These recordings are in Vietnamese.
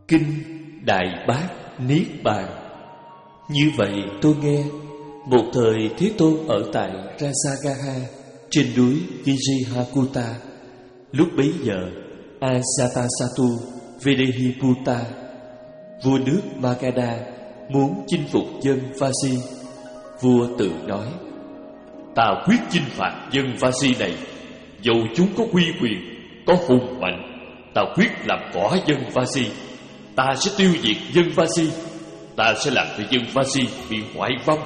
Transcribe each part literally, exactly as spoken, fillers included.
Kinh Đại Bát Niết Bàn. Như vậy tôi nghe, một thời Thế Tôn ở tại Rasagaha trên núi Vijayakuta. Lúc bấy giờ Ajatasattu Vedehiputta, vua nước Magadha, muốn chinh phục dân Vasi. Vua tự nói: Ta quyết chinh phạt dân Vasi này, dầu chúng có uy quyền, có hùng mạnh. Ta quyết làm cỏ dân Vasi. Ta sẽ tiêu diệt dân Vasi. Ta sẽ làm cho dân Vasi bị hoại vong.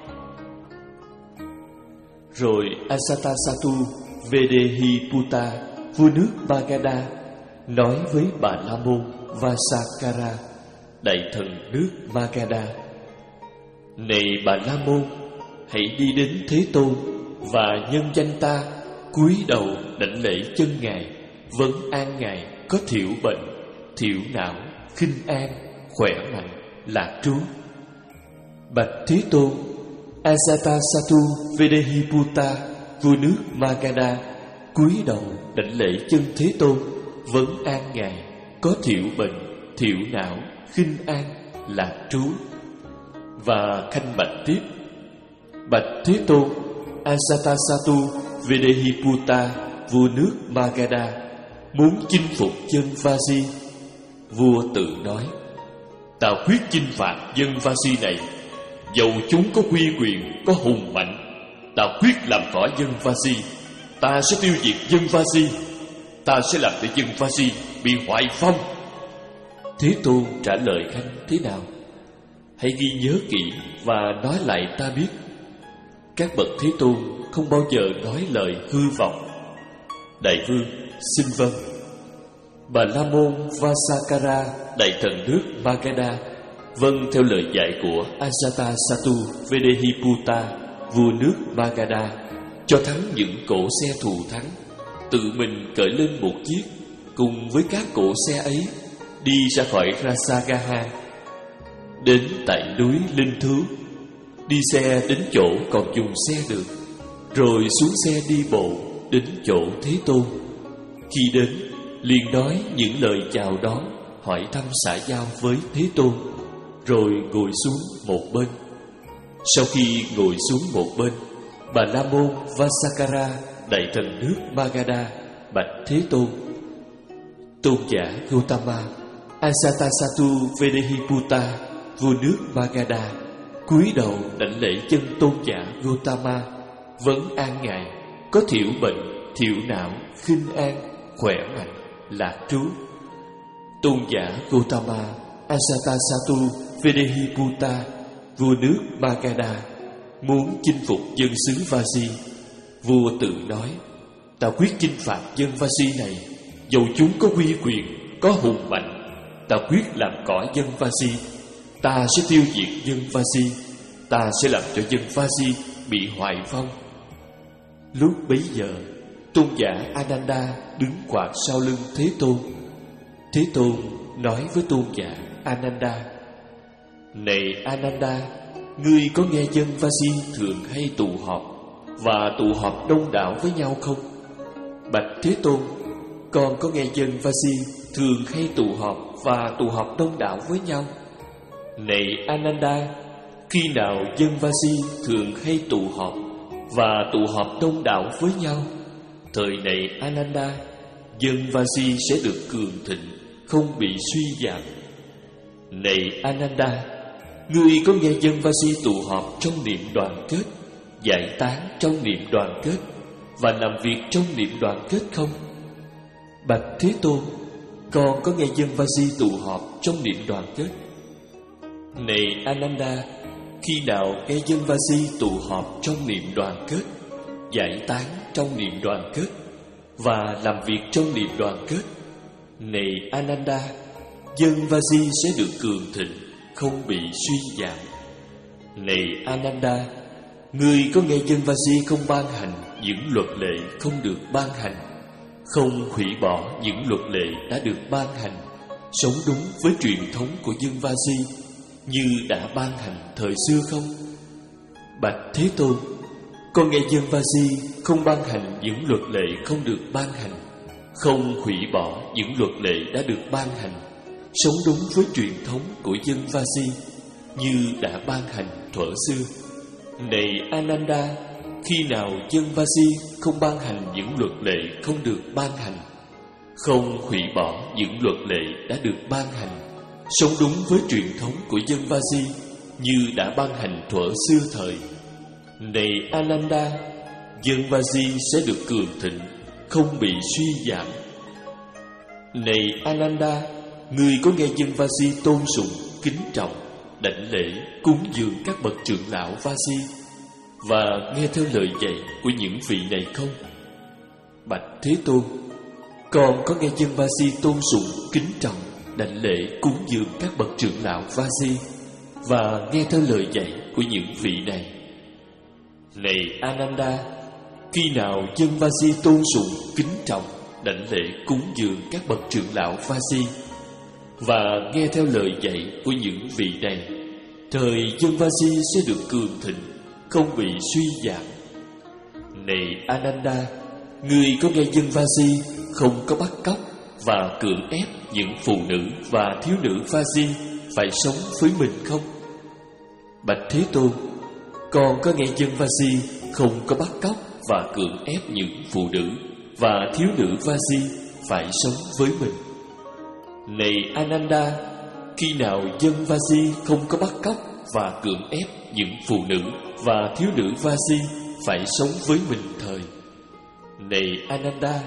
Rồi Ajatasattu Vedehiputta, vua nước Magadha, nói với Bà La Môn Vasakara, đại thần nước Magadha: Này Bà La Môn, hãy đi đến Thế Tôn và nhân danh ta cúi đầu đảnh lễ chân ngài, vấn an ngài có thiểu bệnh, thiểu não, khinh an, khỏe mạnh, lạc trú. Bạch Thế Tôn, Ajatasattu Vedehiputta, vua nước Magadha, cúi đầu đảnh lễ chân Thế Tôn, vấn an ngài có thiểu bệnh, thiểu não, khinh an, lạc trú. Và khanh bạch tiếp: Bạch Thế Tôn, Ajatasattu Vedehiputta, vua nước Magadha, muốn chinh phục dân Vasi. Vua tự nói: Ta quyết chinh phạt dân Vasi này, dầu chúng có uy quyền, có hùng mạnh. Ta quyết làm cỏ dân Vasi. Ta sẽ tiêu diệt dân Vasi. Ta sẽ làm cho dân Vasi bị hoại phong. Thế Tôn trả lời khanh thế nào? Hãy ghi nhớ kỹ và nói lại ta biết. Các bậc Thế Tôn không bao giờ nói lời hư vọng. Đại vương xin vâng. Bà La Môn Vasakara, đại thần nước Magadha, vâng theo lời dạy của Ajatasattu Vedehiputta, vua nước Magadha, cho thắng những cỗ xe thù thắng, tự mình cởi lên một chiếc, cùng với các cỗ xe ấy đi ra khỏi Rasagaha, đến tại núi Linh Thú. Đi xe đến chỗ còn dùng xe được, rồi xuống xe đi bộ đến chỗ Thế Tôn. Khi đến, liền nói những lời chào đón, hỏi thăm xã giao với Thế Tôn, rồi ngồi xuống một bên. Sau khi ngồi xuống một bên, Bà La Môn Vasakara, đại thần nước Magadha, bạch Thế Tôn: Tôn giả Gautama, Ajatasattu Vedehiputta, vua nước Magadha, cúi đầu đảnh lễ chân tôn giả Gautama, vấn an ngài có thiểu bệnh, thiểu não, khinh an, khỏe mạnh, lạc trú. Tôn giả Gautama, Ajatasattu Vedehiputta, vua nước Magadha, muốn chinh phục dân xứ Vasi. Vua tự nói: Ta quyết chinh phạt dân Vasi này, dầu chúng có uy quyền, có hùng mạnh. Ta quyết làm cỏ dân Vasi. Ta sẽ tiêu diệt dân Vasi. Ta sẽ làm cho dân Vasi bị hoại phong. Lúc bấy giờ, tôn giả Ananda đứng quạt sau lưng Thế Tôn. Thế Tôn nói với tôn giả Ananda: Này Ananda, ngươi có nghe dân Vasi thường hay tụ họp và tụ họp đông đảo với nhau không? Bạch Thế Tôn, con có nghe dân Vasi thường hay tụ họp và tụ họp đông đảo với nhau. Này Ananda, khi nào dân Vasi thường hay tụ họp và tụ họp đông đảo với nhau, thời này Ananda, dân Vasi sẽ được cường thịnh, không bị suy giảm. Này Ananda, ngươi có nghe dân Vasi tụ họp trong niệm đoàn kết, giải tán trong niệm đoàn kết và làm việc trong niệm đoàn kết không? Bạch Thế Tôn, con có nghe dân Vasi tụ họp trong niệm đoàn kết. Này Ananda, khi nào nghe dân Vasi tụ họp trong niệm đoàn kết, giải tán trong niệm đoàn kết và làm việc trong niệm đoàn kết, này Ananda, dân Vasi sẽ được cường thịnh, không bị suy giảm. Này Ananda, ngươi có nghe dân Vasi không ban hành những luật lệ không được ban hành, không hủy bỏ những luật lệ đã được ban hành, sống đúng với truyền thống của dân Vasi như đã ban hành thời xưa không? Bạch Thế Tôn, con nghe dân Vasi không ban hành những luật lệ không được ban hành, không hủy bỏ những luật lệ đã được ban hành, sống đúng với truyền thống của dân Vasi như đã ban hành thuở xưa. Này Ananda, khi nào dân Vasi không ban hành những luật lệ không được ban hành, không hủy bỏ những luật lệ đã được ban hành, sống đúng với truyền thống của dân Vasi như đã ban hành thuở xưa thời, này Ananda, dân Vasi sẽ được cường thịnh, không bị suy giảm. Này Ananda, ngươi có nghe dân Vasi tôn sùng, kính trọng, đảnh lễ, cúng dường các bậc trưởng lão Vasi và nghe theo lời dạy của những vị này không? Bạch Thế Tôn, con có nghe dân Vasi tôn sùng, kính trọng, đảnh lễ, cúng dường các bậc trưởng lão Vasi và nghe theo lời dạy của những vị này. Này Ananda, khi nào dân Vasi tôn sùng, kính trọng, đảnh lễ, cúng dường các bậc trưởng lão Vasi và nghe theo lời dạy của những vị này, thời dân Vasi sẽ được cường thịnh, không bị suy giảm. Này Ananda, ngươi có nghe dân Vasi không có bắt cóc và cưỡng ép những phụ nữ và thiếu nữ Vasi phải sống với mình không? Bạch Thế Tôn, con có nghe dân Vasi không có bắt cóc và cưỡng ép những phụ nữ và thiếu nữ Vasi phải sống với mình. Này Ananda, khi nào dân Vasi không có bắt cóc và cưỡng ép những phụ nữ và thiếu nữ Vasi phải sống với mình thời. Này Ananda,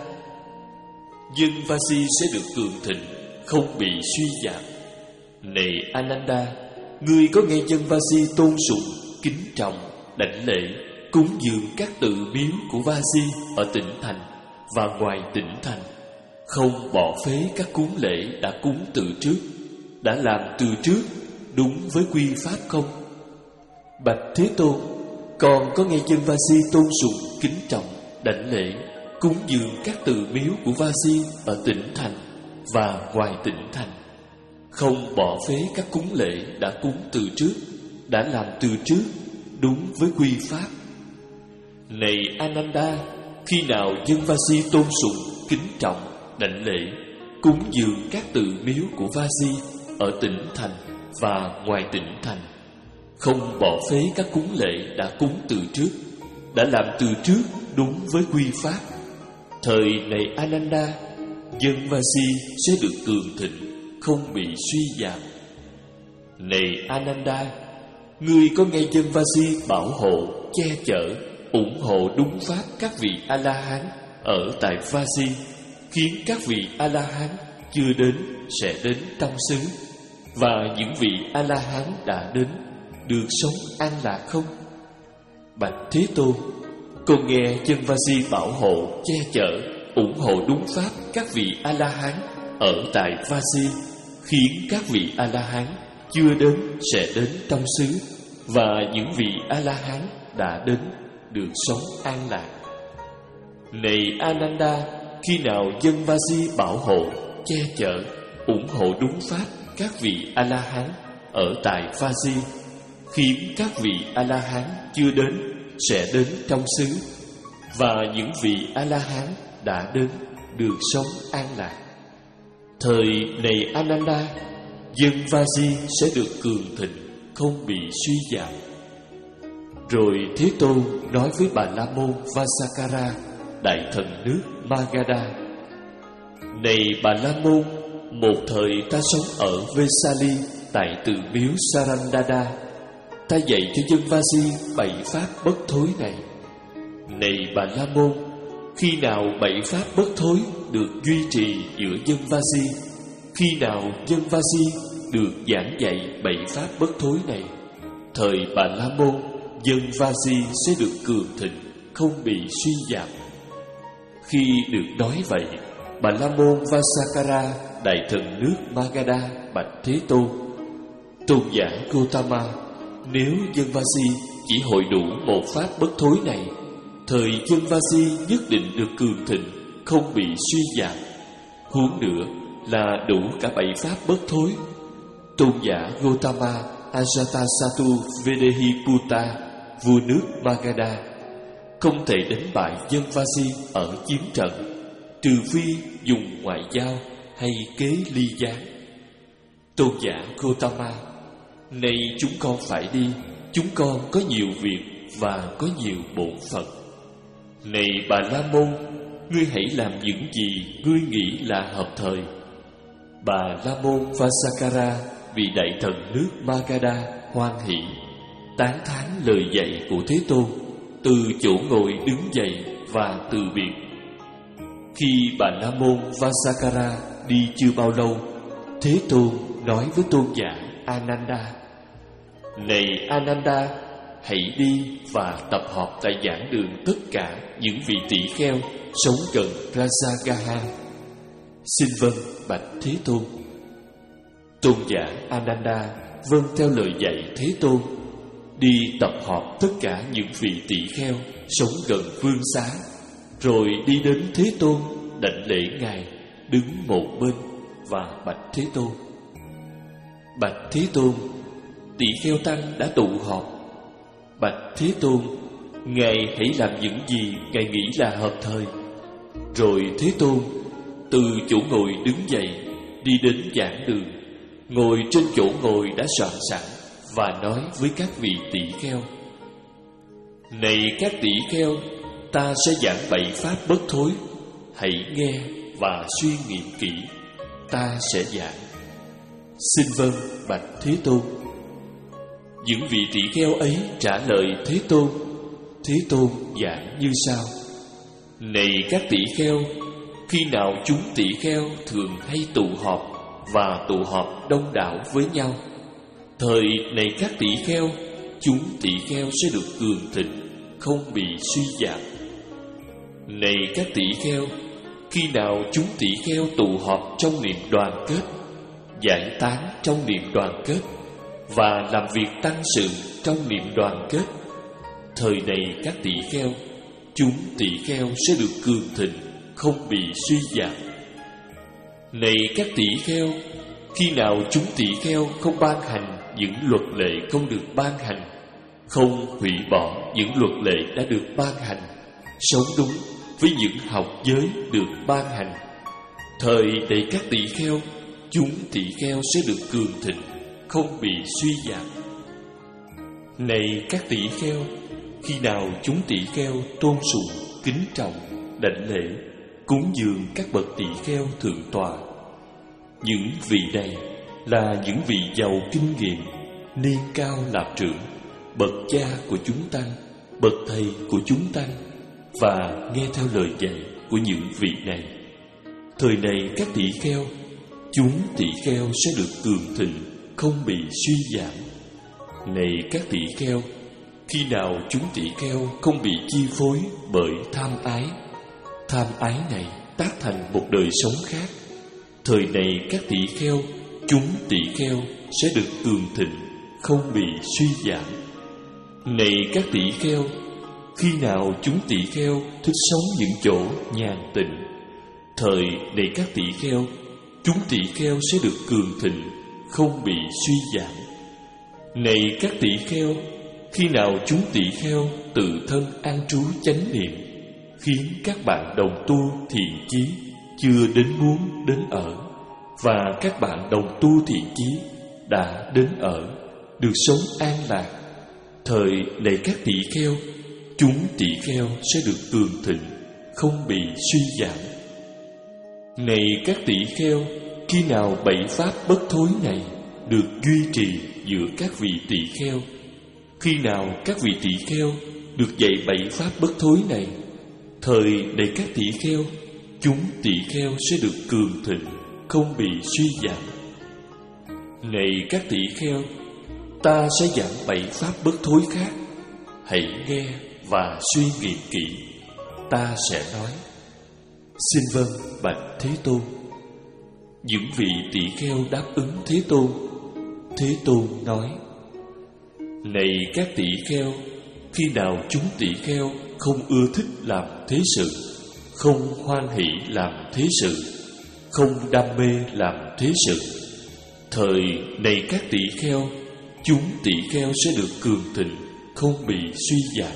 dân Vasi sẽ được cường thịnh, không bị suy giảm. Này Ananda, ngươi có nghe dân Vasi tôn sùng, kính trọng, đảnh lễ, cúng dường các tự miếu của Vasi ở tỉnh thành và ngoài tỉnh thành, không bỏ phế các cúng lễ đã cúng từ trước, đã làm từ trước đúng với quy pháp không? Bạch Thế Tôn, con có nghe dân Vasi tôn sùng, kính trọng, đảnh lễ, cúng dường các tự miếu của Vasi ở tỉnh thành và ngoài tỉnh thành, không bỏ phế các cúng lễ đã cúng từ trước, đã làm từ trước đúng với quy pháp. Này Ananda, khi nào dân Vasi tôn sùng, kính trọng, đảnh lễ, cúng dường các tự miếu của Vasi ở tỉnh thành và ngoài tỉnh thành, không bỏ phế các cúng lễ đã cúng từ trước, đã làm từ trước đúng với quy pháp, thời này Ananda, dân Vasi sẽ được cường thịnh, không bị suy giảm. Này Ananda, ngươi có nghe dân Vasi bảo hộ, che chở, ủng hộ đúng pháp các vị A-la-hán ở tại Vasi, khiến các vị A-la-hán chưa đến sẽ đến trong xứ, và những vị A-la-hán đã đến được sống an lạc không? Bạch Thế Tôn, con nghe dân Vasi bảo hộ, che chở, ủng hộ đúng pháp các vị A-la-hán ở tại Vasi, khiến các vị A-la-hán chưa đến sẽ đến trong xứ, và những vị A-la-hán đã đến được sống an lạc. Này Ananda, khi nào dân Vasi bảo hộ, che chở, ủng hộ đúng pháp các vị A-la-hán ở tại Vasi, khiến các vị A-la-hán chưa đến sẽ đến trong xứ, và những vị A-la-hán đã đến được sống an lạc. Thời này Ananda, dân Vasi sẽ được cường thịnh, không bị suy giảm. Rồi Thế Tôn nói với Bà La Môn Vasakara, đại thần nước Magadha: Này Bà La Môn, một thời ta sống ở Vesali tại tự miếu Sarandada. Ta dạy cho dân Vasi bảy pháp bất thối này. Này Bà La Môn, khi nào bảy pháp bất thối được duy trì giữa dân Vasi, khi nào dân Vasi được giảng dạy bảy pháp bất thối này, thời Bà La Môn, dân Vasi sẽ được cường thịnh, không bị suy giảm. Khi được nói vậy, Bà La Môn Vasakara, đại thần nước Magadha, bạch Thế Tôn: Tôn giả Gotama, nếu dân Vasi chỉ hội đủ một pháp bất thối này, thời dân Vasi nhất định được cường thịnh, không bị suy giảm. Huống nữa là đủ cả bảy pháp bất thối. Tôn giả Gotama Ajatasattu Vedehiputta, vua nước Magadha, không thể đánh bại dân Vasi ở chiến trận, trừ phi dùng ngoại giao hay kế ly gián. Tôn giả Gotama, nay chúng con phải đi. Chúng con có nhiều việc và có nhiều bổn phận. Này Bà La Môn, ngươi hãy làm những gì ngươi nghĩ là hợp thời. Bà La Môn Vasakara vì đại thần nước Magadha hoan hỷ, tán thán lời dạy của Thế Tôn, từ chỗ ngồi đứng dậy và từ biệt. Khi Bà La Môn Vasakara đi chưa bao lâu, Thế Tôn nói với tôn giả Ananda: Này Ananda, hãy đi và tập hợp tại giảng đường tất cả những vị tỷ kheo sống gần Rajagaha. Xin vâng, bạch Thế Tôn. Tôn giả Ananda vâng theo lời dạy Thế Tôn, đi tập hợp tất cả những vị tỷ kheo sống gần vương xá, rồi đi đến Thế Tôn, đảnh lễ ngài, đứng một bên và bạch Thế Tôn: Bạch Thế Tôn, tỷ kheo tăng đã tụ họp. Bạch Thế Tôn, ngài hãy làm những gì ngài nghĩ là hợp thời. Rồi Thế Tôn từ chỗ ngồi đứng dậy, đi đến giảng đường, ngồi trên chỗ ngồi đã soạn sẵn và nói với các vị tỷ kheo: Này các tỷ kheo, ta sẽ giảng bảy pháp bất thối, hãy nghe và suy nghiệm kỹ. Ta sẽ giảng. Xin vâng, bạch Thế Tôn. Những vị tỷ kheo ấy trả lời Thế Tôn. Thế Tôn giảng như sau: Này các tỷ kheo, khi nào chúng tỷ kheo thường hay tụ họp và tụ họp đông đảo với nhau, thời này các tỷ kheo, chúng tỷ kheo sẽ được cường thịnh, không bị suy giảm. Này các tỷ kheo, khi nào chúng tỷ kheo tụ họp trong niềm đoàn kết, giải tán trong niềm đoàn kết và làm việc tăng sự trong niềm đoàn kết, thời này các tỷ kheo, chúng tỷ kheo sẽ được cường thịnh, không bị suy giảm. Này các tỷ kheo, khi nào chúng tỷ kheo không ban hành những luật lệ không được ban hành, không hủy bỏ những luật lệ đã được ban hành, sống đúng với những học giới được ban hành, thời này các tỷ kheo, chúng tỷ kheo sẽ được cường thịnh, không bị suy giảm. Này các tỷ kheo, khi nào chúng tỷ kheo tôn sùng, kính trọng, đảnh lễ, cúng dường các bậc tỷ kheo thượng tọa, những vị này là những vị giàu kinh nghiệm, niên cao lạp trưởng, bậc cha của chúng tăng, bậc thầy của chúng tăng, và nghe theo lời dạy của những vị này, thời này các tỷ kheo, chúng tỷ kheo sẽ được cường thịnh, không bị suy giảm. Này các tỷ kheo, khi nào chúng tỷ kheo không bị chi phối bởi tham ái, tham ái này tác thành một đời sống khác, thời này các tỷ kheo, chúng tỷ kheo sẽ được cường thịnh, không bị suy giảm. Này các tỷ kheo, khi nào chúng tỷ kheo thích sống những chỗ nhàn tịnh, thời này các tỷ kheo, chúng tỷ kheo sẽ được cường thịnh, không bị suy giảm. Này các tỷ kheo, khi nào chúng tỷ kheo tự thân an trú chánh niệm, khiến các bạn đồng tu thiện chí chưa đến muốn đến ở, và các bạn đồng tu thiện chí đã đến ở, được sống an lạc, thời này các tỷ kheo, chúng tỷ kheo sẽ được cường thịnh, không bị suy giảm. Này các tỷ kheo, khi nào bảy pháp bất thối này được duy trì giữa các vị tỷ kheo, khi nào các vị tỷ kheo được dạy bảy pháp bất thối này, thời này các tỷ kheo, chúng tỷ kheo sẽ được cường thịnh, không bị suy giảm. Này các tỷ kheo, ta sẽ giảng bảy pháp bất thối khác, hãy nghe và suy nghiệm kỹ. Ta sẽ nói. Xin vâng, bạch Thế Tôn. Những vị tỷ kheo đáp ứng Thế Tôn. Thế Tôn nói: Này các tỷ kheo, khi nào chúng tỷ kheo không ưa thích làm thế sự, không hoan hỷ làm thế sự, không đam mê làm thế sự, thời này các tỷ kheo, chúng tỷ kheo sẽ được cường thịnh, không bị suy giảm.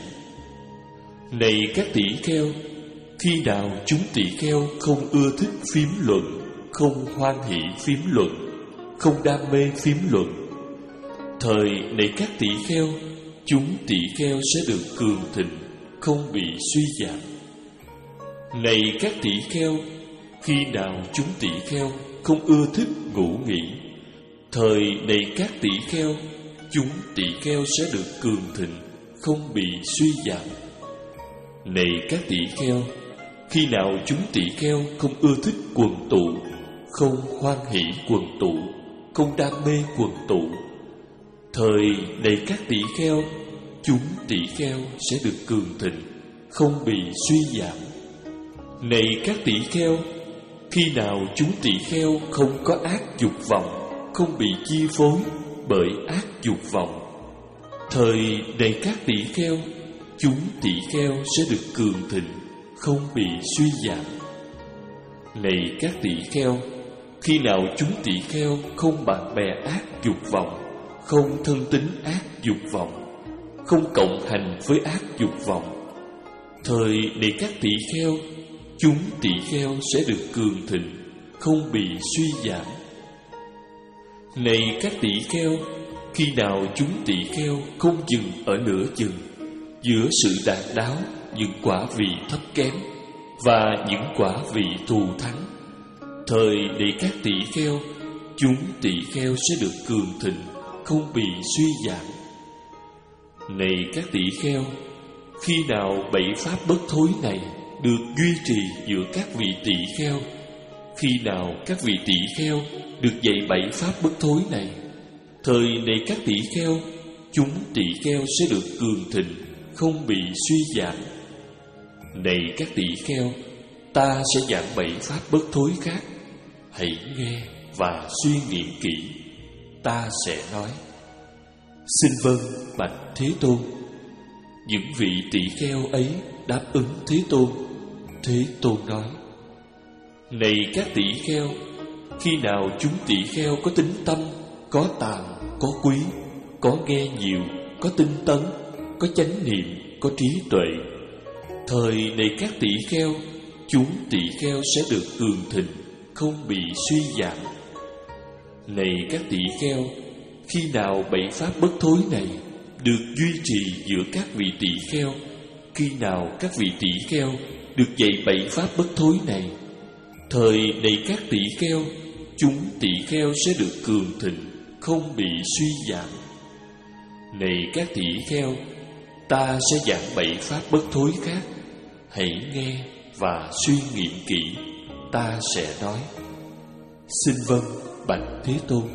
Này các tỷ kheo, khi nào chúng tỷ kheo không ưa thích phím luận, không hoan hỷ phím luận, không đam mê phiếm luận. Thời này các tỷ kheo, chúng tỷ kheo sẽ được cường thịnh, không bị suy giảm. Này các tỷ kheo, khi nào chúng tỷ kheo không ưa thích ngủ nghỉ, thời này các tỷ kheo, chúng tỷ kheo sẽ được cường thịnh, không bị suy giảm. Này các tỷ kheo, khi nào chúng tỷ kheo không ưa thích quần tụ, không hoan hỷ quần tụ, không đam mê quần tụ, thời này các tỷ kheo, chúng tỷ kheo sẽ được cường thịnh, không bị suy giảm. Này các tỷ kheo, khi nào chúng tỷ kheo không có ác dục vọng, không bị chi phối bởi ác dục vọng, thời này các tỷ kheo, chúng tỷ kheo sẽ được cường thịnh, không bị suy giảm. Này các tỷ kheo, khi nào chúng tỷ kheo không bạn bè ác dục vọng, không thân tín ác dục vọng, không cộng hành với ác dục vọng, thời này các tỷ kheo, chúng tỷ kheo sẽ được cường thịnh, không bị suy giảm. Này các tỷ kheo, khi nào chúng tỷ kheo không dừng ở nửa chừng giữa sự đạt đáo những quả vị thấp kém và những quả vị thù thắng, thời này các tỷ kheo, chúng tỷ kheo sẽ được cường thịnh, không bị suy giảm. Này các tỷ kheo, khi nào bảy pháp bất thối này được duy trì giữa các vị tỷ kheo, khi nào các vị tỷ kheo được dạy bảy pháp bất thối này, thời này các tỷ kheo, chúng tỷ kheo sẽ được cường thịnh, không bị suy giảm. Này các tỷ kheo, ta sẽ giảng bảy pháp bất thối khác, hãy nghe và suy nghiệm kỹ. Ta sẽ nói. Xin vâng bạch Thế Tôn. Những vị tỷ kheo ấy đáp ứng Thế Tôn. Thế Tôn nói: Này các tỷ kheo, khi nào chúng tỷ kheo có tính tâm, có tàm, có quý, có nghe nhiều, có tinh tấn, có chánh niệm, có trí tuệ, thời này các tỷ kheo, chúng tỷ kheo sẽ được cường thịnh, không bị suy giảm. Này các tỷ kheo, khi nào bảy pháp bất thối này được duy trì giữa các vị tỷ kheo, khi nào các vị tỷ kheo được dạy bảy pháp bất thối này, thời này các tỷ kheo, chúng tỷ kheo sẽ được cường thịnh, không bị suy giảm. Này các tỷ kheo, ta sẽ giảng bảy pháp bất thối khác, hãy nghe và suy nghiệm kỹ. Ta sẽ nói. Xin vâng bạch Thế Tôn.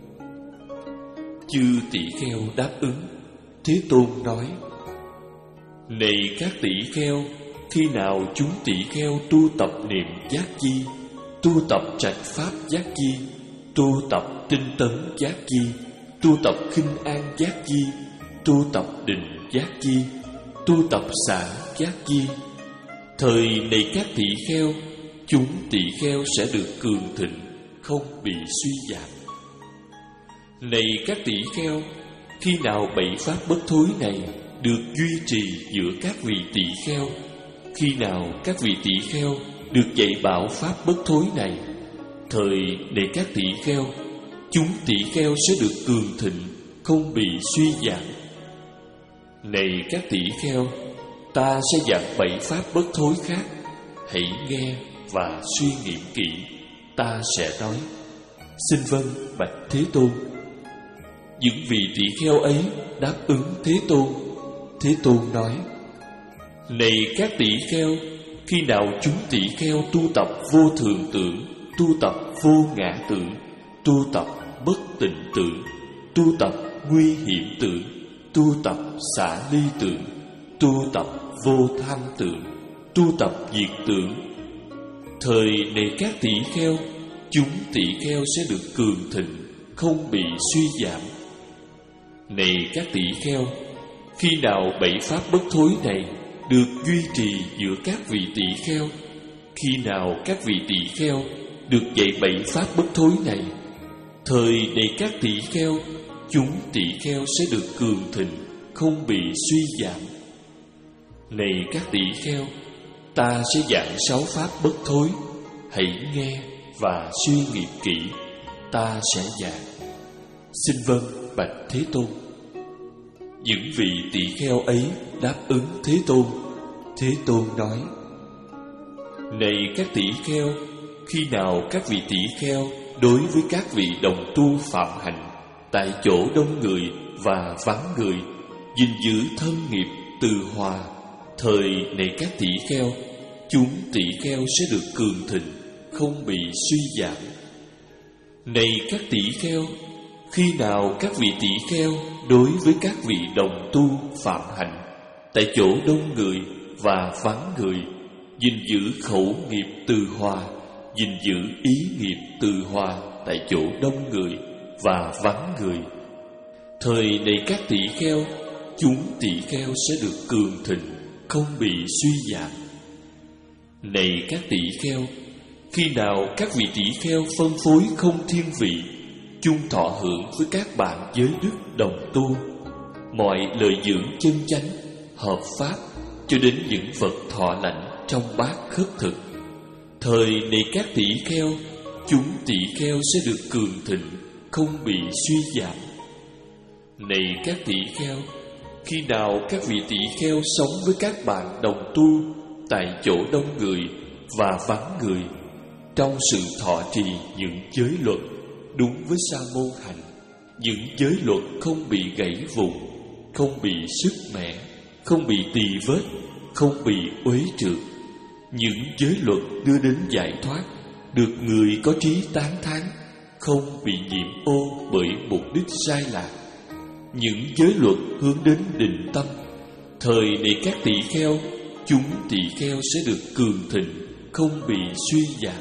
Chư tỷ kheo đáp ứng. Thế Tôn nói: Này các tỷ kheo, khi nào chúng tỷ kheo tu tập niệm giác chi, tu tập trạch pháp giác chi, tu tập tinh tấn giác chi, tu tập khinh an giác chi, tu tập định giác chi, tu tập xả giác chi, thời này các tỷ kheo, chúng tỷ kheo sẽ được cường thịnh, không bị suy giảm. Này các tỷ kheo, khi nào bảy pháp bất thối này được duy trì giữa các vị tỷ kheo, khi nào các vị tỷ kheo được dạy bảo pháp bất thối này, thời này các tỷ kheo, chúng tỷ kheo sẽ được cường thịnh, không bị suy giảm. Này các tỷ kheo, ta sẽ giảng bảy pháp bất thối khác, hãy nghe và suy nghiệm kỹ. Ta sẽ nói. Xin vâng bạch Thế Tôn. Những vị tỷ kheo ấy đáp ứng Thế Tôn. Thế Tôn nói: Này các tỷ kheo, khi nào chúng tỷ kheo tu tập vô thường tưởng, tu tập vô ngã tưởng, tu tập bất tịnh tưởng, tu tập nguy hiểm tưởng, tu tập xả ly tưởng, tu tập vô tham tưởng, tu tập diệt tưởng, thời này các tỷ kheo, chúng tỷ kheo sẽ được cường thịnh, không bị suy giảm. Này các tỷ kheo, khi nào bảy pháp bất thối này được duy trì giữa các vị tỷ kheo, khi nào các vị tỷ kheo được dạy bảy pháp bất thối này, thời này các tỷ kheo, chúng tỷ kheo sẽ được cường thịnh, không bị suy giảm. Này các tỷ kheo, ta sẽ giảng sáu pháp bất thối, hãy nghe và suy nghiệm kỹ. ta sẽ giảng. Xin vâng, bạch Thế Tôn. Những vị tỷ kheo ấy đáp ứng Thế Tôn. Thế Tôn nói: Này các tỷ kheo, khi nào các vị tỷ kheo đối với các vị đồng tu phạm hạnh tại chỗ đông người và vắng người, gìn giữ thân nghiệp từ hòa, thời này các tỷ kheo, chúng tỷ kheo sẽ được cường thịnh, không bị suy giảm. Này các tỷ kheo, khi nào các vị tỷ kheo đối với các vị đồng tu phạm hạnh tại chỗ đông người và vắng người, gìn giữ khẩu nghiệp từ hòa, gìn giữ ý nghiệp từ hòa tại chỗ đông người và vắng người, thời này các tỷ kheo, chúng tỷ kheo sẽ được cường thịnh, không bị suy giảm. Này các tỷ kheo, khi nào các vị tỷ kheo phân phối không thiên vị, chung thọ hưởng với các bạn giới đức đồng tu, mọi lời dưỡng chân chánh, hợp pháp, cho đến những vật thọ lãnh trong bát khất thực, thời này các tỷ kheo, chúng tỷ kheo sẽ được cường thịnh, không bị suy giảm. Này các tỷ kheo, khi nào các vị tỷ kheo sống với các bạn đồng tu tại chỗ đông người và vắng người, trong sự thọ trì những giới luật đúng với sa môn hạnh, những giới luật không bị gãy vụn, không bị sứt mẻ, không bị tì vết, không bị uế trượt, những giới luật đưa đến giải thoát, được người có trí tán thán, không bị nhiễm ô bởi mục đích sai lạc, những giới luật hướng đến định tâm, thời này các tỷ kheo, chúng tỷ kheo sẽ được cường thịnh, không bị suy giảm.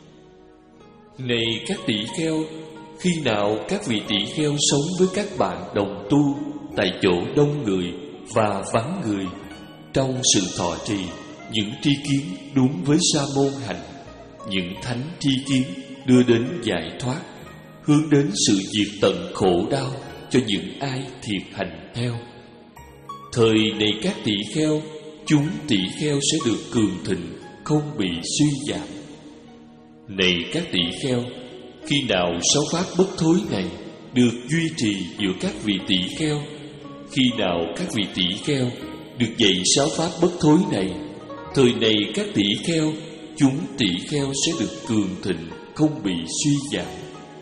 Này các tỷ kheo, khi nào các vị tỷ kheo sống với các bạn đồng tu tại chỗ đông người và vắng người, trong sự thọ trì những tri kiến đúng với sa môn hạnh, những thánh tri kiến đưa đến giải thoát, hướng đến sự diệt tận khổ đau cho những ai thiệt hành theo, thời này các tỷ kheo, chúng tỷ kheo sẽ được cường thịnh, không bị suy giảm. Này các tỷ kheo, khi nào sáu pháp bất thối này được duy trì giữa các vị tỷ kheo, khi nào các vị tỷ kheo được dạy sáu pháp bất thối này, thời này các tỷ kheo, chúng tỷ kheo sẽ được cường thịnh, không bị suy giảm.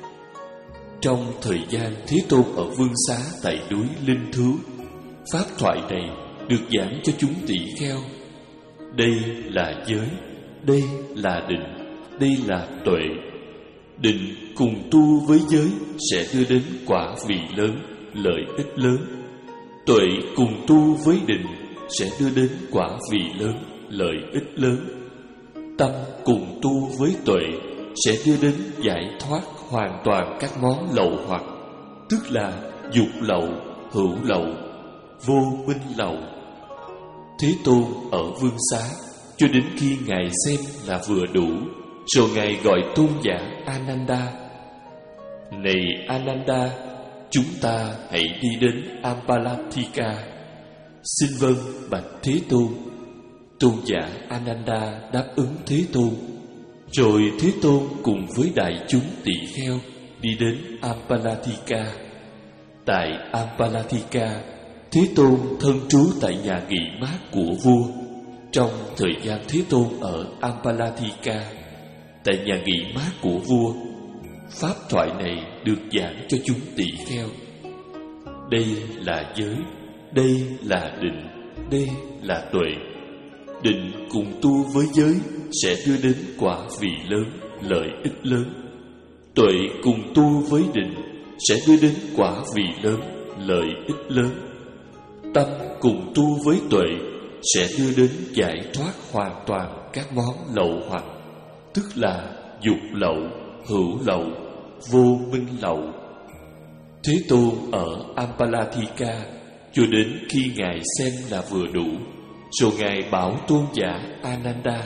Trong thời gian Thế Tôn ở Vương Xá tại núi Linh Thứu, pháp thoại này được giảng cho chúng tỷ kheo. Đây là giới, đây là định, đây là tuệ. Định cùng tu với giới sẽ đưa đến quả vị lớn, lợi ích lớn. Tuệ cùng tu với định sẽ đưa đến quả vị lớn, lợi ích lớn. Tâm cùng tu với tuệ sẽ đưa đến giải thoát hoàn toàn các món lậu hoặc, tức là dục lậu, hữu lậu, vô minh lậu. Thế Tôn ở Vương Xá cho đến khi Ngài xem là vừa đủ, rồi Ngài gọi tôn giả Ananda. Này Ananda, chúng ta hãy đi đến Ampalathika. Xin vâng, bạch Thế Tôn. Tôn giả Ananda đáp ứng Thế Tôn. Rồi Thế Tôn cùng với đại chúng tỷ kheo đi đến Ampalathika. Tại Ampalathika, Thế Tôn thân trú tại nhà nghỉ mát của vua. Trong thời gian Thế Tôn ở Ampalathika, tại nhà nghỉ mát của vua, pháp thoại này được giảng cho chúng tỷ kheo. Đây là giới, đây là định, đây là tuệ. Định cùng tu với giới sẽ đưa đến quả vị lớn, lợi ích lớn. Tuệ cùng tu với định sẽ đưa đến quả vị lớn, lợi ích lớn. Tâm cùng tu với tuệ sẽ đưa đến giải thoát hoàn toàn các món lậu hoặc, tức là dục lậu, hữu lậu, vô minh lậu. Thế Tôn ở Ampalathika cho đến khi Ngài xem là vừa đủ, rồi Ngài bảo tôn giả Ananda: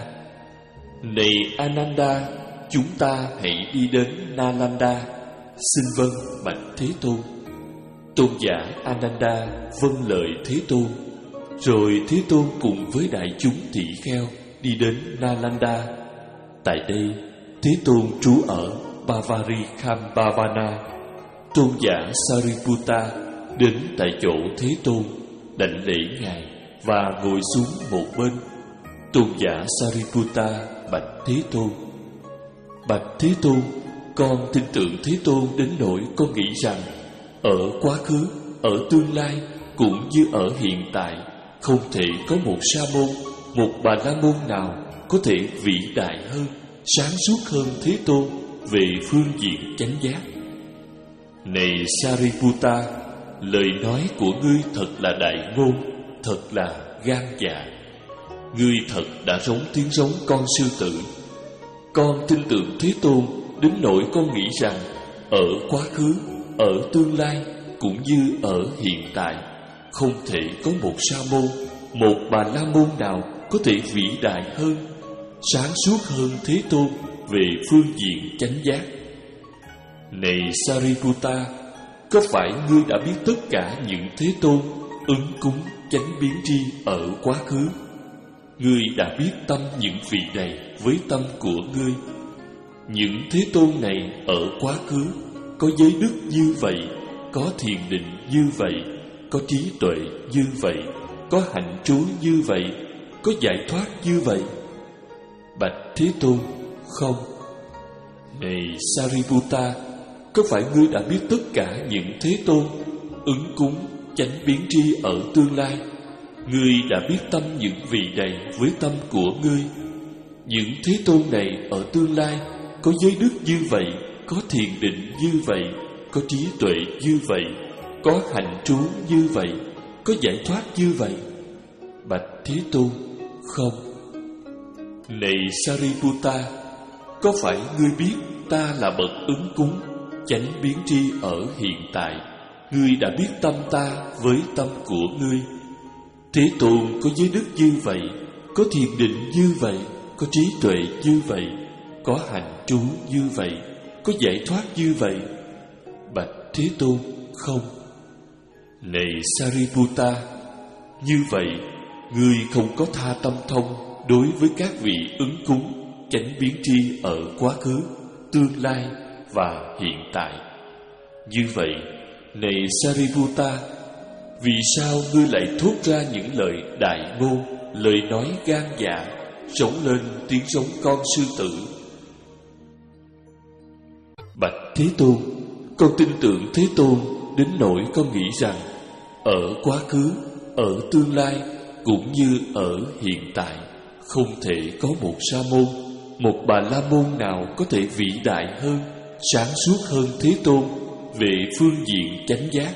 Này Ananda, chúng ta hãy đi đến Nalanda. Xin vâng, bạch Thế Tôn. Tôn giả Ananda vâng lời Thế Tôn. Rồi Thế Tôn cùng với đại chúng tỷ kheo đi đến Nalanda. Tại đây, Thế Tôn trú ở Pavarikambhavana, tôn giả Sariputta đến tại chỗ Thế Tôn, đảnh lễ ngài và ngồi xuống một bên. Tôn giả Sariputta bạch Thế Tôn: Bạch Thế Tôn, con tin tưởng Thế Tôn đến nỗi con nghĩ rằng ở quá khứ, ở tương lai cũng như ở hiện tại, không thể có một sa môn, một bà la môn nào có thể vĩ đại hơn, sáng suốt hơn Thế Tôn về phương diện chánh giác. Này Sariputta, lời nói của ngươi thật là đại ngôn, thật là gan dạ. Ngươi thật đã giống tiếng giống con sư tử. Con tin tưởng Thế Tôn đến nỗi con nghĩ rằng ở quá khứ, ở tương lai cũng như ở hiện tại, không thể có một sa môn, một bà la môn nào có thể vĩ đại hơn, sáng suốt hơn Thế Tôn về phương diện chánh giác. Này Sariputta, có phải ngươi đã biết tất cả những Thế Tôn ứng cúng chánh biến tri ở quá khứ? Ngươi đã biết tâm những vị này với tâm của ngươi. Những Thế Tôn này ở quá khứ có giới đức như vậy, có thiền định như vậy, có trí tuệ như vậy, có hạnh trú như vậy, có giải thoát như vậy. Bạch Thế Tôn: Không. Này Sariputta, có phải ngươi đã biết tất cả những Thế Tôn ứng cúng chánh biến tri ở tương lai? Ngươi đã biết tâm những vị này với tâm của ngươi. Những Thế Tôn này ở tương lai có giới đức như vậy, có thiền định như vậy, có trí tuệ như vậy, có hạnh trú như vậy, có giải thoát như vậy. Bạch Thế Tôn: Không. Này Sariputta, có phải ngươi biết ta là bậc ứng cúng chánh biến tri ở hiện tại? Ngươi đã biết tâm ta với tâm của ngươi. Thế Tôn có giới đức như vậy, có thiền định như vậy, có trí tuệ như vậy, có hạnh trú như vậy, có giải thoát như vậy. Bạch Thế Tôn: Không. Này Sariputta, như vậy ngươi không có tha tâm thông đối với các vị ứng cúng chánh biến tri ở quá khứ, tương lai và hiện tại. Như vậy, này Sariputta, vì sao ngươi lại thốt ra những lời đại ngôn, lời nói gan dạ, sống lên tiếng giống con sư tử? Bạch Thế Tôn, con tin tưởng Thế Tôn đến nỗi con nghĩ rằng ở quá khứ, ở tương lai cũng như ở hiện tại, không thể có một sa môn, một bà la môn nào có thể vĩ đại hơn, sáng suốt hơn Thế Tôn về phương diện chánh giác.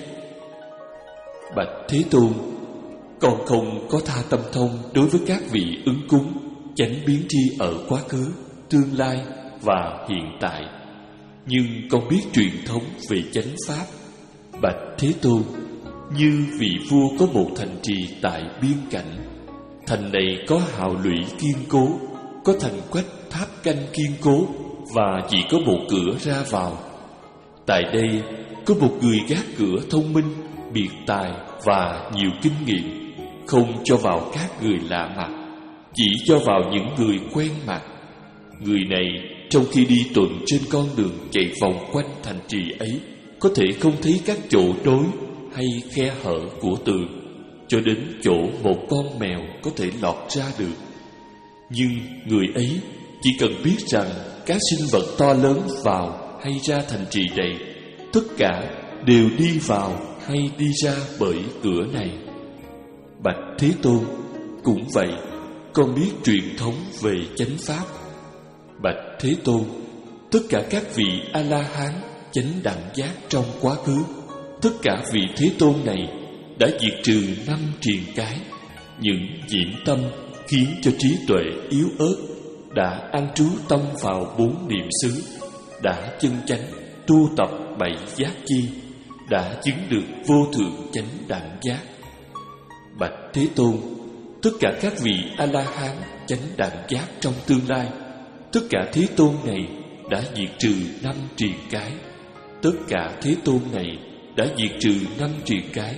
Bạch Thế Tôn, con không có tha tâm thông đối với các vị ứng cúng chánh biến tri ở quá khứ, tương lai và hiện tại, nhưng con biết truyền thống về chánh pháp. Bạch Thế Tôn, như vị vua có một thành trì tại biên cảnh. Thành này có hào lũy kiên cố, có thành quách tháp canh kiên cố, và chỉ có một cửa ra vào. Tại đây có một người gác cửa thông minh, biệt tài và nhiều kinh nghiệm, không cho vào các người lạ mặt, chỉ cho vào những người quen mặt. Người này trong khi đi tuần trên con đường chạy vòng quanh thành trì ấy, có thể không thấy các chỗ nối hay khe hở của tường, cho đến chỗ một con mèo có thể lọt ra được. Nhưng người ấy chỉ cần biết rằng các sinh vật to lớn vào hay ra thành trì này, tất cả đều đi vào hay đi ra bởi cửa này. Bạch Thế Tôn, cũng vậy, con biết truyền thống về chánh pháp. Bạch Thế Tôn, tất cả các vị A-la-hán chánh đẳng giác trong quá khứ, tất cả vị Thế Tôn này đã diệt trừ năm triền cái, những nhiễm tâm khiến cho trí tuệ yếu ớt, đã an trú tâm vào bốn niệm xứ, đã chân chánh tu tập bảy giác chi, đã chứng được vô thượng chánh đẳng giác. Bạch Thế Tôn, tất cả các vị A-la-hán chánh đẳng giác trong tương lai, tất cả Thế Tôn này đã diệt trừ năm triền cái, tất cả Thế Tôn này đã diệt trừ năm triền cái.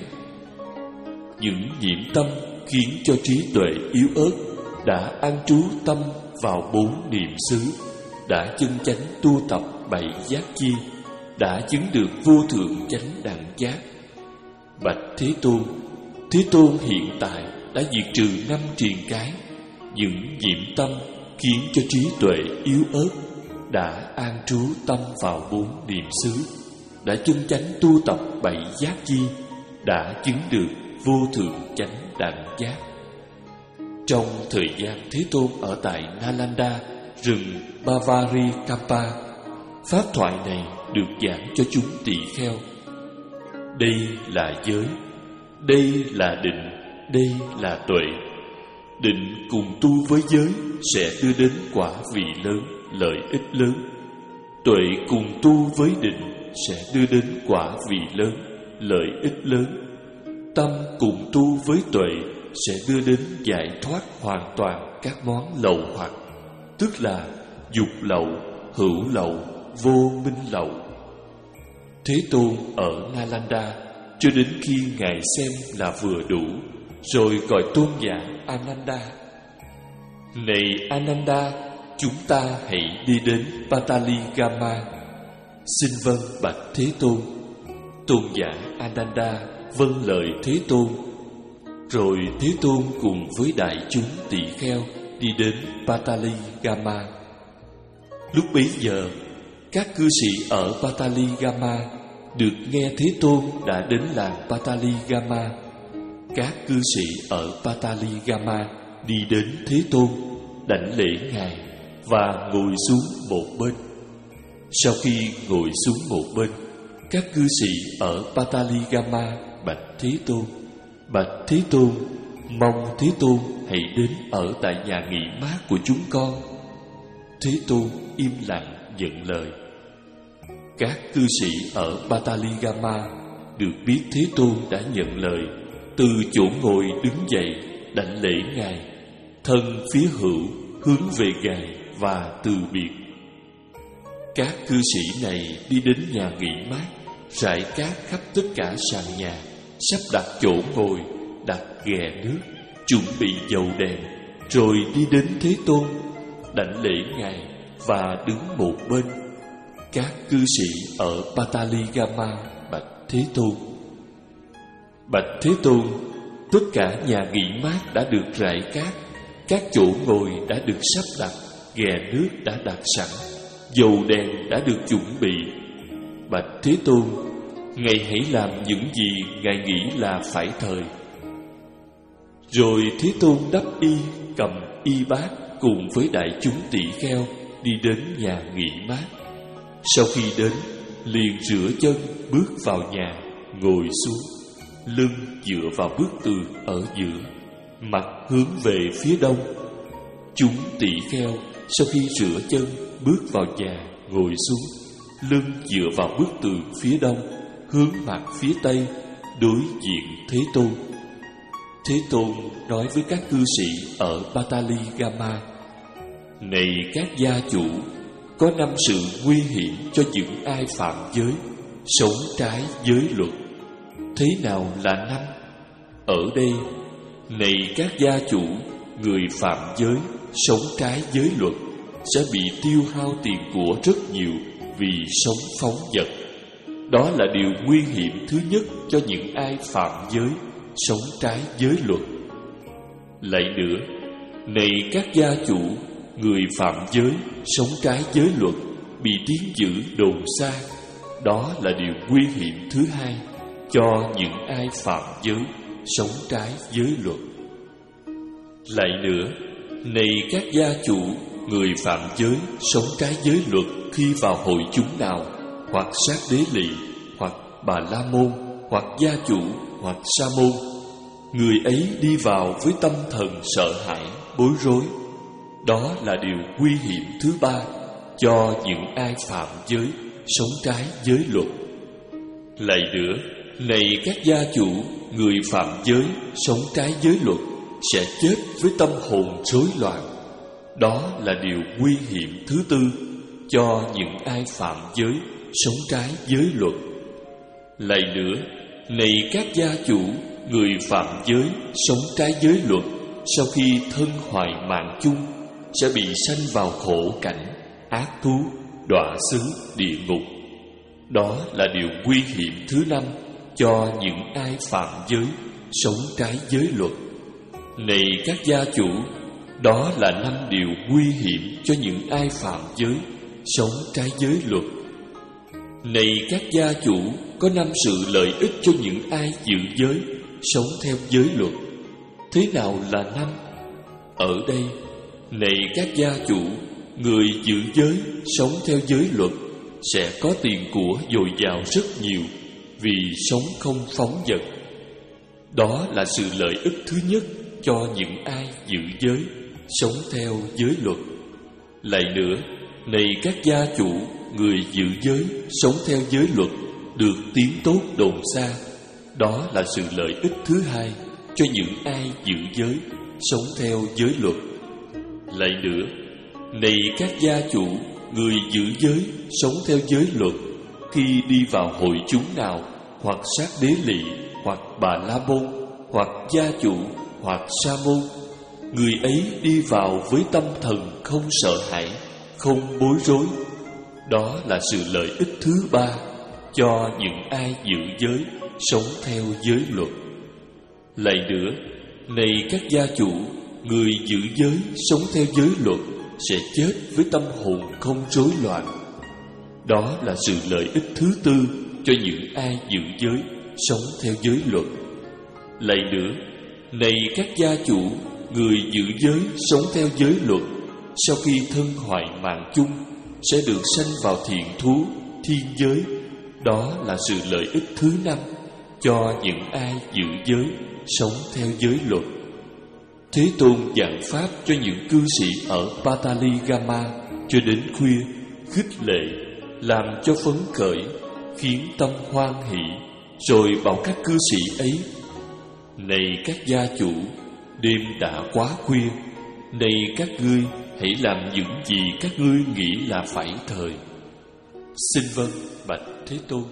Những nhiễm tâm khiến cho trí tuệ yếu ớt, đã an trú tâm vào bốn niệm xứ, đã chân chánh tu tập bảy giác chi, đã chứng được vô thượng chánh đẳng giác. Bạch Thế Tôn, Thế Tôn hiện tại đã diệt trừ năm triền cái, những nhiễm tâm khiến cho trí tuệ yếu ớt, đã an trú tâm vào bốn niệm xứ, đã chân chánh tu tập bảy giác chi, đã chứng được vô thượng chánh đẳng giác. Trong thời gian Thế Tôn ở tại Nalanda, rừng Bavari-Kampa, pháp thoại này được giảng cho chúng tỳ kheo. Đây là giới, đây là định, đây là tuệ. Định cùng tu với giới sẽ đưa đến quả vị lớn, lợi ích lớn. Tuệ cùng tu với định sẽ đưa đến quả vị lớn, lợi ích lớn. Tâm cùng tu với tuệ sẽ đưa đến giải thoát hoàn toàn các món lậu hoặc, tức là dục lậu, hữu lậu, vô minh lậu. Thế Tôn ở Nalanda cho đến khi Ngài xem là vừa đủ, rồi gọi tôn giả Ananda. Này Ananda, chúng ta hãy đi đến Pataligama. Xin vâng bạch Thế Tôn. Tôn giả Ananda vâng lời Thế Tôn. Rồi Thế Tôn cùng với đại chúng tỳ kheo đi đến Pataligama. Lúc bấy giờ, các cư sĩ ở Pataligama được nghe Thế Tôn đã đến làng Pataligama. Các cư sĩ ở Pataligama đi đến Thế Tôn, đảnh lễ Ngài và ngồi xuống một bên. Sau khi ngồi xuống một bên, các cư sĩ ở Pataligama bạch Thế Tôn: Bạch Thế Tôn, mong Thế Tôn hãy đến ở tại nhà nghỉ mát của chúng con. Thế Tôn im lặng nhận lời. Các cư sĩ ở Pataligama được biết Thế Tôn đã nhận lời, từ chỗ ngồi đứng dậy đảnh lễ Ngài, thân phía hữu hướng về Ngài và từ biệt. Các cư sĩ này đi đến nhà nghỉ mát, rải cát khắp tất cả sàn nhà, sắp đặt chỗ ngồi, đặt ghè nước, chuẩn bị dầu đèn, rồi đi đến Thế Tôn, đảnh lễ Ngài và đứng một bên. Các cư sĩ ở Pataligama bạch Thế Tôn: Bạch Thế Tôn, tất cả nhà nghỉ mát đã được rải cát, các chỗ ngồi đã được sắp đặt, ghè nước đã đặt sẵn, dầu đèn đã được chuẩn bị. Bạch Thế Tôn, Ngài hãy làm những gì Ngài nghĩ là phải thời. Rồi Thế Tôn đắp y, cầm y bát cùng với đại chúng tỳ kheo đi đến nhà nghỉ mát. Sau khi đến, liền rửa chân, bước vào nhà, ngồi xuống, lưng dựa vào bức tường ở giữa, mặt hướng về phía đông. Chúng tỳ kheo sau khi rửa chân, bước vào nhà, ngồi xuống, lưng dựa vào bức tường phía đông, hướng mặt phía tây, đối diện Thế Tôn. Thế Tôn nói với các cư sĩ ở Pataligama: Này các gia chủ, có năm sự nguy hiểm cho những ai phạm giới, sống trái giới luật. Thế nào là năm? Ở đây, này các gia chủ, người phạm giới, sống trái giới luật sẽ bị tiêu hao tiền của rất nhiều vì sống phóng dật. Đó là điều nguy hiểm thứ nhất cho những ai phạm giới, sống trái giới luật. Lại nữa, này các gia chủ, người phạm giới, sống trái giới luật bị tiếng dữ đồn xa. Đó là điều nguy hiểm thứ hai cho những ai phạm giới, sống trái giới luật. Lại nữa, này các gia chủ, người phạm giới, sống trái giới luật khi vào hội chúng nào, hoặc sát đế lỵ, hoặc bà la môn, hoặc gia chủ, hoặc sa môn, người ấy đi vào với tâm thần sợ hãi, bối rối. Đó là điều nguy hiểm thứ ba cho những ai phạm giới, sống trái giới luật. Lại nữa, này các gia chủ, người phạm giới, sống trái giới luật sẽ chết với tâm hồn rối loạn. Đó là điều nguy hiểm thứ tư cho những ai phạm giới, sống trái giới luật. Lại nữa, này các gia chủ, người phạm giới, sống trái giới luật sau khi thân hoại mạng chung sẽ bị sanh vào khổ cảnh, ác thú, đọa xứ địa ngục. Đó là điều nguy hiểm thứ năm cho những ai phạm giới, sống trái giới luật. Này các gia chủ, đó là năm điều nguy hiểm cho những ai phạm giới, sống trái giới luật. Này các gia chủ, có năm sự lợi ích cho những ai giữ giới, sống theo giới luật. Thế nào là năm? Ở đây, này các gia chủ, người giữ giới, sống theo giới luật sẽ có tiền của dồi dào rất nhiều, vì sống không phóng dật. Đó là sự lợi ích thứ nhất cho những ai giữ giới, sống theo giới luật. Lại nữa, này các gia chủ, người giữ giới, sống theo giới luật được tiếng tốt đồn xa. Đó là sự lợi ích thứ hai cho những ai giữ giới, sống theo giới luật. Lại nữa, này các gia chủ, người giữ giới, sống theo giới luật, khi đi vào hội chúng nào, hoặc sát đế lỵ, hoặc bà la môn, hoặc gia chủ, hoặc sa môn, người ấy đi vào với tâm thần không sợ hãi, không bối rối. Đó là sự lợi ích thứ ba cho những ai giữ giới, sống theo giới luật. Lại nữa, này các gia chủ, người giữ giới, sống theo giới luật sẽ chết với tâm hồn không rối loạn. Đó là sự lợi ích thứ tư cho những ai giữ giới, sống theo giới luật. Lại nữa, này các gia chủ, người giữ giới, sống theo giới luật, sau khi thân hoại mạng chung sẽ được sanh vào thiện thú, thiên giới. Đó là sự lợi ích thứ năm cho những ai giữ giới, sống theo giới luật. Thế Tôn giảng pháp cho những cư sĩ ở Patali Gama cho đến khuya, khích lệ, làm cho phấn khởi, khiến tâm hoan hỷ, rồi bảo các cư sĩ ấy: này các gia chủ, đêm đã quá khuya, này các ngươi hãy làm những gì các ngươi nghĩ là phải thời. Xin vâng, bạch Thế Tôn.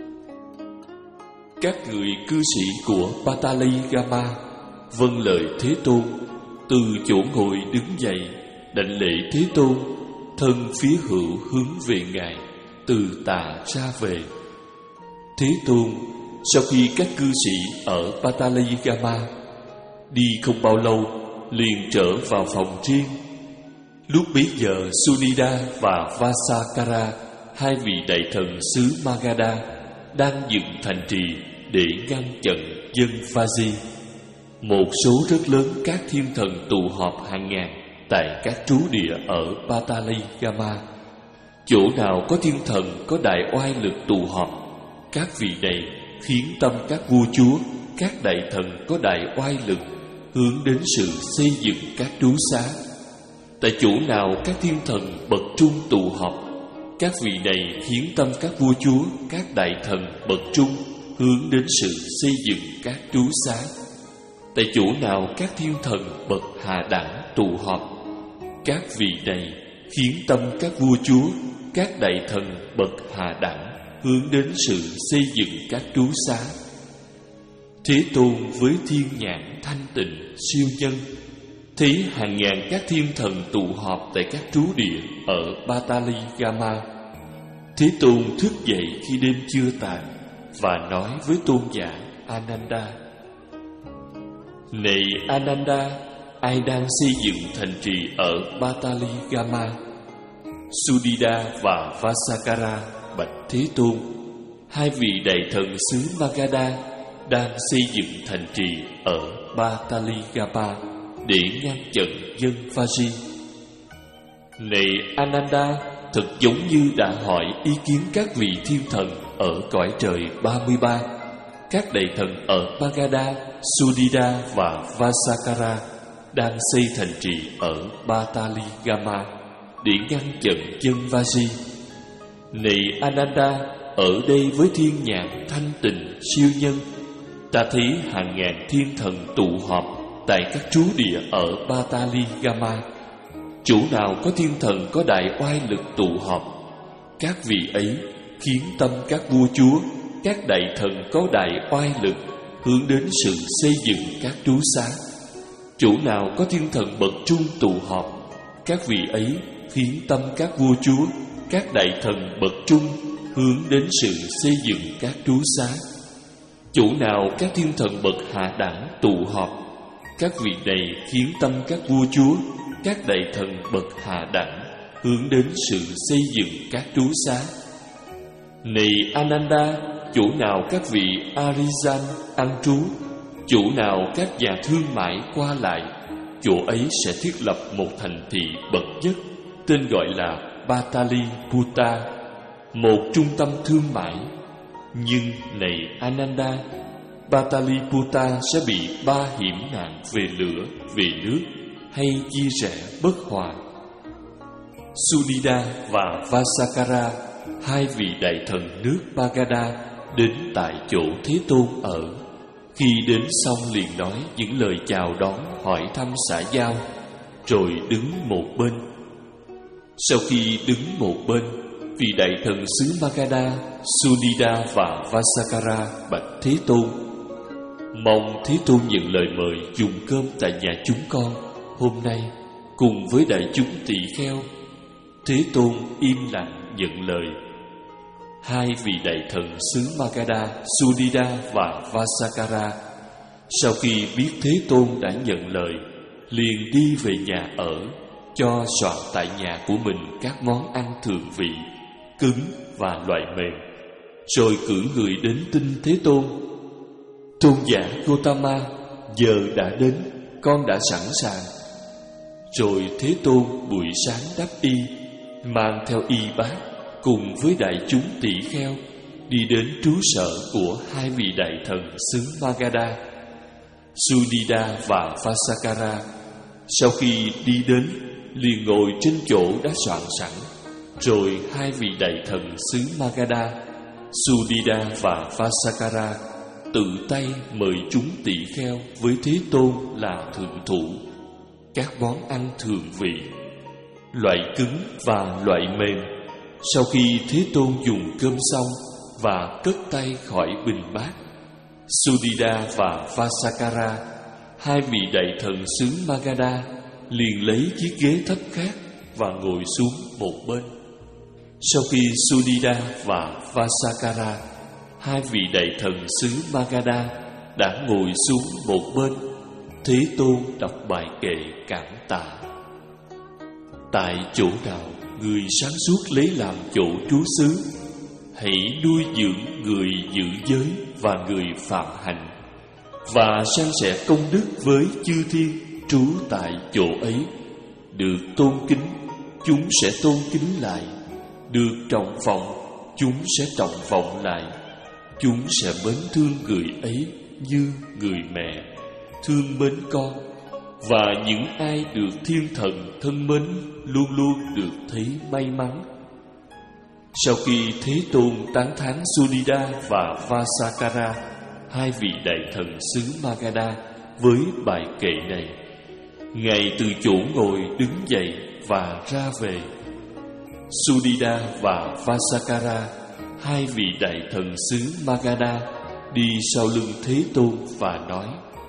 Các người cư sĩ của Patali Gama vâng lời Thế Tôn, từ chỗ ngồi đứng dậy, đảnh lễ Thế Tôn, thân phía hữu hướng về Ngài, từ tạ ra về. Thế Tôn, sau khi các cư sĩ ở Patali Gama đi không bao lâu, liền trở vào phòng riêng. Lúc bấy giờ, Sunida và Vasakara, hai vị đại thần xứ Magadha, đang dựng thành trì để ngăn chặn dân Vaji. Một số rất lớn các thiên thần tụ họp hàng ngàn tại các trú địa ở Patali Gama. Chỗ nào có thiên thần có đại oai lực tụ họp, các vị này khiến tâm các vua chúa, các đại thần có đại oai lực hướng đến sự xây dựng các trú xá. Tại chỗ nào các thiên thần bậc trung tụ họp, các vị này khiến tâm các vua chúa, các đại thần bậc trung hướng đến sự xây dựng các trú xá. Tại chỗ nào các thiên thần bậc hạ đẳng tụ họp, các vị này khiến tâm các vua chúa, các đại thần bậc hạ đẳng hướng đến sự xây dựng các trú xá. Thế Tôn với thiên nhãn thanh tịnh siêu nhân, thấy hàng ngàn các thiên thần tụ họp tại các trú địa ở Patali Gama. Thế Tôn thức dậy khi đêm chưa tàn và nói với tôn giả Ananda: này Ananda, ai đang xây dựng thành trì ở Patali Gama? Sudida và Vasakara bạch Thế Tôn: hai vị đại thần xứ Magadha đang xây dựng thành trì ở Patali Gama để ngăn chặn dân Vaji. Này Ananda, thật giống như đã hỏi ý kiến các vị thiên thần ở cõi trời ba mươi ba. Các đại thần ở Magadha, Sudida và Vasakara đang xây thành trì ở Patali Gama để ngăn chặn dân Vaji. Này Ananda, ở đây với thiên nhãn thanh tịnh siêu nhân, ta thấy hàng ngàn thiên thần tụ họp tại các trú địa ở Patali Gama. Chỗ nào có thiên thần có đại oai lực tụ họp, các vị ấy khiến tâm các vua chúa, các đại thần có đại oai lực hướng đến sự xây dựng các trú xá. Chỗ nào có thiên thần bậc trung tụ họp, các vị ấy khiến tâm các vua chúa, các đại thần bậc trung hướng đến sự xây dựng các trú xá. Chỗ nào các thiên thần bậc hạ đẳng tụ họp, các vị này khiến tâm các vua chúa, các đại thần bậc hạ đẳng hướng đến sự xây dựng các trú xá. Này Ananda, chỗ nào các vị Arijan ăn trú, chỗ nào các nhà thương mại qua lại, chỗ ấy sẽ thiết lập một thành thị bậc nhất, tên gọi là Pataliputta, một trung tâm thương mại. Nhưng này Ananda, Pataliputta sẽ bị ba hiểm nạn về lửa, về nước hay chia rẽ bất hòa. Sudida và Vasakara, hai vị đại thần nước Magadha, đến tại chỗ Thế Tôn ở. Khi đến xong liền nói những lời chào đón, hỏi thăm xã giao, rồi đứng một bên. Sau khi đứng một bên, vị đại thần xứ Magadha, Sudida và Vasakara bạch Thế Tôn: mong Thế Tôn nhận lời mời dùng cơm tại nhà chúng con hôm nay cùng với đại chúng tỳ kheo. Thế Tôn im lặng nhận lời. Hai vị đại thần xứ Magadha, Sudida và Vasakara, sau khi biết Thế Tôn đã nhận lời, liền đi về nhà ở, cho soạn tại nhà của mình các món ăn thường vị, cứng và loại mềm, rồi cử người đến tin Thế Tôn: tôn giả Gotama, giờ đã đến, con đã sẵn sàng. Rồi Thế Tôn buổi sáng đắp y, mang theo y bát cùng với đại chúng tỷ kheo đi đến trú sở của hai vị đại thần xứ Magadha, Sudida và Vasakara. Sau khi đi đến, liền ngồi trên chỗ đã soạn sẵn. Rồi hai vị đại thần xứ Magadha, Sudida và Vasakara tự tay mời chúng tỳ kheo với Thế Tôn là thượng thủ các món ăn thường vị, loại cứng và loại mềm. Sau khi Thế Tôn dùng cơm xong và cất tay khỏi bình bát, Sudida và Vasakara, hai vị đại thần xứ Magadha, liền lấy chiếc ghế thấp khác và ngồi xuống một bên. Sau khi Sudida và Vasakara, hai vị đại thần xứ Magadha, đã ngồi xuống một bên, Thế Tôn đọc bài kệ cảm tạ: tại chỗ nào người sáng suốt lấy làm chỗ trú xứ, hãy nuôi dưỡng người giữ giới và người phạm hạnh, và san sẻ công đức với chư thiên trú tại chỗ ấy. Được tôn kính, chúng sẽ tôn kính lại; được trọng vọng, chúng sẽ trọng vọng lại. Chúng sẽ mến thương người ấy như người mẹ thương mến con. Và những ai được thiên thần thân mến luôn luôn được thấy may mắn. Sau khi Thế Tôn tán thán Sudida và Vasakara, hai vị đại thần xứ Magadha, với bài kệ này, Ngài từ chỗ ngồi đứng dậy và ra về. Sudida và Vasakara, hai vị đại thần xứ Magadha, đi sau lưng Thế Tôn và nói: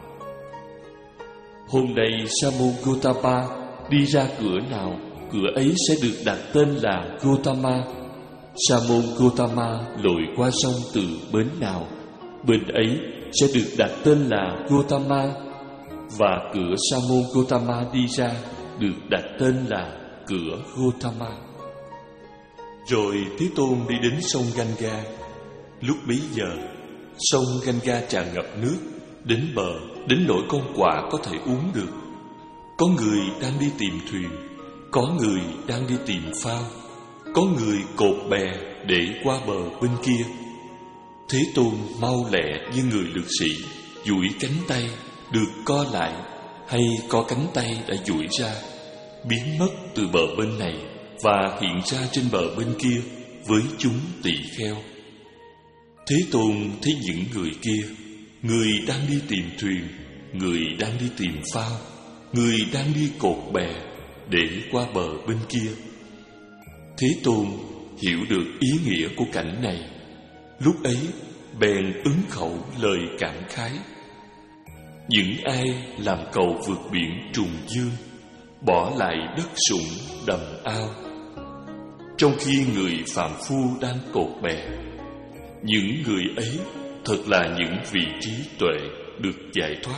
hôm nay Sa môn Gotama đi ra cửa nào, cửa ấy sẽ được đặt tên là Gotama. Sa môn Gotama lội qua sông từ bến nào, bên ấy sẽ được đặt tên là Gotama. Và cửa Sa môn Gotama đi ra được đặt tên là cửa Gotama. Rồi Thế Tôn đi đến sông Ganga. Lúc bấy giờ, sông Ganga tràn ngập nước đến bờ, đến nỗi con quạ có thể uống được. Có người đang đi tìm thuyền, có người đang đi tìm phao, có người cột bè để qua bờ bên kia. Thế Tôn mau lẹ như người lực sĩ, duỗi cánh tay được co lại, hay có cánh tay đã duỗi ra, biến mất từ bờ bên này và hiện ra trên bờ bên kia với chúng tỳ kheo. Thế Tôn thấy những người kia, người đang đi tìm thuyền, người đang đi tìm phao, người đang đi cột bè để qua bờ bên kia. Thế Tôn hiểu được ý nghĩa của cảnh này. Lúc ấy bèn ứng khẩu lời cảm khái: những ai làm cầu vượt biển trùng dương, bỏ lại đất sũng đầm ao, trong khi người phàm phu đang cột bè. Những người ấy thật là những vị trí tuệ được giải thoát.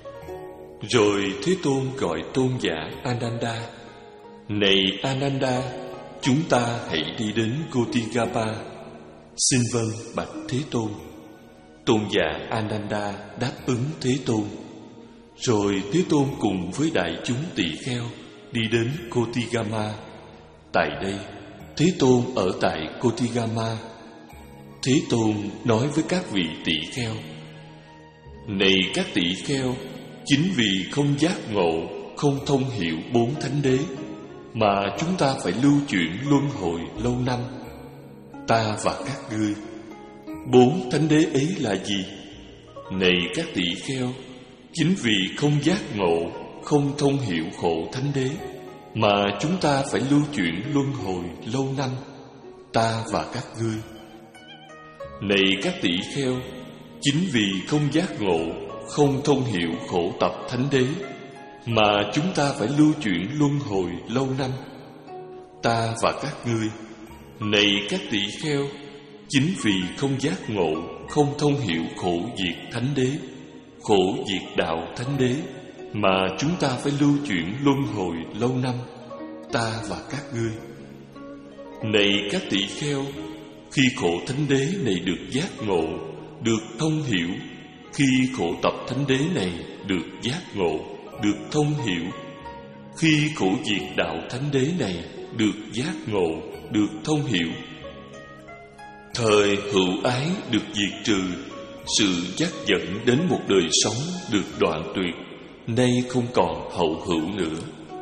Rồi Thế Tôn gọi tôn giả Ananda: Này Ananda, chúng ta hãy đi đến Gotigapa. Xin vâng, bạch Thế Tôn. Tôn giả Ananda đáp ứng Thế Tôn. Rồi Thế Tôn cùng với đại chúng tỳ kheo đi đến Gotigama. Tại đây, Thế Tôn ở tại Gotigama. Thế Tôn nói với các vị tỳ kheo: Này các tỳ kheo, chính vì không giác ngộ, không thông hiểu bốn thánh đế mà chúng ta phải lưu chuyển luân hồi lâu năm. Ta và các ngươi, bốn thánh đế ấy là gì? Này các tỳ kheo, chính vì không giác ngộ, không thông hiểu khổ thánh đế mà chúng ta phải lưu chuyển luân hồi lâu năm. Ta và các ngươi. Này các tỳ kheo, chính vì không giác ngộ, không thông hiểu khổ tập thánh đế mà chúng ta phải lưu chuyển luân hồi lâu năm. Ta và các ngươi. Này các tỳ kheo, chính vì không giác ngộ, không thông hiểu khổ diệt thánh đế, khổ diệt đạo thánh đế mà chúng ta phải lưu chuyển luân hồi lâu năm. Ta và các ngươi. Này các tỳ kheo, khi khổ thánh đế này được giác ngộ, được thông hiểu, khi khổ tập thánh đế này được giác ngộ, được thông hiểu, khi khổ diệt đạo thánh đế này được giác ngộ, được thông hiểu, thời hữu ái được diệt trừ, sự dắt dẫn đến một đời sống được đoạn tuyệt, nay không còn hậu hữu nữa.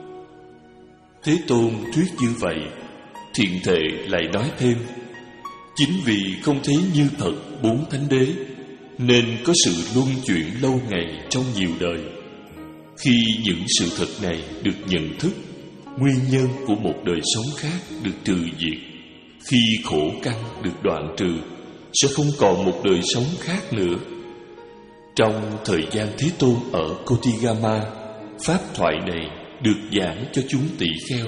Thế Tôn thuyết như vậy, Thiện Thệ lại nói thêm: Chính vì không thấy như thật bốn thánh đế nên có sự luân chuyển lâu ngày trong nhiều đời. Khi những sự thật này được nhận thức, nguyên nhân của một đời sống khác được trừ diệt, khi khổ căn được đoạn trừ, sẽ không còn một đời sống khác nữa. Trong thời gian Thế Tôn ở Gotigama, pháp thoại này được giảng cho chúng tỳ kheo.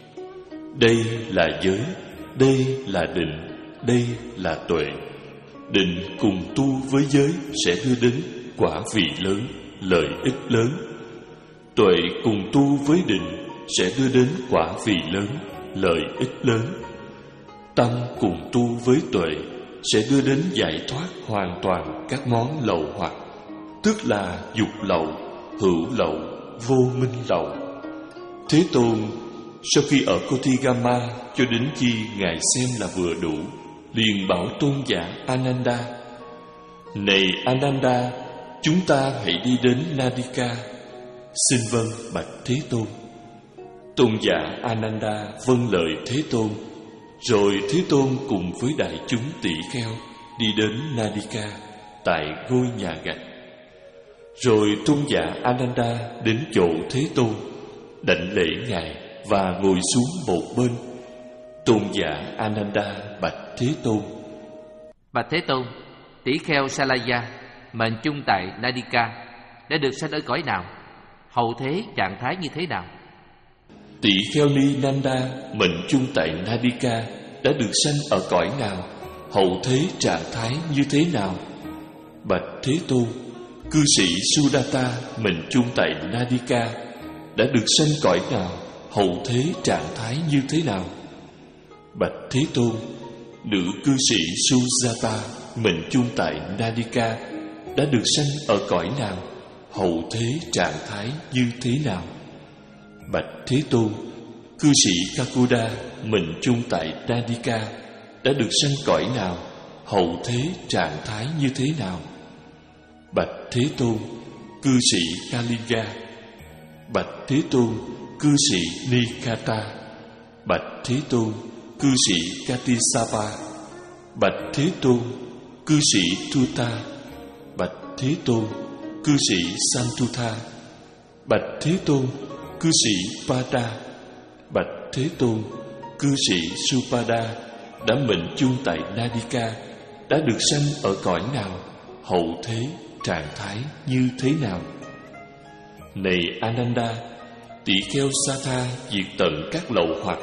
Đây là giới, đây là định, đây là tuệ. Định cùng tu với giới sẽ đưa đến quả vị lớn, lợi ích lớn. Tuệ cùng tu với định sẽ đưa đến quả vị lớn, lợi ích lớn. Tâm cùng tu với tuệ sẽ đưa đến giải thoát hoàn toàn các món lậu hoặc, tức là dục lậu, hữu lậu, vô minh lậu. Thế Tôn sau khi ở Gotigama cho đến khi Ngài xem là vừa đủ, liền bảo tôn giả Ananda: Này Ananda, chúng ta hãy đi đến Nadika. Xin vâng, bạch Thế Tôn. Tôn giả Ananda vâng lời Thế Tôn. Rồi Thế Tôn cùng với đại chúng tỳ kheo đi đến Nadika tại ngôi nhà gạch. Rồi tôn giả Ananda đến chỗ Thế Tôn, đảnh lễ Ngài và ngồi xuống một bên. Tôn giả Ananda bạch Thế Tôn: Bạch Thế Tôn, tỷ kheo Salaya mệnh chung tại Nadika đã được sanh ở cõi nào? Hậu thế trạng thái như thế nào? Tỷ kheo Ni Nanda mệnh chung tại Nadika đã được sanh ở cõi nào? Hậu thế trạng thái như thế nào? Bạch Thế Tôn, cư sĩ Sudatta mệnh chung tại Nadika đã được sanh cõi nào? Hậu thế trạng thái như thế nào? Bạch Thế Tôn, nữ cư sĩ Sujata mệnh chung tại Nadika đã được sanh ở cõi nào? Hậu thế trạng thái như thế nào? Bạch Thế Tôn, cư sĩ Kakuda mệnh chung tại Nadika đã được sanh cõi nào? Hậu thế trạng thái như thế nào? Bạch Thế Tôn, cư sĩ Kalinga. Bạch Thế Tôn, cư sĩ Nikata. Bạch Thế Tôn, cư sĩ Katisapa. Bạch Thế Tôn, cư sĩ Tuta. Bạch Thế Tôn, cư sĩ Santutha. Bạch Thế Tôn, cư sĩ Pada. Bạch Thế Tôn, cư sĩ Supada đã mệnh chung tại Nadika đã được sanh ở cõi nào? Hậu thế trạng thái như thế nào? Này Ananda, tỷ kheo Satha diệt tận các lậu hoặc,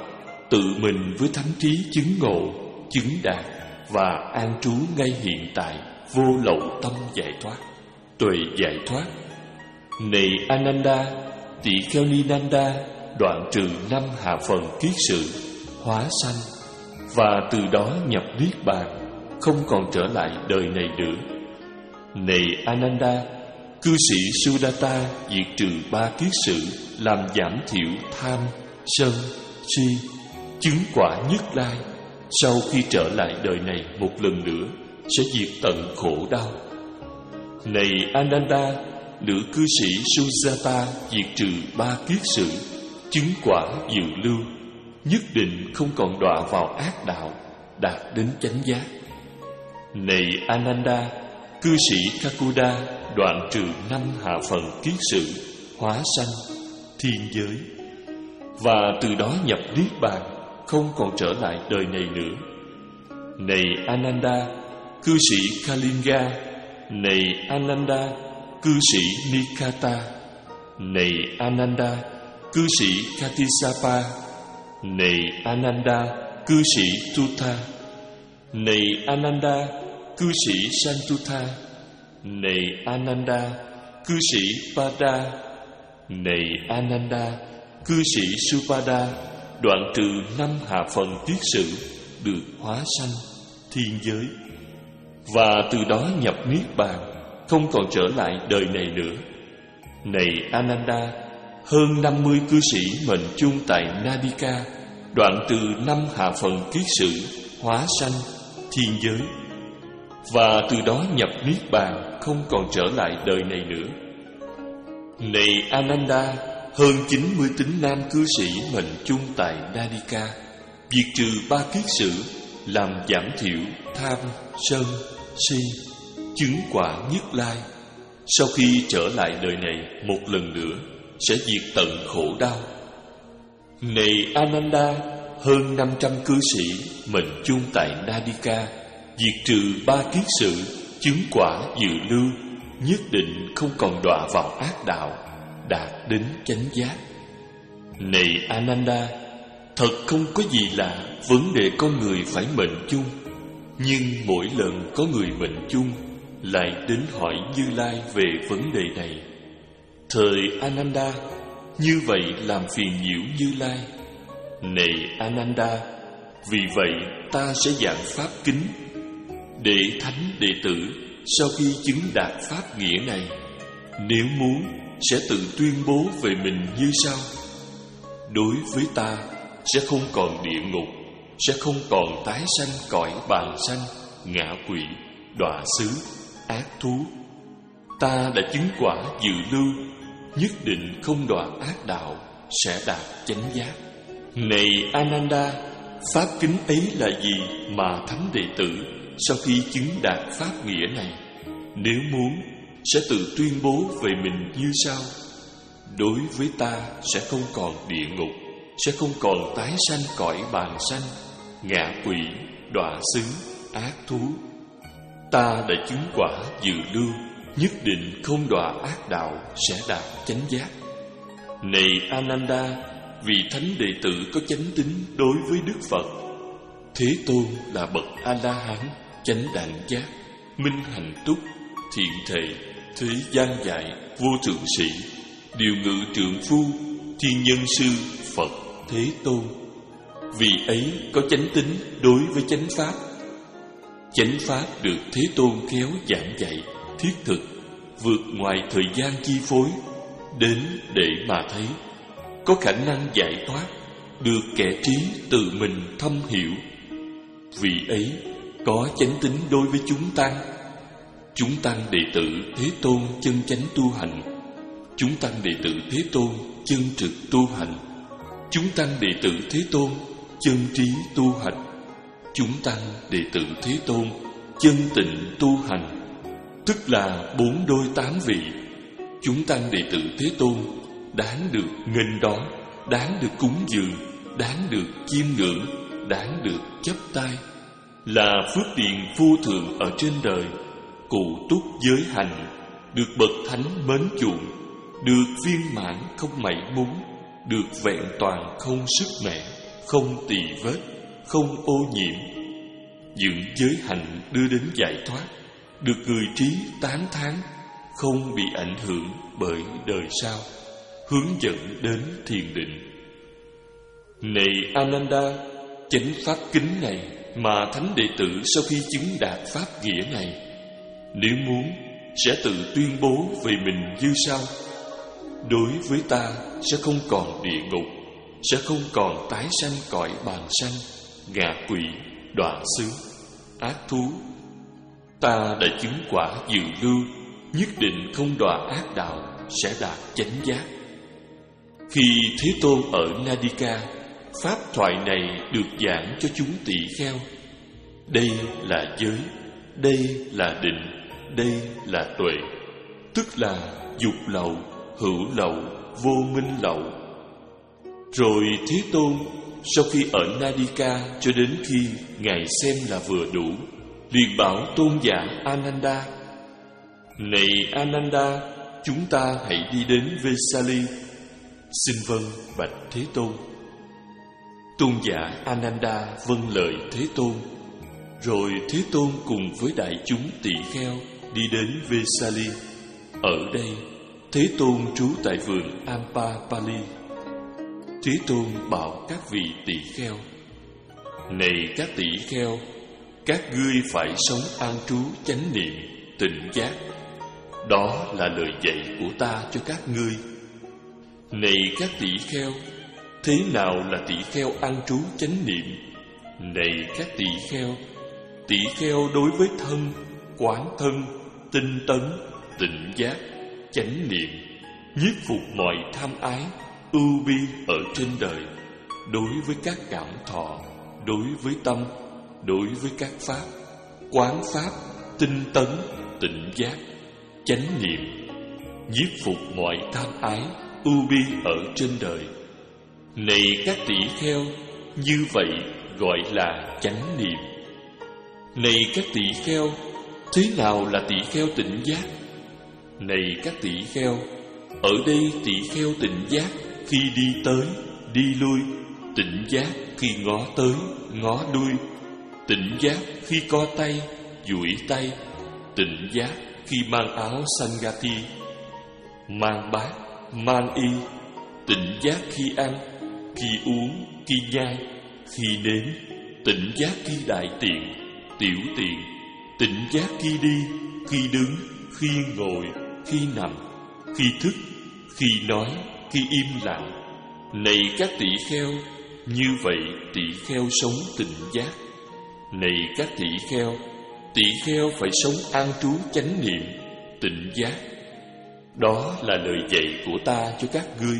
tự mình với thánh trí chứng ngộ, chứng đạt và an trú ngay hiện tại, vô lậu tâm giải thoát, tuệ giải thoát. Này Ananda, tỳ kheo ni Nanda, đoạn trừ năm hạ phần kiết sự, hóa sanh, và từ đó nhập niết bàn, không còn trở lại đời này nữa. Này Ananda, cư sĩ Sudatta diệt trừ ba kiết sự, làm giảm thiểu tham, sân, si, chứng quả Nhất Lai. Sau khi trở lại đời này một lần nữa, sẽ diệt tận khổ đau. Này Ananda, nữ cư sĩ Sujata diệt trừ ba kiết sự, chứng quả dự lưu, nhất định không còn đọa vào ác đạo, đạt đến chánh giác. Này Ananda, cư sĩ Kakuda đoạn trừ năm hạ phần kiết sự, hóa sanh, thiên giới, và từ đó nhập niết bàn, không còn trở lại đời này nữa. Này Ananda, cư sĩ Kalinga, này Ananda, cư sĩ Nikata, này Ananda, cư sĩ Katisapa, này Ananda, cư sĩ Tuta, này Ananda, cư sĩ Santutha, này Ananda, cư sĩ Pada, này Ananda, cư sĩ Supada, đoạn trừ năm hạ phần kiết sự, được hóa sanh, thiên giới, và từ đó nhập niết bàn, không còn trở lại đời này nữa. Này Ananda, hơn năm mươi cư sĩ mệnh chung tại Nadika, đoạn trừ năm hạ phần kiết sự, hóa sanh, thiên giới, và từ đó nhập niết bàn, không còn trở lại đời này nữa. Này Ananda, hơn chín mươi tính nam cư sĩ mệnh chung tại Nadika, diệt trừ ba kiết sự, làm giảm thiểu tham, sân, si, chứng quả Nhất Lai. Sau khi trở lại đời này một lần nữa, sẽ diệt tận khổ đau. Này Ananda, hơn năm trăm cư sĩ mệnh chung tại Nadika, diệt trừ ba kiết sự, chứng quả dự lưu, nhất định không còn đọa vào ác đạo, đạt đến chánh giác. Này Ananda, thật không có gì là vấn đề con người phải mệnh chung, nhưng mỗi lần có người mệnh chung lại đến hỏi Như Lai về vấn đề này. Thời Ananda, như vậy làm phiền nhiễu Như Lai. Này Ananda, vì vậy ta sẽ giảng pháp kính để thánh đệ tử sau khi chứng đạt pháp nghĩa này, nếu muốn sẽ tự tuyên bố về mình như sau: đối với ta sẽ không còn địa ngục, sẽ không còn tái sanh cõi bàn sanh, ngạ quỷ, đọa xứ, ác thú. Ta đã chứng quả dự lưu, nhất định không đọa ác đạo, sẽ đạt chánh giác. Này Ananda, pháp kính ấy là gì mà thánh đệ tử sau khi chứng đạt pháp nghĩa này, nếu muốn sẽ tự tuyên bố về mình như sau: đối với ta sẽ không còn địa ngục, sẽ không còn tái sanh cõi bàn sanh, ngạ quỷ, đọa xứ, ác thú. Ta đã chứng quả dự lưu, nhất định không đọa ác đạo, sẽ đạt chánh giác. Này Ananda, vì thánh đệ tử có chánh tín đối với Đức Phật, Thế Tôn là bậc A-la-hán, chánh đẳng giác, minh hạnh túc, thiện thệ, thế gian dạy, vô thượng sĩ, điều ngự trượng phu, thiên nhân sư, Phật Thế Tôn. Vì ấy có chánh tín đối với chánh pháp. Chánh pháp được Thế Tôn khéo giảng dạy, thiết thực, vượt ngoài thời gian chi phối, đến để mà thấy, có khả năng giải thoát, được kẻ trí tự mình thâm hiểu. Vì ấy có chánh tín đối với chúng tăng. Chúng tăng đệ tử Thế Tôn chân chánh tu hành, chúng tăng đệ tử Thế Tôn chân trực tu hành, chúng tăng đệ tử Thế Tôn chân trí tu hành, chúng tăng đệ tử Thế Tôn chân tịnh tu hành, tức là bốn đôi tám vị. Chúng tăng đệ tử Thế Tôn đáng được nghênh đón, đáng được cúng dường, đáng được chiêm ngưỡng, đáng được chắp tay, là phước điền vô thượng ở trên đời, cụ túc giới hành, được bậc thánh mến chuộng, được viên mãn không mảy muốn, được vẹn toàn không sức mẻ, không tỳ vết, không ô nhiễm. Những giới hạnh đưa đến giải thoát, được người trí tán thán, không bị ảnh hưởng bởi đời sau, hướng dẫn đến thiền định. Này Ananda, chánh pháp kính này mà thánh đệ tử sau khi chứng đạt pháp nghĩa này, nếu muốn sẽ tự tuyên bố về mình như sau: đối với ta sẽ không còn địa ngục, sẽ không còn tái sanh cõi bàn sanh, ngạ quỷ, đọa xứ, ác thú. Ta đã chứng quả dự lưu, nhất định không đọa ác đạo, sẽ đạt chánh giác. Khi Thế Tôn ở Nadika, pháp thoại này được giảng cho chúng tỳ kheo. Đây là giới, đây là định, đây là tuệ, tức là dục lậu, hữu lậu, vô minh lậu. Rồi Thế Tôn sau khi ở Nadika cho đến khi Ngài xem là vừa đủ, liền bảo tôn giả Ananda: này Ananda, chúng ta hãy đi đến Vesali. Xin vâng, bạch Thế Tôn. Tôn giả Ananda vâng lời Thế Tôn. Rồi Thế Tôn cùng với đại chúng tỳ kheo đi đến Vesali. Ở đây Thế Tôn trú tại vườn Ampapali. Thế Tôn bảo các vị tỳ kheo: này các tỳ kheo, các ngươi phải sống an trú chánh niệm, tỉnh giác. Đó là lời dạy của ta cho các ngươi. Này các tỳ kheo, thế nào là tỳ kheo an trú chánh niệm? Này các tỳ kheo, tỳ kheo đối với thân, quán thân, tinh tấn, tỉnh giác, chánh niệm, nhiếp phục mọi tham ái, ưu bi ở trên đời, đối với các cảm thọ, đối với tâm, đối với các pháp, quán pháp, tinh tấn, tỉnh giác, chánh niệm, nhiếp phục mọi tham ái, ưu bi ở trên đời. Này các tỳ kheo, như vậy gọi là chánh niệm. Này các tỳ kheo, thế nào là tỳ kheo tỉnh giác? Này các tỳ kheo, ở đây tỳ kheo tỉnh giác khi đi tới, đi lui, tỉnh giác khi ngó tới, ngó lui, tỉnh giác khi co tay, duỗi tay, tỉnh giác khi mang áo sangati, mang bát, mang y, tỉnh giác khi ăn, khi uống, khi nhai, khi nếm, tỉnh giác khi đại tiện, tiểu tiện, tỉnh giác khi đi, khi đứng, khi ngồi, khi nằm, khi thức, khi nói, khi im lặng. Này các tỳ kheo, như vậy tỳ kheo sống tỉnh giác. Này các tỳ kheo, tỳ kheo phải sống an trú chánh niệm, tỉnh giác. Đó là lời dạy của ta cho các ngươi.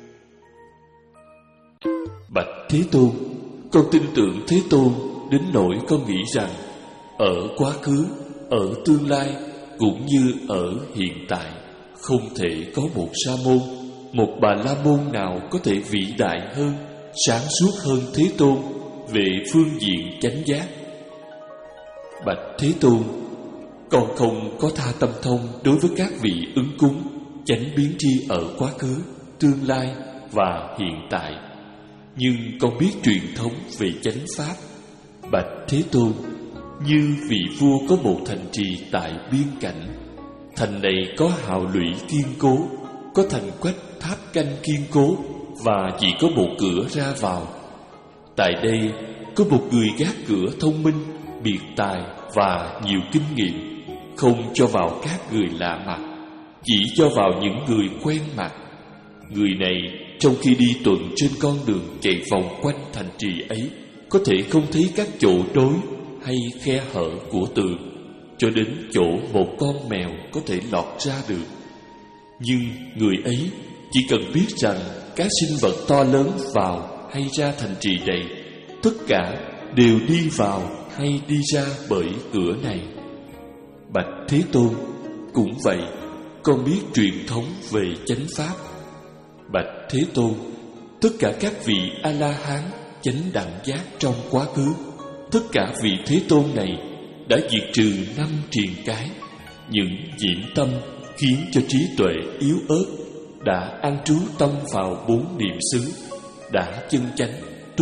Bạch Thế Tôn, con tin tưởng Thế Tôn đến nỗi con nghĩ rằng ở quá khứ, ở tương lai cũng như ở hiện tại, không thể có một sa môn, một bà la môn nào có thể vĩ đại hơn, sáng suốt hơn Thế Tôn về phương diện chánh giác. Bạch Thế Tôn, con không có tha tâm thông đối với các vị ứng cúng, chánh biến tri ở quá khứ, tương lai và hiện tại, nhưng con biết truyền thống về chánh pháp. Bạch Thế Tôn, như vị vua có một thành trì tại biên cảnh. Thành này có hào lũy kiên cố, có thành quách tháp canh kiên cố, và chỉ có một cửa ra vào. Tại đây có một người gác cửa thông minh, biệt tài và nhiều kinh nghiệm, không cho vào các người lạ mặt, chỉ cho vào những người quen mặt. Người này trong khi đi tuần trên con đường chạy vòng quanh thành trì ấy, có thể không thấy các chỗ đối hay khe hở của tường, cho đến chỗ một con mèo có thể lọt ra được. Nhưng người ấy chỉ cần biết rằng các sinh vật to lớn vào hay ra thành trì này, tất cả đều đi vào hay đi ra bởi cửa này. Bạch Thế Tôn, cũng vậy, con biết truyền thống về chánh pháp. Bạch Thế Tôn, tất cả các vị A-la-hán chánh đẳng giác trong quá khứ, tất cả vị Thế Tôn này đã diệt trừ năm triền cái, những nhiễm tâm khiến cho trí tuệ yếu ớt, đã an trú tâm vào bốn niệm xứ, đã chân chánh tu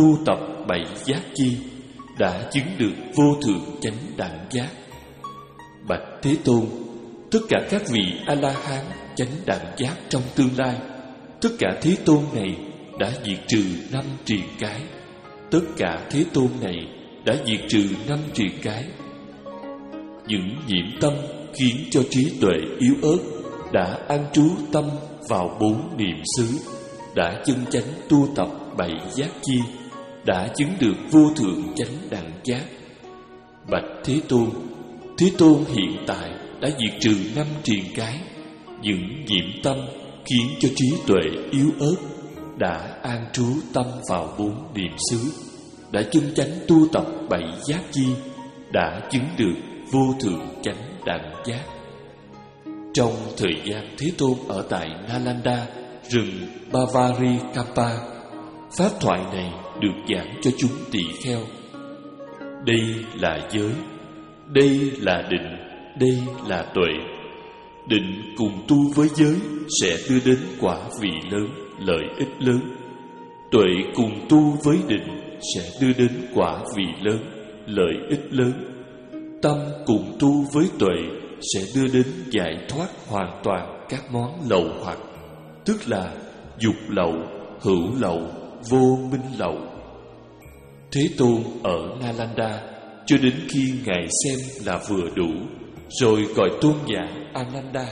tu tập bảy giác chi, đã chứng được vô thượng chánh đẳng giác. Bạch Thế Tôn, tất cả các vị A-la-hán chánh đẳng giác trong tương lai, tất cả Thế Tôn này đã diệt trừ năm triền cái. Tất cả Thế Tôn này đã diệt trừ năm triền cái. Những nhiễm tâm khiến cho trí tuệ yếu ớt đã an trú tâm vào bốn niệm xứ, đã chân chánh tu tập bảy giác chi, đã chứng được vô thượng chánh đẳng giác. Bạch Thế Tôn, Thế Tôn hiện tại đã diệt trừ năm triền cái. Những nhiễm tâm khiến cho trí tuệ yếu ớt đã an trú tâm vào bốn niệm xứ, đã chân chánh tu tập bảy giác chi, đã chứng được vô thượng chánh đẳng giác. Trong thời gian Thế Tôn ở tại Nalanda, rừng Bavari-Kampa, pháp thoại này được giảng cho chúng tỳ kheo. Đây là giới, đây là định, đây là tuệ. Định cùng tu với giới sẽ đưa đến quả vị lớn, lợi ích lớn. Tuệ cùng tu với định sẽ đưa đến quả vị lớn, lợi ích lớn. Tâm cùng tu với tuệ sẽ đưa đến giải thoát hoàn toàn các món lậu hoặc, tức là dục lậu, hữu lậu, vô minh lậu. Thế Tôn ở Nalanda cho đến khi Ngài xem là vừa đủ, rồi gọi tôn giả Ananda: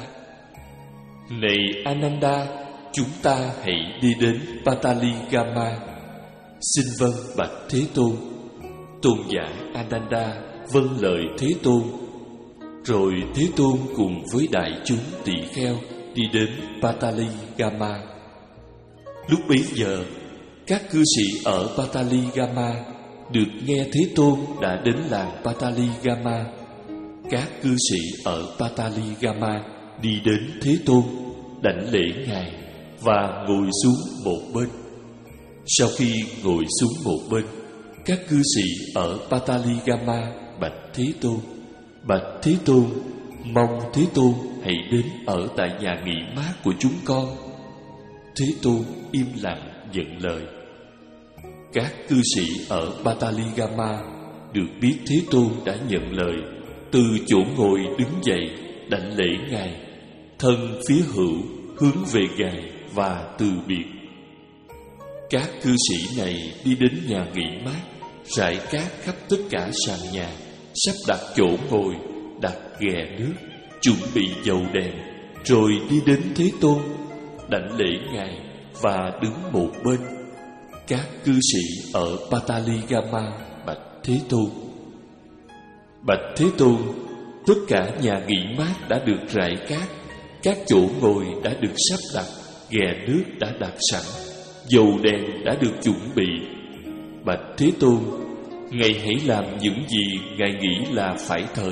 Này Ananda, chúng ta hãy đi đến Pataligama. Xin vâng bạch Thế Tôn. Tôn giả Ananda vâng lời Thế Tôn. Rồi Thế Tôn cùng với đại chúng tỳ kheo đi đến Pataligama. Lúc bấy giờ, các cư sĩ ở Pataligama được nghe Thế Tôn đã đến làng Pataligama. Các cư sĩ ở Pataligama đi đến Thế Tôn, đảnh lễ Ngài và ngồi xuống một bên. Sau khi ngồi xuống một bên, các cư sĩ ở Pataligama bạch Thế Tôn: Bạch Thế Tôn, mong Thế Tôn hãy đến ở tại nhà nghỉ mát của chúng con. Thế Tôn im lặng nhận lời. Các cư sĩ ở Pataligama được biết Thế Tôn đã nhận lời, từ chỗ ngồi đứng dậy đảnh lễ Ngài, thân phía hữu hướng về Ngài và từ biệt. Các cư sĩ này đi đến nhà nghỉ mát, rải cát khắp tất cả sàn nhà, sắp đặt chỗ ngồi, đặt ghè nước, chuẩn bị dầu đèn, rồi đi đến Thế Tôn, đảnh lễ Ngài và đứng một bên. Các cư sĩ ở Pataligama bạch Thế Tôn: Bạch Thế Tôn, tất cả nhà nghỉ mát đã được rải cát, các chỗ ngồi đã được sắp đặt, ghè nước đã đặt sẵn, dầu đèn đã được chuẩn bị. Bạch Thế Tôn, Ngài hãy làm những gì Ngài nghĩ là phải thời.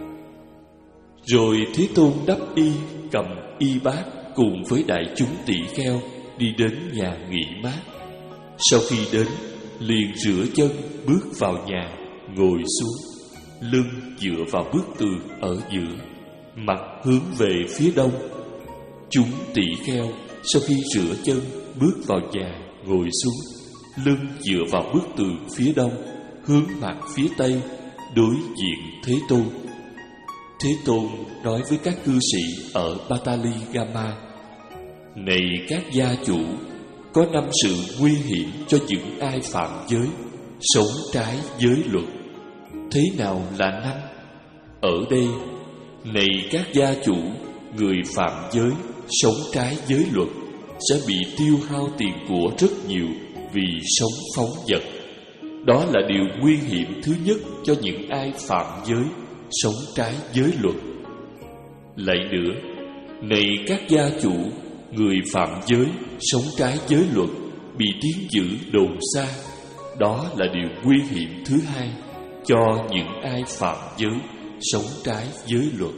Rồi Thế Tôn đắp y, cầm y bát cùng với đại chúng tỳ kheo đi đến nhà nghỉ mát. Sau khi đến, liền rửa chân, bước vào nhà, ngồi xuống, lưng dựa vào bức tường ở giữa, mặt hướng về phía đông. Chúng tỳ kheo sau khi rửa chân, bước vào nhà, ngồi xuống, lưng dựa vào bức tường phía đông, hướng mặt phía tây, đối diện Thế Tôn. Thế Tôn nói với các cư sĩ ở Pataligama: Này các gia chủ, có năm sự nguy hiểm cho những ai phạm giới, sống trái giới luật. Thế nào là năm? Ở đây, này các gia chủ, người phạm giới, sống trái giới luật sẽ bị tiêu hao tiền của rất nhiều vì sống phóng dật. Đó là điều nguy hiểm thứ nhất cho những ai phạm giới, sống trái giới luật. Lại nữa, này các gia chủ, người phạm giới, sống trái giới luật bị tiếng dữ đồn xa. Đó là điều nguy hiểm thứ hai cho những ai phạm giới, sống trái giới luật.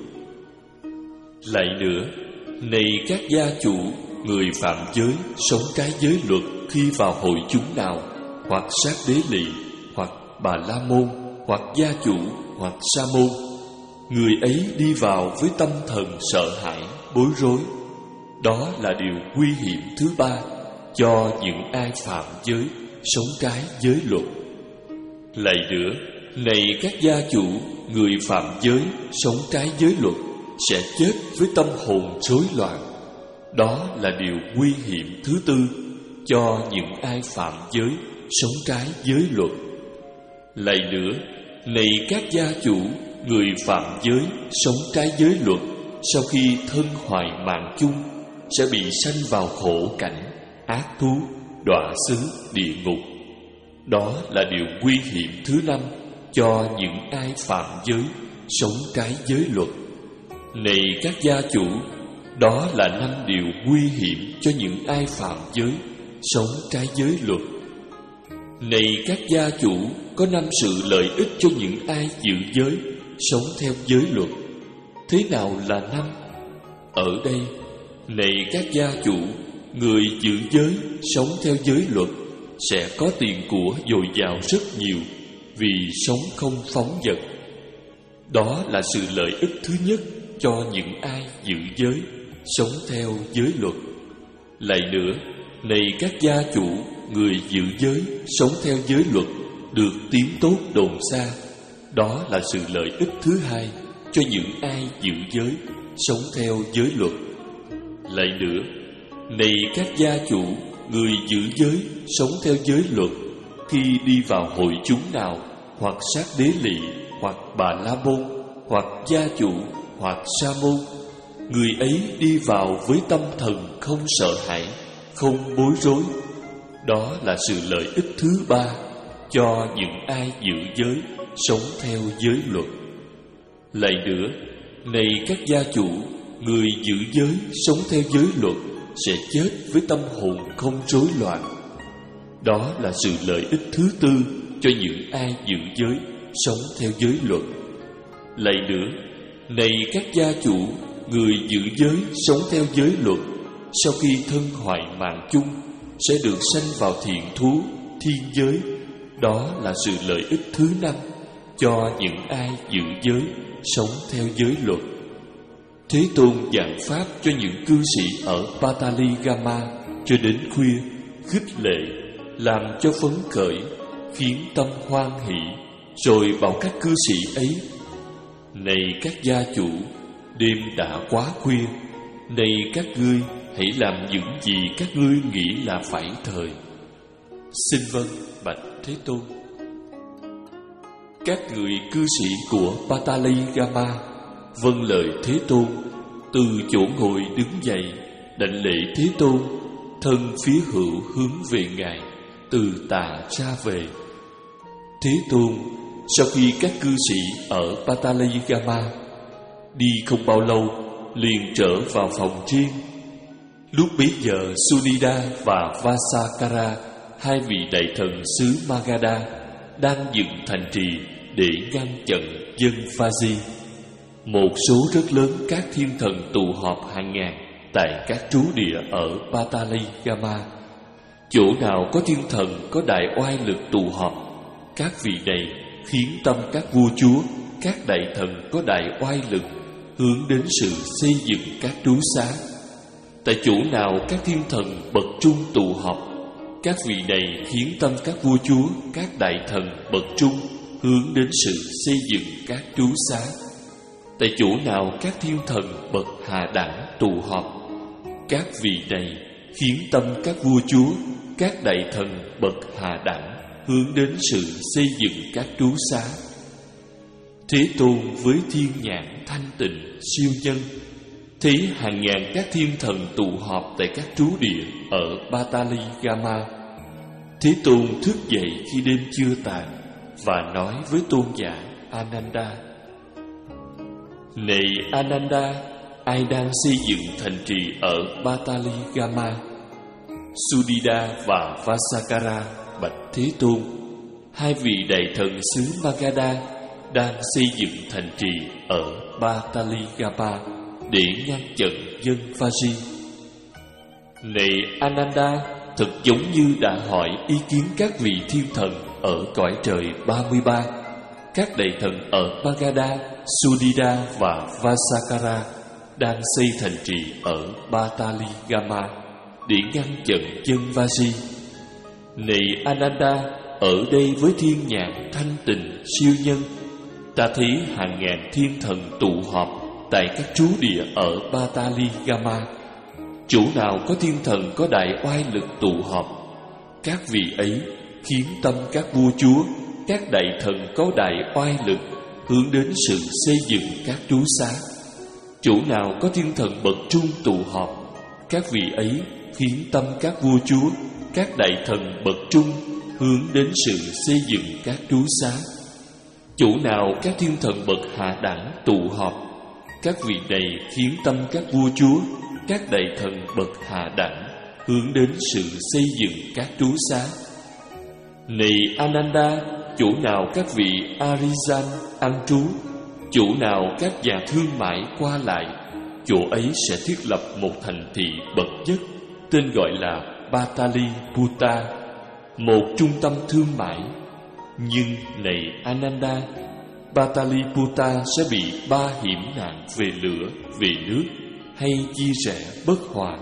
Lại nữa, này các gia chủ, người phạm giới, sống trái giới luật khi vào hội chúng nào, hoặc sát đế lỵ, hoặc bà la môn, hoặc gia chủ, hoặc sa môn, người ấy đi vào với tâm thần sợ hãi, bối rối. Đó là điều nguy hiểm thứ ba cho những ai phạm giới, sống trái giới luật. Lại nữa, này các gia chủ, người phạm giới, sống trái giới luật sẽ chết với tâm hồn rối loạn. Đó là điều nguy hiểm thứ tư cho những ai phạm giới, sống trái giới luật. Lại nữa, này các gia chủ, người phạm giới, sống trái giới luật sau khi thân hoại mạng chung sẽ bị sanh vào khổ cảnh, ác thú, đọa xứ, địa ngục. Đó là điều nguy hiểm thứ năm cho những ai phạm giới, sống trái giới luật. Này các gia chủ, đó là năm điều nguy hiểm cho những ai phạm giới, sống trái giới luật. Này các gia chủ, có năm sự lợi ích cho những ai giữ giới, sống theo giới luật. Thế nào là năm? Ở đây, này các gia chủ, người giữ giới, sống theo giới luật sẽ có tiền của dồi dào rất nhiều vì sống không phóng dật. Đó là sự lợi ích thứ nhất cho những ai giữ giới, sống theo giới luật. Lại nữa, này các gia chủ, người giữ giới, sống theo giới luật được tiếng tốt đồn xa. Đó là sự lợi ích thứ hai cho những ai giữ giới, sống theo giới luật. Lại nữa, này các gia chủ, người giữ giới, sống theo giới luật khi đi vào hội chúng nào, hoặc sát đế lỵ, hoặc bà la môn, hoặc gia chủ, hoặc sa môn, người ấy đi vào với tâm thần không sợ hãi, không bối rối. Đó là sự lợi ích thứ ba cho những ai giữ giới, sống theo giới luật. Lại nữa, này các gia chủ, người giữ giới, sống theo giới luật sẽ chết với tâm hồn không rối loạn. Đó là sự lợi ích thứ tư cho những ai giữ giới, sống theo giới luật. Lại nữa, này các gia chủ, người giữ giới, sống theo giới luật sau khi thân hoại mạng chung sẽ được sanh vào thiện thú, thiên giới. Đó là sự lợi ích thứ năm cho những ai giữ giới, sống theo giới luật. Thế Tôn giảng pháp cho những cư sĩ ở Pataligama cho đến khuya, khích lệ, làm cho phấn khởi, khiến tâm hoan hỷ, rồi bảo các cư sĩ ấy: này các gia chủ, đêm đã quá khuya, này các ngươi hãy làm những gì các ngươi nghĩ là phải thời. Xin vâng, bạch Thế Tôn. Các người cư sĩ của Pataligama vâng lời Thế Tôn, từ chỗ ngồi đứng dậy, đảnh lễ Thế Tôn, thân phía hữu hướng về Ngài, từ tạ ra về. Thế Tôn, sau khi các cư sĩ ở Pataligama đi không bao lâu, liền trở vào phòng riêng. Lúc bấy giờ, Sunida và Vasakara, hai vị đại thần xứ Magadha, đang dựng thành trì để ngăn chặn dân Vaji. Một số rất lớn các thiên thần tụ họp hàng ngàn tại các trú địa ở Pataligama. Chỗ nào có thiên thần có đại oai lực tụ họp, các vị này khiến tâm các vua chúa, các đại thần có đại oai lực hướng đến sự xây dựng các trú xá. Tại chỗ nào các thiên thần bậc trung tụ họp, các vị này khiến tâm các vua chúa, các đại thần bậc trung hướng đến sự xây dựng các trú xá. Tại chỗ nào các thiên thần bậc hạ đẳng tụ họp, các vị này khiến tâm các vua chúa, các đại thần bậc hạ đẳng hướng đến sự xây dựng các trú xá. Thế Tôn với thiên nhãn thanh tịnh siêu nhân thấy hàng ngàn các thiên thần tụ họp tại các trú địa ở Pataligama. Thế Tôn thức dậy khi đêm chưa tàn và nói với tôn giả Ananda: này Ananda, ai đang xây dựng thành trì ở Pataligama? Sudida và Vasakara bạch Thế Tôn: hai vị đại thần xứ Magadha đang xây dựng thành trì ở Pataligama để ngăn chặn dân Vaji. Này Ananda, thật giống như đã hỏi ý kiến các vị thiên thần ở cõi trời ba mươi ba. Các đại thần ở Magadha, Sudida và Vasakara đang xây thành trì ở Pataligama để ngăn chặn dân Vaji. Này Ananda, ở đây với thiên nhãn thanh tịnh siêu nhân, ta thấy hàng ngàn thiên thần tụ họp tại các trú địa ở Pataligama. Chỗ nào có thiên thần có đại oai lực tụ họp, các vị ấy khiến tâm các vua chúa, các đại thần có đại oai lực hướng đến sự xây dựng các trú xá. Chỗ nào có thiên thần bậc trung tụ họp, các vị ấy khiến tâm các vua chúa, các đại thần bậc trung hướng đến sự xây dựng các trú xá. Chỗ nào các thiên thần bậc hạ đẳng tụ họp, các vị này khiến tâm các vua chúa, các đại thần bậc hạ đẳng hướng đến sự xây dựng các trú xá. Này Ananda, chỗ nào các vị Arijan ăn trú, chỗ nào các nhà thương mại qua lại, chỗ ấy sẽ thiết lập một thành thị bậc nhất, tên gọi là Pataliputta, một trung tâm thương mại. Nhưng này Ananda, Pataliputta sẽ bị ba hiểm nạn về lửa, về nước hay chia rẽ bất hòa.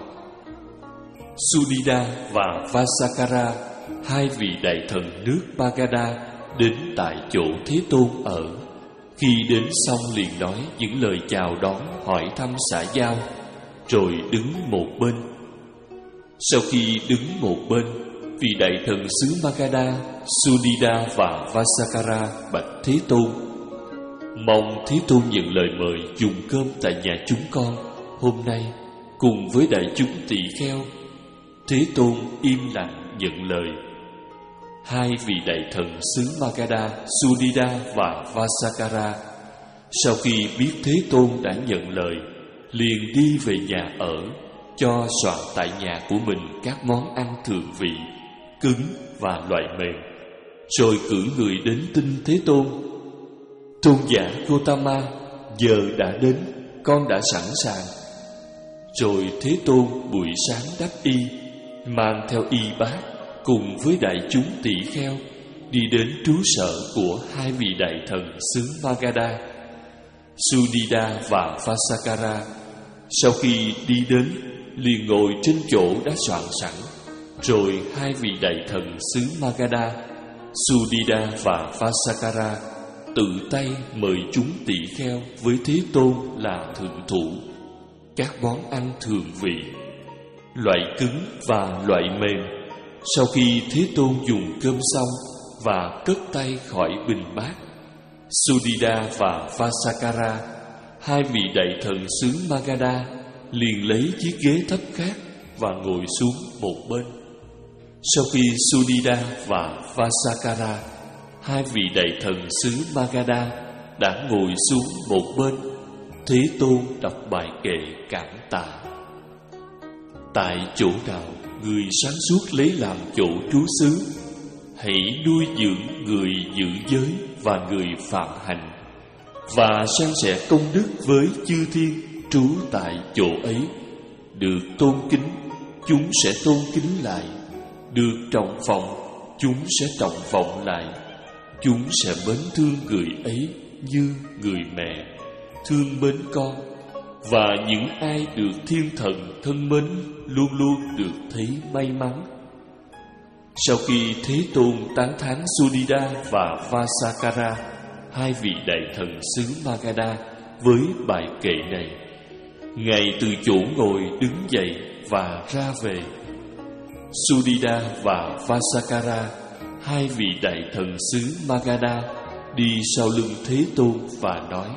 Sudhida và Vasakara, hai vị đại thần nước Magadha, đến tại chỗ Thế Tôn ở. Khi đến xong liền nói những lời chào đón, hỏi thăm xã giao, rồi đứng một bên. Sau khi đứng một bên, vị đại thần xứ Magadha, Sudhida và Vasakara bạch Thế Tôn: mong Thế Tôn nhận lời mời dùng cơm tại nhà chúng con hôm nay cùng với đại chúng tỳ kheo. Thế Tôn im lặng nhận lời. Hai vị đại thần xứ Magadha, Sudhida và Vasakara, sau khi biết Thế Tôn đã nhận lời, liền đi về nhà ở, cho soạn tại nhà của mình các món ăn thượng vị, cứng và loại mềm, rồi cử người đến tin Thế Tôn: tôn giả Gotama, giờ đã đến, con đã sẵn sàng. Rồi Thế Tôn buổi sáng đắp y, mang theo y bát cùng với đại chúng tỷ kheo đi đến trú sở của hai vị đại thần xứ Magadha. Sudhida và Vasakara sau khi đi đến liền ngồi trên chỗ đã soạn sẵn. Rồi hai vị đại thần xứ Magadha, Sudhida và Vasakara, tự tay mời chúng tỷ kheo với Thế Tôn là thượng thủ các món ăn thường vị, loại cứng và loại mềm. Sau khi Thế Tôn dùng cơm xong và cất tay khỏi bình bát, Sudhida và Vasakara, hai vị đại thần xứ Magadha, liền lấy chiếc ghế thấp khác và ngồi xuống một bên. Sau khi Sudhida và Vasakara, hai vị đại thần xứ Magadha, đã ngồi xuống một bên, Thế Tôn đọc bài kệ cảm tạ: tại chỗ nào người sáng suốt lấy làm chỗ trú xứ, hãy nuôi dưỡng người giữ giới và người phạm hành, và san sẻ công đức với chư thiên trú tại chỗ ấy. Được tôn kính, chúng sẽ tôn kính lại. Được trọng vọng, chúng sẽ trọng vọng lại. Chúng sẽ mến thương người ấy như người mẹ thương mến con. Và những ai được thiên thần thân mến luôn luôn được thấy may mắn. Sau khi Thế Tôn tán thán Sudhida và Vasakara, hai vị đại thần xứ Magadha, với bài kệ này, Ngài từ chỗ ngồi đứng dậy và ra về. Sudhida và Vasakara, hai vị đại thần xứ Magadha, đi sau lưng Thế Tôn và nói: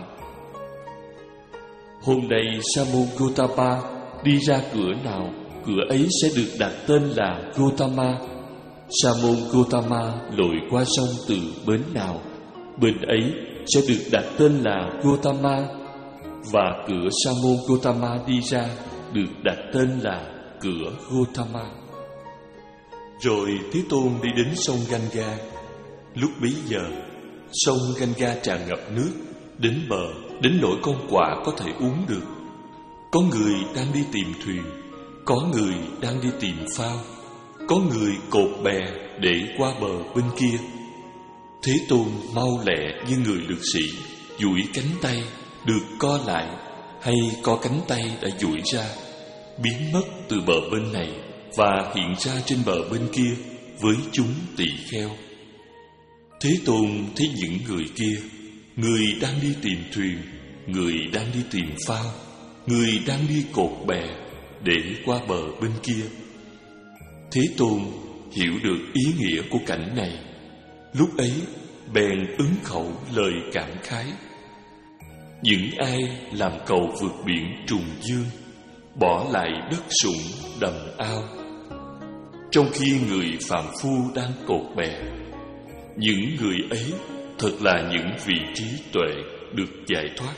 hôm nay Sa môn Gotama đi ra cửa nào, cửa ấy sẽ được đặt tên là Gotama. Sa môn Gotama lội qua sông từ bến nào, bên ấy sẽ được đặt tên là Gotama. Và cửa Sa môn Gotama đi ra được đặt tên là cửa Gotama. Rồi Thế Tôn đi đến sông Ganga. Lúc bấy giờ, sông Ganga tràn ngập nước đến bờ, đến nỗi con quạ có thể uống được. Có người đang đi tìm thuyền, có người đang đi tìm phao, có người cột bè để qua bờ bên kia. Thế Tôn mau lẹ như người lực sĩ, duỗi cánh tay, được co lại, hay có cánh tay đã duỗi ra, biến mất từ bờ bên này và hiện ra trên bờ bên kia, với chúng tỳ kheo. Thế Tôn thấy những người kia, người đang đi tìm thuyền, người đang đi tìm phao, người đang đi cột bè để qua bờ bên kia. Thế Tôn hiểu được ý nghĩa của cảnh này, lúc ấy bèn ứng khẩu lời cảm khái: những ai làm cầu vượt biển trùng dương, bỏ lại đất sũng đầm ao, trong khi người phàm phu đang cột bè. Những người ấy thật là những vị trí tuệ được giải thoát.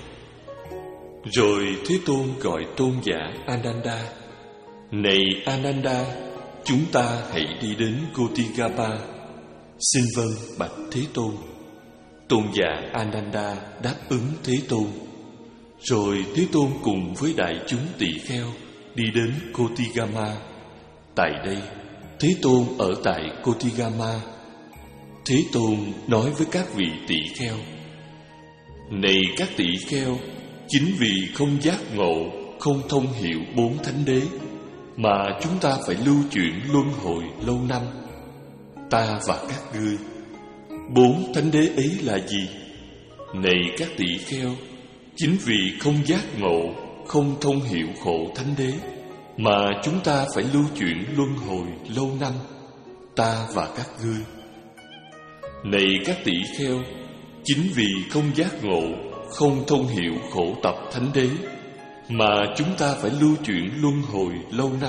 Rồi Thế Tôn gọi tôn giả Ananda: này Ananda, chúng ta hãy đi đến Gotigama. Xin vâng bạch Thế Tôn. Tôn giả Ananda đáp ứng Thế Tôn. Rồi Thế Tôn cùng với đại chúng tỳ kheo đi đến Gotigama. Tại đây, Thế Tôn ở tại Gotigama. Thế Tôn nói với các vị tỳ kheo: này các tỳ kheo, chính vì không giác ngộ, không thông hiểu bốn thánh đế mà chúng ta phải lưu chuyển luân hồi lâu năm. Ta và các ngươi, bốn thánh đế ấy là gì? Này các tỳ kheo, chính vì không giác ngộ, không thông hiểu khổ thánh đế mà chúng ta phải lưu chuyển luân hồi lâu năm. Ta và các ngươi. Này các tỳ kheo, chính vì không giác ngộ, không thông hiểu khổ tập thánh đế mà chúng ta phải lưu chuyển luân hồi lâu năm.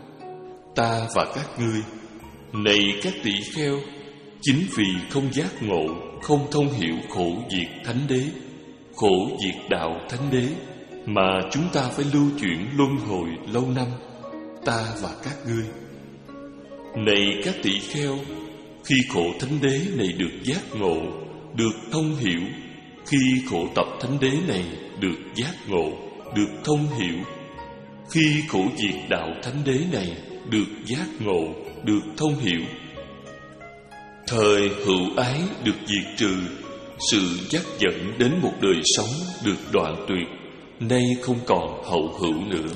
Ta và các ngươi. Này các tỳ kheo, chính vì không giác ngộ, không thông hiểu khổ diệt thánh đế, khổ diệt đạo thánh đế mà chúng ta phải lưu chuyển luân hồi lâu năm. Ta và các ngươi. Này các tỳ kheo, khi khổ thánh đế này được giác ngộ, được thông hiểu, khi khổ tập thánh đế này được giác ngộ, được thông hiểu, khi khổ diệt đạo thánh đế này được giác ngộ, được thông hiểu, thời hữu ái được diệt trừ, sự dắt dẫn đến một đời sống được đoạn tuyệt, nay không còn hậu hữu nữa.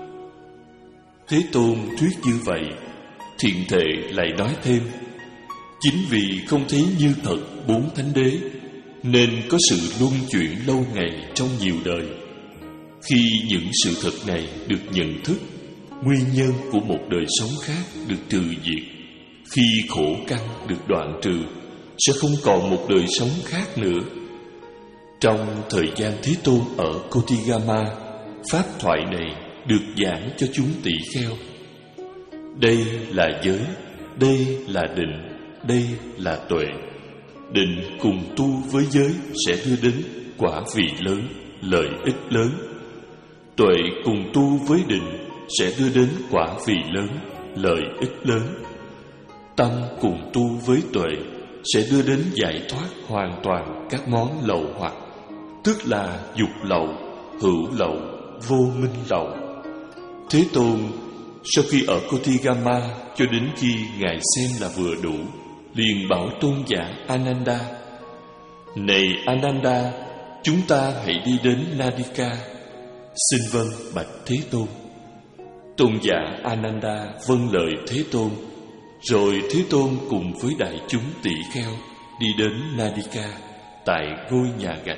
Thế Tôn thuyết như vậy, Thiện Thệ lại nói thêm: chính vì không thấy như thật bốn thánh đế nên có sự luân chuyển lâu ngày trong nhiều đời. Khi những sự thật này được nhận thức, nguyên nhân của một đời sống khác được trừ diệt, khi khổ căn được đoạn trừ, sẽ không còn một đời sống khác nữa. Trong thời gian Thế Tôn ở Gotigama, pháp thoại này được giảng cho chúng tỳ kheo. Đây là giới, đây là định, đây là tuệ. Định cùng tu với giới sẽ đưa đến quả vị lớn, lợi ích lớn. Tuệ cùng tu với định sẽ đưa đến quả vị lớn, lợi ích lớn. Tâm cùng tu với tuệ sẽ đưa đến giải thoát hoàn toàn các món lậu hoặc, tức là dục lậu, hữu lậu, vô minh lậu. Thế Tôn sau khi ở Gotigama cho đến khi Ngài xem là vừa đủ, liền bảo tôn giả Ananda: này Ananda, chúng ta hãy đi đến Nadika. Xin vâng bạch Thế Tôn. Tôn giả Ananda vâng lời Thế Tôn. Rồi Thế Tôn cùng với đại chúng tỷ kheo đi đến Nadika tại ngôi nhà gạch.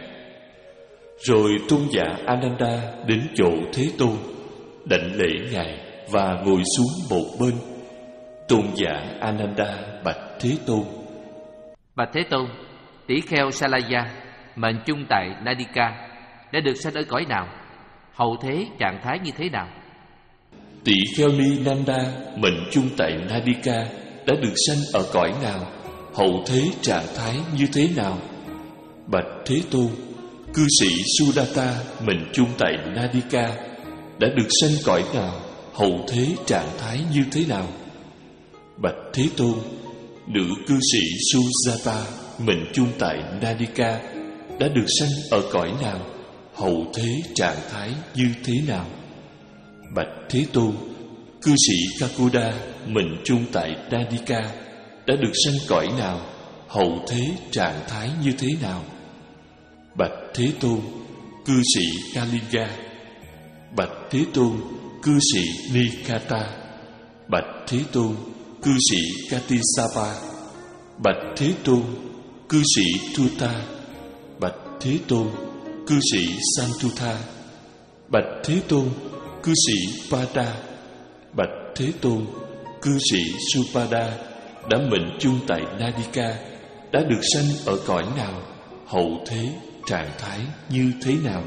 Rồi tôn giả Ananda đến chỗ Thế Tôn, đảnh lễ Ngài và ngồi xuống một bên. Tôn giả Ananda bạch Thế Tôn: Bạch Thế Tôn, tỷ kheo Salaya mệnh chung tại Nadika đã được sanh ở cõi nào? Hậu thế trạng thái như thế nào? Tỷ kheo ni Nanda mệnh chung tại Nadika đã được sanh ở cõi nào? Hậu thế trạng thái như thế nào? Bạch Thế Tôn, cư sĩ Sudatta mệnh chung tại Nadika đã được sanh cõi nào? Hậu thế trạng thái như thế nào? Bạch Thế Tôn, nữ cư sĩ Sujata mệnh chung tại Nadika đã được sanh ở cõi nào? Hậu thế trạng thái như thế nào? Bạch Thế Tôn, cư sĩ Kakuda mệnh chung tại Nadika đã được sanh cõi nào? Hậu thế trạng thái như thế nào? Bạch Thế Tôn, cư sĩ Kalinga. Bạch Thế Tôn, cư sĩ Nikata. Bạch Thế Tôn, cư sĩ Katisapa. Bạch Thế Tôn, cư sĩ Tuta. Bạch Thế Tôn, cư sĩ Santutha. Bạch Thế Tôn, cư sĩ Pada. Bạch Thế Tôn, cư sĩ Supada đã mệnh chung tại Nadika, đã được sanh ở cõi nào, hậu thế, trạng thái như thế nào?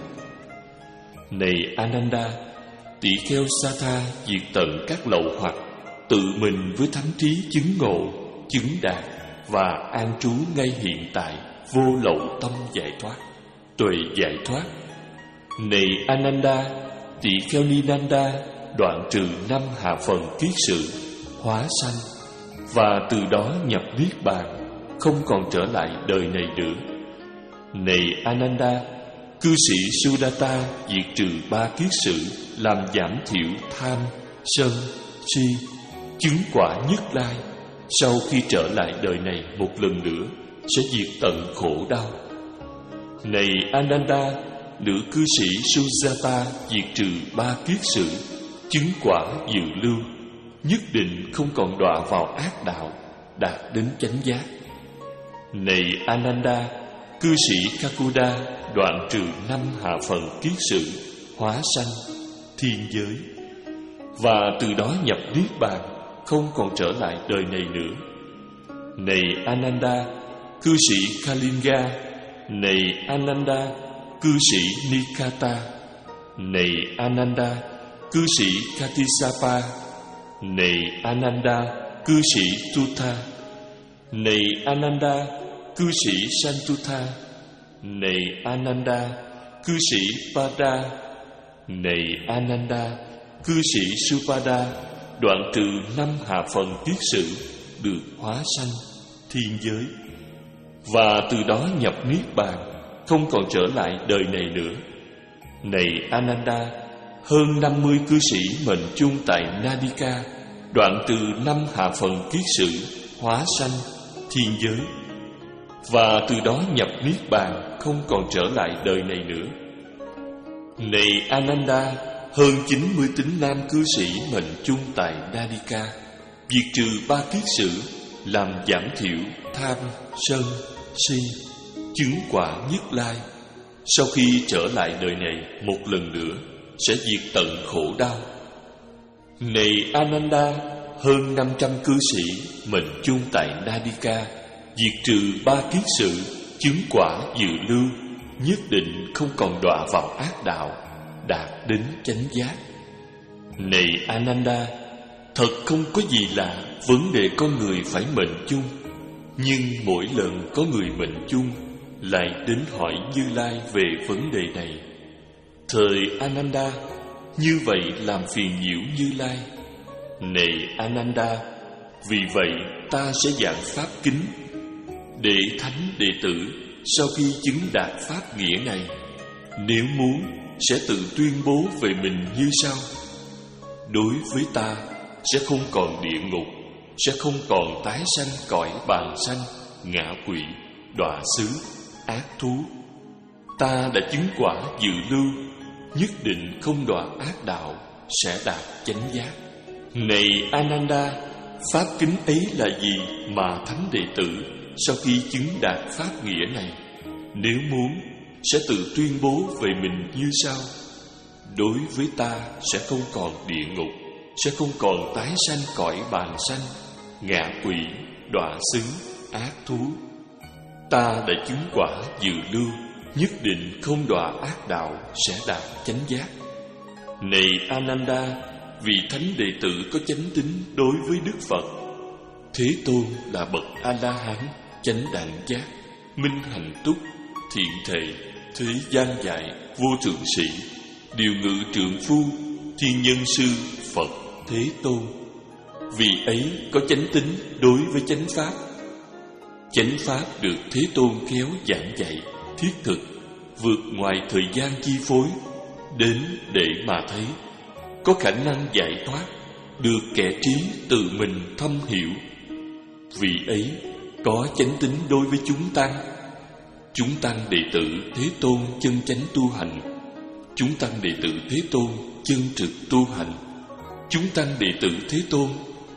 Này Ananda, tỷ kheo Satha diệt tận các lậu hoặc, tự mình với thánh trí chứng ngộ, chứng đạt và an trú ngay hiện tại vô lậu tâm giải thoát, tuệ giải thoát. Này Ananda, tỷ kheo Ninanda đoạn trừ năm hạ phần kiết sự, hóa sanh và từ đó nhập niết bàn, không còn trở lại đời này nữa. Này Ananda, cư sĩ Sudatta diệt trừ ba kiết sự, làm giảm thiểu tham, sân, si, chứng quả nhất lai. Sau khi trở lại đời này một lần nữa, sẽ diệt tận khổ đau. Này Ananda, nữ cư sĩ Sujata diệt trừ ba kiết sự, chứng quả dự lưu, nhất định không còn đọa vào ác đạo, đạt đến chánh giác. Này Ananda, cư sĩ Kakuda đoạn trừ năm hạ phần kiết sự, hóa sanh, thiên giới và từ đó nhập niết bàn, không còn trở lại đời này nữa. Này Ananda, cư sĩ Kalinga. Này Ananda, cư sĩ Nikata. Này Ananda, cư sĩ Katisapa. Này Ananda, cư sĩ Tuta. Này Ananda, cư sĩ Santutha. Này Ananda, cư sĩ Pada. Này Ananda, cư sĩ Supada đoạn trừ năm hạ phần kiết sự, được hóa sanh, thiên giới và từ đó nhập niết bàn, không còn trở lại đời này nữa. Này Ananda, hơn năm mươi cư sĩ mệnh chung tại Nadika đoạn trừ năm hạ phần kiết sự, hóa sanh, thiên giới và từ đó nhập niết bàn, không còn trở lại đời này nữa. Này Ananda, hơn chín mươi tín nam cư sĩ mệnh chung tại Nadika diệt trừ ba kiết sự, làm giảm thiểu tham, sân, si, chứng quả nhất lai. Sau khi trở lại đời này một lần nữa, sẽ diệt tận khổ đau. Này Ananda, hơn năm trăm cư sĩ mệnh chung tại Nadika diệt trừ ba kiết sự, chứng quả dự lưu, nhất định không còn đọa vào ác đạo, đạt đến chánh giác. Này Ananda, thật không có gì lạ vấn đề con người phải mệnh chung, nhưng mỗi lần có người mệnh chung lại đến hỏi Như Lai về vấn đề này. Thời Ananda, như vậy làm phiền nhiễu Như Lai. Này Ananda, vì vậy ta sẽ giảng pháp kính để thánh đệ tử sau khi chứng đạt pháp nghĩa này, nếu muốn sẽ tự tuyên bố về mình như sau: đối với ta sẽ không còn địa ngục, sẽ không còn tái sanh cõi bàn sanh, ngạ quỷ, đọa xứ, ác thú. Ta đã chứng quả dự lưu, nhất định không đọa ác đạo, sẽ đạt chánh giác. Này Ananda, pháp kính ấy là gì mà thánh đệ tử sau khi chứng đạt pháp nghĩa này, nếu muốn sẽ tự tuyên bố về mình như sau: đối với ta sẽ không còn địa ngục, sẽ không còn tái sanh cõi bàn sanh, ngạ quỷ, đọa xứ, ác thú. Ta đã chứng quả dự lưu, nhất định không đọa ác đạo, sẽ đạt chánh giác. Này Ananda, vì thánh đệ tử có chánh tín đối với Đức Phật, Thế Tôn là bậc A-la-hán, chánh đẳng giác, minh hạnh túc, thiện thệ, thế gian dạy, vô thượng sĩ, điều ngự trượng phu, thiên nhân sư, Phật Thế Tôn. Vì ấy có chánh tín đối với chánh pháp. Chánh pháp được Thế Tôn khéo giảng dạy, thiết thực, vượt ngoài thời gian chi phối, đến để mà thấy, có khả năng giải thoát, được kẻ trí tự mình thâm hiểu. Vì ấy có chánh tín đối với chúng tăng. Chúng tăng đệ tử Thế Tôn chân chánh tu hành, chúng tăng đệ tử Thế Tôn chân trực tu hành, chúng tăng đệ tử Thế Tôn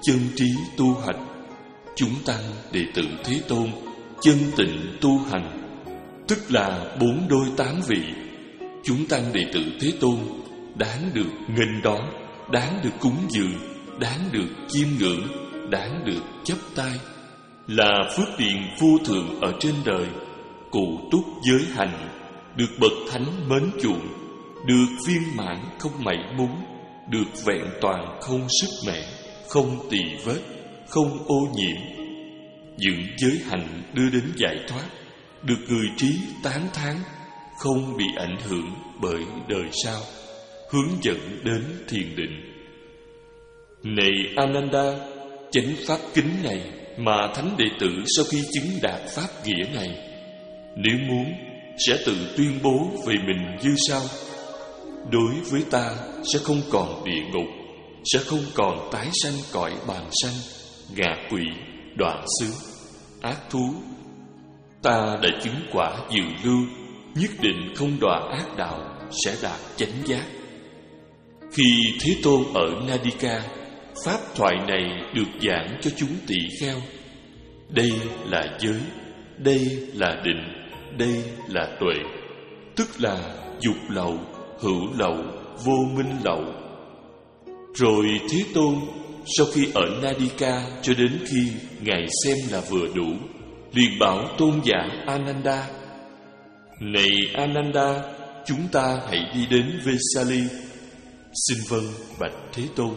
chân trí tu hành. Chúng tăng đệ tử Thế Tôn chân tịnh tu hành, tức là bốn đôi tám vị. Chúng tăng đệ tử Thế Tôn đáng được nghênh đón, đáng được cúng dường, đáng được chiêm ngưỡng, đáng được chắp tay, là phước điền vô thượng ở trên đời, cụ túc giới hạnh, được bậc thánh mến chuộng, được viên mãn không mảy mún, được vẹn toàn không sức mẻ, không tỳ vết, không ô nhiễm. Những giới hạnh đưa đến giải thoát, được người trí tán thán, không bị ảnh hưởng bởi đời sau, hướng dẫn đến thiền định. Này Ananda, chánh pháp kính này mà thánh đệ tử sau khi chứng đạt pháp nghĩa này, nếu muốn sẽ tự tuyên bố về mình như sau: đối với ta sẽ không còn địa ngục, sẽ không còn tái sanh cõi bàn sanh, ngạ quỷ, đoạn xứ, ác thú. Ta đã chứng quả dự lưu, nhất định không đọa ác đạo, sẽ đạt chánh giác. Khi Thế Tôn ở Nadika, pháp thoại này được giảng cho chúng tỳ kheo. Đây là giới, đây là định, đây là tuệ, tức là dục lậu, hữu lậu, vô minh lậu. Rồi Thế Tôn sau khi ở Nadika cho đến khi Ngài xem là vừa đủ, liền bảo tôn giả Ananda: này Ananda, chúng ta hãy đi đến Vesali. Xin vâng bạch Thế Tôn.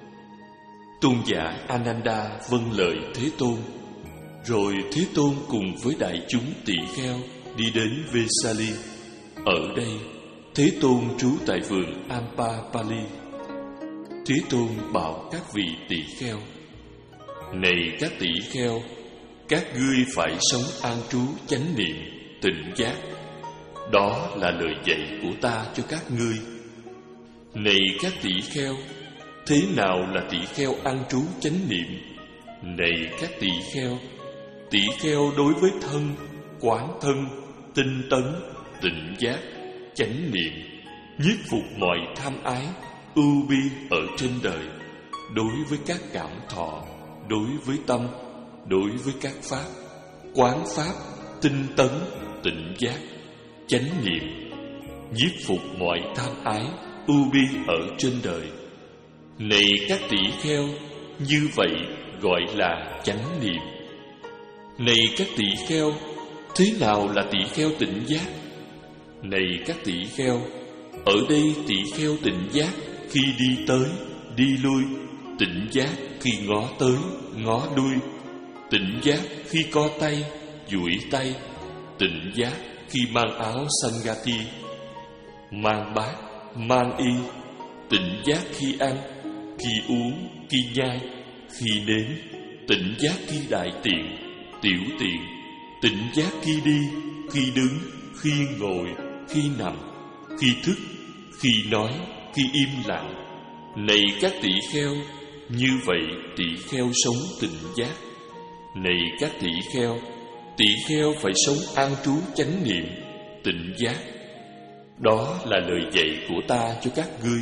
Tôn giả Ananda vâng lời Thế Tôn. Rồi Thế Tôn cùng với đại chúng tỳ kheo đi đến Vesali. Ở đây Thế Tôn trú tại vườn Ampapali. Thế Tôn bảo các vị tỳ kheo: này các tỳ kheo, các ngươi phải sống an trú chánh niệm, tỉnh giác. Đó là lời dạy của ta cho các ngươi. Này các tỳ kheo, thế nào là tỳ kheo an trú chánh niệm? Này các tỳ kheo, tỳ kheo đối với thân, quán thân, tinh tấn, tỉnh giác, chánh niệm, nhiếp phục mọi tham ái, ưu bi ở trên đời, đối với các cảm thọ, đối với tâm, đối với các pháp, quán pháp, tinh tấn, tỉnh giác, chánh niệm, nhiếp phục mọi tham ái, ưu bi ở trên đời. Này các tỳ kheo, như vậy gọi là chánh niệm. Này các tỳ kheo, thế nào là tỳ kheo tỉnh giác? Này các tỳ kheo, ở đây tỳ kheo tỉnh giác khi đi tới, đi lui, tỉnh giác khi ngó tới, ngó lui, tỉnh giác khi co tay, duỗi tay, tỉnh giác khi mang áo sangati, mang bát, mang y, tỉnh giác khi ăn, khi uống, khi nhai, khi nếm, tỉnh giác khi đại tiện, tiểu tiện, tỉnh giác khi đi, khi đứng, khi ngồi, khi nằm, khi thức, khi nói, khi im lặng. Này các tỳ kheo, như vậy tỳ kheo sống tỉnh giác. Này các tỳ kheo, tỳ kheo phải sống an trú chánh niệm, tỉnh giác. Đó là lời dạy của ta cho các ngươi.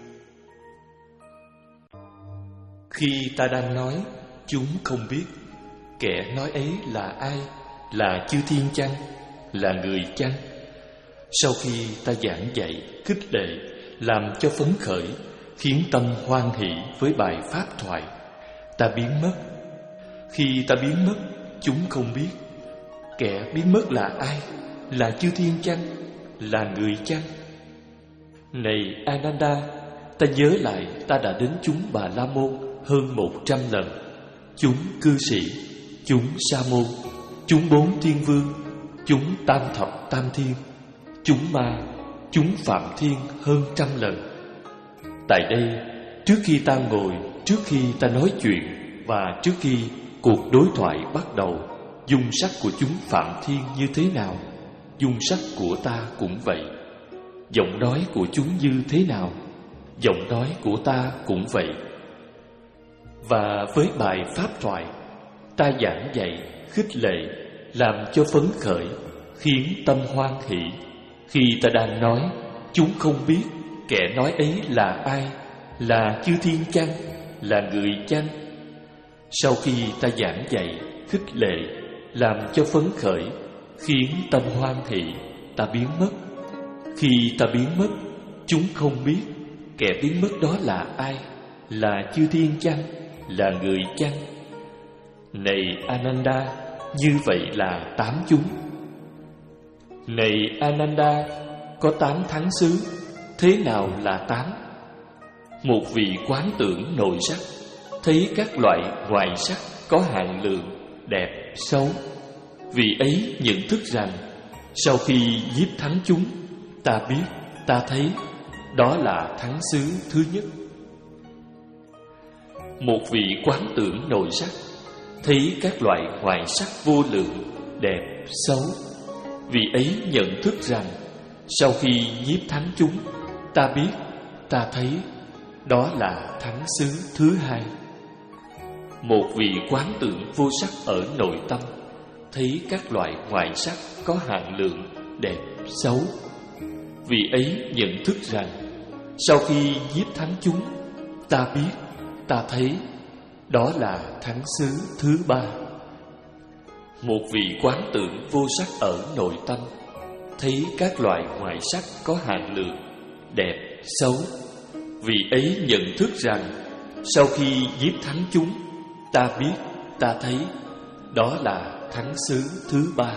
Khi ta đang nói, chúng không biết kẻ nói ấy là ai, là chư thiên chăng, là người chăng? Sau khi ta giảng dạy, khích lệ, làm cho phấn khởi, khiến tâm hoan hỷ với bài pháp thoại, ta biến mất. Khi ta biến mất, chúng không biết kẻ biến mất là ai, là chư thiên chăng, là người chăng? Này Ananda, ta nhớ lại ta đã đến chúng Bà La Môn hơn một trăm lần, chúng cư sĩ, chúng sa môn, chúng bốn thiên vương, chúng tam thập tam thiên, chúng ma, chúng phạm thiên hơn trăm lần. Tại đây, trước khi ta ngồi, trước khi ta nói chuyện và trước khi cuộc đối thoại bắt đầu, dung sắc của chúng phạm thiên như thế nào, dung sắc của ta cũng vậy. Giọng nói của chúng như thế nào, giọng nói của ta cũng vậy. Và với bài pháp thoại, ta giảng dạy, khích lệ, làm cho phấn khởi, khiến tâm hoan hỷ. Khi ta đang nói, chúng không biết kẻ nói ấy là ai, là chư thiên chăng, là người chăng, Sau khi ta giảng dạy, khích lệ, làm cho phấn khởi, khiến tâm hoan hỷ, ta biến mất. Khi ta biến mất, chúng không biết kẻ biến mất đó là ai, là chư thiên chăng, là người chăng? Này Ananda, như vậy là tám chúng. Này Ananda, có tám tháng xứ, thế nào là tám? Một vị quán tưởng nội sắc, thấy các loại ngoại sắc có hạn lượng, đẹp, xấu. Vì ấy nhận thức rằng, sau khi giết thắng chúng, ta biết, ta thấy, đó là thắng xứ thứ nhất. Một vị quán tưởng nội sắc, thấy các loại ngoại sắc vô lượng, đẹp, xấu. Vì ấy nhận thức rằng, sau khi nhiếp thắng chúng, ta biết, ta thấy, đó là thắng xứ thứ hai. Một vị quán tưởng vô sắc ở nội tâm, thấy các loại ngoại sắc có hạn lượng, đẹp, xấu. Vì ấy nhận thức rằng, sau khi nhiếp thắng chúng, ta biết, ta thấy, đó là thắng xứ thứ ba. Một vị quán tưởng vô sắc ở nội tâm, thấy các loại ngoại sắc có hạn lượng, đẹp, xấu. Vì ấy nhận thức rằng, sau khi giết thắng chúng, ta biết, ta thấy, đó là thắng xứ thứ ba.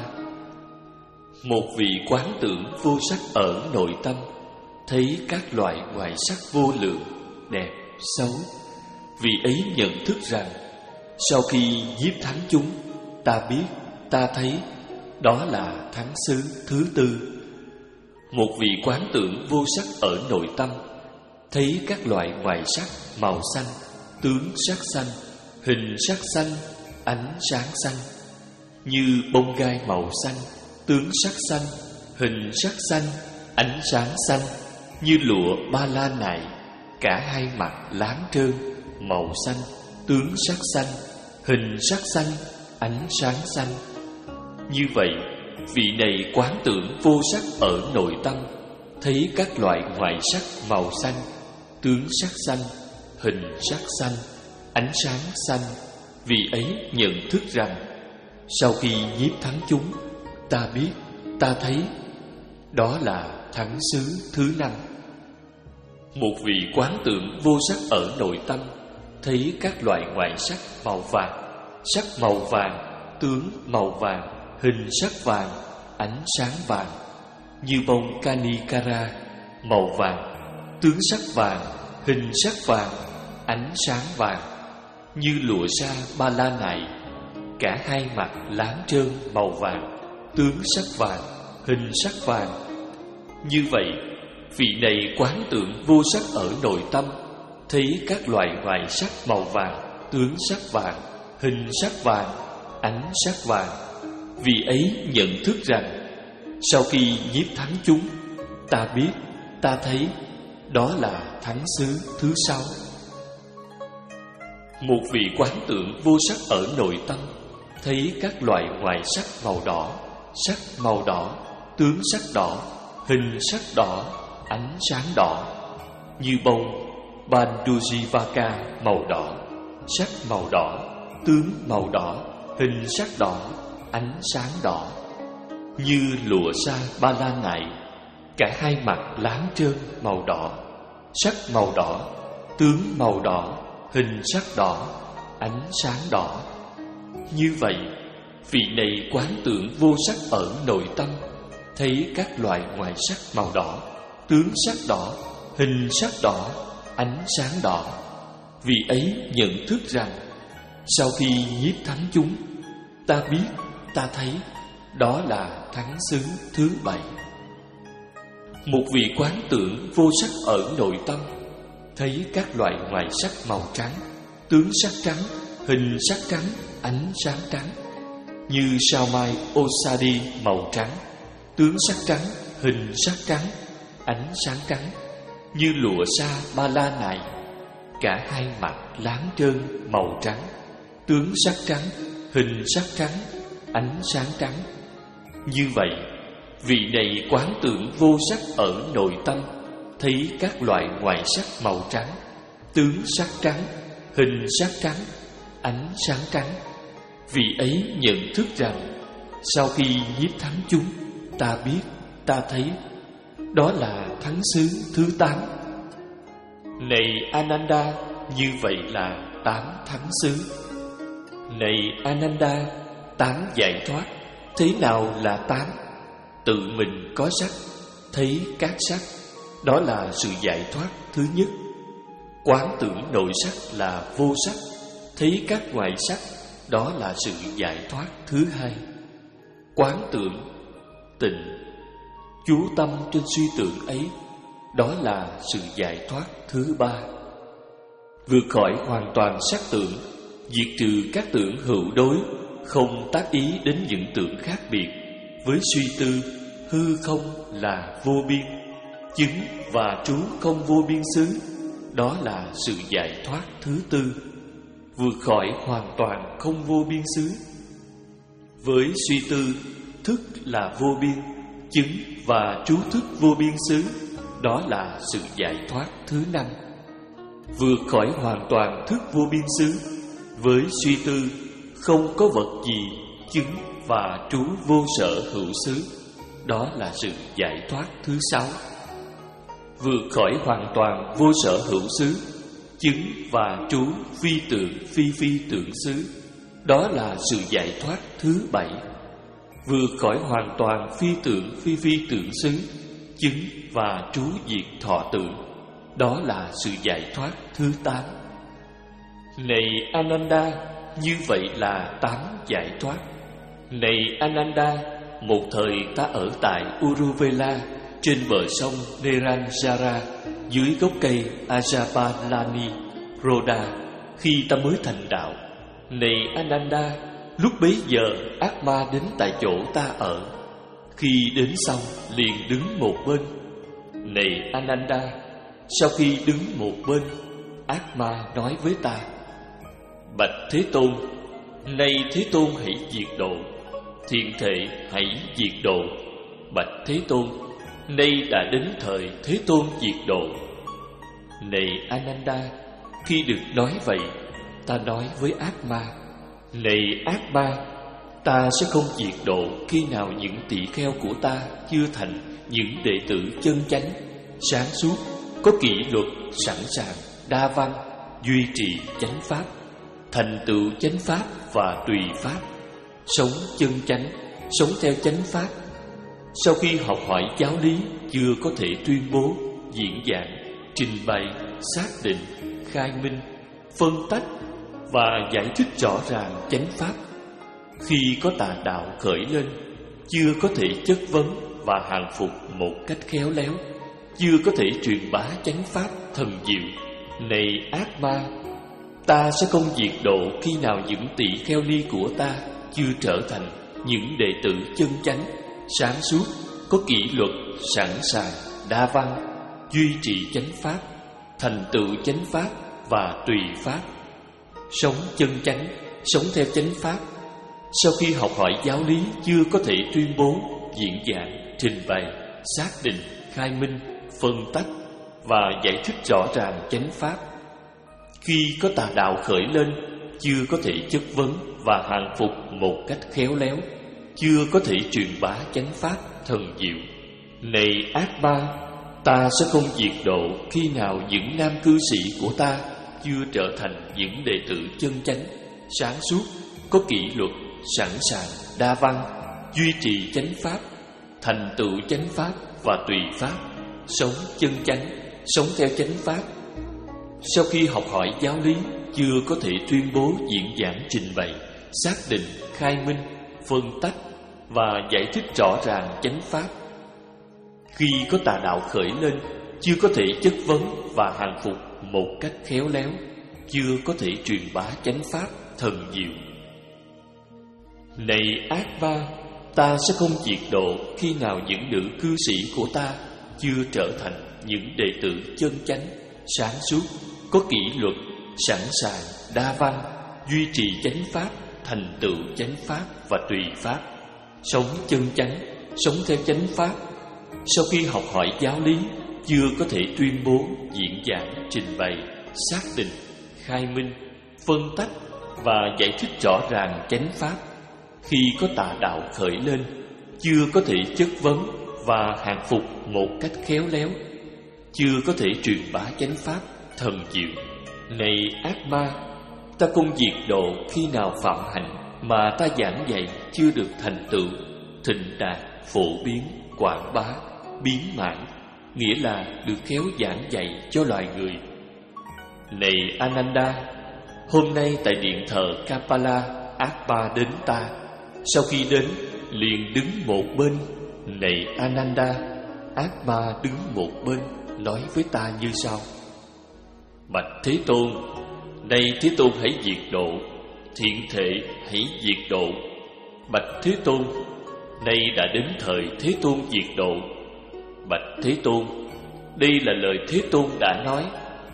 Một vị quán tưởng vô sắc ở nội tâm, thấy các loại ngoại sắc vô lượng, đẹp, xấu. Vì ấy nhận thức rằng, sau khi giết thắng chúng, ta biết, ta thấy, đó là thắng xứ thứ tư. Một vị quán tưởng vô sắc ở nội tâm, thấy các loại ngoại sắc màu xanh, tướng sắc xanh, hình sắc xanh, ánh sáng xanh, như bông gai màu xanh, tướng sắc xanh, hình sắc xanh, ánh sáng xanh, như lụa ba la nại, cả hai mặt láng trơn, màu xanh, tướng sắc xanh, hình sắc xanh, ánh sáng xanh. Như vậy, vị này quán tưởng vô sắc ở nội tâm, thấy các loại ngoại sắc màu xanh, tướng sắc xanh, hình sắc xanh, ánh sáng xanh. Vì ấy nhận thức rằng, sau khi nhiếp thắng chúng, ta biết, ta thấy, đó là thắng xứ thứ năm. Một vị quán tưởng vô sắc ở nội tâm, thấy các loại ngoại sắc màu vàng, sắc màu vàng, tướng màu vàng, hình sắc vàng, ánh sáng vàng, như bông Kanikara màu vàng, tướng sắc vàng, hình sắc vàng, ánh sáng vàng, như lụa sa ba la nại, cả hai mặt láng trơn màu vàng, tướng sắc vàng, hình sắc vàng. Như vậy, vị này quán tưởng vô sắc ở nội tâm, thấy các loại ngoại sắc màu vàng, tướng sắc vàng, hình sắc vàng, ánh sắc vàng. Vì ấy nhận thức rằng, sau khi nhiếp thắng chúng, ta biết, ta thấy, đó là thắng xứ thứ sáu. Một vị quán tưởng vô sắc ở nội tâm, thấy các loại ngoại sắc màu đỏ, sắc màu đỏ, tướng sắc đỏ, hình sắc đỏ, ánh sáng đỏ, như bông Bandujivaka màu đỏ, sắc màu đỏ, tướng màu đỏ, hình sắc đỏ, ánh sáng đỏ, như lụa sa ba la nại, cả hai mặt láng trơn màu đỏ, sắc màu đỏ, tướng màu đỏ, hình sắc đỏ, ánh sáng đỏ. Như vậy, vị này quán tưởng vô sắc ở nội tâm, thấy các loại ngoại sắc màu đỏ, tướng sắc đỏ, hình sắc đỏ, ánh sáng đỏ. Vì ấy nhận thức rằng, sau khi nhiếp thắng chúng, ta biết, ta thấy, đó là thắng xứ thứ bảy. Một vị quán tưởng vô sắc ở nội tâm, thấy các loại ngoại sắc màu trắng, tướng sắc trắng, hình sắc trắng, ánh sáng trắng, như sao mai Osadi màu trắng, tướng sắc trắng, hình sắc trắng, ánh sáng trắng, như lụa sa ba la nại, cả hai mặt láng trơn màu trắng, tướng sắc trắng, hình sắc trắng, ánh sáng trắng. Như vậy, vị này quán tưởng vô sắc ở nội tâm, thấy các loại ngoại sắc màu trắng, tướng sắc trắng, hình sắc trắng, ánh sáng trắng. Vị ấy nhận thức rằng sau khi nhiếp thắng chúng, ta biết, ta thấy, đó là thắng xứ thứ tám. Này Ananda, như vậy là tám thắng xứ. Này Ananda, tám giải thoát, thế nào là tám? Tự mình có sắc, thấy các sắc, đó là sự giải thoát thứ nhất. Quán tưởng nội sắc là vô sắc, thấy các ngoại sắc, đó là sự giải thoát thứ hai. Quán tưởng, tịnh, chú tâm trên suy tưởng ấy, đó là sự giải thoát thứ ba. Vượt khỏi hoàn toàn sắc tưởng, diệt trừ các tưởng hữu đối, không tác ý đến những tưởng khác biệt, với suy tư hư không là vô biên, chứng và trú không vô biên xứ, đó là sự giải thoát thứ tư. Vượt khỏi hoàn toàn không vô biên xứ, với suy tư thức là vô biên, chứng và trú thức vô biên xứ, đó là sự giải thoát thứ năm. Vượt khỏi hoàn toàn thức vô biên xứ, với suy tư không có vật gì, chứng và trú vô sở hữu xứ, đó là sự giải thoát thứ sáu. Vượt khỏi hoàn toàn vô sở hữu xứ, chứng và trú phi tưởng phi phi tưởng xứ, đó là sự giải thoát thứ bảy. Vượt khỏi hoàn toàn phi tưởng phi phi tưởng xứ, chứng và trú diệt thọ tưởng, đó là sự giải thoát thứ tám. Này Ananda, như vậy là tám giải thoát. Này Ananda, một thời ta ở tại Uruvela, trên bờ sông Neranjara, dưới gốc cây Ajapalani Roda, khi ta mới thành đạo. Này Ananda, lúc bấy giờ ác ma đến tại chỗ ta ở. Khi đến xong liền đứng một bên. Này Ananda, sau khi đứng một bên, ác ma nói với ta: Bạch Thế Tôn, nay Thế Tôn hãy diệt độ. Thiện thể hãy diệt độ. Bạch Thế Tôn, nay đã đến thời Thế Tôn diệt độ. Này Ananda, khi được nói vậy, ta nói với ác ma: Này ác ma, ta sẽ không diệt độ khi nào những tỳ kheo của ta chưa thành những đệ tử chân chánh, sáng suốt, có kỷ luật, sẵn sàng, đa văn, duy trì chánh pháp, thành tựu chánh pháp và tùy pháp, sống chân chánh, sống theo chánh pháp. Sau khi học hỏi giáo lý, chưa có thể tuyên bố, diễn giảng, trình bày, xác định, khai minh, phân tách và giải thích rõ ràng chánh pháp. Khi có tà đạo khởi lên, chưa có thể chất vấn và hàng phục một cách khéo léo, chưa có thể truyền bá chánh pháp thần diệu. Này ác ma, ta sẽ không diệt độ khi nào những tỷ kheo ni của ta chưa trở thành những đệ tử chân chánh, sáng suốt, có kỷ luật, sẵn sàng, đa văn, duy trì chánh pháp, thành tựu chánh pháp và tùy pháp, sống chân chánh, sống theo chánh pháp. Sau khi học hỏi giáo lý, chưa có thể tuyên bố, diễn giảng, trình bày, xác định, khai minh, phân tách và giải thích rõ ràng chánh pháp. Khi có tà đạo khởi lên, chưa có thể chất vấn và hàng phục một cách khéo léo, chưa có thể truyền bá chánh pháp thần diệu. Này ác ma, ta sẽ không diệt độ khi nào những nam cư sĩ của ta chưa trở thành những đệ tử chân chánh, sáng suốt, có kỷ luật, sẵn sàng, đa văn, duy trì chánh pháp, thành tựu chánh pháp và tùy pháp, sống chân chánh, sống theo chánh pháp. Sau khi học hỏi giáo lý, chưa có thể tuyên bố, diễn giảng, trình bày, xác định, khai minh, phân tách và giải thích rõ ràng chánh pháp. Khi có tà đạo khởi lên, chưa có thể chất vấn và hàng phục một cách khéo léo, chưa có thể truyền bá chánh pháp thần diệu. Này ác ma, ta sẽ không diệt độ khi nào những nữ cư sĩ của ta chưa trở thành những đệ tử chân chánh, sáng suốt, có kỷ luật, sẵn sàng, đa văn, duy trì chánh pháp, thành tựu chánh pháp và tùy pháp, sống chân chánh, sống theo chánh pháp. Sau khi học hỏi giáo lý, chưa có thể tuyên bố, diễn giảng, trình bày, xác định, khai minh, phân tách và giải thích rõ ràng chánh pháp. Khi có tà đạo khởi lên, chưa có thể chất vấn và hàng phục một cách khéo léo, chưa có thể truyền bá chánh pháp thần diệu. Này ác ma, ta không diệt độ khi nào phạm hạnh mà ta giảng dạy chưa được thành tựu, thịnh đạt, phổ biến, quảng bá, biến mãn, nghĩa là được khéo giảng dạy cho loài người. Này Ananda, hôm nay tại điện thờ Kapala, ác ma đến ta. Sau khi đến, liền đứng một bên. Này Ananda, ác ma đứng một bên, nói với ta như sau: Bạch Thế Tôn, nay Thế Tôn hãy diệt độ. Thiện thể hãy diệt độ. Bạch Thế Tôn, nay đã đến thời Thế Tôn diệt độ. Bạch Thế Tôn, đây là lời Thế Tôn đã nói.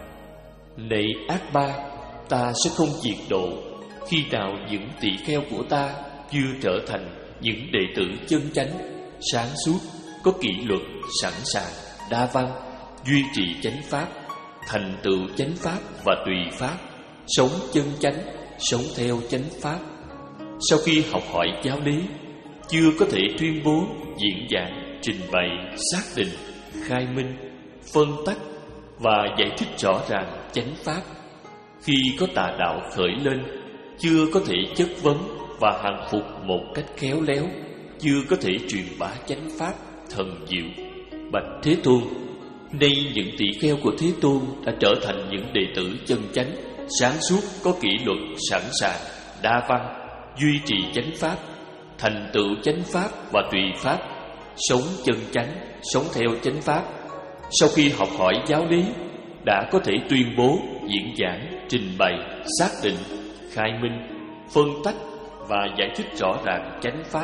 Này ác ma, ta sẽ không diệt độ khi nào những tỳ kheo của ta chưa trở thành những đệ tử chân chánh, sáng suốt, có kỷ luật, sẵn sàng, đa văn, duy trì chánh pháp, thành tựu chánh pháp và tùy pháp, sống chân chánh, sống theo chánh pháp. Sau khi học hỏi giáo lý, chưa có thể tuyên bố, diễn giảng, trình bày, xác định, khai minh, phân tách và giải thích rõ ràng chánh pháp. Khi có tà đạo khởi lên, chưa có thể chất vấn và hàng phục một cách khéo léo, chưa có thể truyền bá chánh pháp thần diệu. Bạch Thế Tôn, nay những tỳ kheo của Thế Tôn đã trở thành những đệ tử chân chánh, sáng suốt, có kỷ luật, sẵn sàng, đa văn, duy trì chánh pháp, thành tựu chánh pháp và tùy pháp, sống chân chánh, sống theo chánh pháp. Sau khi học hỏi giáo lý, đã có thể tuyên bố, diễn giảng, trình bày, xác định, khai minh, phân tách và giải thích rõ ràng chánh pháp.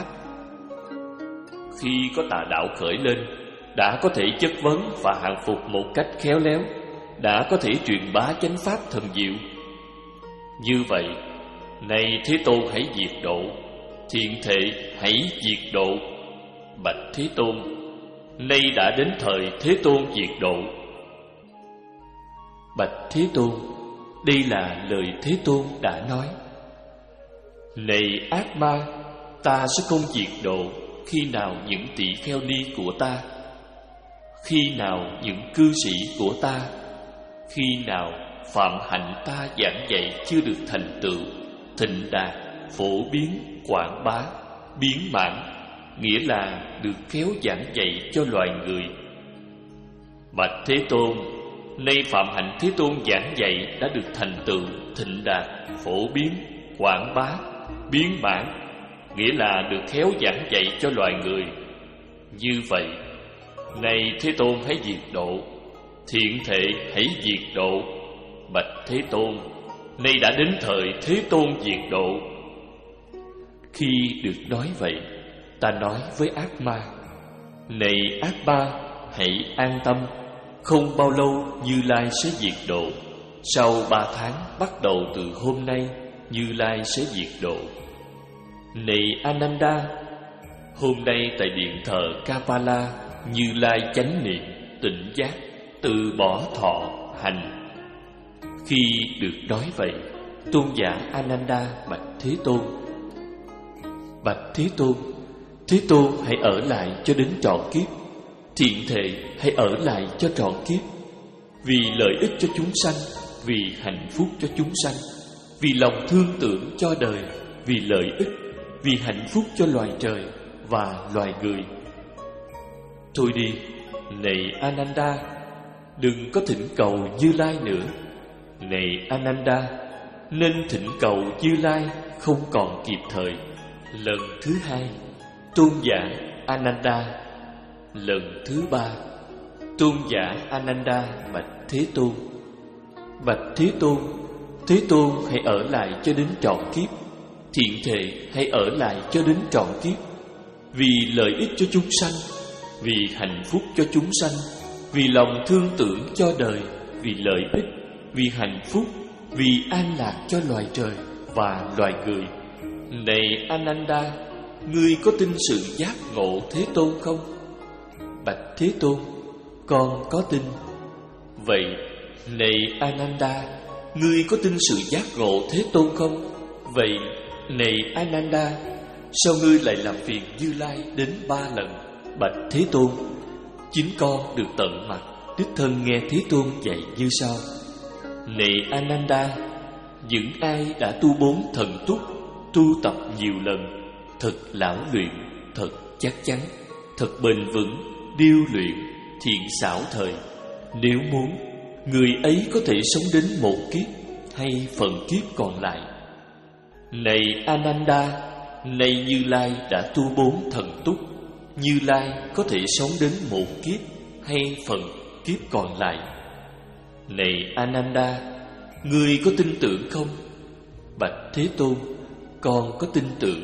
Khi có tà đạo khởi lên, đã có thể chất vấn và hàng phục một cách khéo léo, đã có thể truyền bá chánh pháp thần diệu. Như vậy, này Thế Tôn hãy diệt độ. Thiện thể hãy diệt độ. Bạch Thế Tôn, nay đã đến thời Thế Tôn diệt độ. Bạch Thế Tôn, đây là lời Thế Tôn đã nói. Này ác ma, ta sẽ không diệt độ khi nào những tỳ kheo ni của ta, khi nào những cư sĩ của ta, khi nào phạm hạnh ta giảng dạy chưa được thành tựu, thịnh đạt, phổ biến, quảng bá, biến mãn, nghĩa là được khéo giảng dạy cho loài người. Bạch Thế Tôn, nay phạm hạnh Thế Tôn giảng dạy đã được thành tựu, thịnh đạt, phổ biến, quảng bá, biến mãn, nghĩa là được khéo giảng dạy cho loài người. Như vậy, này Thế Tôn hãy diệt độ. Thiện thể hãy diệt độ. Bạch Thế Tôn, nay đã đến thời Thế Tôn diệt độ. Khi được nói vậy, ta nói với ác ma: Này ác ma, hãy an tâm, không bao lâu Như Lai sẽ diệt độ. Sau ba tháng bắt đầu từ hôm nay, Như Lai sẽ diệt độ. Này Ananda, hôm nay tại điện thờ Kapala, Như Lai chánh niệm, tỉnh giác, từ bỏ thọ, hành. Khi được nói vậy, tôn giả Ananda bạch Thế Tôn: Bạch Thế Tôn, Thế Tôn hãy ở lại cho đến trọn kiếp. Thiện thể hãy ở lại cho trọn kiếp. Vì lợi ích cho chúng sanh, vì hạnh phúc cho chúng sanh, vì lòng thương tưởng cho đời, vì lợi ích, vì hạnh phúc cho loài trời và loài người. Thôi đi, này Ananda, đừng có thỉnh cầu Như Lai nữa. Này Ananda, nên thỉnh cầu Như Lai không còn kịp thời. Lần thứ hai, tôn giả Ananda. Lần thứ ba, tôn giả Ananda bạch Thế Tôn: Bạch Thế Tôn, Thế Tôn hãy ở lại cho đến trọn kiếp. Thiện thể hãy ở lại cho đến trọn kiếp. Vì lợi ích cho chúng sanh, vì hạnh phúc cho chúng sanh, vì lòng thương tưởng cho đời, vì lợi ích, vì hạnh phúc, vì an lạc cho loài trời và loài người. Này Ananda, ngươi có tin sự giác ngộ Thế Tôn không? Bạch Thế Tôn, con có tin. Vậy, này Ananda, ngươi có tin sự giác ngộ Thế Tôn không? Vậy này Ananda, sao ngươi lại làm phiền Như Lai đến ba lần? Bạch Thế Tôn, chính con được tận mặt đích thân nghe Thế Tôn dạy như sau. Này Ananda, những ai đã tu bốn thần túc, tu tập nhiều lần, thật lão luyện, thật chắc chắn, thật bền vững, điêu luyện, thiện xảo thời, nếu muốn, người ấy có thể sống đến một kiếp hay phần kiếp còn lại. Này Ananda, nay Như Lai đã tu bốn thần túc, Như Lai có thể sống đến một kiếp hay phần kiếp còn lại. Này Ananda, ngươi có tin tưởng không? Bạch Thế Tôn, con có tin tưởng.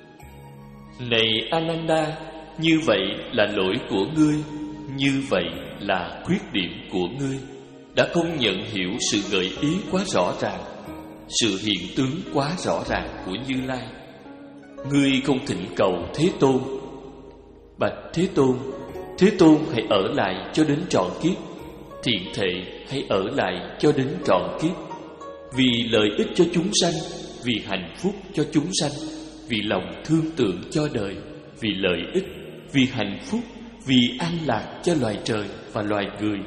Này Ananda, như vậy là lỗi của ngươi, như vậy là khuyết điểm của ngươi, đã không nhận hiểu sự gợi ý quá rõ ràng, sự hiện tướng quá rõ ràng của Như Lai. Ngươi không thỉnh cầu Thế Tôn. Bạch Thế Tôn, Thế Tôn hãy ở lại cho đến trọn kiếp, thiện thệ hãy ở lại cho đến trọn kiếp, vì lợi ích cho chúng sanh, vì hạnh phúc cho chúng sanh, vì lòng thương tưởng cho đời, vì lợi ích, vì hạnh phúc, vì an lạc cho loài trời và loài người.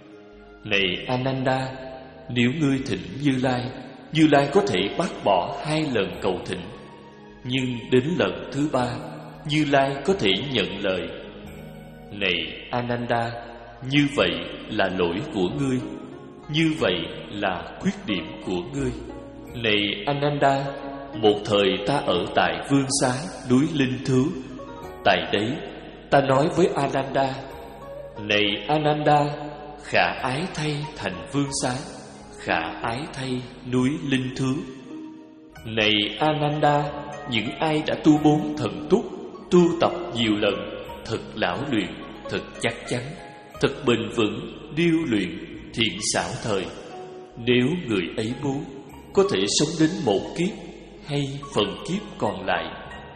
Này Ananda, nếu ngươi thỉnh Như Lai, Như Lai có thể bác bỏ hai lần cầu thỉnh, nhưng đến lần thứ ba, Như Lai có thể nhận lời. Này Ananda, như vậy là lỗi của ngươi, như vậy là khuyết điểm của ngươi. Này Ananda, một thời ta ở tại Vương Xá, núi Linh Thứ. Tại đấy, ta nói với Ananda: Này Ananda, khả ái thay thành Vương Xá, khả ái thay núi Linh Thứ. Này Ananda, những ai đã tu bốn thần túc, tu tập nhiều lần, thật lão luyện, thật chắc chắn, thật bền vững, điêu luyện, thiện xảo thời, nếu người ấy muốn, có thể sống đến một kiếp hay phần kiếp còn lại.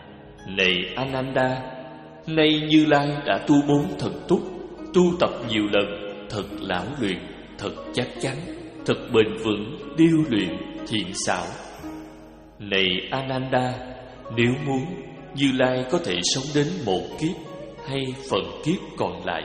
Này Ananda, nay Như Lai đã tu bốn thần túc, tu tập nhiều lần, thật lão luyện, thật chắc chắn, thật bền vững, điêu luyện, thiện xảo. Này Ananda, nếu muốn, Như Lai có thể sống đến một kiếp hay phần kiếp còn lại.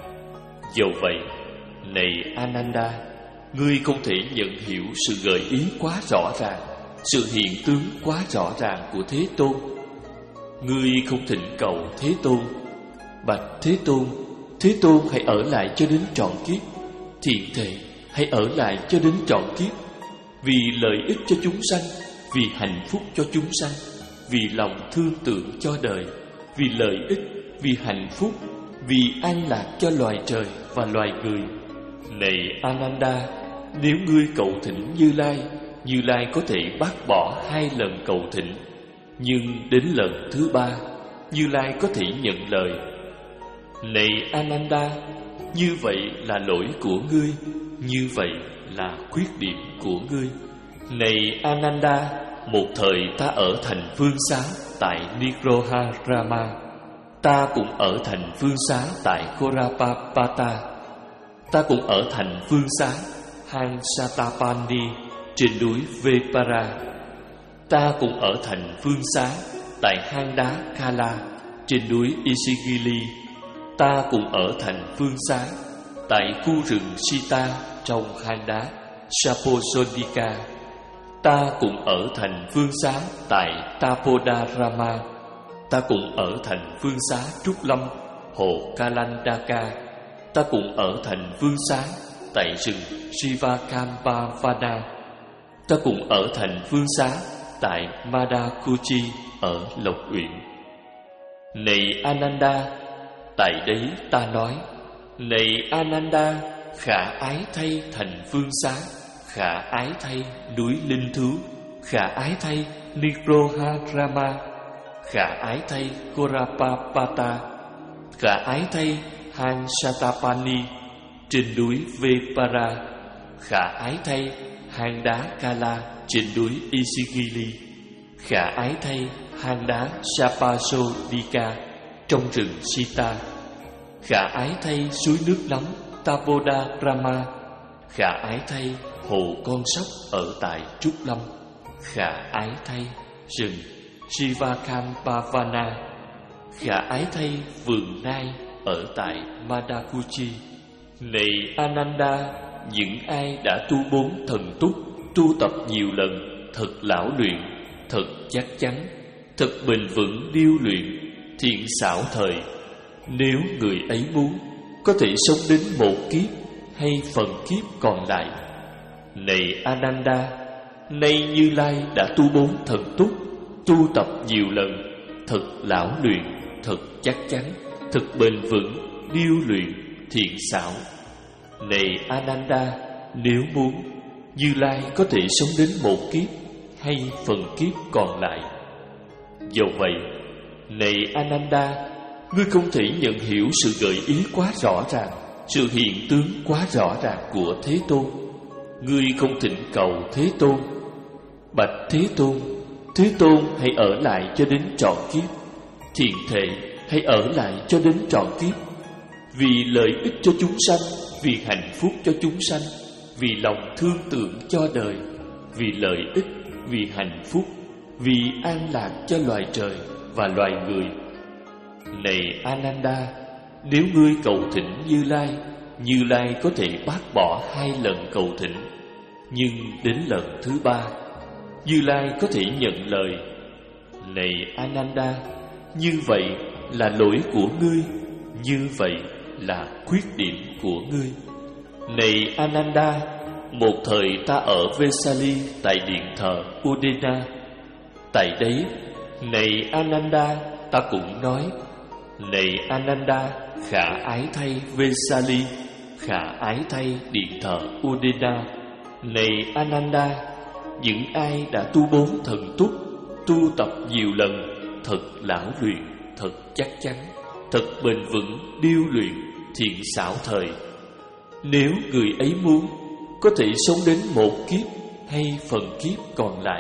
Dẫu vậy, này Ananda, ngươi không thể nhận hiểu sự gợi ý quá rõ ràng, sự hiện tướng quá rõ ràng của Thế Tôn. Ngươi không thỉnh cầu Thế Tôn. Bạch Thế Tôn, Thế Tôn hãy ở lại cho đến trọn kiếp, thiện thệ hãy ở lại cho đến trọn kiếp, vì lợi ích cho chúng sanh, vì hạnh phúc cho chúng sanh, vì lòng thương tưởng cho đời, vì lợi ích, vì hạnh phúc, vì an lạc cho loài trời và loài người. Này Ananda, nếu ngươi cầu thỉnh Như Lai, Như Lai có thể bác bỏ hai lần cầu thỉnh, nhưng đến lần thứ ba, Như Lai có thể nhận lời. Này Ananda, như vậy là lỗi của ngươi, như vậy là khuyết điểm của ngươi. Này Ananda, một thời ta ở thành Vương Xá tại Nigroha-rama, ta cũng ở thành Vương Xá tại Gorapapata, ta cũng ở thành Vương Xá hang Satapani trên núi Vepara, ta cũng ở thành Vương Xá tại hang đá Kala trên núi Isigili, ta cũng ở thành Vương Xá tại khu rừng Sita trong hang đá Saposodika, ta cũng ở thành Vương Xá tại Tapodarama, ta cũng ở thành Vương Xá Trúc Lâm, hồ Kalandaka, ta cũng ở thành Vương Xá tại rừng Sivakampavana, ta cũng ở thành Vương Xá tại Madakuchi ở Lộc Uyển. Này Ananda, tại đấy ta nói: Này Ananda, khả ái thay thành Vương Xá, khả ái thay núi Linh Thứ, khả ái thay Nigroha-rama, khả ái thay Gorapapata, khả ái thay hang Satapani trên núi Vepara, khả ái thay hang đá Kala trên núi Isigili, khả ái thay hang đá Sapasodika trong rừng Sita, khả ái thay suối nước nóng Tapodarama, khả ái thay hồ con sóc ở tại Trúc Lâm. khả ái thay rừng Sivakampavana, khả ái thay vườn nai ở tại Madakuchi. Này Ananda, những ai đã tu bốn thần túc, tu tập nhiều lần, thật lão luyện, thật chắc chắn, thật bền vững điêu luyện, thiện xảo thời, nếu người ấy muốn, có thể sống đến một kiếp hay phần kiếp còn lại. Này Ananda, nay Như Lai đã tu bốn thần túc, tu tập nhiều lần, thật lão luyện, thật chắc chắn, thật bền vững, điêu luyện, thiện xảo. Này Ananda, nếu muốn, Như Lai có thể sống đến một kiếp hay phần kiếp còn lại. Do vậy, này Ananda, ngươi không thể nhận hiểu sự gợi ý quá rõ ràng, sự hiện tướng quá rõ ràng của Thế Tôn. Ngươi không thỉnh cầu Thế Tôn: bạch Thế Tôn, Thế Tôn hãy ở lại cho đến trọn kiếp, thiện thệ hãy ở lại cho đến trọn kiếp, vì lợi ích cho chúng sanh, vì hạnh phúc cho chúng sanh, vì lòng thương tưởng cho đời, vì lợi ích, vì hạnh phúc, vì an lạc cho loài trời và loài người. Này Ananda, nếu ngươi cầu thỉnh Như Lai, Như Lai có thể bác bỏ hai lần cầu thỉnh, nhưng đến lần thứ ba, Như Lai có thể nhận lời: này Ananda, như vậy là lỗi của ngươi, như vậy là khuyết điểm của ngươi. Này Ananda, một thời ta ở Vesali tại điện thờ Udena. Tại đấy, này Ananda, ta cũng nói: này Ananda, khả ái thay Vesali, khả ái thay điện thờ Udena. Này Ananda, những ai đã tu bốn thần túc, tu tập nhiều lần, thật lão luyện, thật chắc chắn, thật bền vững, điêu luyện, thiện xảo thời, nếu người ấy muốn, có thể sống đến một kiếp hay phần kiếp còn lại.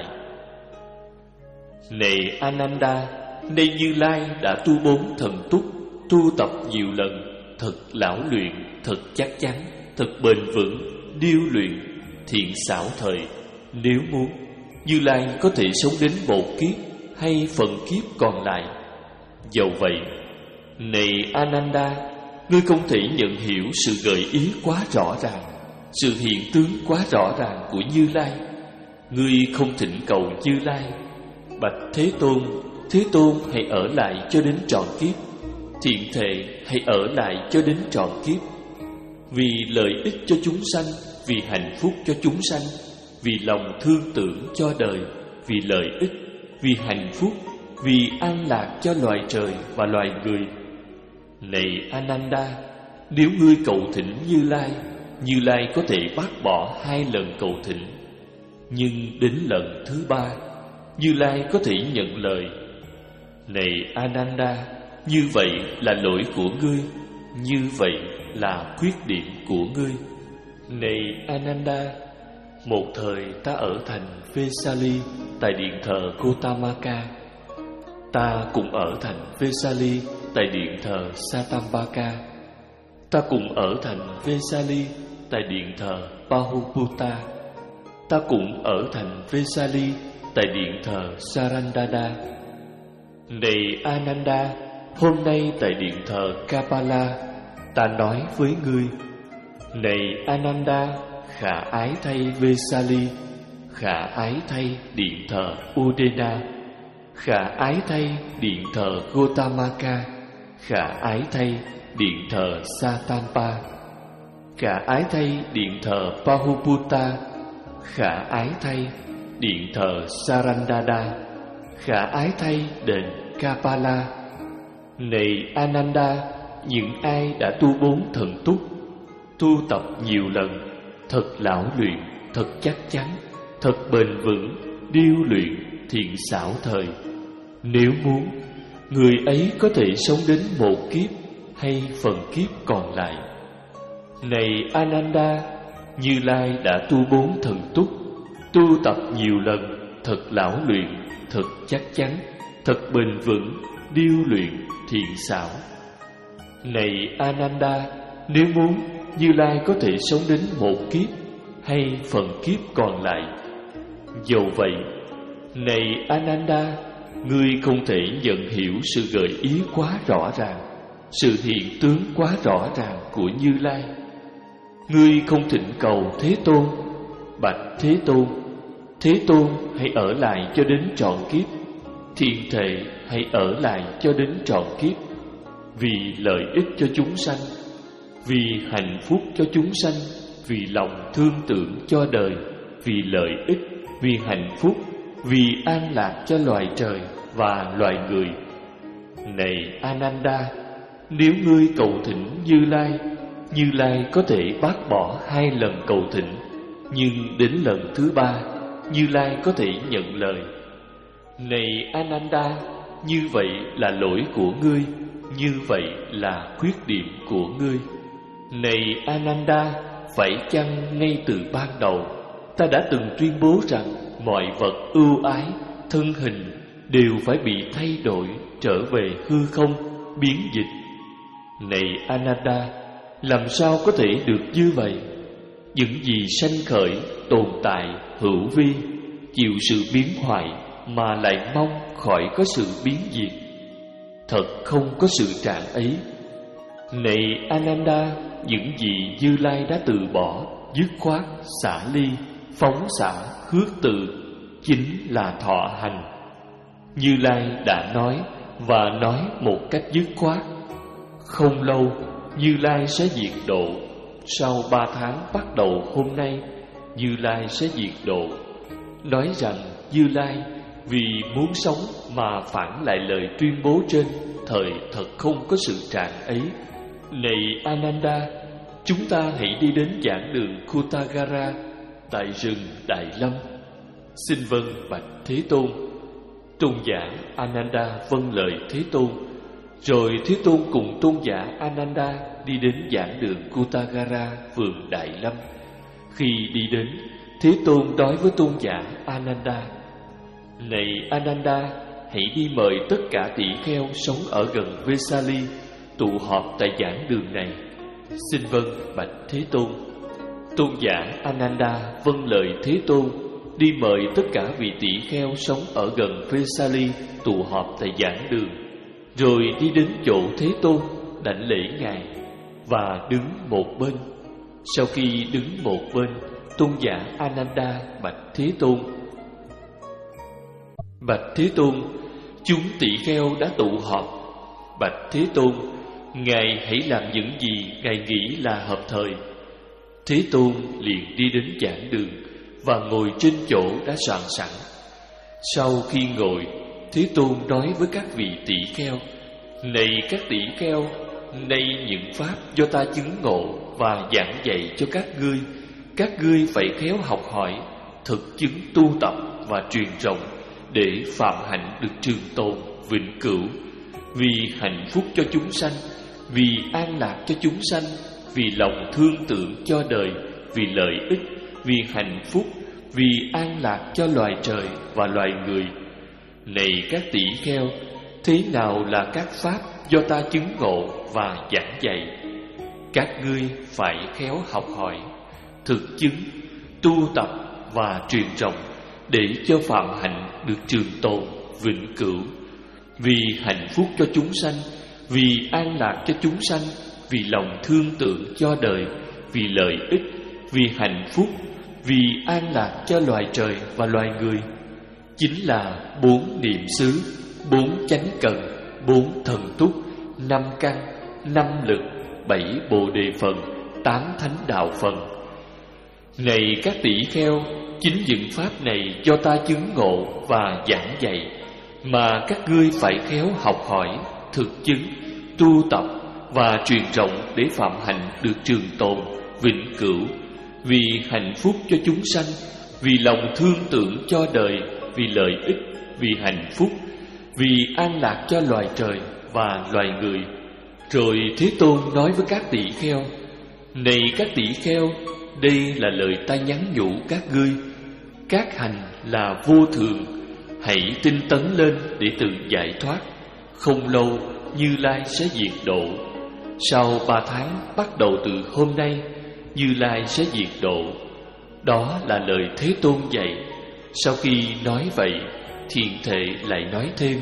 Này Ananda, nay Như Lai đã tu bốn thần túc, tu tập nhiều lần, thật lão luyện, thật chắc chắn, thật bền vững, điêu luyện, thiện xảo thời, nếu muốn, Như Lai có thể sống đến một kiếp hay phần kiếp còn lại. Dẫu vậy, này Ananda, ngươi không thể nhận hiểu sự gợi ý quá rõ ràng, sự hiện tướng quá rõ ràng của Như Lai. Ngươi không thỉnh cầu Như Lai: bạch Thế Tôn, Thế Tôn hãy ở lại cho đến trọn kiếp, thiện thệ hãy ở lại cho đến trọn kiếp, vì lợi ích cho chúng sanh, vì hạnh phúc cho chúng sanh, vì lòng thương tưởng cho đời, vì lợi ích, vì hạnh phúc, vì an lạc cho loài trời và loài người. Này Ananda, nếu ngươi cầu thỉnh Như Lai, Như Lai có thể bác bỏ hai lần cầu thỉnh, nhưng đến lần thứ ba, Như Lai có thể nhận lời: này Ananda, như vậy là lỗi của ngươi, như vậy là khuyết điểm của ngươi. Này Ananda, một thời ta ở thành Vesali tại điện thờ Gotamaka. Ta cũng ở thành Vesali tại điện thờ Satambaka. Ta cũng ở thành Vesali tại điện thờ Pahuputta. Ta cũng ở thành Vesali tại điện thờ Sarandada. Này Ananda, hôm nay tại điện thờ Kapala, ta nói với ngươi: này Ananda, khả ái thay Vesali, khả ái thay điện thờ Udena, khả ái thay điện thờ Gotamaka, khả ái thay điện thờ Satampa, khả ái thay điện thờ Pahuputta, khả ái thay điện thờ Sarandada, khả ái thay đền Kapala. Này Ananda, những ai đã tu bốn thần túc, tu tập nhiều lần, thật lão luyện, thật chắc chắn, thật bền vững, điêu luyện, thiện xảo thời, nếu muốn, người ấy có thể sống đến một kiếp hay phần kiếp còn lại. Này Ananda, Như Lai đã tu bốn thần túc, tu tập nhiều lần, thật lão luyện, thật chắc chắn, thật bền vững, điêu luyện, thiện xảo. Này Ananda, nếu muốn, Như Lai có thể sống đến một kiếp hay phần kiếp còn lại. Dầu vậy, Này Ananda, ngươi không thể nhận hiểu sự gợi ý quá rõ ràng, sự hiện tướng quá rõ ràng của Như Lai. Ngươi không thỉnh cầu Thế Tôn. Bạch Thế Tôn, Thế Tôn hãy ở lại cho đến trọn kiếp. Thiên thể hãy ở lại cho đến trọn kiếp. Vì lợi ích cho chúng sanh, vì hạnh phúc cho chúng sanh, vì lòng thương tưởng cho đời, vì lợi ích, vì hạnh phúc, vì an lạc cho loài trời và loài người. Này Ananda, nếu ngươi cầu thỉnh Như Lai, Như Lai có thể bác bỏ hai lần cầu thỉnh, nhưng đến lần thứ ba, Như Lai có thể nhận lời. Này Ananda, như vậy là lỗi của ngươi, như vậy là khuyết điểm của ngươi. Này Ananda, phải chăng ngay từ ban đầu ta đã từng tuyên bố rằng mọi vật ưu ái, thân hình đều phải bị thay đổi trở về hư không, biến dịch? Này Ananda, làm sao có thể được như vậy? Những gì sanh khởi, tồn tại, hữu vi, chịu sự biến hoại mà lại mong khỏi có sự biến diệt, thật không có sự trạng ấy. Này Ananda, những gì Như Lai đã từ bỏ, dứt khoát, xả ly, phóng xả, khước từ, chính là thọ hành. Như Lai đã nói và nói một cách dứt khoát. Không lâu, Như Lai sẽ diệt độ. Sau ba tháng bắt đầu hôm nay, Như Lai sẽ diệt độ. Nói rằng Như Lai vì muốn sống mà phản lại lời tuyên bố trên, thời thật không có sự trạng ấy. Này Ananda, chúng ta hãy đi đến giảng đường Kutagara tại rừng Đại Lâm. Xin vâng bạch Thế Tôn. Tôn giả Ananda vâng lời Thế Tôn. Rồi Thế Tôn cùng tôn giả Ananda đi đến giảng đường Kutagara, vườn Đại Lâm. Khi đi đến, Thế Tôn nói với tôn giả Ananda: Này Ananda, hãy đi mời tất cả tỷ kheo sống ở gần Vesali tụ họp tại giảng đường này. Xin vâng bạch Thế Tôn. Tôn giả Ananda vâng lời Thế Tôn, đi mời tất cả vị tỷ kheo sống ở gần Vesali tụ họp tại giảng đường, rồi đi đến chỗ Thế Tôn đảnh lễ ngài và đứng một bên. Sau khi đứng một bên, tôn giả Ananda bạch Thế Tôn: Bạch Thế Tôn, chúng tỷ kheo đã tụ họp. Bạch Thế Tôn, ngài hãy làm những gì ngài nghĩ là hợp thời. Thế Tôn liền đi đến giảng đường và ngồi trên chỗ đã soạn sẵn. Sau khi ngồi, Thế Tôn nói với các vị tỷ kheo: Này các tỷ kheo, nay những pháp do ta chứng ngộ và giảng dạy cho các ngươi, các ngươi phải khéo học hỏi, thực chứng tu tập và truyền rộng, để phạm hạnh được trường tồn vĩnh cửu, vì hạnh phúc cho chúng sanh, vì an lạc cho chúng sanh, vì lòng thương tưởng cho đời, vì lợi ích, vì hạnh phúc, vì an lạc cho loài trời và loài người. Này các tỷ kheo, thế nào là các pháp do ta chứng ngộ và giảng dạy? Các ngươi phải khéo học hỏi, thực chứng, tu tập và truyền rộng, để cho phạm hạnh được trường tồn vĩnh cửu, vì hạnh phúc cho chúng sanh, vì an lạc cho chúng sanh, vì lòng thương tưởng cho đời, vì lợi ích, vì hạnh phúc, vì an lạc cho loài trời và loài người. Chính là bốn niệm xứ, bốn chánh cần, bốn thần túc, năm căn, năm lực, bảy bồ đề phần, tám thánh đạo phần. Này các tỷ kheo, chính những pháp này do ta chứng ngộ và giảng dạy, mà các ngươi phải khéo học hỏi, thực chứng, tu tập và truyền rộng, để phạm hạnh được trường tồn vĩnh cửu, vì hạnh phúc cho chúng sanh, vì lòng thương tưởng cho đời, vì lợi ích, vì hạnh phúc, vì an lạc cho loài trời và loài người. Rồi Thế Tôn nói với các tỷ kheo: Này các tỷ kheo, đây là lời ta nhắn nhủ các ngươi. Các hành là vô thường, hãy tinh tấn lên để tự giải thoát. Không lâu, Như Lai sẽ diệt độ. Sau ba tháng bắt đầu từ hôm nay, Như Lai sẽ diệt độ. Đó là lời Thế Tôn dạy. Sau khi nói vậy, thiện thệ lại nói thêm: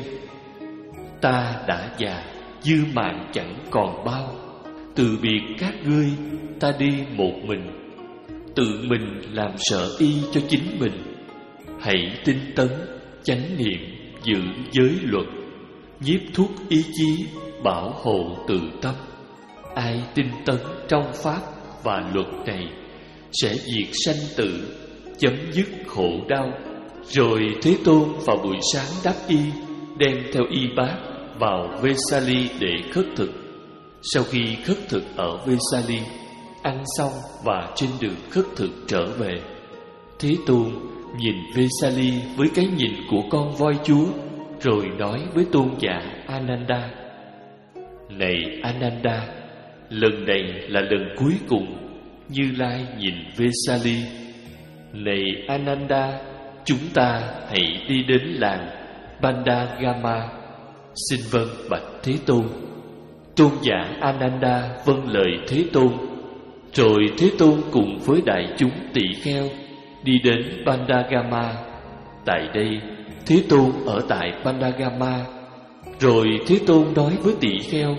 Ta đã già, dư mạng chẳng còn bao. Từ biệt các ngươi, ta đi một mình, tự mình làm sợ y cho chính mình. Hãy tinh tấn, chánh niệm, giữ giới luật, nhiếp thúc ý chí, bảo hộ tự tâm. Ai tinh tấn trong pháp và luật này sẽ diệt sanh tử, chấm dứt khổ đau. Rồi Thế Tôn vào buổi sáng đắp y, đem theo y bát vào Vesali để khất thực. Sau khi khất thực ở Vesali, ăn xong và trên đường khất thực trở về, Thế Tôn nhìn Vesali với cái nhìn của con voi chúa, rồi nói với tôn giả Ananda: Này Ananda, lần này là lần cuối cùng Như Lai nhìn Vesali. Này Ananda, chúng ta hãy đi đến làng Bandagama. Xin vâng bạch Thế Tôn. Tôn giả Ananda vâng lời Thế Tôn. Rồi Thế Tôn cùng với đại chúng tỳ kheo đi đến Bandagama. Tại đây Thế Tôn ở tại Bandagama. Rồi Thế Tôn nói với tỳ kheo: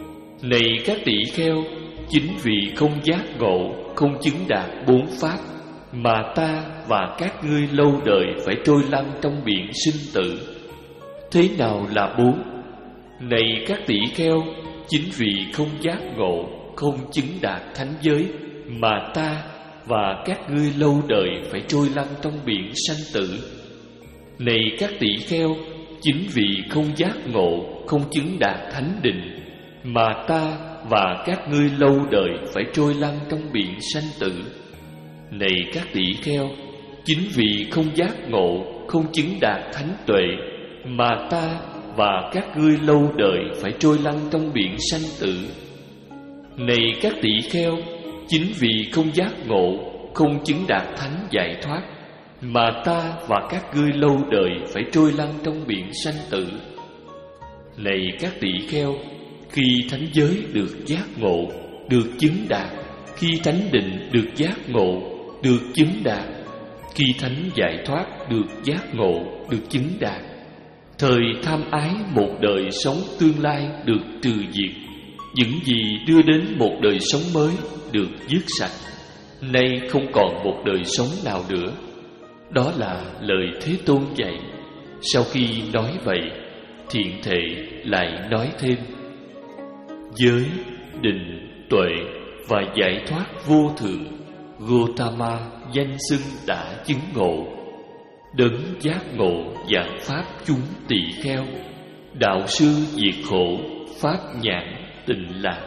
Này các tỳ kheo, chính vì không giác ngộ, không chứng đạt bốn pháp mà ta và các ngươi lâu đời phải trôi lăn trong biển sinh tử. Thế nào là bốn? Này các tỳ kheo, chính vì không giác ngộ, không chứng đạt thánh giới mà ta và các ngươi lâu đời phải trôi lăn trong biển sanh tử. Này các tỳ kheo, chính vì không giác ngộ, không chứng đạt thánh định mà ta và các ngươi lâu đời phải trôi lăn trong biển sanh tử. Này các tỳ kheo, chính vì không giác ngộ, không chứng đạt thánh tuệ mà ta và các ngươi lâu đời phải trôi lăn trong biển sanh tử. Này các tỳ kheo, chính vì không giác ngộ, không chứng đạt thánh giải thoát mà ta và các ngươi lâu đời phải trôi lăn trong biển sanh tử. Này các tỳ kheo, khi thánh giới được giác ngộ, được chứng đạt, khi thánh định được giác ngộ, được chứng đạt, khi thánh giải thoát được giác ngộ, được chứng đạt, thời tham ái một đời sống tương lai được trừ diệt, những gì đưa đến một đời sống mới được dứt sạch. Nay không còn một đời sống nào nữa. Đó là lời Thế Tôn dạy. Sau khi nói vậy, thiện thệ lại nói thêm: Giới, định, tuệ và giải thoát vô thượng, Gotama danh xưng đã chứng ngộ. Đấng giác ngộ giảng pháp chúng tỳ kheo, đạo sư diệt khổ, pháp nhãn tịnh lạc.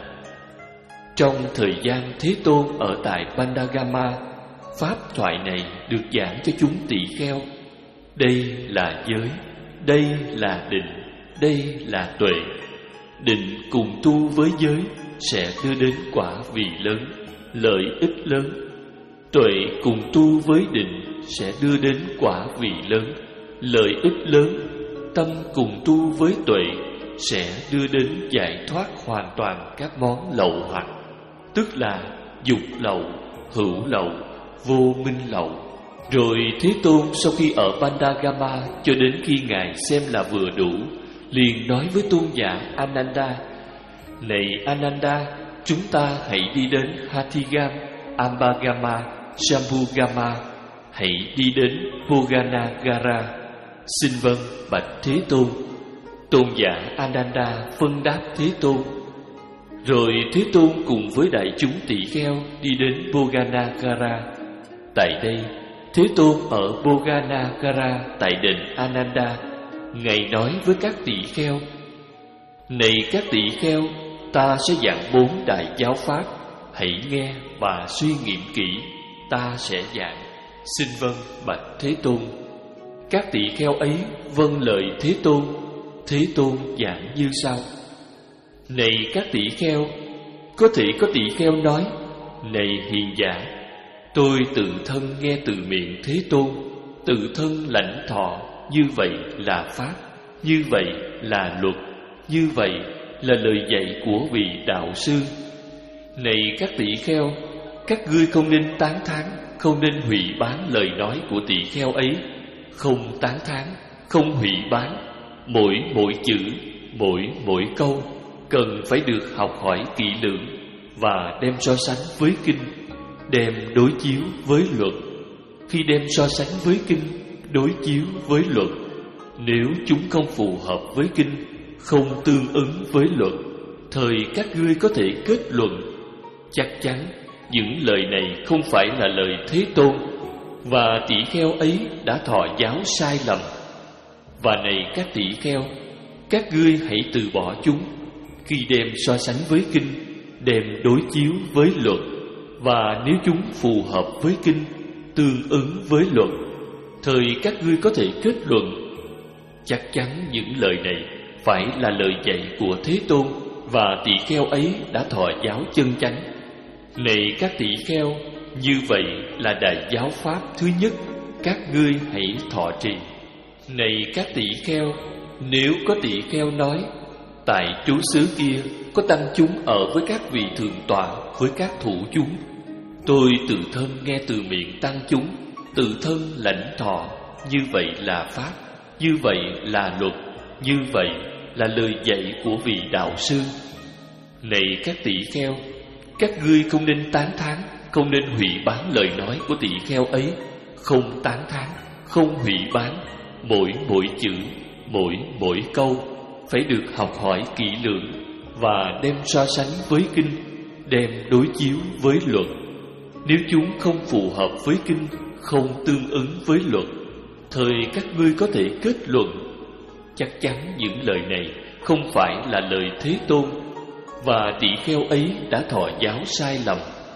Trong thời gian Thế Tôn ở tại Bandagama, pháp thoại này được giảng cho chúng tỳ kheo. Đây là giới, đây là định, đây là tuệ. Định cùng tu với giới sẽ đưa đến quả vị lớn, lợi ích lớn. Tuệ cùng tu với định sẽ đưa đến quả vị lớn, lợi ích lớn. Tâm cùng tu với tuệ sẽ đưa đến giải thoát hoàn toàn các món lậu hoặc, tức là dục lậu, hữu lậu, vô minh lậu. Rồi Thế Tôn sau khi ở Bandagama cho đến khi Ngài xem là vừa đủ, liền nói với tôn giả Ananda: Này Ananda, chúng ta hãy đi đến Hathigam, Ambagama, Shambhugama, hãy đi đến Poganagara. Xin vâng bạch Thế Tôn. Tôn giả Ananda phân đáp Thế Tôn. Rồi Thế Tôn cùng với đại chúng tỳ kheo đi đến Poganagara. Tại đây Thế Tôn ở Poganagara tại đền Ananda, Ngài nói với các tỳ kheo: Này các tỳ kheo, ta sẽ giảng bốn đại giáo pháp, hãy nghe và suy nghiệm kỹ, ta sẽ giảng. Xin vâng bạch Thế Tôn. Các tỳ kheo ấy vâng lời Thế Tôn. Thế Tôn giảng như sau: Này các tỳ kheo, có thể có tỳ kheo nói: Này hiền giả, tôi tự thân nghe từ miệng Thế Tôn, tự thân lãnh thọ, như vậy là pháp, như vậy là luật, như vậy là lời dạy của vị đạo sư. Này các tỳ kheo, các ngươi không nên tán thán, không nên hủy bán lời nói của tỳ kheo ấy, không tán thán, không hủy bán. Mỗi mỗi chữ, mỗi mỗi câu cần phải được học hỏi kỹ lưỡng và đem so sánh với kinh, đem đối chiếu với luật. Khi đem so sánh với kinh, đối chiếu với luật, nếu chúng không phù hợp với kinh, không tương ứng với luật, thời các ngươi có thể kết luận chắc chắn những lời này không phải là lời Thế Tôn, và tỷ kheo ấy đã thọ giáo sai lầm. Và này các tỷ kheo, các ngươi hãy từ bỏ chúng. Khi đem so sánh với kinh, đem đối chiếu với luật, và nếu chúng phù hợp với kinh, tương ứng với luật, thời các ngươi có thể kết luận chắc chắn những lời này phải là lời dạy của Thế Tôn, và tỷ kheo ấy đã thọ giáo chân chánh. Này các tỷ kheo, như vậy là đại giáo pháp thứ nhất, các ngươi hãy thọ trì. Này các tỷ kheo, nếu có tỷ kheo nói tại trú xứ kia có tăng chúng ở với các vị thượng tọa, với các thủ chúng, tôi tự thân nghe từ miệng tăng chúng, tự thân lãnh thọ, như vậy là pháp, như vậy là luật, như vậy là lời dạy của vị đạo sư. Này các tỷ kheo, các ngươi không nên tán thán, không nên hủy bán lời nói của tỷ kheo ấy. Không tán thán, không hủy bán, mỗi mỗi chữ, mỗi mỗi câu phải được học hỏi kỹ lưỡng và đem so sánh với kinh, đem đối chiếu với luật. Nếu chúng không phù hợp với kinh, không tương ứng với luật, thời các ngươi có thể kết luận chắc chắn những lời này không phải là lời Thế Tôn, và tỷ kheo ấy đã thọ giáo sai lầm.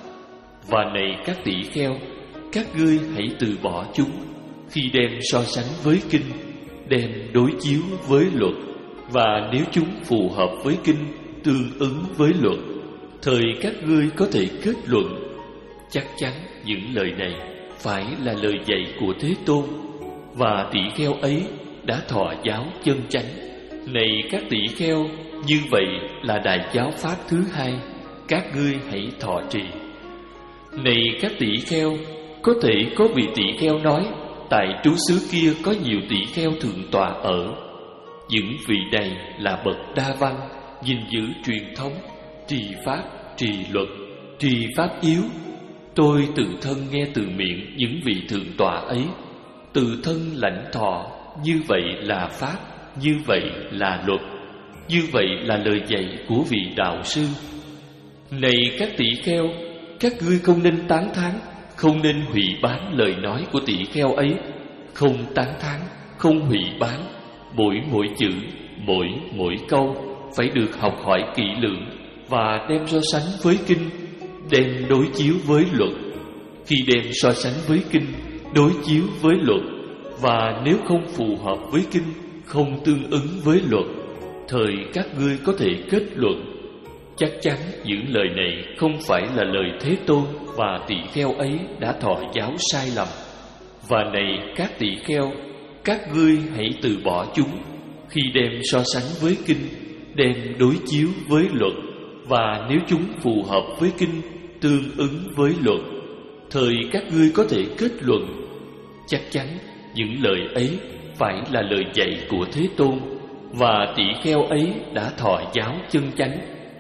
Và này các tỷ kheo, các ngươi hãy từ bỏ chúng. Khi đem so sánh với kinh, đem đối chiếu với luật, và nếu chúng phù hợp với kinh, tương ứng với luật, thời các ngươi có thể kết luận chắc chắn những lời này phải là lời dạy của Thế Tôn, và tỷ kheo ấy đã thọ giáo chân chánh. Này các tỷ kheo, như vậy là đại giáo pháp thứ hai, các ngươi hãy thọ trì. Này các tỷ kheo, có thể có vị tỷ kheo nói tại trú xứ kia có nhiều tỷ kheo thượng tọa ở. Những vị này là bậc đa văn, gìn giữ truyền thống, trì pháp, trì luật, trì pháp yếu. Tôi tự thân nghe từ miệng những vị thượng tọa ấy, tự thân lãnh thọ, như vậy là pháp, như vậy là luật, như vậy là lời dạy của vị đạo sư. Này các tỷ kheo, các ngươi không nên tán thán, không nên hủy bán lời nói của tỷ kheo ấy. Không tán thán, không hủy bán, mỗi mỗi chữ, mỗi mỗi câu phải được học hỏi kỹ lưỡng và đem so sánh với kinh, đem đối chiếu với luật. Khi đem so sánh với kinh, đối chiếu với luật, và nếu không phù hợp với kinh, không tương ứng với luật, thời các ngươi có thể kết luận chắc chắn những lời này không phải là lời Thế Tôn, và tỷ kheo ấy đã thọ giáo sai lầm. Và này các tỷ kheo, các ngươi hãy từ bỏ chúng. Khi đem so sánh với kinh, đem đối chiếu với luật, và nếu chúng phù hợp với kinh, tương ứng với luật, thời các ngươi có thể kết luận chắc chắn những lời ấy phải là lời dạy của Thế Tôn, và tỷ kheo ấy đã thọ giáo chân chánh.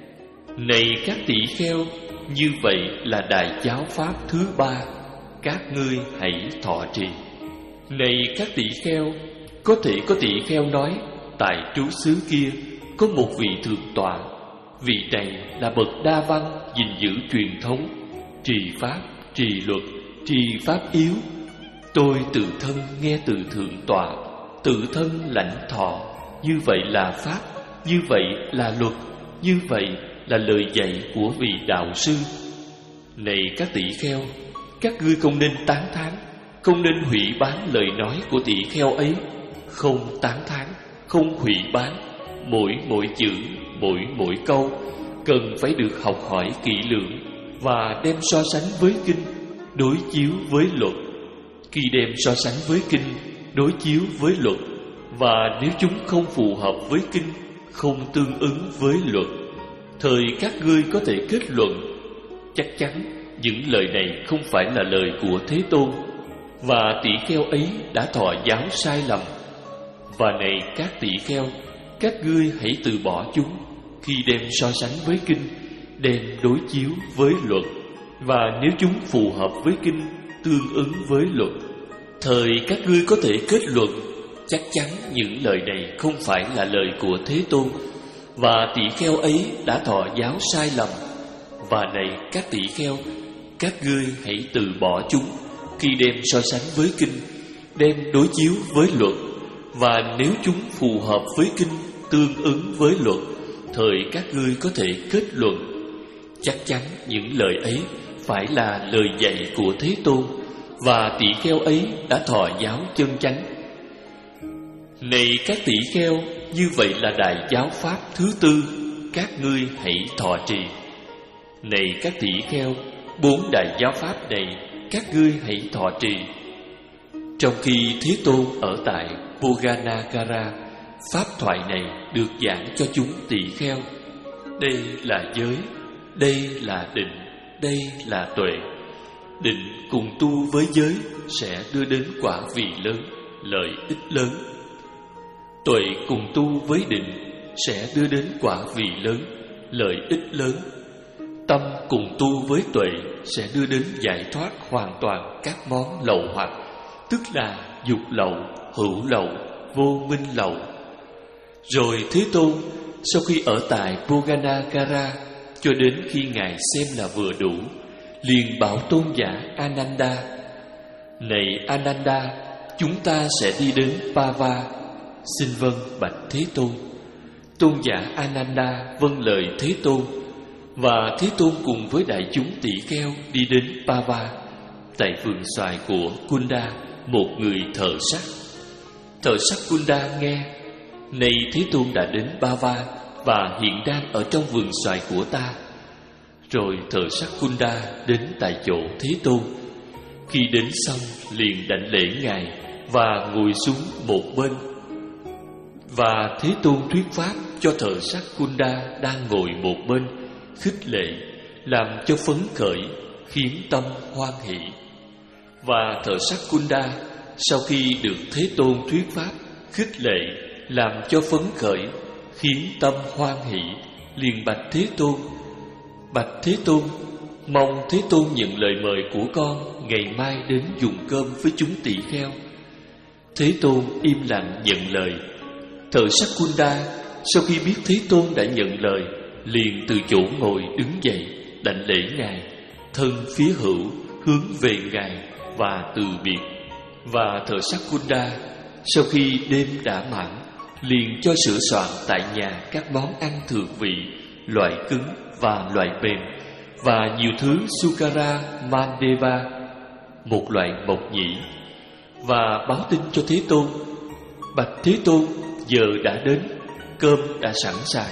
Này các tỷ kheo, như vậy là đại giáo pháp thứ ba, các ngươi hãy thọ trì. Này các tỷ kheo, có thể có tỷ kheo nói tại trú xứ kia có một vị thượng tọa, vị này là bậc đa văn, gìn giữ truyền thống, trì pháp, trì luật, trì pháp yếu. Tôi tự thân nghe từ thượng tọa, tự thân lãnh thọ, như vậy là pháp, như vậy là luật, như vậy là lời dạy của vị đạo sư. Này các tỷ kheo, các ngươi không nên tán thán, không nên hủy bán lời nói của tỷ kheo ấy. Không tán thán, không hủy bán, mỗi mỗi chữ, mỗi mỗi câu cần phải được học hỏi kỹ lưỡng và đem so sánh với kinh, đối chiếu với luật. Khi đem so sánh với kinh, đối chiếu với luật, và nếu chúng không phù hợp với kinh, không tương ứng với luật, thời các ngươi có thể kết luận chắc chắn những lời này không phải là lời của Thế Tôn, và tỷ kheo ấy đã thọ giáo sai lầm. Và này các tỷ kheo, các ngươi hãy từ bỏ chúng khi đem so sánh với kinh, đem đối chiếu với luật. Và nếu chúng phù hợp với kinh, tương ứng với luật, thời các ngươi có thể kết luận chắc chắn những lời này không phải là lời của Thế Tôn, và tỷ kheo ấy đã thọ giáo sai lầm. Và này các tỷ kheo, các ngươi hãy từ bỏ chúng khi đem so sánh với kinh, đem đối chiếu với luật. Và nếu chúng phù hợp với kinh, tương ứng với luật, thời các ngươi có thể kết luận chắc chắn những lời ấy phải là lời dạy của Thế Tôn, và tỷ kheo ấy đã thọ giáo chân chánh. Này các tỷ kheo, như vậy là đại giáo pháp thứ tư, các ngươi hãy thọ trì. Này các tỷ kheo, bốn đại giáo pháp này các ngươi hãy thọ trì. Trong khi Thế Tôn ở tại Poganagara, pháp thoại này được giảng cho chúng tỷ kheo. Đây là giới, đây là định, đây là tuệ. Định cùng tu với giới sẽ đưa đến quả vị lớn, lợi ích lớn. Tuệ cùng tu với định sẽ đưa đến quả vị lớn, lợi ích lớn. Tâm cùng tu với tuệ sẽ đưa đến giải thoát hoàn toàn các món lậu hoặc, tức là dục lậu, hữu lậu, vô minh lậu. Rồi Thế Tôn sau khi ở tại Poganagara cho đến khi Ngài xem là vừa đủ, liền bảo tôn giả Ananda: Này Ananda, chúng ta sẽ đi đến Pava. Xin vâng bạch Thế Tôn. Tôn giả Ananda vâng lời Thế Tôn, và Thế Tôn cùng với đại chúng tỷ kheo đi đến Pava. Tại vườn xoài của Kunda, một người thợ sắt. Thợ sắt Kunda nghe: Này Thế Tôn đã đến Pava và hiện đang ở trong vườn xoài của ta. Rồi thợ sắt Kunda đến tại chỗ Thế Tôn. Khi đến xong liền đảnh lễ Ngài và ngồi xuống một bên. Và Thế Tôn thuyết pháp cho thợ sắt Kunda đang ngồi một bên, khích lệ, làm cho phấn khởi, khiến tâm hoan hỷ. Và thợ sắt Kunda sau khi được Thế Tôn thuyết pháp, khích lệ, làm cho phấn khởi, khiến tâm hoan hỷ, liền bạch Thế Tôn: Bạch Thế Tôn, mong Thế Tôn nhận lời mời của con ngày mai đến dùng cơm với chúng tỳ kheo. Thế Tôn im lặng nhận lời. Thợ sắt Kunda sau khi biết Thế Tôn đã nhận lời, liền từ chỗ ngồi đứng dậy, đảnh lễ Ngài, thân phía hữu hướng về Ngài và từ biệt. Và thợ sắt Kunda sau khi đêm đã mãn, liền cho sửa soạn tại nhà các món ăn thượng vị, loại cứng và loại mềm, và nhiều thứ Sukara Mandeva, một loại mộc nhĩ, và báo tin cho Thế Tôn: Bạch Thế Tôn, giờ đã đến, cơm đã sẵn sàng.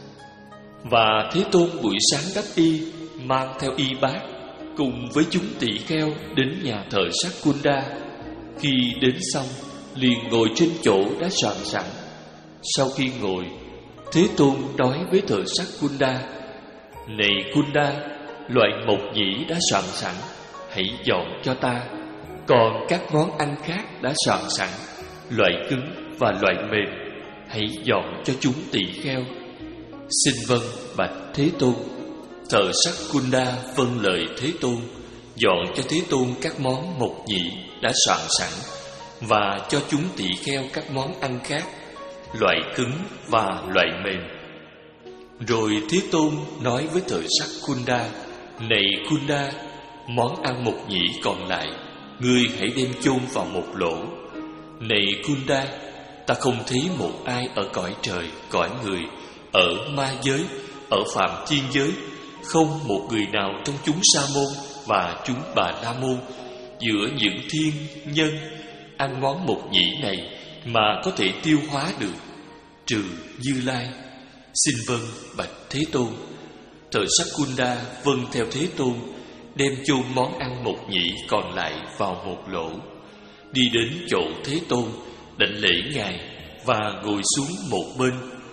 Và Thế Tôn buổi sáng đắp y, mang theo y bát, cùng với chúng tỳ kheo đến nhà thợ sắt Kunda. Khi đến xong, liền ngồi trên chỗ đã soạn sẵn. Sau khi ngồi, Thế Tôn nói với thợ sắt Kunda: Này Kunda, loại mộc nhĩ đã soạn sẵn, hãy dọn cho ta. Còn các món ăn khác đã soạn sẵn, loại cứng và loại mềm, hãy dọn cho chúng tỳ kheo. Xin vâng bạch Thế Tôn. Thợ sắt Kunda vâng lời Thế Tôn, dọn cho Thế Tôn các món mộc nhĩ đã soạn sẵn, và cho chúng tỳ kheo các món ăn khác, loại cứng và loại mềm. Rồi Thế Tôn nói với thợ sắt Kunda: Này Kunda, món ăn mộc nhĩ còn lại, ngươi hãy đem chôn vào một lỗ. Này Kunda, ta không thấy một ai ở cõi trời, cõi người, ở ma giới, ở phạm thiên giới, không một người nào trong chúng Sa môn và chúng Bà La môn giữa những thiên nhân ăn món mộc nhĩ này mà có thể tiêu hóa được, trừ Như Lai. Xin vâng bạch Thế Tôn. Thợ sắt Kunda vâng theo Thế Tôn, đem chôn món ăn mộc nhĩ còn lại vào một lỗ, đi đến chỗ Thế Tôn, đảnh lễ Ngài và ngồi xuống một bên.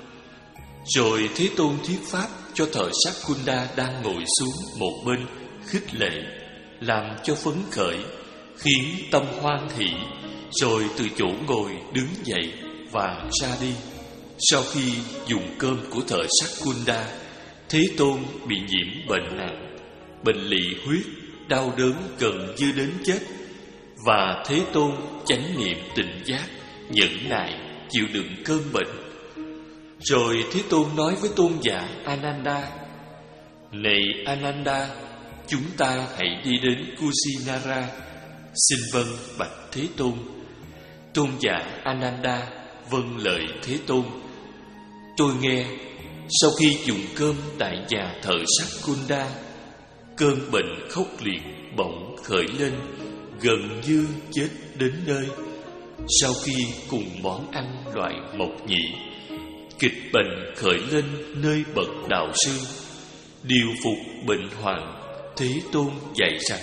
Rồi Thế Tôn thuyết pháp cho thợ sắt Kunda đang ngồi xuống một bên, khích lệ, làm cho phấn khởi, khiến tâm hoan hỷ. Rồi từ chỗ ngồi đứng dậy và ra đi. Sau khi dùng cơm của thợ sắt Kunda, Thế Tôn bị nhiễm bệnh nặng, bệnh lỵ huyết, đau đớn gần như đến chết. Và Thế Tôn chánh niệm tỉnh giác, nhẫn nại, chịu đựng cơn bệnh. Rồi Thế Tôn nói với tôn giả Ananda: Này Ananda, chúng ta hãy đi đến Kusinara. Xin vâng bạch Thế Tôn. Tôn giả Ananda vâng lời Thế Tôn. Tôi nghe, sau khi dùng cơm tại nhà thợ sắt Kunda, cơn bệnh khốc liệt bỗng khởi lên, gần như chết đến nơi. Sau khi cùng món ăn loại mộc nhĩ, kịch bệnh khởi lên nơi bậc đạo sư. Điều phục bệnh hoạn, Thế Tôn dạy rằng: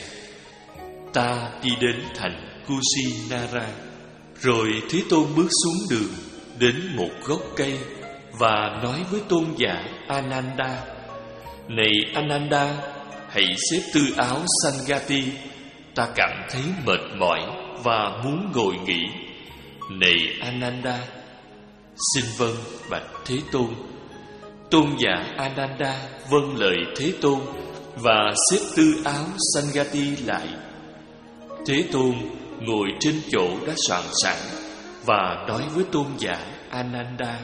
Ta đi đến thành Kusinara. Rồi Thế Tôn bước xuống đường, đến một gốc cây và nói với tôn giả Ananda: Này Ananda, hãy xếp tư áo Sangati. Ta cảm thấy mệt mỏi và muốn ngồi nghỉ. Này Ananda. Xin vâng bạch Thế Tôn. Tôn giả Ananda vâng lời Thế Tôn và xếp tư áo Sangati lại. Thế Tôn ngồi trên chỗ đã soạn sẵn và nói với tôn giả Ananda: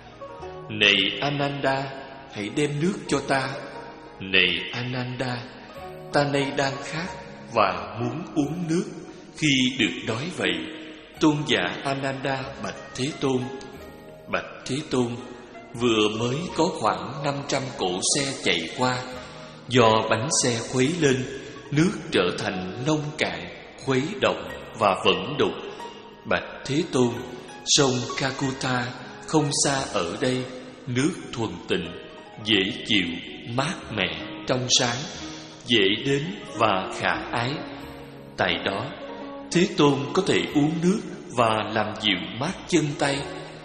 Này Ananda, hãy đem nước cho ta. Này Ananda, ta nay đang khát và muốn uống nước. Khi được nói vậy, tôn giả Ananda bạch Thế Tôn: Bạch Thế Tôn, vừa mới có khoảng năm trăm cỗ xe chạy qua. Do bánh xe khuấy lên, nước trở thành nông cạn, khuấy động và vẫn đục. Bạch Thế Tôn, sông Kakuta không xa ở đây, nước thuần tịnh, dễ chịu, mát mẻ, trong sáng, dễ đến và khả ái. Tại đó, Thế Tôn có thể uống nước và làm dịu mát chân tay.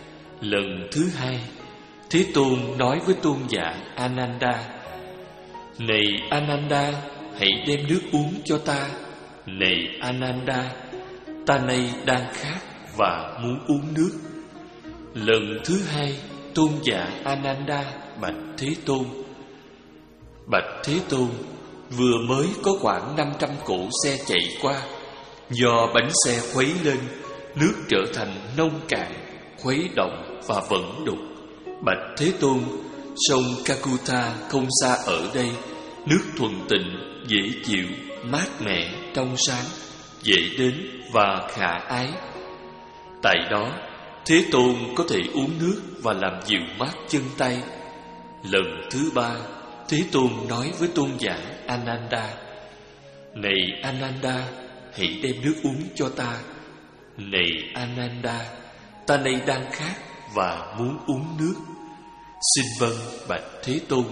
Lần thứ hai, Thế Tôn nói với tôn giả Ananda: Này Ananda, hãy đem nước uống cho ta. Này Ananda, ta nay đang khát và muốn uống nước. Lần thứ hai, tôn giả Ananda bạch Thế Tôn: Bạch Thế Tôn, vừa mới có khoảng năm trăm cỗ xe chạy qua. Do bánh xe khuấy lên, nước trở thành nông cạn, khuấy động và vẫn đục. Bạch Thế Tôn, sông Kakuta không xa ở đây, nước thuần tịnh, dễ chịu, mát mẻ, trong sáng, dễ đến và khả ái. Tại đó, Thế Tôn có thể uống nước và làm dịu mát chân tay. Lần thứ ba, Thế Tôn nói với tôn giả Ananda: Này Ananda, hãy đem nước uống cho ta. Này Ananda, ta nay đang khát và muốn uống nước. Xin vâng bạch Thế Tôn.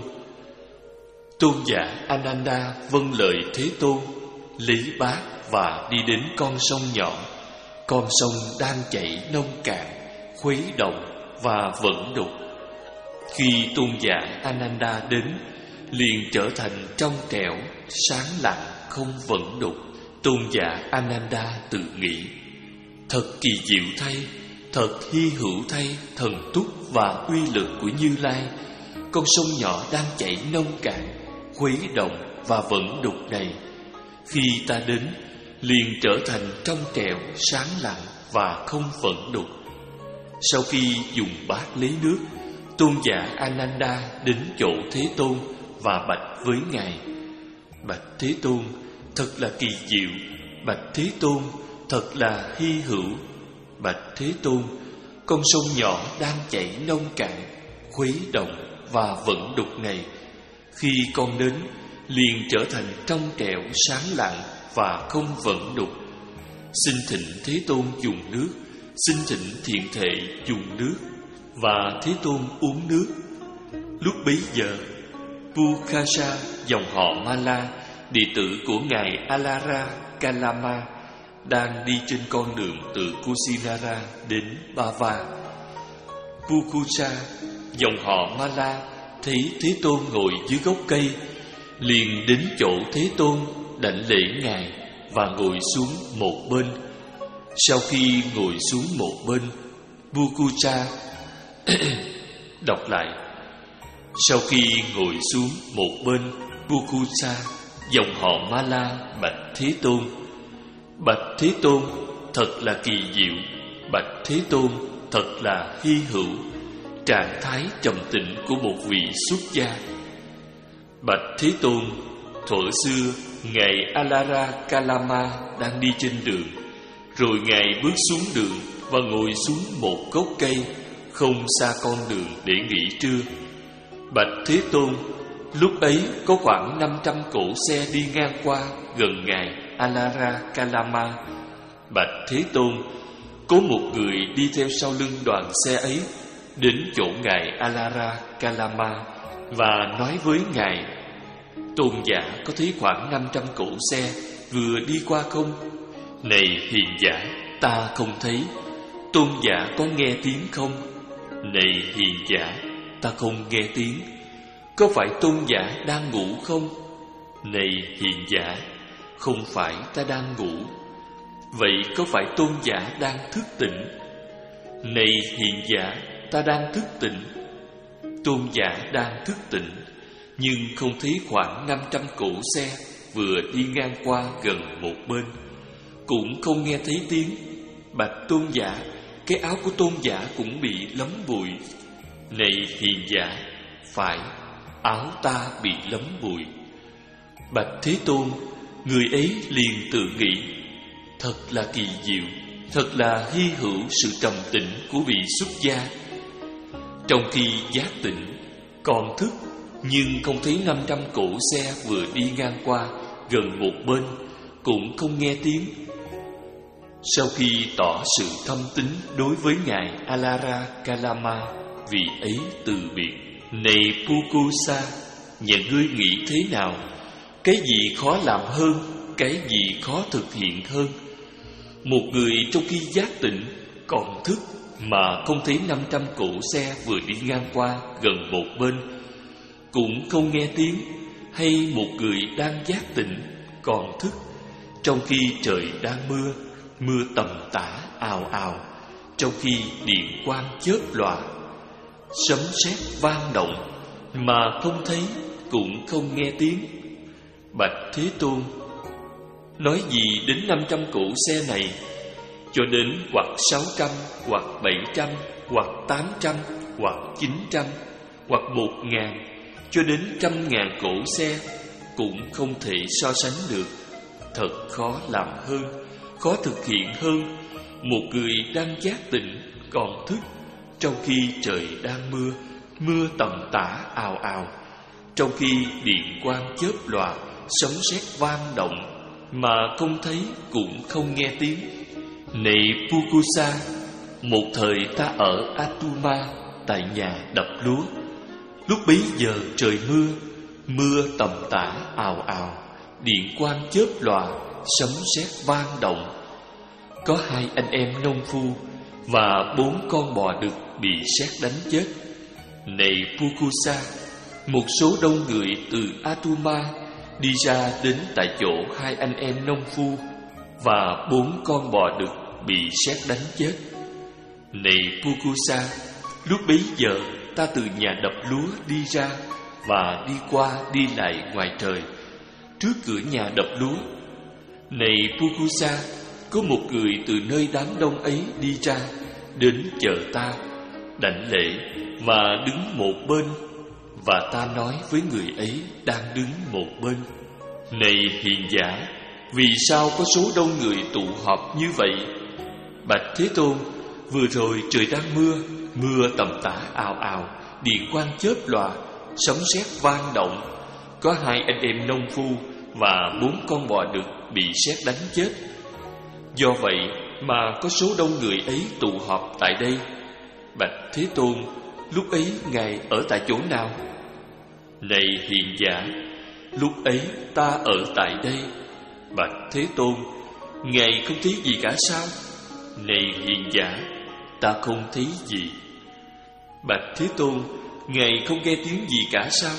Tôn giả Ananda vâng lời Thế Tôn, lấy bát và đi đến con sông nhỏ. Con sông đang chảy nông cạn, khuấy động và vẫn đục. Khi tôn giả Ananda đến, liền trở thành trong trẻo, sáng lặng, không vẫn đục. Tôn giả Ananda tự nghĩ: Thật kỳ diệu thay, thật hy hữu thay thần túc và uy lực của Như Lai. Con sông nhỏ đang chảy nông cạn, khuấy động và vẫn đục này, khi ta đến, liền trở thành trong trẻo, sáng lặng và không vẫn đục. Sau khi dùng bát lấy nước, tôn giả Ananda đến chỗ Thế Tôn và bạch với ngài: Bạch Thế Tôn, thật là kỳ diệu. Bạch Thế Tôn, thật là hy hữu. Bạch Thế Tôn, con sông nhỏ đang chảy nông cạn, khuấy động và vẫn đục này, khi con đến, liền trở thành trong trẻo, sáng lặng và không vẫn đục. Xin thỉnh Thế Tôn dùng nước. Xin thỉnh thiện thệ dùng nước. Và Thế Tôn uống nước. Lúc bấy giờ, Pukhasa, dòng họ Mala, đệ tử của ngài Alara Kalama, đang đi trên con đường từ Kusinara đến Bava. Pukhasa, dòng họ Mala, thấy Thế Tôn ngồi dưới gốc cây, liền đến chỗ Thế Tôn đảnh lễ ngài và ngồi xuống một bên. Sau khi ngồi xuống một bên, Bukusa. Đọc lại. Sau khi ngồi xuống một bên Bukusa, dòng họ Mala bạch Thế Tôn: Bạch Thế Tôn, thật là kỳ diệu. Bạch Thế Tôn, thật là hy hữu trạng thái trầm tĩnh của một vị xuất gia. Bạch Thế Tôn, thuở xưa ngài Alara Kalama đang đi trên đường, rồi ngài bước xuống đường và ngồi xuống một gốc cây không xa con đường để nghỉ trưa. Bạch Thế Tôn, lúc ấy có khoảng năm trăm cỗ xe đi ngang qua gần ngài Alara Kalama. Bạch Thế Tôn, có một người đi theo sau lưng đoàn xe ấy đến chỗ ngài Alara Kalama và nói với ngài: Tôn giả có thấy khoảng năm trăm cỗ xe vừa đi qua không? Này hiền giả, ta không thấy. Tôn giả có nghe tiếng không? Này hiền giả, ta không nghe tiếng. Có phải tôn giả đang ngủ không? Này hiền giả, không phải ta đang ngủ. Vậy có phải tôn giả đang thức tỉnh? Này hiền giả, ta đang thức tỉnh. Tôn giả đang thức tỉnh, nhưng không thấy khoảng năm trăm cỗ xe vừa đi ngang qua gần một bên, cũng không nghe thấy tiếng. Bạch tôn giả, cái áo của tôn giả cũng bị lấm bụi. Này hiền giả, phải, áo ta bị lấm bụi. Bạch Thế Tôn, người ấy liền tự nghĩ: Thật là kỳ diệu, thật là hy hữu sự trầm tĩnh của vị xuất gia. Trong khi giác tỉnh, còn thức, nhưng không thấy năm trăm cỗ xe vừa đi ngang qua gần một bên, cũng không nghe tiếng. Sau khi tỏ sự thâm tín đối với ngài Alara Kalama, vị ấy từ biệt: Này Pukusa, nhà ngươi nghĩ thế nào? Cái gì khó làm hơn, cái gì khó thực hiện hơn? Một người trong khi giác tỉnh còn thức mà không thấy năm trăm cỗ xe vừa đi ngang qua gần một bên, cũng không nghe tiếng, hay một người đang giác tỉnh còn thức trong khi trời đang mưa, mưa tầm tã ào ào, trong khi điện quang chớp lòa, sấm sét vang động mà không thấy cũng không nghe tiếng. Bạch Thế Tôn, nói gì đến năm trăm cỗ xe này, cho đến hoặc sáu trăm, hoặc bảy trăm, hoặc tám trăm, hoặc chín trăm, hoặc một ngàn, cho đến trăm ngàn cỗ xe, cũng không thể so sánh được. Thật khó làm hơn, khó thực hiện hơn một người đang giác tỉnh còn thức trong khi trời đang mưa, mưa tầm tã ào ào, trong khi điện quang chớp lòa, sấm sét vang động mà không thấy cũng không nghe tiếng. Này Pukusa, một thời ta ở Atuma tại nhà đập lúa. Lúc bấy giờ trời mưa, mưa tầm tã ào ào, điện quang chớp lòa, sấm sét vang động. Có hai anh em nông phu và bốn con bò đực bị sét đánh chết. Này Pukusa, một số đông người từ Atuma đi ra đến tại chỗ hai anh em nông phu và bốn con bò đực bị sét đánh chết. Này Pukusa, lúc bấy giờ ta từ nhà đập lúa đi ra và đi qua đi lại ngoài trời trước cửa nhà đập lúa. Này Pukusa, có một người từ nơi đám đông ấy đi ra đến chờ ta, đảnh lễ và đứng một bên, và ta nói với người ấy đang đứng một bên: Này hiền giả, vì sao có số đông người tụ họp như vậy? Bạch Thế Tôn, vừa rồi trời đang mưa, mưa tầm tã ào ào, điện quang chớp lòa, sấm sét vang động. Có hai anh em nông phu và bốn con bò đực bị sét đánh chết. Do vậy mà có số đông người ấy tụ họp tại đây. Bạch Thế Tôn, lúc ấy Ngài ở tại chỗ nào? Này hiền giả, lúc ấy ta ở tại đây. Bạch Thế Tôn, Ngài không thấy gì cả sao? Này hiền giả, ta không thấy gì. Bạch Thế Tôn, Ngài không nghe tiếng gì cả sao?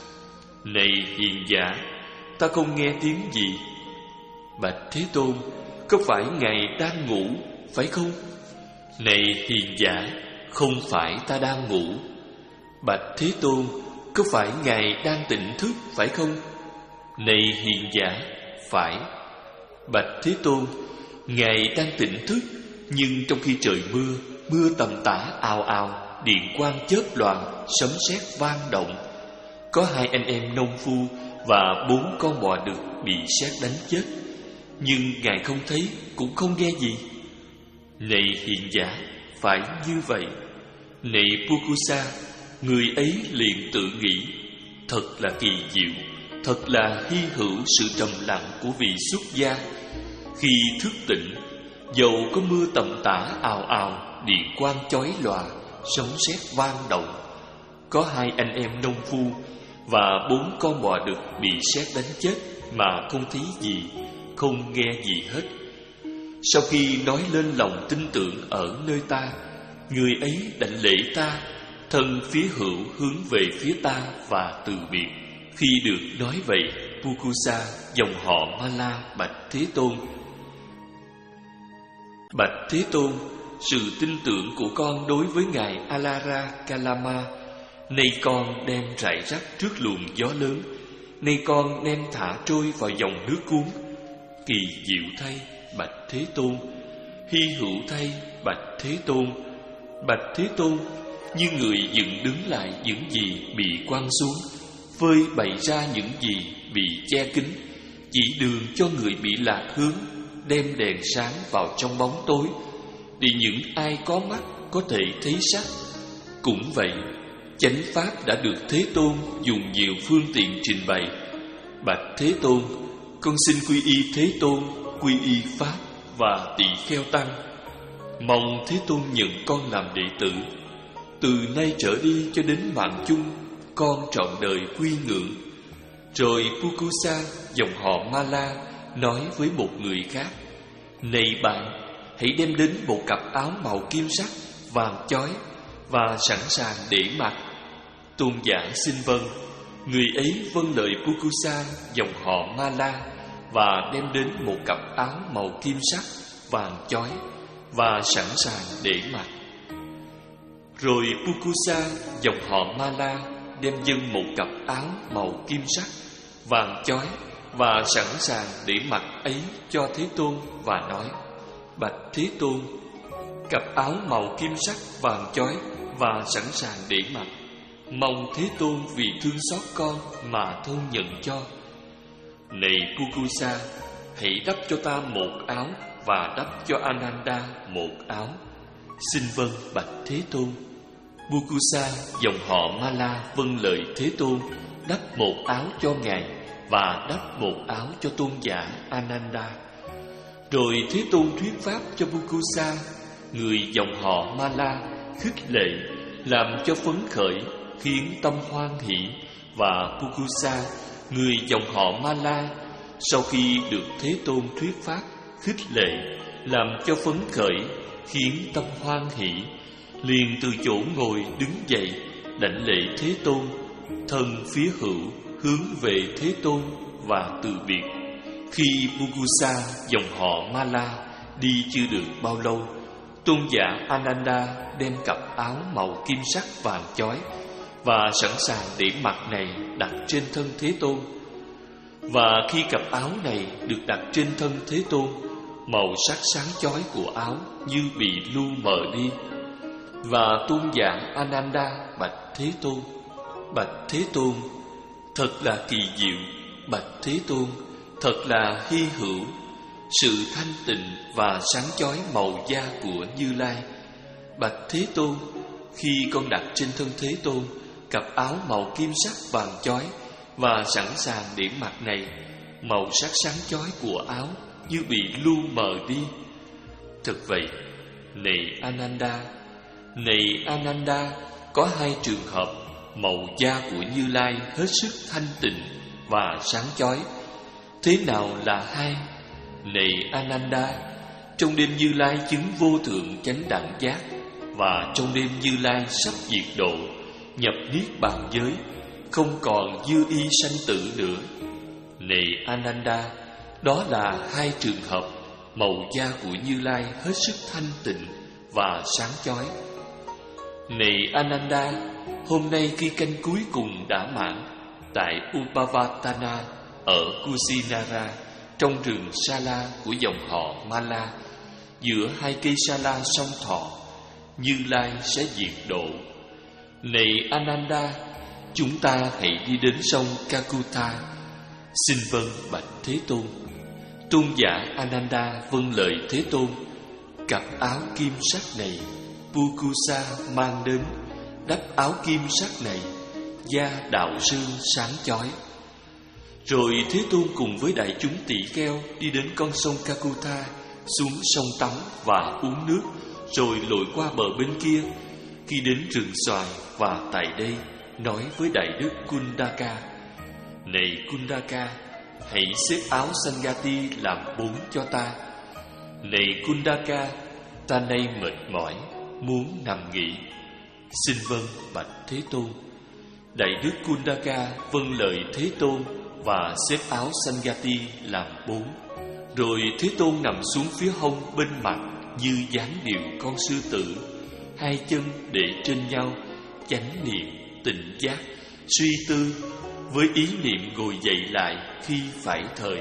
Này hiền giả, ta không nghe tiếng gì. Bạch Thế Tôn, có phải Ngài đang ngủ, phải không? Này hiền giả, không phải ta đang ngủ. Bạch Thế Tôn, có phải Ngài đang tỉnh thức phải không? Này hiền giả, phải. Bạch Thế Tôn, Ngài đang tỉnh thức, nhưng trong khi trời mưa, mưa tầm tã ào ào, điện quang chớp loạn, sấm sét vang động, có hai anh em nông phu và bốn con bò đực bị sét đánh chết, nhưng Ngài không thấy cũng không nghe gì. Này hiền giả, phải như vậy. Này Pukusa, người ấy liền tự nghĩ, thật là kỳ diệu, thật là hy hữu sự trầm lặng của vị xuất gia. Khi thức tỉnh, dầu có mưa tầm tã ào ào, điện quang chói lòa, sấm sét vang động, có hai anh em nông phu và bốn con bò đực bị sét đánh chết mà không thấy gì, không nghe gì hết. Sau khi nói lên lòng tin tưởng ở nơi ta, người ấy đảnh lễ ta, thân phía hữu hướng về phía ta và từ biệt. Khi được nói vậy, Pukusa dòng họ Mala bạch Thế Tôn: Bạch Thế Tôn, sự tin tưởng của con đối với Ngài Alara Kalama, nay con đem rải rác trước luồng gió lớn, nay con đem thả trôi vào dòng nước cuốn. Kỳ diệu thay, bạch Thế Tôn, hy hữu thay, bạch Thế Tôn. Bạch Thế Tôn, như người dựng đứng lại những gì bị quăng xuống, phơi bày ra những gì bị che kín, chỉ đường cho người bị lạc hướng, đem đèn sáng vào trong bóng tối, để những ai có mắt có thể thấy sắc. Cũng vậy, chánh pháp đã được Thế Tôn dùng nhiều phương tiện trình bày. Bạch Thế Tôn, con xin quy y Thế Tôn, quy y Pháp và tỳ kheo tăng. Mong Thế Tôn nhận con làm đệ tử. Từ nay trở đi cho đến mạng chung, con trọn đời quy ngưỡng. Rồi Pukusa, dòng họ Mala, nói với một người khác: Này bạn, hãy đem đến một cặp áo màu kim sắc, vàng chói và sẵn sàng để mặc. Tôn giả xin vâng. Người ấy vâng lời Pukusa, dòng họ Mala, và đem đến một cặp áo màu kim sắc, vàng chói và sẵn sàng để mặc. Rồi Pukusa, dòng họ Mala, đem dâng một cặp áo màu kim sắc, vàng chói và sẵn sàng để mặc ấy cho Thế Tôn và nói: Bạch Thế Tôn, cặp áo màu kim sắc, vàng chói và sẵn sàng để mặc, mong Thế Tôn vì thương xót con mà thương nhận cho. Này Pukusa, hãy đắp cho ta một áo và đắp cho Ananda một áo. Xin vâng bạch Thế Tôn. Pukusa, dòng họ Mala, vâng lời Thế Tôn, đắp một áo cho Ngài và đắp một áo cho tôn giả Ananda. Rồi Thế Tôn thuyết pháp cho Pukusa, người dòng họ Mala, khích lệ, làm cho phấn khởi, khiến tâm hoan hỷ. Và Pukusa, người dòng họ Mala, sau khi được Thế Tôn thuyết pháp, khích lệ, làm cho phấn khởi, khiến tâm hoan hỷ, liền từ chỗ ngồi đứng dậy, đảnh lễ Thế Tôn, thân phía hữu hướng về Thế Tôn và từ biệt. Khi Pukusa, dòng họ Mala, đi chưa được bao lâu, tôn giả Ananda đem cặp áo màu kim sắc vàng chói và sẵn sàng để mặc này đặt trên thân Thế Tôn. Và khi cặp áo này được đặt trên thân Thế Tôn, màu sắc sáng chói của áo như bị lu mờ đi. Và tôn giả Ananda bạch Thế Tôn: Bạch Thế Tôn, thật là kỳ diệu. Bạch Thế Tôn, thật là hy hữu sự thanh tịnh và sáng chói màu da của Như Lai. Bạch Thế Tôn, khi con đặt trên thân Thế Tôn cặp áo màu kim sắc vàng chói và sẵn sàng để mặc này, màu sắc sáng chói của áo như bị lu mờ đi. Thật vậy, này Ananda, này Ananda, có hai trường hợp màu da của Như Lai hết sức thanh tịnh và sáng chói. Thế nào là hai? Này Ananda, trong đêm Như Lai chứng vô thượng chánh đẳng giác, và trong đêm Như Lai sắp diệt độ, nhập niết bàn giới, không còn dư y sanh tử nữa. Này Ananda, đó là hai trường hợp màu da của Như Lai hết sức thanh tịnh và sáng chói. Này Ananda, hôm nay khi canh cuối cùng đã mãn tại Upavatana ở Kusinara, trong rừng Sala của dòng họ Mala, giữa hai cây Sala song Thọ, Như Lai sẽ diệt độ. Này Ananda, chúng ta hãy đi đến sông Kakuta. Xin vâng bạch Thế Tôn. Tôn giả Ananda vâng lời Thế Tôn. Cặp áo kim sắc này Pukusa mang đến, đắp áo kim sắc này, da đạo sư sáng chói. Rồi Thế Tôn cùng với đại chúng tỳ kheo đi đến con sông Kakuta, xuống sông tắm và uống nước, rồi lội qua bờ bên kia. Khi đến rừng xoài và tại đây nói với đại đức Kundaka: Này Kundaka, hãy xếp áo Sangati làm bốn cho ta. Này Kundaka, ta nay mệt mỏi, muốn nằm nghỉ. Xin vâng bạch Thế Tôn. Đại đức Kundaka vâng lời Thế Tôn và xếp áo Sangati làm bốn. Rồi Thế Tôn nằm xuống phía hông bên mặt như dáng điệu con sư tử, hai chân để trên nhau, chánh niệm, tỉnh giác, suy tư, với ý niệm ngồi dậy lại khi phải thời.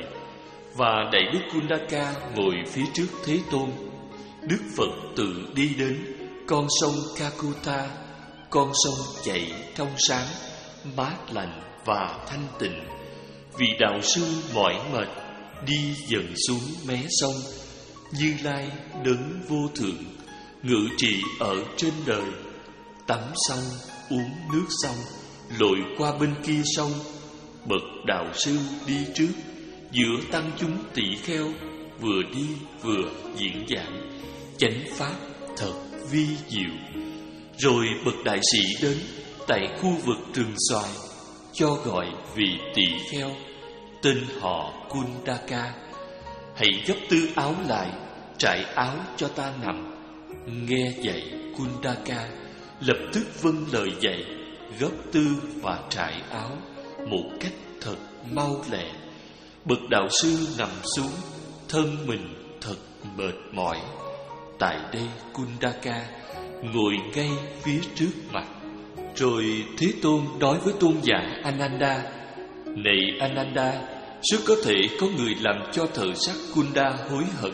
Và đại đức Kundaka ngồi phía trước Thế Tôn. Đức Phật tự đi đến con sông Kakuta, con sông chảy trong sáng, mát lành và thanh tịnh. Vị đạo sư mỏi mệt đi dần xuống mé sông. Như Lai đấng vô thượng ngự trị ở trên đời. Tắm xong, uống nước xong, lội qua bên kia sông. Bậc đạo sư đi trước, giữa tăng chúng tỳ kheo, vừa đi vừa diễn giảng chánh pháp thật vi diệu. Rồi bậc đại sĩ đến tại khu vực rừng xoài, cho gọi vị tỳ kheo tên họ Kundaka: Hãy gấp tư áo lại, trải áo cho ta nằm. Nghe dạy Kundaka lập tức vâng lời dạy, gấp tư và trải áo một cách thật mau lẹ. Bậc đạo sư nằm xuống, thân mình thật mệt mỏi. Tại đây Kundaka ngồi ngay phía trước mặt. Rồi Thế Tôn nói với tôn giả Ananda: Này Ananda, rất có thể có người làm cho thợ sắt Kunda hối hận.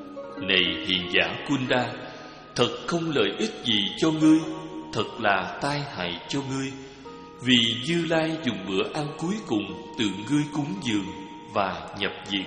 Này hiền giả Kunda, thật không lợi ích gì cho ngươi, thật là tai hại cho ngươi. Vì Như Lai dùng bữa ăn cuối cùng từ ngươi cúng dường và nhập diệt.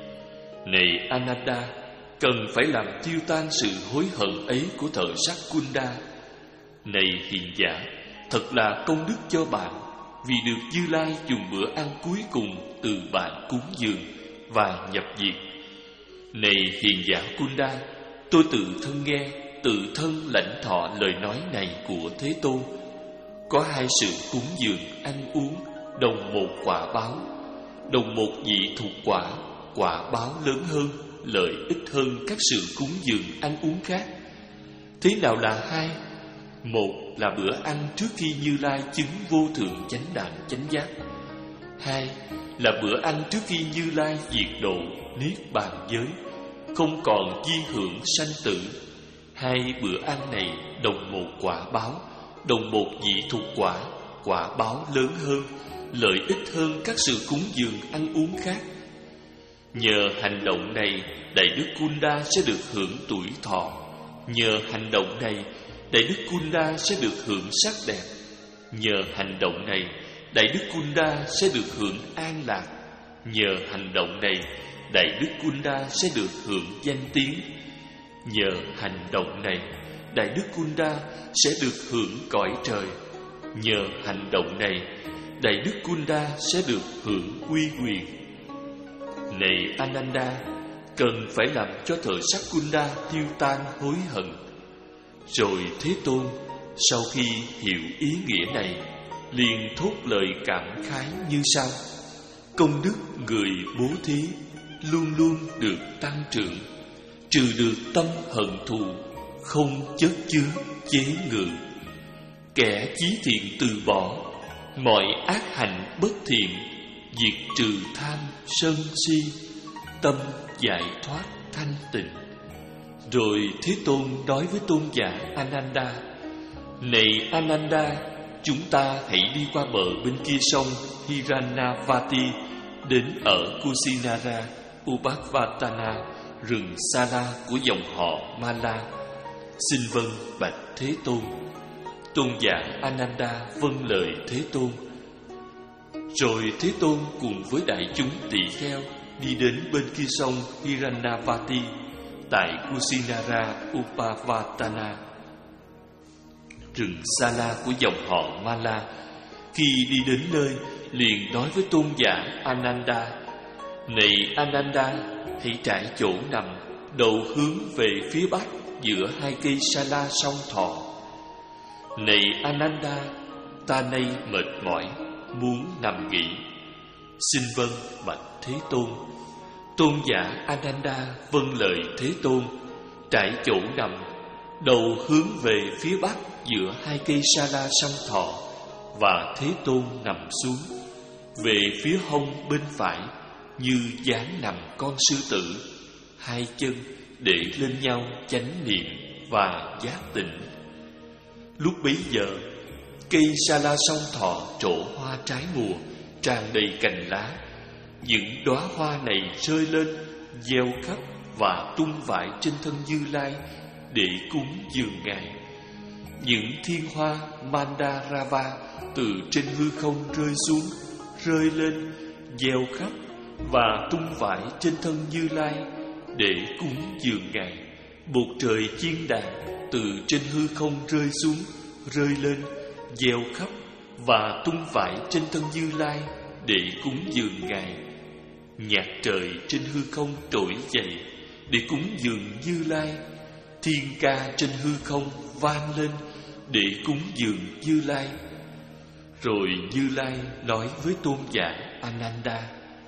Này Ananda, cần phải làm tiêu tan sự hối hận ấy của thợ sắt Kunda. Này hiền giả, thật là công đức cho bạn, vì được Như Lai dùng bữa ăn cuối cùng từ bạn cúng dường và nhập diệt. Này hiền giả Kunda, tôi tự thân nghe, tự thân lãnh thọ lời nói này của Thế Tôn. Có hai sự cúng dường ăn uống đồng một quả báo, đồng một vị thuộc quả, quả báo lớn hơn, lợi ích hơn các sự cúng dường ăn uống khác. Thế nào là hai? Một là bữa ăn trước khi Như Lai chứng vô thượng chánh đẳng chánh giác. Hai là bữa ăn trước khi Như Lai diệt độ niết bàn giới, không còn di hưởng sanh tử. Hai bữa ăn này đồng một quả báo, đồng một vị thuộc quả, quả báo lớn hơn, lợi ích hơn các sự cúng dường ăn uống khác. Nhờ hành động này, Đại đức Kunda sẽ được hưởng tuổi thọ. Nhờ hành động này, Đại đức Kunda sẽ được hưởng sắc đẹp. Nhờ hành động này, Đại đức Kunda sẽ được hưởng an lạc. Nhờ hành động này, Đại đức Kunda sẽ được hưởng danh tiếng. Nhờ hành động này, Đại đức Kunda sẽ được hưởng cõi trời. Nhờ hành động này, Đại đức Kunda sẽ được hưởng uy quyền. Này Ananda, cần phải làm cho thợ sắt Kunda tiêu tan hối hận. Rồi Thế Tôn sau khi hiểu ý nghĩa này, liền thốt lời cảm khái như sau: công đức người bố thí luôn luôn được tăng trưởng, trừ được tâm hận thù, không chất chứa chế ngự. Kẻ chí thiện từ bỏ mọi ác hành bất thiện, diệt trừ tham sân si, tâm giải thoát thanh tịnh. Rồi Thế Tôn nói với tôn giả Ananda: Này Ananda, chúng ta hãy đi qua bờ bên kia sông Hiranavati, đến ở Kusinara Upavattana, rừng Sala của dòng họ Mala. Xin vâng bạch Thế Tôn. Tôn giả Ananda vâng lời Thế Tôn. Rồi Thế Tôn cùng với đại chúng tỳ kheo đi đến bên kia sông Hiranavati tại Kusinara Upavattana, rừng Sala của dòng họ Mala. Khi đi đến nơi, liền nói với tôn giả Ananda: Này Ananda, hãy trải chỗ nằm, đầu hướng về phía bắc giữa hai cây Sala song thọ. Này Ananda, ta nay mệt mỏi, muốn nằm nghỉ. Xin vâng bạch Thế Tôn. Tôn giả Ananda vâng lời Thế Tôn, trải chỗ nằm, đầu hướng về phía bắc giữa hai cây Sala song thọ, và Thế Tôn nằm xuống về phía hông bên phải, như dáng nằm con sư tử, hai chân để lên nhau chánh niệm và giác tịnh. Lúc bấy giờ, cây Sala song thọ trổ hoa trái mùa, tràn đầy cành lá. Những đóa hoa này rơi lên, gieo khắp và tung vãi trên thân Như Lai để cúng dường Ngài. Những thiên hoa Mandarava từ trên hư không rơi xuống, rơi lên, gieo khắp và tung vãi trên thân Như Lai để cúng dường Ngài. Bột trời chiên đàn từ trên hư không rơi xuống, rơi lên, gieo khắp và tung vãi trên thân Như Lai để cúng dường Ngài. Nhạc trời trên hư không trỗi dậy để cúng dường Như Lai. Thiên ca trên hư không vang lên để cúng dường Như Lai. Rồi Như Lai nói với tôn giả Ananda: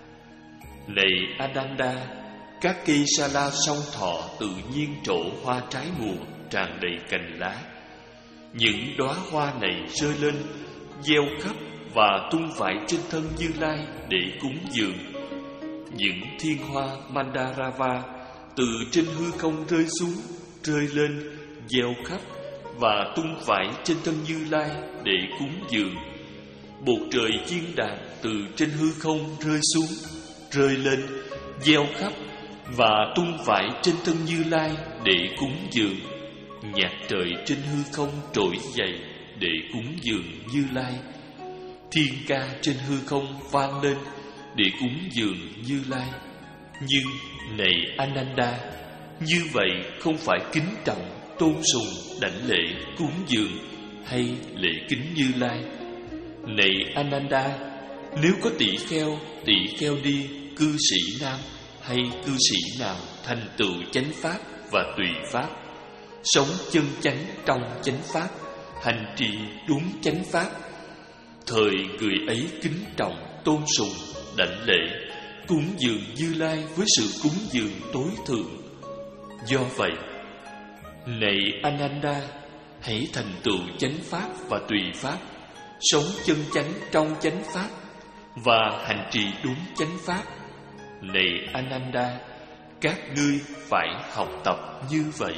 Này Ananda, các cây Sala song thọ tự nhiên trổ hoa trái mùa, tràn đầy cành lá. Những đóa hoa này rơi lên, gieo khắp và tung vãi trên thân Như Lai để cúng dường. Những thiên hoa Mandarava từ trên hư không rơi xuống, rơi lên, gieo khắp và tung vãi trên thân Như Lai để cúng dường. Bột trời chiên đàn từ trên hư không rơi xuống, rơi lên, gieo khắp và tung vãi trên thân Như Lai để cúng dường. Nhạc trời trên hư không trỗi dậy để cúng dường Như Lai. Thiên ca trên hư không vang lên để cúng dường Như Lai. Nhưng này Ananda, như vậy không phải kính trọng, tôn sùng, đảnh lễ, cúng dường hay lễ kính Như Lai. Này Ananda, nếu có tỷ kheo, tỷ kheo đi, cư sĩ nam hay cư sĩ nào thành tựu chánh pháp và tùy pháp, sống chân chánh trong chánh pháp, hành trì đúng chánh pháp, thời người ấy kính trọng, tôn sùng, đảnh lễ, cúng dường Như Lai với sự cúng dường tối thượng. Do vậy, này Ananda, hãy thành tựu chánh pháp và tùy pháp, sống chân chánh trong chánh pháp và hành trì đúng chánh pháp. Này Ananda, các ngươi phải học tập như vậy.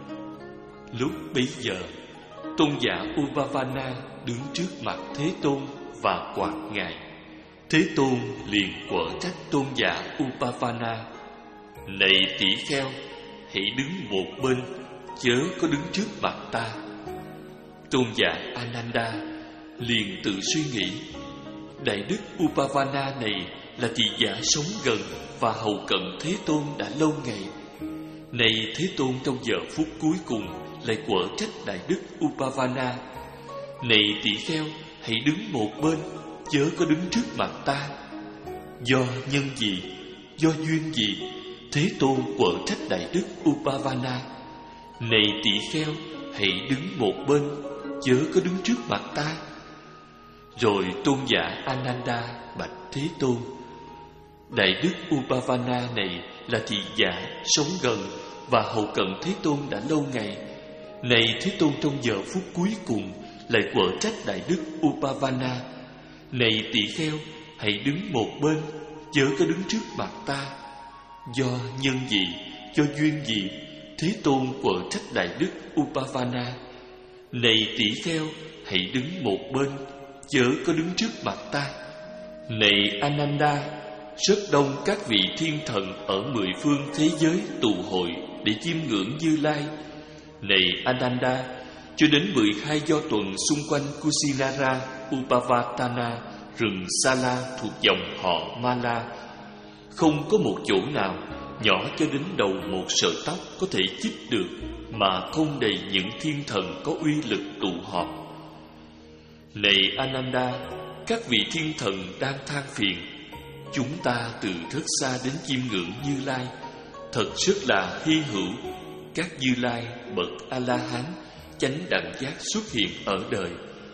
Lúc bấy giờ, tôn giả Upavana đứng trước mặt Thế Tôn và quạt Ngài. Thế Tôn liền quở trách tôn giả Upavana: Này tỷ kheo, hãy đứng một bên, chớ có đứng trước mặt ta. Tôn giả Ananda liền tự suy nghĩ: Đại đức Upavana này là thị giả sống gần và hầu cận Thế Tôn đã lâu ngày. Này Thế Tôn trong giờ phút cuối cùng lại quở trách đại đức Upavana: Này tỷ kheo, hãy đứng một bên, chớ có đứng trước mặt ta. Do nhân gì, do duyên gì, Thế Tôn quở trách đại đức Upavana: Này tỷ kheo, hãy đứng một bên, chớ có đứng trước mặt ta. Rồi tôn giả Ananda bạch Thế Tôn: Đại đức Upavana này là thị giả sống gần và hầu cận Thế Tôn đã lâu ngày. Này Thế Tôn trong giờ phút cuối cùng lại quở trách đại đức Upavana: Này tỷ kheo, hãy đứng một bên, chớ có đứng trước mặt ta. Do nhân gì, do duyên gì, Thế Tôn quở trách Đại Đức Upavana: Này tỷ kheo, hãy đứng một bên, chớ có đứng trước mặt ta. Này Ananda, rất đông các vị thiên thần ở mười phương thế giới tụ hội để chiêm ngưỡng Như Lai. Này Ananda, cho đến mười hai do tuần xung quanh Kusinara Upavatana, rừng Sala thuộc dòng họ Mala, không có một chỗ nào nhỏ cho đến đầu một sợi tóc có thể chích được mà không đầy những thiên thần có uy lực tụ họp. Này Ananda, các vị thiên thần đang than phiền: Chúng ta từ rất xa đến chiêm ngưỡng Như Lai, thật rất là hy hữu. Các Như Lai bậc A-la-hán chánh đẳng giác xuất hiện ở đời.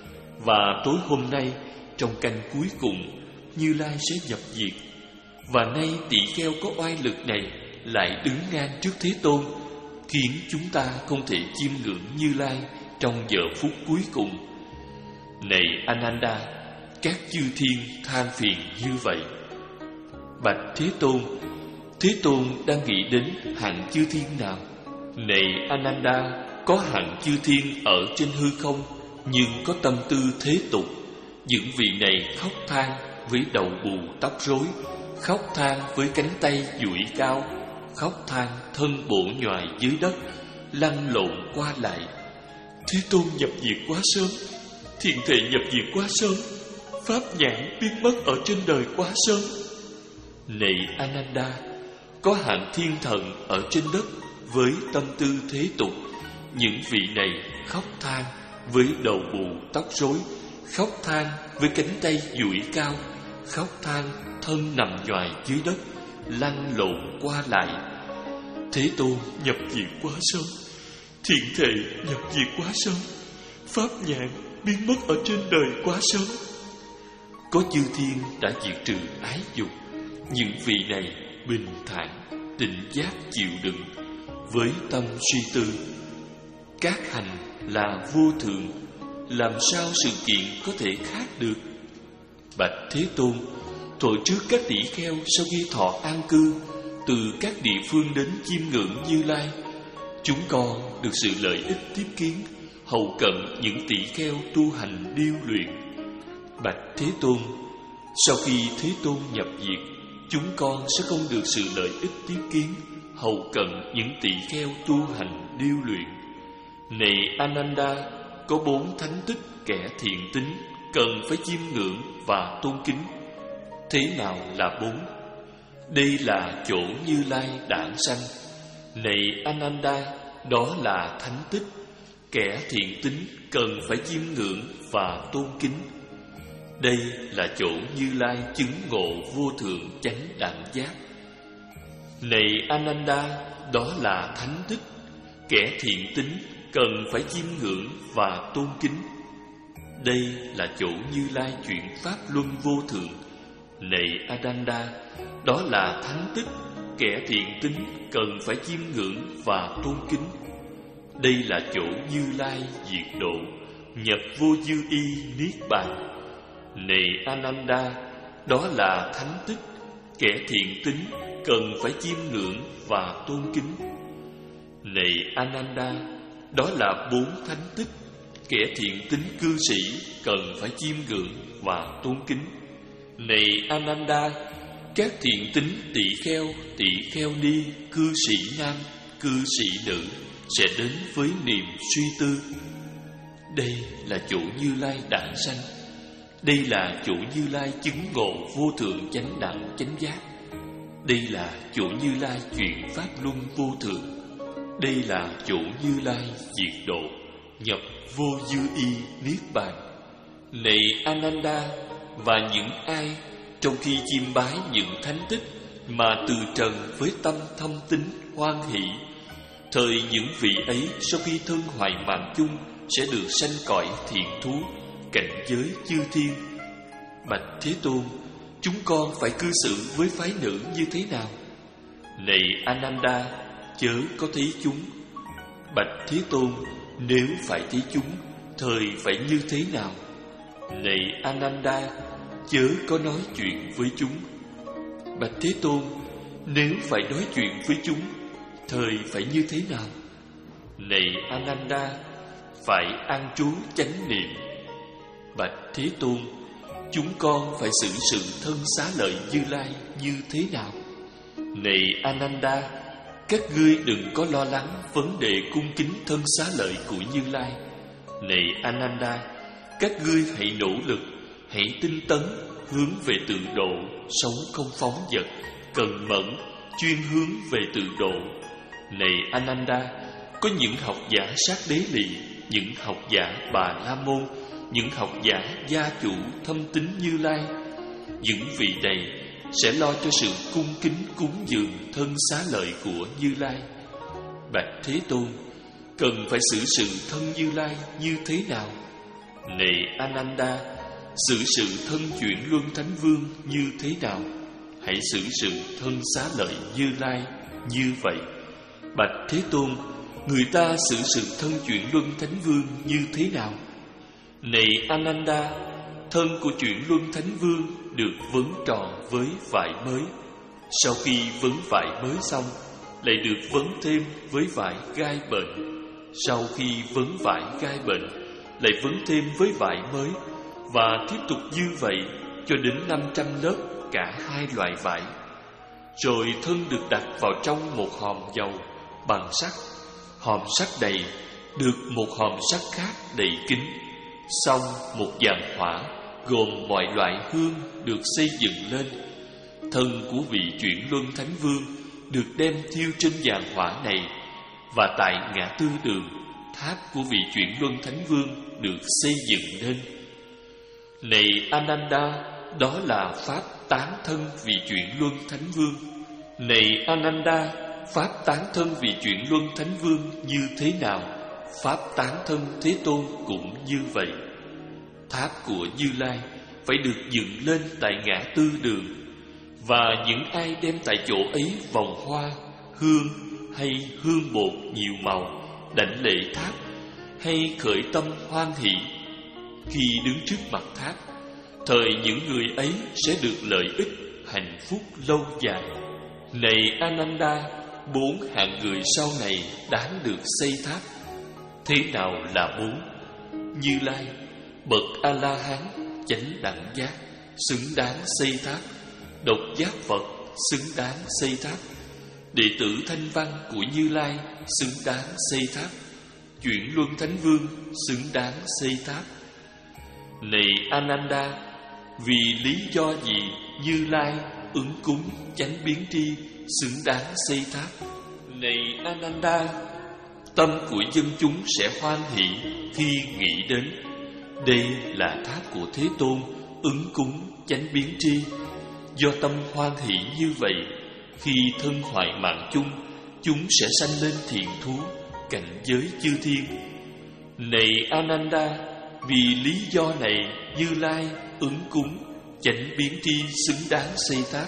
Và tối hôm nay, trong canh cuối cùng, Như Lai sẽ nhập diệt. Và nay tỷ kheo có oai lực này lại đứng ngang trước Thế Tôn, khiến chúng ta không thể chiêm ngưỡng Như Lai trong giờ phút cuối cùng. Này Ananda, các chư thiên than phiền như vậy. Bạch Thế Tôn, Thế Tôn đang nghĩ đến hạng chư thiên nào? Này Ananda, có hạng chư thiên ở trên hư không, nhưng có tâm tư thế tục. Những vị này khóc than với đầu bù tóc rối, khóc than với cánh tay duỗi cao, khóc than thân bộ nhoài dưới đất, lăn lộn qua lại. Thế Tôn nhập diệt quá sớm, thiện thể nhập diệt quá sớm, pháp nhãn biến mất ở trên đời quá sớm. Này Ananda, có hạng thiên thần ở trên đất với tâm tư thế tục. Những vị này khóc than với đầu bù tóc rối, khóc than với cánh tay duỗi cao, khóc than thân nằm nhoài dưới đất, lăn lộn qua lại. Thế Tôn nhập diệt quá sớm, thiện thể nhập diệt quá sớm, pháp nhãn biến mất ở trên đời quá sớm. Có chư thiên đã diệt trừ ái dục. Những vị này bình thản, tỉnh giác chịu đựng, với tâm suy tư. Các hành là vô thường, làm sao sự kiện có thể khác được? Bạch Thế Tôn, thuở trước các tỷ kheo sau khi thọ an cư, từ các địa phương đến chiêm ngưỡng Như Lai, chúng con được sự lợi ích tiếp kiến, hầu cận những tỷ kheo tu hành điêu luyện. Bạch Thế Tôn, sau khi Thế Tôn nhập diệt, chúng con sẽ không được sự lợi ích tiếp kiến, hầu cận những tỷ kheo tu hành điêu luyện. Này Ananda, có bốn thánh tích kẻ thiện tính cần phải chiêm ngưỡng và tôn kính. Thế nào là bốn? Đây là chỗ Như Lai đản sanh. Này Ananda, đó là thánh tích kẻ thiện tính cần phải chiêm ngưỡng và tôn kính. Đây là chỗ Như Lai chứng ngộ vô thượng chánh đẳng giác. Này Ananda, đó là thánh tích kẻ thiện tính cần phải chiêm ngưỡng và tôn kính. Đây là chỗ Như Lai chuyển pháp luân vô thượng. Này Ananda, đó là thánh tích kẻ thiện tính cần phải chiêm ngưỡng và tôn kính. Đây là chỗ Như Lai diệt độ, nhập vô dư y niết bàn. Này Ananda, đó là thánh tích kẻ thiện tính cần phải chiêm ngưỡng và tôn kính. Này Ananda, đó là bốn thánh tích kẻ thiện tính cư sĩ cần phải chiêm ngưỡng và tôn kính. Này Ananda, các thiện tính tỷ kheo, tỷ kheo ni, cư sĩ nam, cư sĩ nữ sẽ đến với niềm suy tư. Đây là chỗ Như Lai đản sanh. Đây là chỗ Như Lai chứng ngộ vô thượng chánh đẳng chánh giác. Đây là chỗ Như Lai chuyển pháp luân vô thượng. Đây là chỗ Như Lai diệt độ, nhập vô dư y niết bàn. Này Ananda, và những ai trong khi chiêm bái những thánh tích mà từ trần với tâm thâm tín hoan hỷ, thời những vị ấy sau khi thân hoại mạng chung sẽ được sanh cõi thiện thú, cảnh giới chư thiên. Bạch Thế Tôn, chúng con phải cư xử với phái nữ như thế nào? Này Ananda, chớ có thấy chúng. Bạch Thế Tôn, nếu phải thấy chúng, thời phải như thế nào? Này Ananda, chớ có nói chuyện với chúng. Bạch Thế Tôn, nếu phải nói chuyện với chúng, Thời phải như thế nào? Này Ananda, phải an trú chánh niệm. Bạch Thế Tôn, chúng con phải xử sự thân xá lợi Như Lai như thế nào? Này Ananda, các ngươi đừng có lo lắng vấn đề cung kính thân xá lợi của Như Lai. Này Ananda, các ngươi hãy nỗ lực, hãy tinh tấn, hướng về tự độ, sống không phóng dật, cần mẫn, chuyên hướng về tự độ. Này Ananda, có những học giả sát đế lì, những học giả Bà La Môn, những học giả gia chủ thâm tín Như Lai. Những vị này sẽ lo cho sự cung kính cúng dường thân xá lợi của Như Lai. Bạch Thế Tôn, cần phải xử sự thân Như Lai như thế nào? Này Ananda, xử sự thân chuyển luân thánh vương như thế nào? Hãy xử sự thân xá lợi Như Lai như vậy. Bạch Thế Tôn, người ta xử sự thân chuyển luân thánh vương như thế nào? Này Ananda, thân của chuyển luân thánh vương được vấn tròn với vải mới. Sau khi vấn vải mới xong, lại được vấn thêm với vải gai bệnh. Sau khi vấn vải gai bệnh, lại vấn thêm với vải mới, và tiếp tục như vậy cho đến năm trăm lớp cả hai loại vải. Rồi thân được đặt vào trong một hòm dầu bằng sắt. Hòm sắt đầy được một hòm sắt khác đầy kín. Xong một giàn hỏa gồm mọi loại hương được xây dựng lên. Thân của vị chuyển luân thánh vương được đem thiêu trên giàn hỏa này, và tại ngã tư đường, tháp của vị chuyển luân thánh vương được xây dựng lên. Này Ananda, đó là pháp tán thân vị chuyển luân thánh vương. Này Ananda, pháp tán thân vị chuyển luân thánh vương như thế nào? Pháp tán thân Thế Tôn cũng như vậy. Tháp của Như Lai phải được dựng lên tại ngã tư đường, và những ai đem tại chỗ ấy vòng hoa, hương hay hương bột nhiều màu đảnh lễ tháp, hay khởi tâm hoan hỷ khi đứng trước mặt tháp, thời những người ấy sẽ được lợi ích hạnh phúc lâu dài. Này Ananda, bốn hạng người sau này đáng được xây tháp. Thế nào là bốn? Như Lai, bậc A-la-hán, chánh đẳng giác, xứng đáng xây tháp. Độc giác Phật, xứng đáng xây tháp. Đệ tử Thanh Văn của Như Lai, xứng đáng xây tháp. Chuyển luân thánh vương, xứng đáng xây tháp. Này Ananda, vì lý do gì Như Lai ứng cúng chánh biến tri xứng đáng xây tháp? Này Ananda, tâm của dân chúng sẽ hoan hỷ khi nghĩ đến. Đây là tháp của Thế Tôn ứng cúng chánh biến tri. Do tâm hoan hỷ như vậy, khi thân hoại mạng chung, chúng sẽ sanh lên thiện thú, cảnh giới chư thiên. Này Ananda, vì lý do này Như Lai ứng cúng chánh biến tri xứng đáng xây tháp.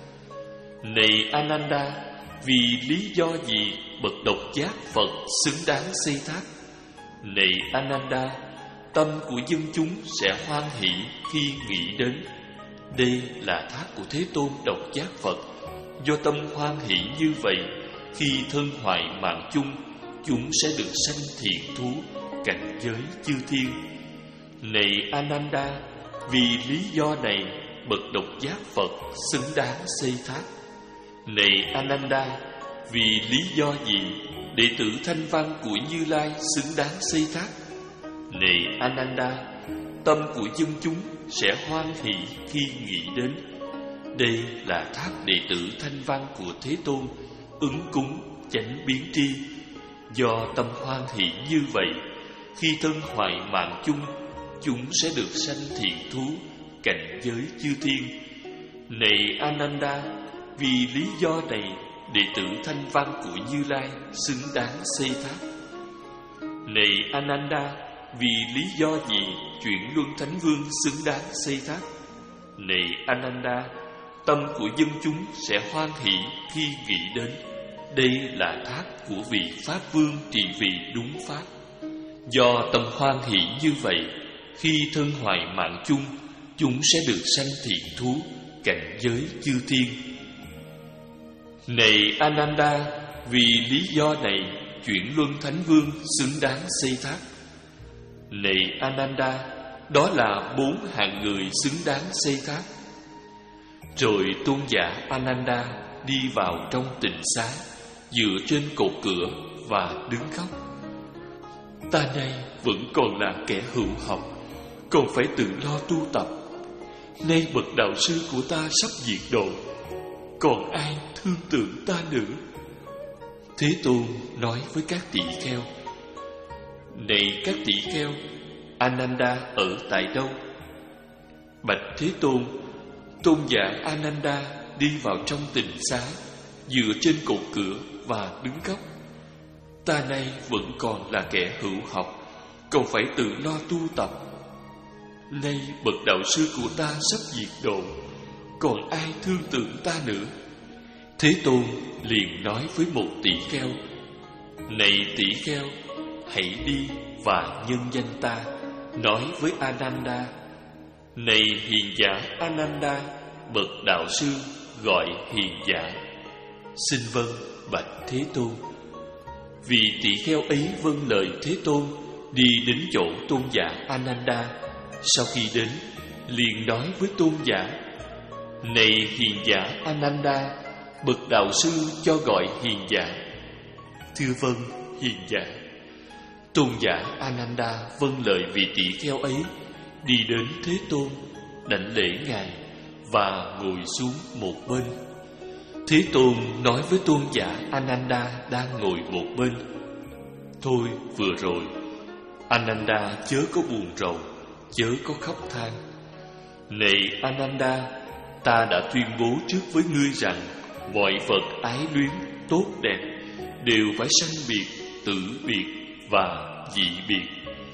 Này Ananda, vì lý do gì bậc độc giác Phật xứng đáng xây tháp? Này Ananda, tâm của dân chúng sẽ hoan hỷ khi nghĩ đến. Đây là tháp của Thế Tôn độc giác Phật. Do tâm hoan hỷ như vậy, khi thân hoại mạng chung, chúng sẽ được sanh thiện thú, cảnh giới chư thiên. Này Ananda, vì lý do này bậc độc giác Phật xứng đáng xây tháp. Này Ananda, vì lý do gì đệ tử Thanh Văn của Như Lai xứng đáng xây tháp? Này Ananda, tâm của dân chúng sẽ hoan hỷ khi nghĩ đến. Đây là tháp đệ tử Thanh Văn của Thế Tôn ứng cúng chánh biến tri. Do tâm hoan hỷ như vậy, khi thân hoại mạng chung, chúng sẽ được sanh thiện thú, cảnh giới chư thiên. Này Ananda, vì lý do này đệ tử Thanh Văn của Như Lai xứng đáng xây tháp. Này Ananda, vì lý do gì chuyển luân thánh vương xứng đáng xây tháp? Này Ananda, tâm của dân chúng sẽ hoan hỷ khi nghĩ đến. Đây là tháp của vị Pháp Vương trị vì đúng pháp. Do tâm hoan hỷ như vậy, khi thân hoại mạng chung, chúng sẽ được sanh thiện thú, cảnh giới chư thiên. Này Ananda, vì lý do này chuyển luân thánh vương xứng đáng xây thác. Này Ananda, đó là bốn hạng người xứng đáng xây thác. Rồi tôn giả Ananda đi vào trong tịnh xá, dựa trên cột cửa và đứng khóc. Ta nay vẫn còn là kẻ hữu học, còn phải tự lo tu tập. Nay bậc đạo sư của ta sắp diệt độ, còn ai thương tưởng ta nữa? Thế Tôn nói với các tỳ kheo: Này các tỳ kheo, Ananda ở tại đâu? Bạch Thế Tôn, tôn giả Ananda đi vào trong tịnh xá, dựa trên cột cửa và đứng khóc. Ta nay vẫn còn là kẻ hữu học, còn phải tự lo tu tập. Nay bậc đạo sư của ta sắp diệt độ, còn ai thương tưởng ta nữa? Thế Tôn liền nói với một tỷ kheo: Này tỷ kheo, hãy đi và nhân danh ta, nói với Ananda: Này hiền giả Ananda, bậc đạo sư gọi hiền giả. Xin vâng bạch Thế Tôn. Vì tỷ kheo ấy vâng lời Thế Tôn, đi đến chỗ tôn giả Ananda. Sau khi đến, liền nói với tôn giả: Này hiền giả Ananda, bậc đạo sư cho gọi hiền giả. Thưa vâng hiền giả. Tôn giả Ananda vâng lời vị tỷ kheo ấy, đi đến Thế Tôn, đảnh lễ ngài và ngồi xuống một bên. Thế Tôn nói với tôn giả Ananda đang ngồi một bên: Thôi vừa rồi, Ananda chớ có buồn rầu, chớ có khóc than. Này Ananda, ta đã tuyên bố trước với ngươi rằng mọi vật ái luyến, tốt đẹp đều phải sanh biệt, tử biệt và dị biệt.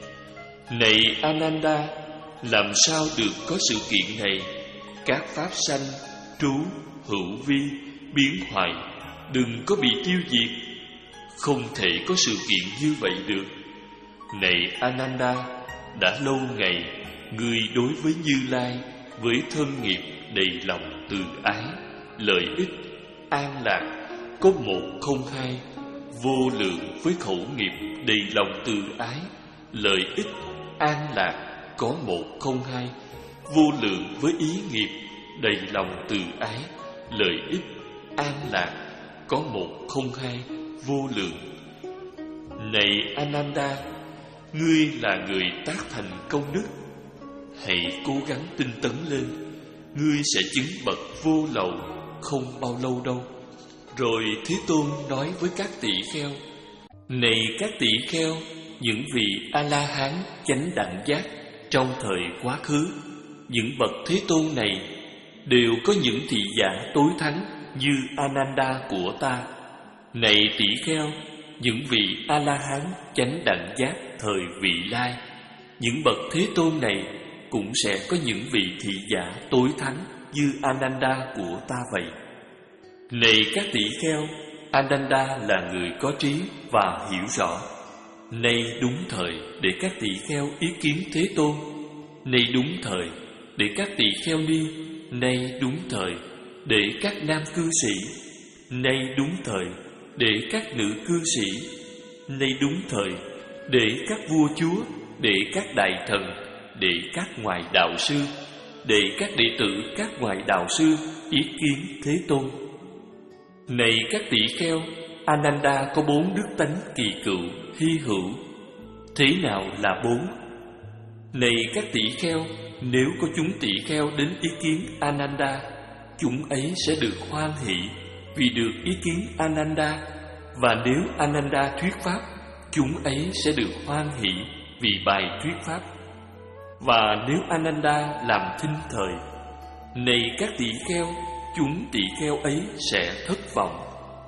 Này Ananda, làm sao được có sự kiện này? Các pháp sanh, trú, hữu vi, biến hoại, đừng có bị tiêu diệt. Không thể có sự kiện như vậy được. Này Ananda, đã lâu ngày ngươi đối với Như Lai, với thân nghiệp đầy lòng từ ái, lợi ích, an lạc, có một không hai, vô lượng với khẩu nghiệp đầy lòng từ ái, lợi ích, an lạc, có một không hai, vô lượng với ý nghiệp đầy lòng từ ái, lợi ích, an lạc, có một không hai, vô lượng. Này Ananda, ngươi là người tác thành công đức, hãy cố gắng tinh tấn lên. Ngươi sẽ chứng bậc vô lậu không bao lâu đâu. Rồi Thế Tôn nói với các tỷ kheo: Này các tỷ kheo, những vị A-la-hán chánh đẳng giác trong thời quá khứ, những bậc Thế Tôn này đều có những thị giả tối thắng như Ananda của ta. Này tỷ kheo, những vị A-la-hán chánh đẳng giác thời vị lai, những bậc Thế Tôn này cũng sẽ có những vị thị giả tối thắng như Ananda của ta vậy. Này các tỷ kheo, Ananda là người có trí và hiểu rõ. Nay đúng thời để các tỷ kheo ý kiến Thế Tôn. Nay đúng thời để các tỷ kheo ni. Nay đúng thời để các nam cư sĩ. Nay đúng thời để các nữ cư sĩ. Nay đúng thời để các vua chúa, để các đại thần, để các ngoại đạo sư, để các đệ tử các ngoại đạo sư ý kiến Thế Tôn. Này các tỷ kheo, Ananda có bốn đức tánh kỳ cựu, hy hữu. Thế nào là bốn? Này các tỷ kheo, nếu có chúng tỷ kheo đến ý kiến Ananda, chúng ấy sẽ được hoan hỷ vì được ý kiến Ananda. Và nếu Ananda thuyết pháp, chúng ấy sẽ được hoan hỷ vì bài thuyết pháp. Và nếu Ananda làm thinh thời, này các tỷ kheo, chúng tỷ kheo ấy sẽ thất vọng.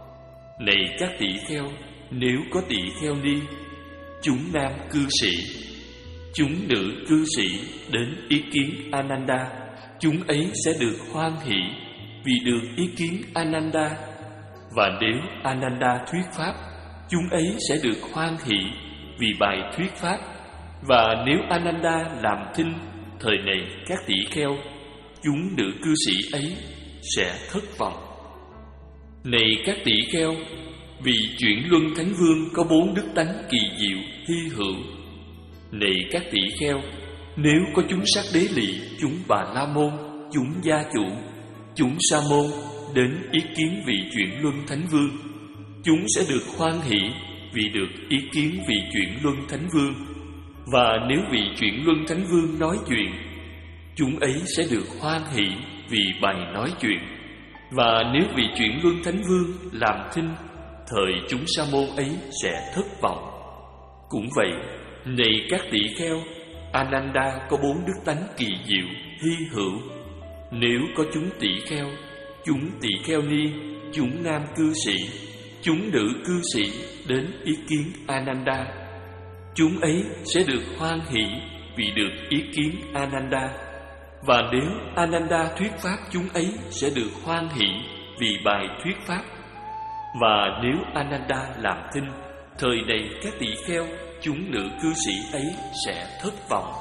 Này các tỷ kheo, nếu có tỷ kheo ni, chúng nam cư sĩ, chúng nữ cư sĩ đến ý kiến Ananda, chúng ấy sẽ được hoan hỷ vì được ý kiến Ananda. Và nếu Ananda thuyết pháp, chúng ấy sẽ được hoan hỷ vì bài thuyết pháp. Và nếu Ananda làm thinh, thời này các tỷ kheo, chúng nữ cư sĩ ấy sẽ thất vọng. Này các tỷ kheo, Vị chuyển luân thánh vương có bốn đức tánh kỳ diệu, hy hữu. Này các tỷ kheo, nếu có chúng sắc đế lỵ, chúng bà la môn, chúng gia chủ, chúng sa môn đến ý kiến vị chuyển luân thánh vương, chúng sẽ được hoan hỷ vì được ý kiến vị chuyển luân thánh vương. Và nếu vị chuyển luân thánh vương nói chuyện, chúng ấy sẽ được hoan hỷ vì bài nói chuyện. Và nếu vị chuyển luân thánh vương làm thinh, thời chúng sa môn ấy sẽ thất vọng. Cũng vậy, này các tỷ kheo, Ananda có bốn đức tánh kỳ diệu, hy hữu. Nếu có chúng tỷ kheo, chúng tỷ kheo ni, chúng nam cư sĩ, chúng nữ cư sĩ đến ý kiến Ananda, chúng ấy sẽ được hoan hỷ vì được ý kiến Ananda. Và nếu Ananda thuyết pháp, chúng ấy sẽ được hoan hỷ vì bài thuyết pháp. Và nếu Ananda làm thinh, thời này các tỷ kheo, chúng nữ cư sĩ ấy sẽ thất vọng.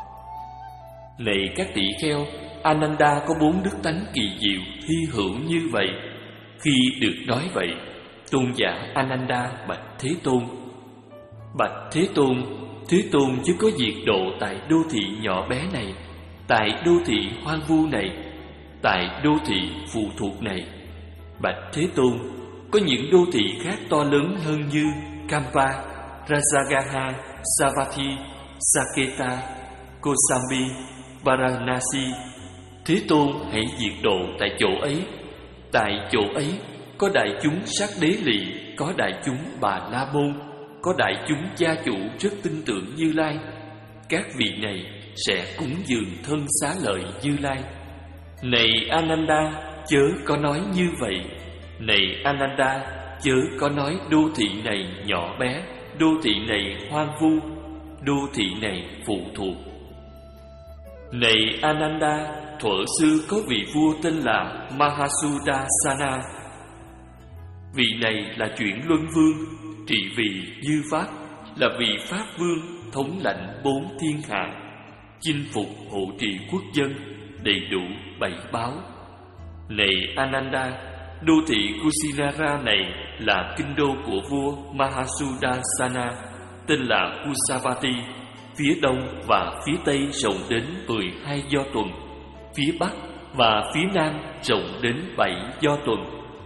Này các tỷ kheo, Ananda có bốn đức tánh kỳ diệu, hy hữu như vậy. Khi được nói vậy, tôn giả Ananda bạch Thế Tôn: Bạch Thế Tôn, Thế Tôn chứ có diệt độ tại đô thị nhỏ bé này, tại đô thị hoang vu này, tại đô thị phụ thuộc này. Bạch Thế Tôn, có những đô thị khác to lớn hơn như Kampa, Rajagaha, Savatthi, Saketa, Kosambi, Varanasi. Thế Tôn hãy diệt độ tại chỗ ấy. Tại chỗ ấy có đại chúng sắc đế lỵ, có đại chúng bà la môn, có đại chúng gia chủ rất tin tưởng Như Lai. Các vị này sẽ cúng dường thân xá lợi Như Lai. Này Ananda, chớ có nói như vậy. Này Ananda, chớ có nói đô thị này nhỏ bé, đô thị này hoang vu, đô thị này phụ thuộc. Này Ananda, thuở xưa có vị vua tên là Mahasudasana. Vị này là chuyển luân vương, trị vì như pháp, là vị pháp vương thống lãnh bốn thiên hạ, chinh phục hộ trì quốc dân, đầy đủ bảy báo. Này Ananda, đô thị Kusinara này là kinh đô của vua Mahasudasana, tên là Kusavati. Phía đông và phía tây rộng đến mười hai do tuần, phía bắc và phía nam rộng đến bảy do tuần.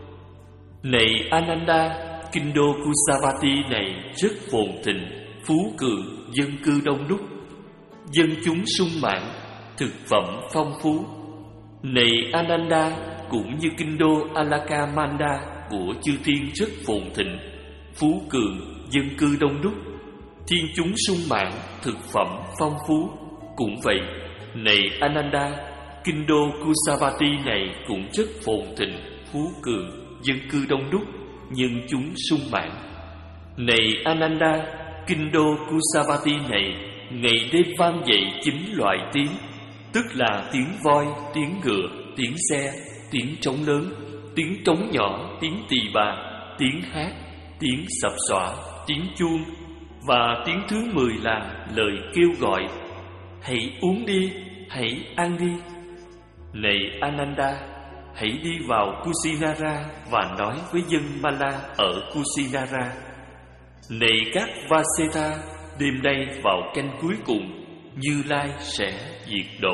Này Ananda, kinh đô Kusavati này rất phồn thịnh, phú cường, dân cư đông đúc, dân chúng sung mãn, thực phẩm phong phú. Này Ananda, cũng như kinh đô Alakamanda của chư thiên rất phồn thịnh, phú cường, dân cư đông đúc, thiên chúng sung mãn, thực phẩm phong phú. Cũng vậy, này Ananda, kinh đô Kusavati này cũng rất phồn thịnh, phú cường, dân cư đông đúc, nhân chúng sung mãn. Này Ananda, kinh đô Kusavati này ngày đêm vang dậy chín loại tiếng, tức là tiếng voi, tiếng ngựa, tiếng xe, tiếng trống lớn, tiếng trống nhỏ, tiếng tỳ bà, tiếng hát, tiếng sập xõa, tiếng chuông. Và tiếng thứ mười là lời kêu gọi: hãy uống đi, hãy ăn đi. Này Ananda, hãy đi vào Kusinara và nói với dân Mala ở Kusinara: này các Vaseta, đêm nay vào canh cuối cùng, Như Lai sẽ diệt độ.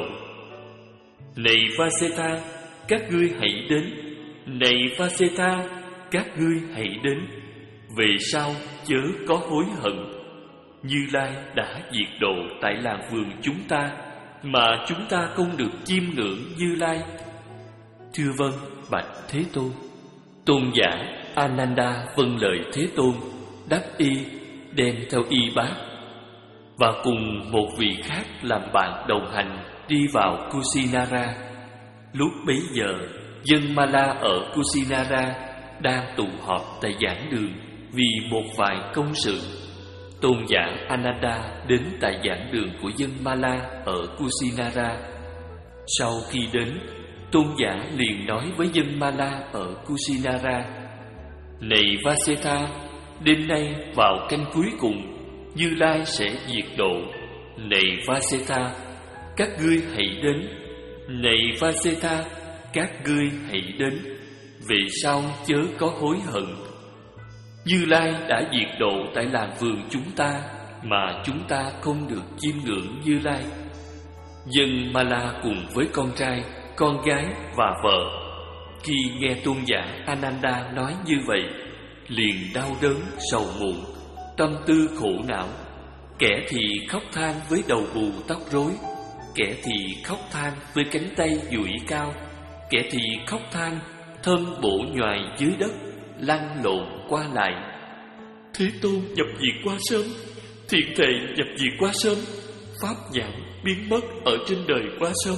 Này Vaseta, các ngươi hãy đến. Này Vaseta, các ngươi hãy đến. Về sau chớ có hối hận. Như Lai đã diệt độ tại làng vườn chúng ta, mà chúng ta không được chiêm ngưỡng Như Lai. Thưa vâng, bạch Thế Tôn. Tôn giả Ananda vâng lời Thế Tôn, đáp y, đem theo y bát, và cùng một vị khác làm bạn đồng hành đi vào Kusinara. Lúc bấy giờ, dân Mala ở Kusinara đang tụ họp tại giảng đường vì một vài công sự. Tôn giả Ananda đến tại giảng đường của dân Mala ở Kusinara. Sau khi đến, tôn giả liền nói với dân Mala ở Kusinara: này Vaseta, đêm nay vào canh cuối cùng, Như Lai sẽ diệt độ. Này Vaseta, các ngươi hãy đến. Này Vaseta, các ngươi hãy đến. Về sau chớ có hối hận. Như Lai đã diệt độ tại làng vườn chúng ta, mà chúng ta không được chiêm ngưỡng Như Lai. Dân Ma-la cùng với con trai, con gái và vợ, khi nghe tôn giả Ananda nói như vậy, liền đau đớn sầu muộn, tâm tư khổ não. Kẻ thì khóc than với đầu bù tóc rối, kẻ thì khóc than với cánh tay duỗi cao, kẻ thì khóc than thân bộ nhoài dưới đất, lăn lộn qua lại. Thế Tôn nhập diệt quá sớm, thiện thệ nhập diệt quá sớm, pháp nhãn biến mất ở trên đời quá sớm.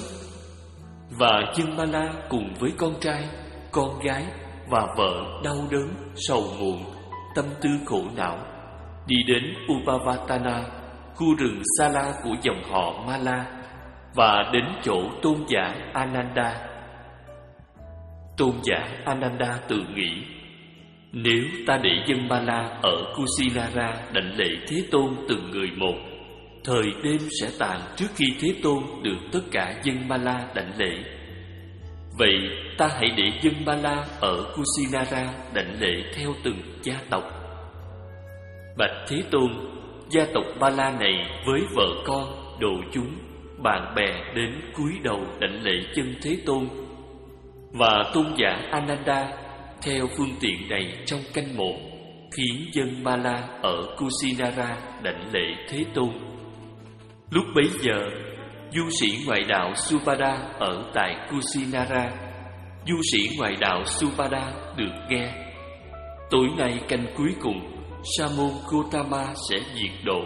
Và dân Ma-la cùng với con trai, con gái và vợ đau đớn sầu muộn, tâm tư khổ não, đi đến Upavatana, khu rừng Sala của dòng họ Ma-la, và đến chỗ tôn giả Ananda. Tôn giả Ananda tự nghĩ, nếu ta để dân Ma-la ở Kusinara đảnh lễ Thế Tôn từng người một, thời đêm sẽ tàn trước khi Thế Tôn được tất cả dân Ma-la đảnh lễ. Vậy ta hãy để dân Ma-la ở Kusinara đảnh lễ theo từng gia tộc. Bạch Thế Tôn, gia tộc Ma-la này với vợ con, đồ chúng, bạn bè đến cúi đầu đảnh lễ chân Thế Tôn. Và tôn giả Ananda theo phương tiện này trong canh một, khiến dân Ma-la ở Kusinara đảnh lễ Thế Tôn. Lúc bấy giờ, du sĩ ngoại đạo Subhada ở tại Kusinara, du sĩ ngoại đạo Subhada được nghe, tối nay canh cuối cùng, Sa môn Gotama sẽ diệt độ.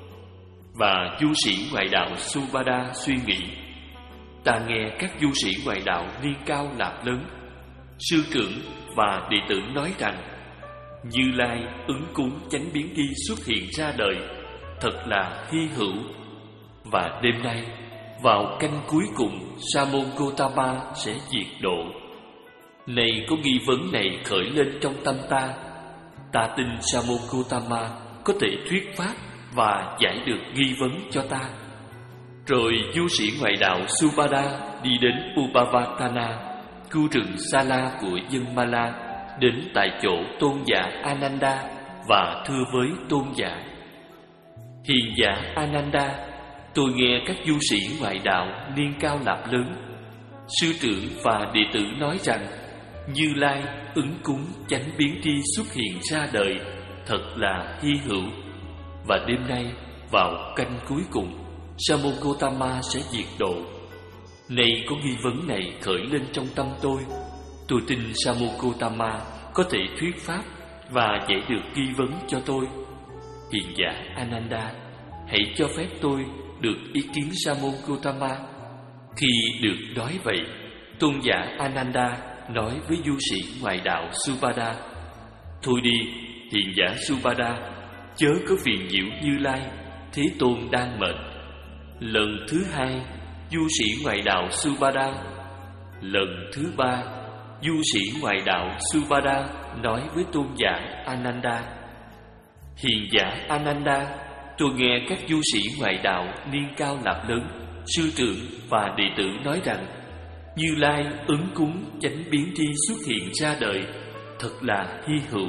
Và du sĩ ngoại đạo Subhada suy nghĩ, ta nghe các du sĩ ngoại đạo niên cao lạp lớn, sư trưởng và đệ tử nói rằng Như Lai ứng cúng chánh biến đi xuất hiện ra đời, thật là hy hữu. Và đêm nay vào canh cuối cùng, Sa môn Gotama sẽ diệt độ. Này có nghi vấn này khởi lên trong tâm ta, ta tin Sa môn Gotama có thể thuyết pháp và giải được nghi vấn cho ta. Rồi du sĩ ngoại đạo Subhada đi đến Upavatana, khu rừng Sala của dân Ma-la, đến tại chỗ tôn giả Ananda và thưa với tôn giả: Hiền giả Ananda, tôi nghe các du sĩ ngoại đạo niên cao lạp lớn, sư trưởng và đệ tử nói rằng Như Lai ứng cúng chánh biến tri xuất hiện ra đời, thật là hy hữu. Và đêm nay vào canh cuối cùng, Sa môn Gotama sẽ diệt độ. Này có nghi vấn này khởi lên trong tâm tôi, tôi tin Sa môn Gotama có thể thuyết pháp và giải được nghi vấn cho tôi. Hiền giả Ananda, hãy cho phép tôi được ý kiến Sa môn Gotama. Khi được nói vậy, tôn giả Ananda nói với du sĩ ngoại đạo Subhada: Thôi đi, hiền giả Subhada, chớ có phiền nhiễu Như Lai, Thế Tôn đang mệt. Lần thứ hai, du sĩ ngoại đạo Subhada. Lần thứ ba, du sĩ ngoại đạo Subhada nói với tôn giả Ananda: Hiền giả Ananda, tôi nghe các du sĩ ngoại đạo niên cao lạp lớn, sư trưởng và đệ tử nói rằng Như Lai ứng cúng chánh biến tri xuất hiện ra đời, thật là hy hữu.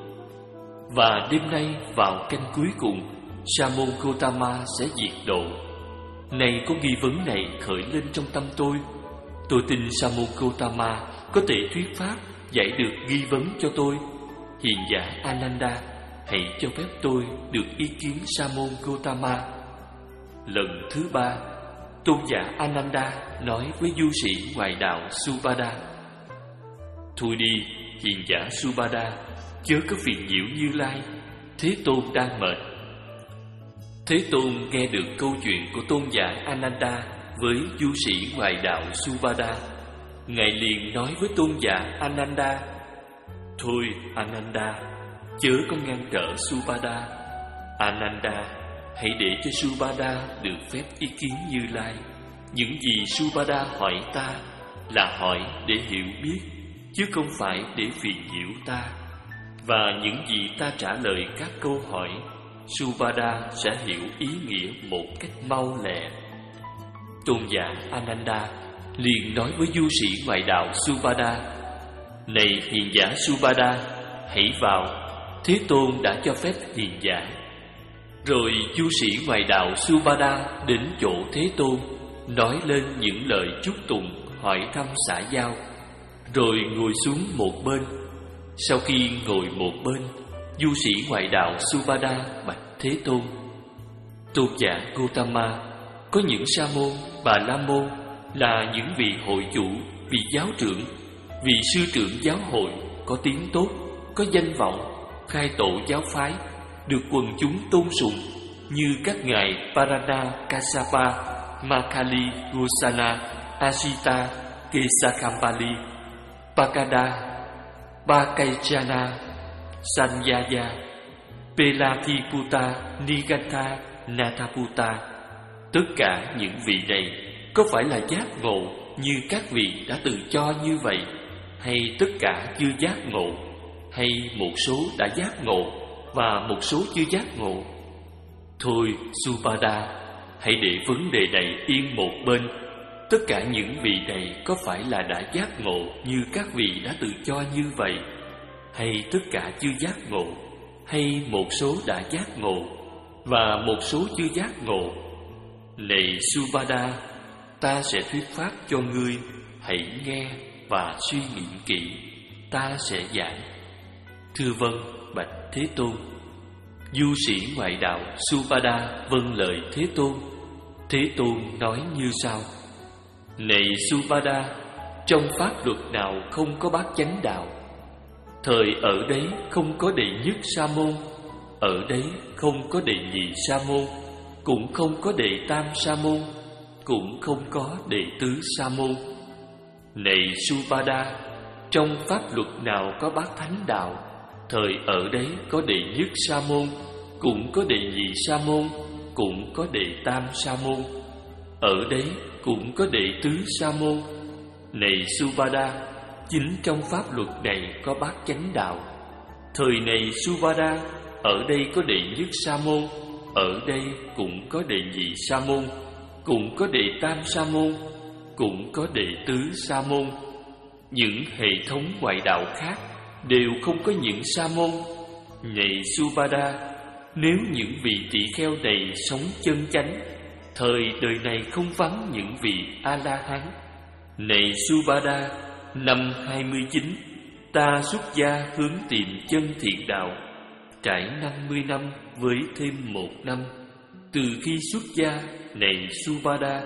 Và đêm nay vào canh cuối cùng, Sa môn Gotama sẽ diệt độ. Này có nghi vấn này khởi lên trong tâm tôi, tôi tin Sa môn Gotama có thể thuyết pháp giải được nghi vấn cho tôi. Hiền giả Ananda, hãy cho phép tôi được ý kiến Sa môn Gotama. Lần thứ ba, tôn giả Ananda nói với du sĩ ngoại đạo Subhada: Thôi đi, hiền giả Subhada, chớ có phiền nhiễu Như Lai, Thế Tôn đang mệt. Thế Tôn nghe được câu chuyện của tôn giả Ananda với du sĩ ngoại đạo Subhada. Ngài liền nói với tôn giả Ananda: Thôi Ananda, chớ có ngăn trở Subhada. Ananda, hãy để cho Subhada được phép ý kiến Như Lai. Những gì Subhada hỏi ta là hỏi để hiểu biết, chứ không phải để phiền nhiễu ta. Và những gì ta trả lời các câu hỏi, Subhada sẽ hiểu ý nghĩa một cách mau lẹ. Tôn giả Ananda liền nói với du sĩ ngoại đạo Subhada: Này hiền giả Subhada, hãy vào, Thế Tôn đã cho phép hiền giả. Rồi du sĩ ngoại đạo Subhada đến chỗ Thế Tôn, nói lên những lời chúc tụng, hỏi thăm xã giao, rồi ngồi xuống một bên. Sau khi ngồi một bên, du sĩ ngoại đạo Subhada bạch Thế Tôn: Tôn giả Gotama, có những sa môn, bà la môn là những vị hội chủ, vị giáo trưởng, vị sư trưởng giáo hội có tiếng tốt, có danh vọng, khai tổ giáo phái, được quần chúng tôn sùng, như các ngài Parana Kassapa, Makali Gosana, Asita Kesakambali, Pakada, Bakaychana, Sanyaya, Pelatiputa, Nigata, Nathaputa. Tất cả những vị này có phải là giác ngộ như các vị đã từng cho như vậy, hay tất cả chưa giác ngộ, hay một số đã giác ngộ và một số chưa giác ngộ? Thôi Subhada, hãy để vấn đề này yên một bên. Tất cả những vị này có phải là đã giác ngộ như các vị đã tự cho như vậy, hay tất cả chưa giác ngộ, hay một số đã giác ngộ và một số chưa giác ngộ? Này Subhada, ta sẽ thuyết pháp cho ngươi, hãy nghe và suy nghiệm kỹ, ta sẽ giảng. Thưa vâng, bạch Thế Tôn. Du sĩ ngoại đạo Subhada vâng lời Thế Tôn. Thế Tôn nói như sau: Này Subhada, trong pháp luật nào không có bát chánh đạo? Thời ở đấy không có đệ nhất sa môn, ở đấy không có đệ nhị sa môn, cũng không có đệ tam sa môn, cũng không có đệ tứ sa môn. Này Subhada, trong pháp luật nào có bát thánh đạo? Thời ở đấy có đệ nhất sa môn, cũng có đệ nhị sa môn, cũng có đệ tam sa môn, ở đấy cũng có đệ tứ sa môn. Này Subhada, chính trong pháp luật này có bát chánh đạo. Thời này Subhada, ở đây có đệ nhất sa môn, ở đây cũng có đệ nhị sa môn, cũng có đệ tam sa môn, cũng có đệ tứ sa môn. Những hệ thống ngoại đạo khác đều không có những sa môn. Này Subhada, nếu những vị tỳ kheo này sống chân chánh, thời đời này không vắng những vị A-la-hán. Này Subhada, năm hai mươi chín, ta xuất gia hướng tìm chân thiện đạo, trải năm mươi năm với thêm một năm. Từ khi xuất gia, này Subhada,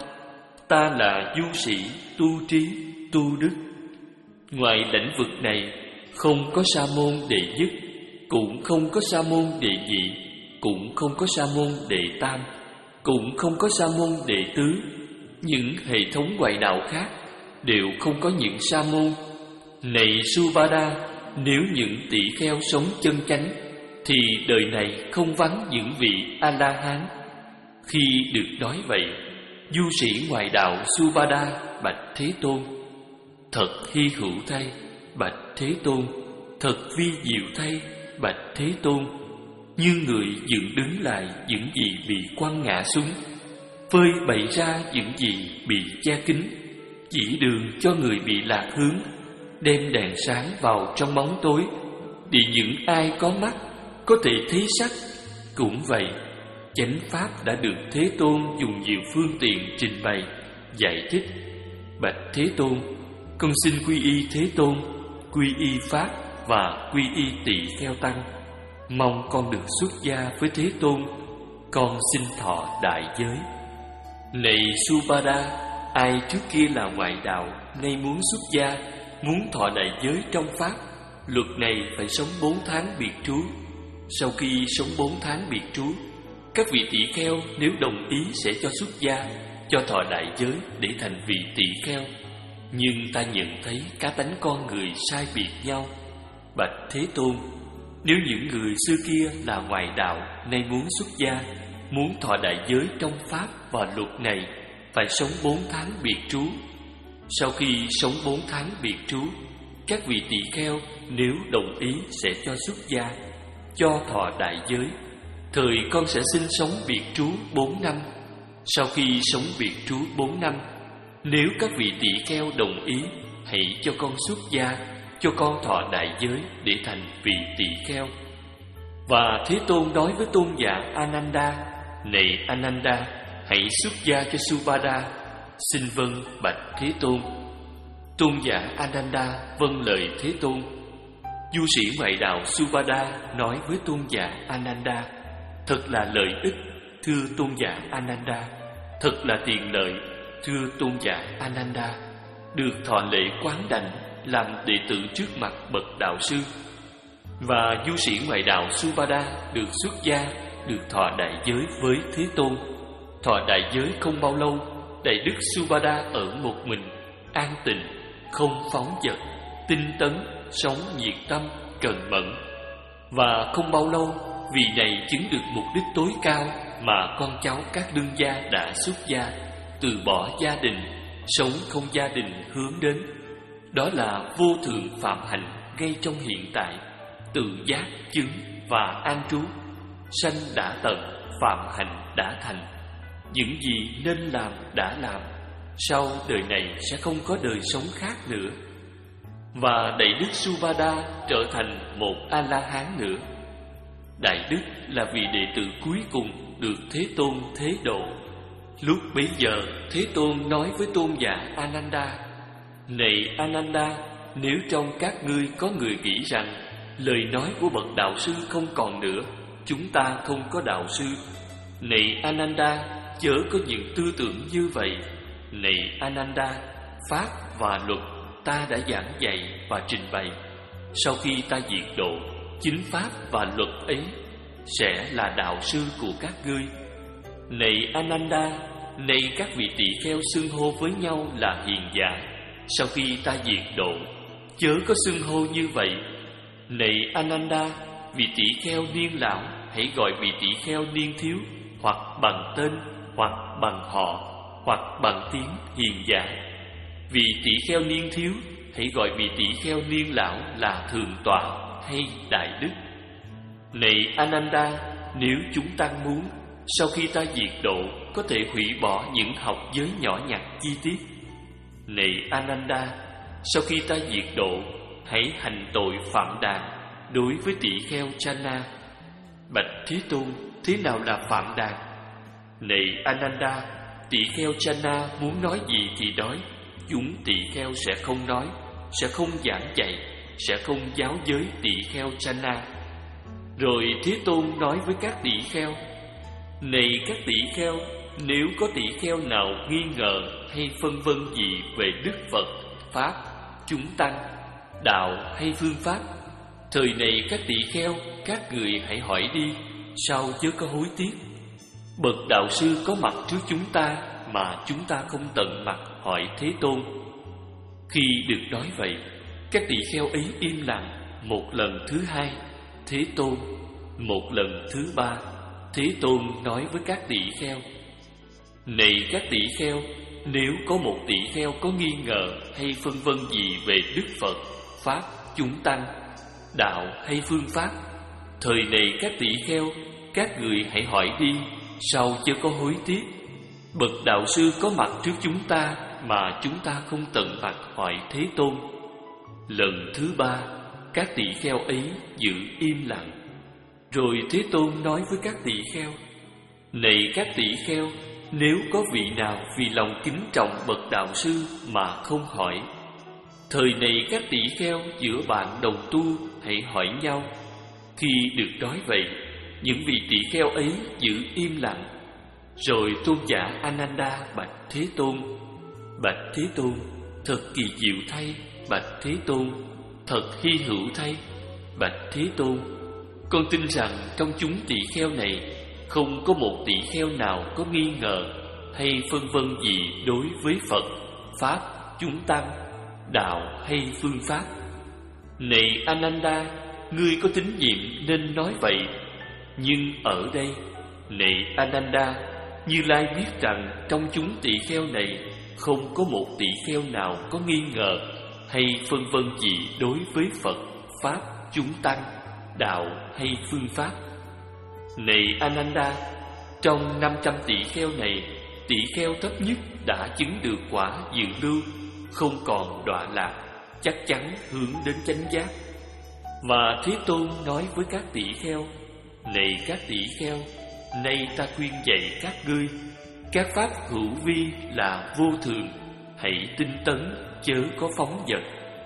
ta là du sĩ tu trí, tu đức. Ngoài lĩnh vực này, không có sa môn đệ nhất, cũng không có sa môn đệ nhị, cũng không có sa môn đệ tam, cũng không có sa môn đệ tứ. Những hệ thống ngoại đạo khác đều không có những sa môn. Này Subhada, nếu những tỷ kheo sống chân chánh, thì đời này không vắng những vị A-la-hán. Khi được nói vậy, du sĩ ngoại đạo Subhada bạch Thế Tôn: Thật hy hữu thay, bạch Thế Tôn. Thật vi diệu thay, bạch Thế Tôn. Như người dựng đứng lại những gì bị quăng ngã xuống, phơi bày ra những gì bị che kín, chỉ đường cho người bị lạc hướng, đem đèn sáng vào trong bóng tối, để những ai có mắt có thể thấy sắc. Cũng vậy, chánh pháp đã được Thế Tôn dùng nhiều phương tiện trình bày, giải thích. Bạch Thế Tôn, con xin quy y Thế Tôn, quy y Pháp và quy y tỳ kheo tăng. Mong con được xuất gia với Thế Tôn. Con xin thọ đại giới. Này Subhada, ai trước kia là ngoại đạo, nay muốn xuất gia, muốn thọ đại giới trong Pháp, luật này phải sống bốn tháng biệt trú. Sau khi sống bốn tháng biệt trú, các vị tỷ kheo nếu đồng ý sẽ cho xuất gia, cho thọ đại giới để thành vị tỷ kheo. Nhưng ta nhận thấy cá tánh con người sai biệt nhau. Bạch Thế Tôn, nếu những người xưa kia là ngoại đạo, nay muốn xuất gia, muốn thọ đại giới trong Pháp và luật này, phải sống bốn tháng biệt trú. Sau khi sống bốn tháng biệt trú, các vị tỷ kheo nếu đồng ý sẽ cho xuất gia, cho thọ đại giới. Thời con sẽ sinh sống biệt trú bốn năm. Sau khi sống biệt trú bốn năm, nếu các vị tỷ kheo đồng ý, hãy cho con xuất gia, cho con thọ đại giới để thành vị tỷ kheo. Và Thế Tôn nói với tôn giả Ananda: Này Ananda, hãy xuất gia cho Subhada. Xin vâng bạch Thế Tôn. Tôn giả Ananda vâng lời Thế Tôn. Du sĩ ngoại đạo Subhada nói với tôn giả Ananda: Thật là lợi ích, thưa tôn giả Ananda. Thật là tiện lợi, thưa tôn giả Ananda, được thọ lễ quán đảnh làm đệ tử trước mặt bậc đạo sư. Và du sĩ ngoại đạo Subhada được xuất gia, được thọ đại giới với Thế Tôn. Thọ đại giới không bao lâu, đại đức Subhada ở một mình, an tịnh, không phóng dật, tinh tấn, sống nhiệt tâm, cần mẫn. Và không bao lâu, vì này chứng được mục đích tối cao mà con cháu các đương gia đã xuất gia, từ bỏ gia đình, sống không gia đình hướng đến. Đó là vô thượng phạm hạnh ngay trong hiện tại, tự giác chứng và an trú. Sanh đã tận, phạm hạnh đã thành. Những gì nên làm đã làm, sau đời này sẽ không có đời sống khác nữa. Và đại đức Subhada trở thành một A-la-hán nữa. Đại đức là vị đệ tử cuối cùng được Thế Tôn thế độ. Lúc bấy giờ Thế Tôn nói với tôn giả Ananda: Này Ananda, nếu trong các ngươi có người nghĩ rằng lời nói của bậc đạo sư không còn nữa, chúng ta không có đạo sư. Này Ananda, chớ có những tư tưởng như vậy. Này Ananda, pháp và luật ta đã giảng dạy và trình bày. Sau khi ta diệt độ, chính pháp và luật ấy sẽ là đạo sư của các ngươi. Này Ananda, này các vị tỳ kheo xưng hô với nhau là hiền giả. Sau khi ta diệt độ, chớ có xưng hô như vậy. Này Ananda, vị tỳ kheo niên lão hãy gọi vị tỳ kheo niên thiếu, hoặc bằng tên, hoặc bằng họ, hoặc bằng tiếng hiền giả. Vị tỳ kheo niên thiếu hãy gọi vị tỳ kheo niên lão là thượng tọa hay đại đức. Này Ananda, nếu chúng tăng muốn, sau khi ta diệt độ, có thể hủy bỏ những học giới nhỏ nhặt chi tiết. Này Ananda, sau khi ta diệt độ, hãy hành tội phạm đàn đối với tỳ kheo Channa. Bạch Thế Tôn, thế nào là phạm đàn? Này Ananda, tỳ kheo Channa muốn nói gì thì nói, chúng tỳ kheo sẽ không nói, sẽ không giảng dạy, sẽ không giáo giới tỳ kheo Channa. Rồi Thế Tôn nói với các tỳ kheo: Này các tỳ kheo, nếu có tỳ kheo nào nghi ngờ hay phân vân gì về Đức Phật, Pháp, chúng tăng, đạo hay phương pháp, thời này các tỳ kheo, các người hãy hỏi đi, sao chớ có hối tiếc. Bậc đạo sư có mặt trước chúng ta mà chúng ta không tận mặt hỏi Thế Tôn. Khi được nói vậy, các tỳ kheo ấy im lặng. Một lần thứ hai, Thế Tôn. Một lần thứ ba, Thế Tôn nói với các tỳ kheo: Này các tỳ kheo, nếu có một tỳ kheo có nghi ngờ hay phân vân gì về Đức Phật, Pháp, chúng tăng, đạo hay phương pháp, thời này các tỳ kheo, các người hãy hỏi đi, sao chớ có hối tiếc. Bậc đạo sư có mặt trước chúng ta mà chúng ta không tận mặt hỏi Thế Tôn. Lần thứ ba, các tỳ kheo ấy giữ im lặng. Rồi Thế Tôn nói với các tỳ kheo: Này các tỳ kheo, nếu có vị nào vì lòng kính trọng bậc đạo sư mà không hỏi, thời này các tỳ kheo giữa bạn đồng tu hãy hỏi nhau. Khi được nói vậy, những vị tỳ kheo ấy giữ im lặng. Rồi tôn giả Ananda bạch Thế Tôn: Bạch Thế Tôn, thật kỳ diệu thay. Bạch Thế Tôn, thật hy hữu thay. Bạch Thế Tôn, con tin rằng trong chúng tỳ kheo này không có một tỳ kheo nào có nghi ngờ hay phân vân gì đối với Phật, Pháp, chúng tăng, đạo hay phương pháp. Này Ananda, ngươi có tín nhiệm nên nói vậy. Nhưng ở đây, này Ananda, Như Lai biết rằng trong chúng tỳ kheo này không có một tỳ kheo nào có nghi ngờ hay phân vân gì đối với Phật, Pháp, chúng tăng, đạo hay phương pháp. Này Ananda, trong năm trăm tỳ kheo này, tỳ kheo thấp nhất đã chứng được quả dự lưu, không còn đọa lạc, chắc chắn hướng đến chánh giác. Và Thế Tôn nói với các tỳ kheo: Này các tỷ kheo, nay ta khuyên dạy các ngươi, các pháp hữu vi là vô thường, hãy tinh tấn, chớ có phóng dật.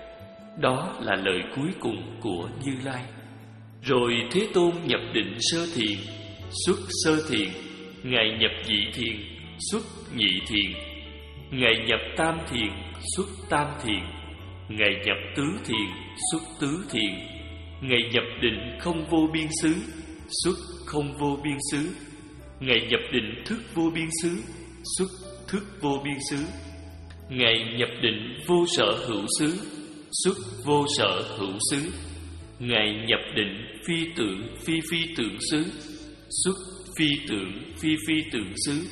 Đó là lời cuối cùng của Như Lai. Rồi Thế Tôn nhập định sơ thiền, xuất sơ thiền. Ngài nhập nhị thiền, xuất nhị thiền. Ngài nhập tam thiền, xuất tam thiền. Ngài nhập tứ thiền, xuất tứ thiền. Ngài nhập định không vô biên xứ, xuất không vô biên xứ. Ngài nhập định thức vô biên xứ, xuất thức vô biên xứ. Ngài nhập định vô sở hữu xứ, xuất vô sở hữu xứ. Ngài nhập định phi tưởng phi phi tưởng xứ, xuất phi tưởng phi phi tưởng xứ.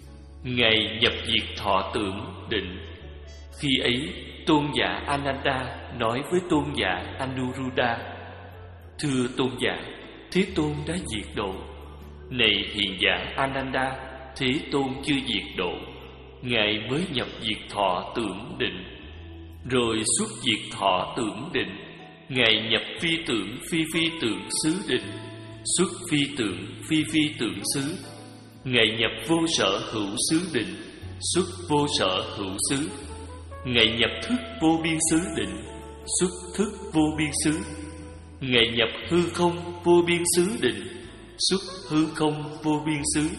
Ngài nhập diệt thọ tưởng định. Khi ấy tôn giả Ananda nói với tôn giả Anuruddha: Thưa tôn giả, Thế Tôn đã diệt độ. Này hiền giả Ananda, Thế Tôn chưa diệt độ, Ngài mới nhập diệt thọ tưởng định. Rồi xuất diệt thọ tưởng định, Ngài nhập phi tưởng phi phi tưởng xứ định, xuất phi tưởng phi phi tưởng xứ. Ngài nhập vô sở hữu xứ định, xuất vô sở hữu xứ. Ngài nhập thức vô biên xứ định, xuất thức vô biên xứ. Ngài nhập hư không vô biên xứ định, xuất hư không vô biên xứ.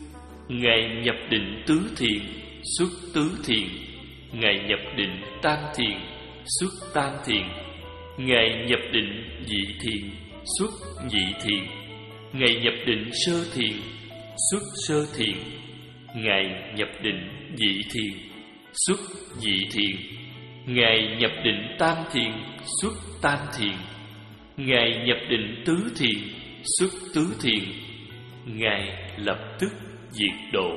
Ngài nhập định tứ thiền, xuất tứ thiền. Ngài nhập định tam thiền, xuất tam thiền. Ngài nhập định nhị thiền, xuất nhị thiền. Ngài nhập định sơ thiền, xuất sơ thiền. Ngài nhập định nhị thiền, xuất nhị thiền. Ngài nhập định tam thiền, xuất tam thiền. Ngài nhập định tứ thiền, xuất tứ thiền. Ngài lập tức diệt độ.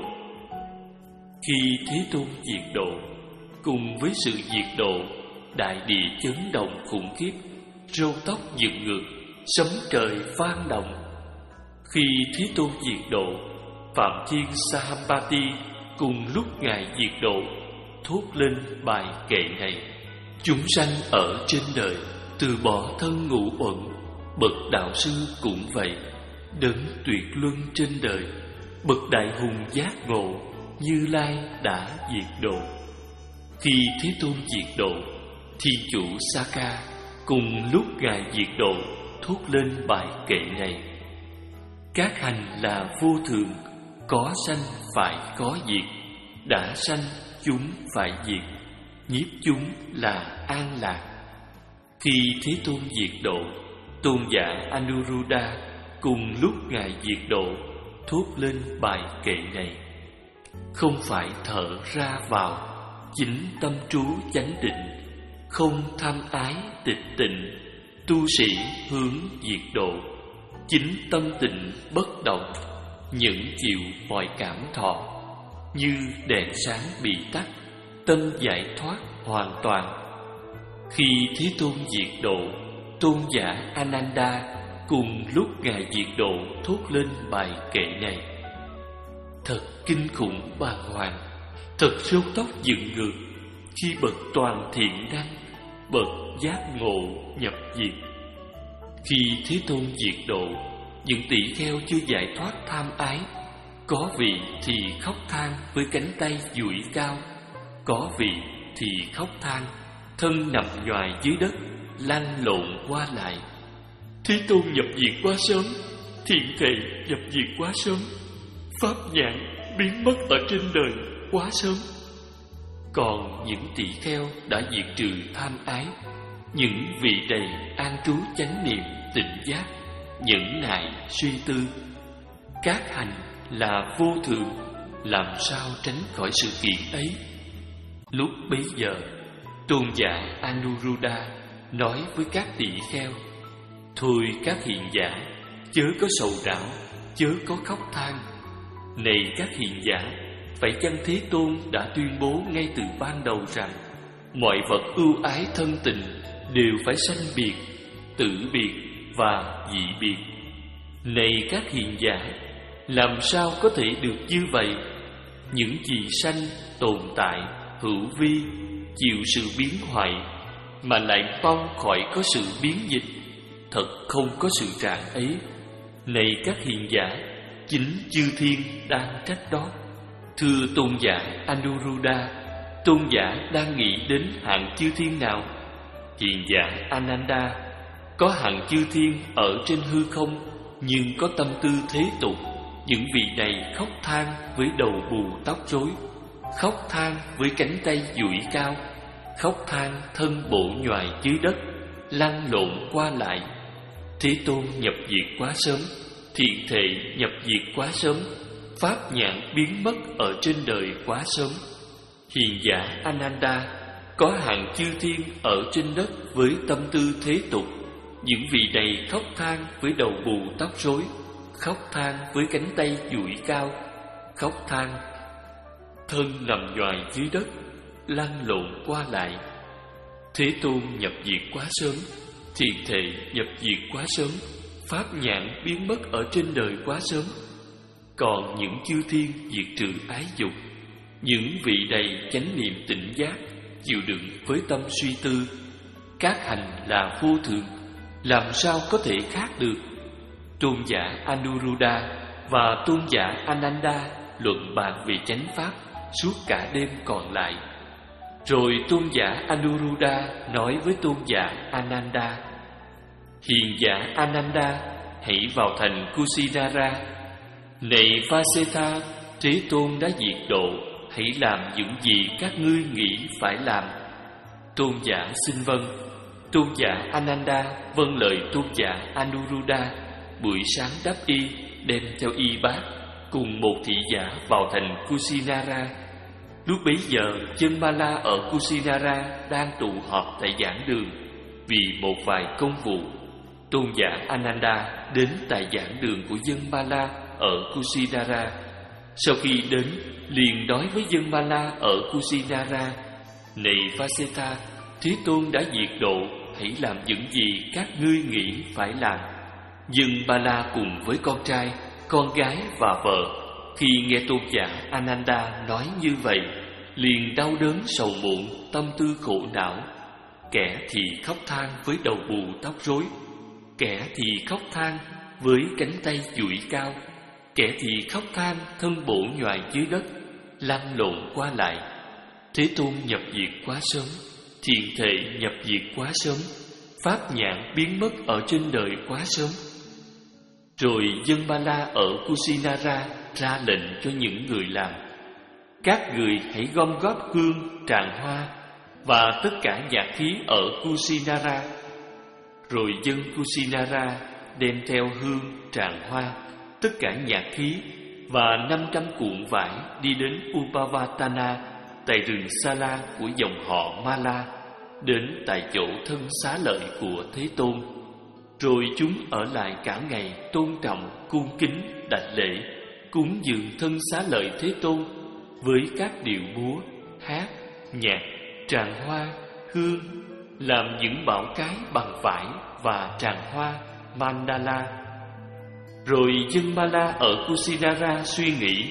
Khi Thế Tôn diệt độ, cùng với sự diệt độ, đại địa chấn động khủng khiếp, râu tóc dựng ngược, sấm trời vang động. Khi Thế Tôn diệt độ, Phạm Thiên Sahampati cùng lúc Ngài diệt độ thốt lên bài kệ này: Chúng sanh ở trên đời từ bỏ thân ngũ uẩn, bậc đạo sư cũng vậy. Đấng tuyệt luân trên đời, bậc đại hùng giác ngộ, Như Lai đã diệt độ. Khi Thế Tôn diệt độ, Thiên chủ Saka cùng lúc Ngài diệt độ thốt lên bài kệ này: Các hành là vô thường, có sanh phải có diệt, đã sanh chúng phải diệt, nhiếp chúng là an lạc. Khi Thế Tôn diệt độ, tôn giả Anuruddha cùng lúc Ngài diệt độ thốt lên bài kệ này: Không phải thở ra vào, chính tâm trú chánh định, không tham ái tịch tịnh, tu sĩ hướng diệt độ, chính tâm tịnh bất động, những chịu mọi cảm thọ. Như đèn sáng bị tắt, tâm giải thoát hoàn toàn. Khi Thế Tôn diệt độ, tôn giả Ananda cùng lúc Ngài diệt độ thốt lên bài kệ này: Thật kinh khủng bàng hoàng, thật râu tóc dựng ngược, khi bậc toàn thiện đăng, bậc giác ngộ nhập diệt. Khi Thế Tôn diệt độ, những tỷ kheo chưa giải thoát tham ái, có vị thì khóc than với cánh tay duỗi cao, có vị thì khóc than thân nằm nhoài dưới đất, lăn lộn qua lại. Thế Tôn nhập diệt quá sớm, thiện thệ nhập diệt quá sớm, pháp nhãn biến mất ở trên đời quá sớm. Còn những tỷ kheo đã diệt trừ tham ái, những vị đầy an trú chánh niệm tịnh giác, nhẫn nại suy tư, các hành là vô thường, làm sao tránh khỏi sự kiện ấy? Lúc bấy giờ, tôn giả Anuruddha nói với các tỷ kheo: Thôi các hiền giả, chớ có sầu não, chớ có khóc than. Này các hiền giả, phải chăng Thế Tôn đã tuyên bố ngay từ ban đầu rằng mọi vật ưu ái thân tình đều phải sanh biệt, tử biệt và dị biệt? Này các hiền giả, làm sao có thể được như vậy? Những gì sanh tồn tại hữu vi, chịu sự biến hoại, mà lại mong khỏi có sự biến dịch, thật không có sự trạng ấy. Này các hiền giả, chính chư thiên đang trách đó. Thưa tôn giả Anuruddha, tôn giả đang nghĩ đến hạng chư thiên nào? Hiền giả Ananda, có hạng chư thiên ở trên hư không, nhưng có tâm tư thế tục. Những vị này khóc than với đầu bù tóc rối, khóc than với cánh tay duỗi cao, khóc than thân bộ nhoài dưới đất, lăn lộn qua lại. Thế Tôn nhập diệt quá sớm, thiện thệ nhập diệt quá sớm, pháp nhãn biến mất ở trên đời quá sớm. Hiền giả Ananda, có hạng chư thiên ở trên đất với tâm tư thế tục. Những vị này khóc than với đầu bù tóc rối, khóc than với cánh tay duỗi cao, khóc than thân nằm nhoài dưới đất, lăn lộn qua lại. Thế Tôn nhập diệt quá sớm, thiện thệ nhập diệt quá sớm, pháp nhãn biến mất ở trên đời quá sớm. Còn những chư thiên diệt trừ ái dục, những vị đầy chánh niệm tỉnh giác, chịu đựng với tâm suy tư. Các hành là vô thường, làm sao có thể khác được? Tôn giả Anuruddha và tôn giả Ananda luận bàn về chánh pháp suốt cả đêm còn lại. Rồi tôn giả Anuruddha nói với tôn giả Ananda: Hiền giả Ananda, hãy vào thành Kusinara. Này Vasetha, Thế Tôn đã diệt độ, hãy làm những gì các ngươi nghĩ phải làm. Tôn giả xin vâng. Tôn giả Ananda vâng lời tôn giả Anuruddha. Buổi sáng đắp y, đem theo y bát, cùng một thị giả vào thành Kusinara. Lúc bấy giờ, dân Mala ở Kusinara đang tụ họp tại giảng đường vì một vài công vụ. Tôn giả Ananda đến tại giảng đường của dân Mala ở Kusinara. Sau khi đến, liền nói với dân Mala ở Kusinara: Này Vasetha, Thế Tôn đã diệt độ, hãy làm những gì các ngươi nghĩ phải làm. Dân Mala cùng với con trai, con gái và vợ, khi nghe tôn giả Ananda nói như vậy, liền đau đớn sầu muộn, tâm tư khổ não. Kẻ thì khóc than với đầu bù tóc rối, kẻ thì khóc than với cánh tay duỗi cao, kẻ thì khóc than thân bộ nhoài dưới đất, lăn lộn qua lại. Thế Tôn nhập diệt quá sớm, thiện thệ nhập diệt quá sớm, pháp nhãn biến mất ở trên đời quá sớm. Rồi dân Mala ở Kusinara ra lệnh cho những người làm: Các người hãy gom góp hương, tràng hoa và tất cả nhạc khí ở Kusinara. Rồi dân Kusinara đem theo hương, tràng hoa, tất cả nhạc khí và năm trăm cuộn vải đi đến Upavatana, tại rừng Sala của dòng họ Mala, đến tại chỗ thân xá lợi của Thế Tôn. Rồi chúng ở lại cả ngày tôn trọng, cung kính, đảnh lễ, cúng dường thân xá lợi Thế Tôn với các điệu múa, hát, nhạc, tràng hoa, hương, làm những bảo cái bằng vải và tràng hoa mandala. Rồi dân Mala ở Kusinara suy nghĩ: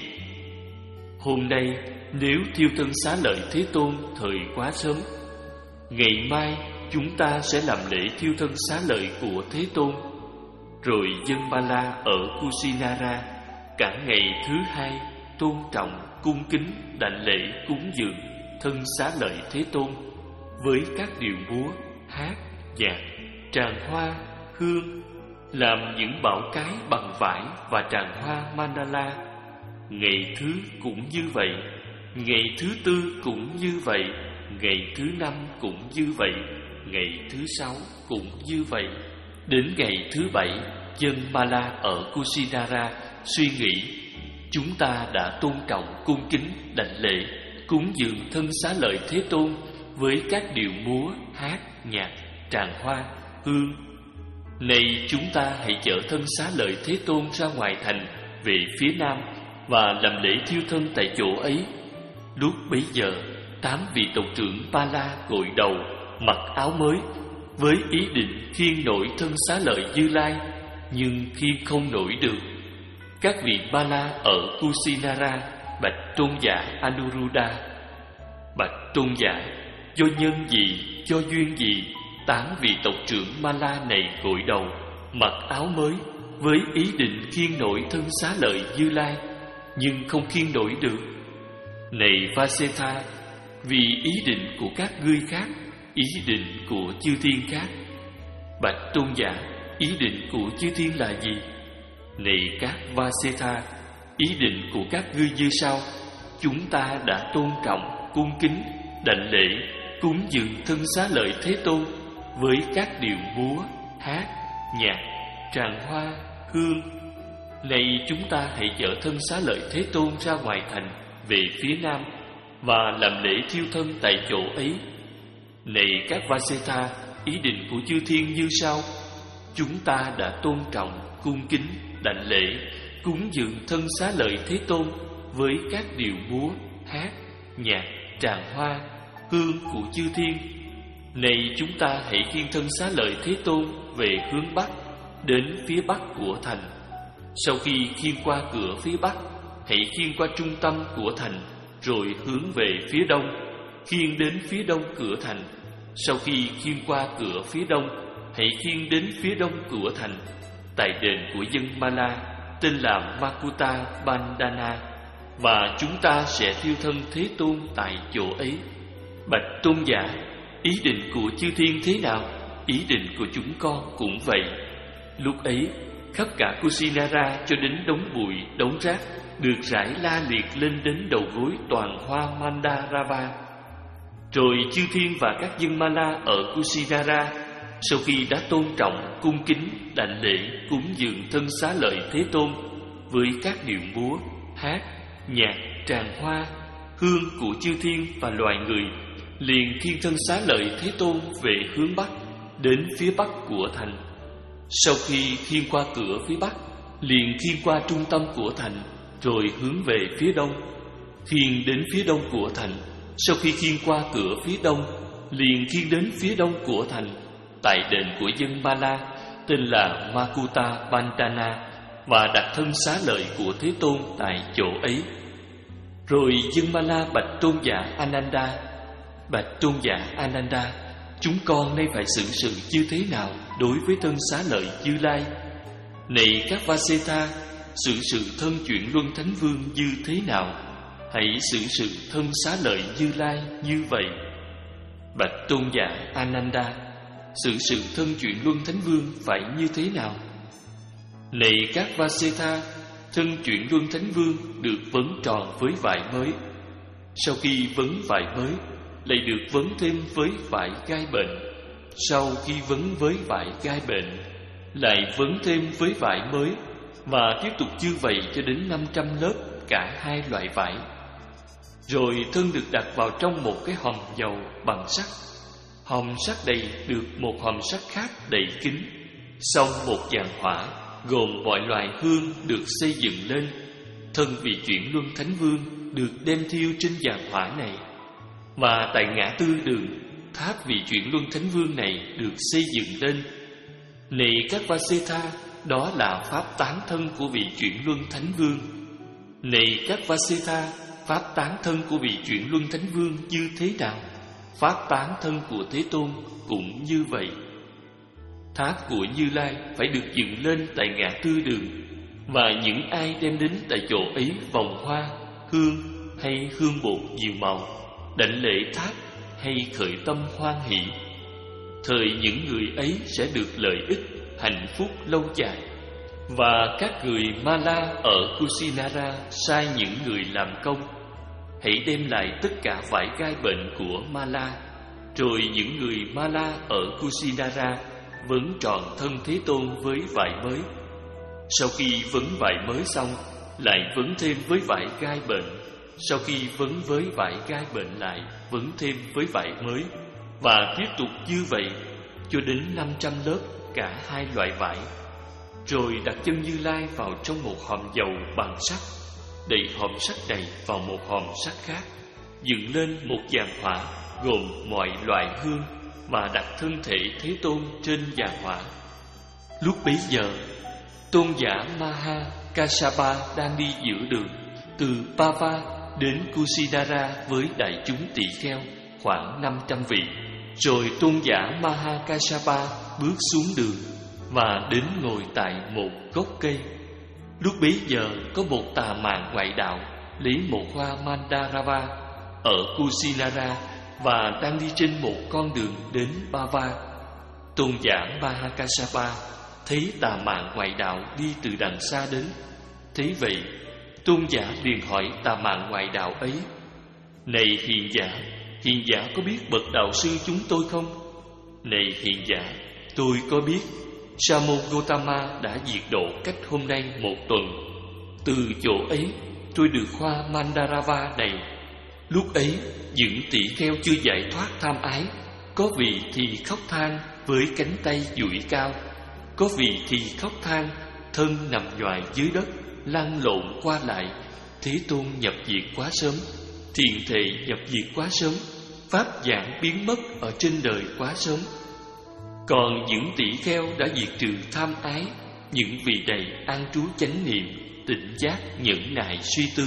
Hôm nay nếu thiêu thân xá lợi Thế Tôn thời quá sớm, ngày mai chúng ta sẽ làm lễ thiêu thân xá lợi của Thế Tôn. Rồi dân Mala ở Kusinara cả ngày thứ hai tôn trọng, cung kính, đảnh lễ, cúng dường thân xá lợi Thế Tôn với các điệu múa, hát, nhạc, tràng hoa, hương, làm những bảo cái bằng vải và tràng hoa mandala. Ngày thứ cũng như vậy, ngày thứ tư cũng như vậy, ngày thứ năm cũng như vậy, ngày thứ sáu cũng như vậy. Đến ngày thứ bảy, dân Mala ở Kusinara suy nghĩ: Chúng ta đã tôn trọng, cung kính, đảnh lễ, cúng dường thân xá lợi Thế Tôn với các điệu múa, hát, nhạc, tràng hoa, hương. Này chúng ta hãy chở thân xá lợi Thế Tôn ra ngoài thành về phía nam và làm lễ thiêu thân tại chỗ ấy. Lúc bấy giờ, tám vị tộc trưởng Pala gội đầu, mặc áo mới, với ý định khiêng nổi thân xá lợi Như Lai, nhưng khiêng không nổi được. Các vị Pala ở Kusinara bạch tôn giả Anuruddha: Bạch tôn giả, do nhân gì, do duyên gì, tám vị tộc trưởng Mala này gội đầu, mặc áo mới, với ý định khiêng nổi thân xá lợi Như Lai, nhưng không khiêng nổi được. Này Vasetha, vì ý định của các ngươi khác, ý định của chư thiên khác. Bạch tôn giả, ý định của chư thiên là gì? Này các Vasetha, ý định của các ngươi như sau: chúng ta đã tôn trọng, cung kính, đảnh lễ, cúng dường thân xá lợi Thế Tôn với các điệu múa, hát, nhạc, tràng hoa, hương. Này chúng ta hãy chở thân xá lợi Thế Tôn ra ngoài thành về phía nam và làm lễ thiêu thân tại chỗ ấy. Này các Vasetha, ý định của chư thiên như sau: chúng ta đã tôn trọng, cung kính, đảnh lễ, cúng dường thân xá lợi Thế Tôn với các điệu múa, hát, nhạc, tràng hoa, hương của chư thiên. Này chúng ta hãy khiêng thân xá lợi Thế Tôn về hướng bắc, đến phía bắc của thành. Sau khi khiêng qua cửa phía bắc, hãy khiêng qua trung tâm của thành, rồi hướng về phía đông, khiêng đến phía đông cửa thành. Sau khi khiêng qua cửa phía đông, hãy khiêng đến phía đông của thành, tại đền của dân Mala tên là Makuta Bandhana, và chúng ta sẽ thiêu thân Thế Tôn tại chỗ ấy. Bạch tôn giả, ý định của chư thiên thế nào, ý định của chúng con cũng vậy. Lúc ấy, khắp cả Kusinara cho đến đống bụi, đống rác được rải la liệt lên đến đầu gối toàn hoa Mandarava. Rồi chư thiên và các dân Mala ở Kusinara, sau khi đã tôn trọng, cung kính, đảnh lễ, cúng dường thân xá lợi Thế Tôn với các điệu múa, hát, nhạc, tràng hoa, hương của chư thiên và loài người, liền khiêng thân xá lợi Thế Tôn về hướng bắc, đến phía bắc của thành. Sau khi khiêng qua cửa phía bắc, liền khiêng qua trung tâm của thành, rồi hướng về phía đông, khiêng đến phía đông của thành. Sau khi khiêng qua cửa phía đông, liền khiêng đến phía đông của thành, tại đền của dân Mala tên là Makuta Bandhana, và đặt thân xá lợi của Thế Tôn tại chỗ ấy. Rồi dân Mala bạch tôn giả Ananda: Bạch tôn giả Ananda, chúng con nay phải xử sự như thế nào đối với thân xá lợi Như Lai? Này các Vasetha, xử sự thân chuyển luân thánh vương như thế nào? Hãy xử sự thân xá lợi Như Lai như vậy. Bạch tôn giả Ananda, xử sự thân chuyển luân thánh vương phải như thế nào? Này các Vasetha, thân chuyển luân thánh vương được vấn tròn với vải mới. Sau khi vấn vải mới, lại được vấn thêm với vải gai bệnh. Sau khi vấn với vải gai bệnh, lại vấn thêm với vải mới, và tiếp tục như vậy cho đến năm trăm lớp cả hai loại vải. Rồi thân được đặt vào trong một cái hòm dầu bằng sắt. Hòm sắt đầy được một hòm sắt khác đầy kín. Xong một giàn hỏa gồm mọi loại hương được xây dựng lên. Thân vị chuyển luân thánh vương được đem thiêu trên giàn hỏa này. Và tại ngã tư đường, tháp vị chuyển luân thánh vương này được xây dựng lên. Này các Vasetha, đó là pháp tán thân của vị chuyển luân thánh vương. Này các Vasetha, pháp tán thân của vị chuyển luân thánh vương như thế nào? Pháp tán thân của Thế Tôn cũng như vậy. Tháp của Như Lai phải được dựng lên tại ngã tư đường, và những ai đem đến tại chỗ ấy vòng hoa, hương hay hương bột nhiều màu, đảnh lễ tháp hay khởi tâm hoan hỷ, thời những người ấy sẽ được lợi ích, hạnh phúc lâu dài. Và các người Mala ở Kusinara sai những người làm công: hãy đem lại tất cả vải gai bệnh của Mala. Rồi những người Mala ở Kusinara vấn tròn thân Thế Tôn với vải mới. Sau khi vấn vải mới xong, lại vấn thêm với vải gai bệnh. Sau khi vấn với vải gai bệnh lại vấn thêm với vải mới, và tiếp tục như vậy cho đến năm trăm lớp cả hai loại vải. Rồi đặt chân Như Lai vào trong một hòm dầu bằng sắt, đậy hòm sắt này vào một hòm sắt khác, dựng lên một giàn hỏa gồm mọi loại hương, và đặt thân thể Thế Tôn trên giàn hỏa. Lúc bấy giờ, tôn giả Maha Kassapa đang đi giữa đường từ Pava đến Kusinara với đại chúng tỳ kheo khoảng năm trăm vị. Rồi tôn giả Maha Kassapa bước xuống đường, và đến ngồi tại một gốc cây. Lúc bấy giờ có một tà mạn ngoại đạo lấy một hoa Mandarava ở Kusinara và đang đi trên một con đường đến Bava. Tôn giả Mahakasapa thấy tà mạn ngoại đạo đi từ đằng xa đến. Thấy vậy, tôn giả liền hỏi tà mạn ngoại đạo ấy: Này hiền giả, hiền giả có biết bậc đạo sư chúng tôi không? Này hiền giả, tôi có biết. Sa môn Gotama đã diệt độ cách hôm nay một tuần. Từ chỗ ấy tôi được hoa Mandarava này. Lúc ấy những tỷ kheo chưa giải thoát tham ái, có vị thì khóc than với cánh tay duỗi cao, có vị thì khóc than thân nằm nhoài dưới đất, lăn lộn qua lại. Thế Tôn nhập diệt quá sớm, thiền thệ nhập diệt quá sớm, pháp giảng biến mất ở trên đời quá sớm. Còn những tỷ kheo đã diệt trừ tham ái, những vị đầy an trú chánh niệm, tỉnh giác, nhẫn nại, suy tư.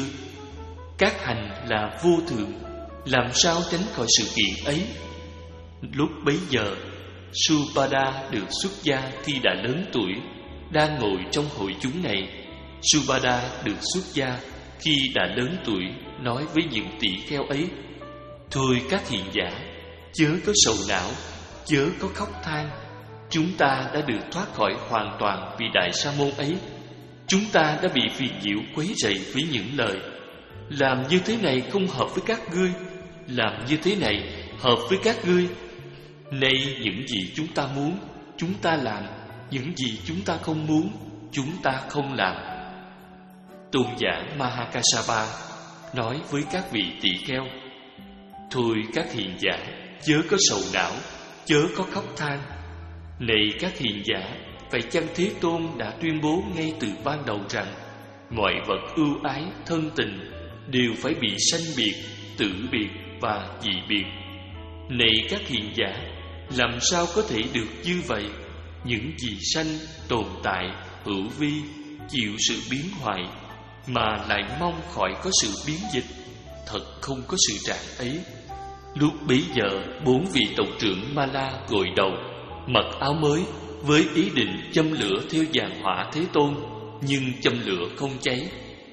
Các hành là vô thượng, làm sao tránh khỏi sự kiện ấy? Lúc bấy giờ, Subhada được xuất gia khi đã lớn tuổi, đang ngồi trong hội chúng này. Subhada được xuất gia khi đã lớn tuổi, nói với những tỷ kheo ấy: Thôi các hiền giả, chớ có sầu não, chớ có khóc than. Chúng ta đã được thoát khỏi hoàn toàn vì đại sa môn ấy. Chúng ta đã bị phiền nhiễu quấy rầy với những lời: Làm như thế này không hợp với các ngươi, làm như thế này hợp với các ngươi. Nay những gì chúng ta muốn, chúng ta làm, những gì chúng ta không muốn, chúng ta không làm. Tôn giả Mahakasapa nói với các vị tỳ kheo: Thôi các hiền giả, chớ có sầu não, chớ có khóc than. Này các hiền giả, phải chăng Thế Tôn đã tuyên bố ngay từ ban đầu rằng mọi vật ưu ái, thân tình đều phải bị sanh biệt, tử biệt và dị biệt? Này các hiền giả, làm sao có thể được như vậy? Những gì sanh, tồn tại, hữu vi, chịu sự biến hoại, mà lại mong khỏi có sự biến dịch, thật không có sự trạng ấy. Lúc bấy giờ, bốn vị tộc trưởng Mala gội đầu, mặc áo mới, với ý định châm lửa theo giàn hỏa Thế Tôn, nhưng châm lửa không cháy.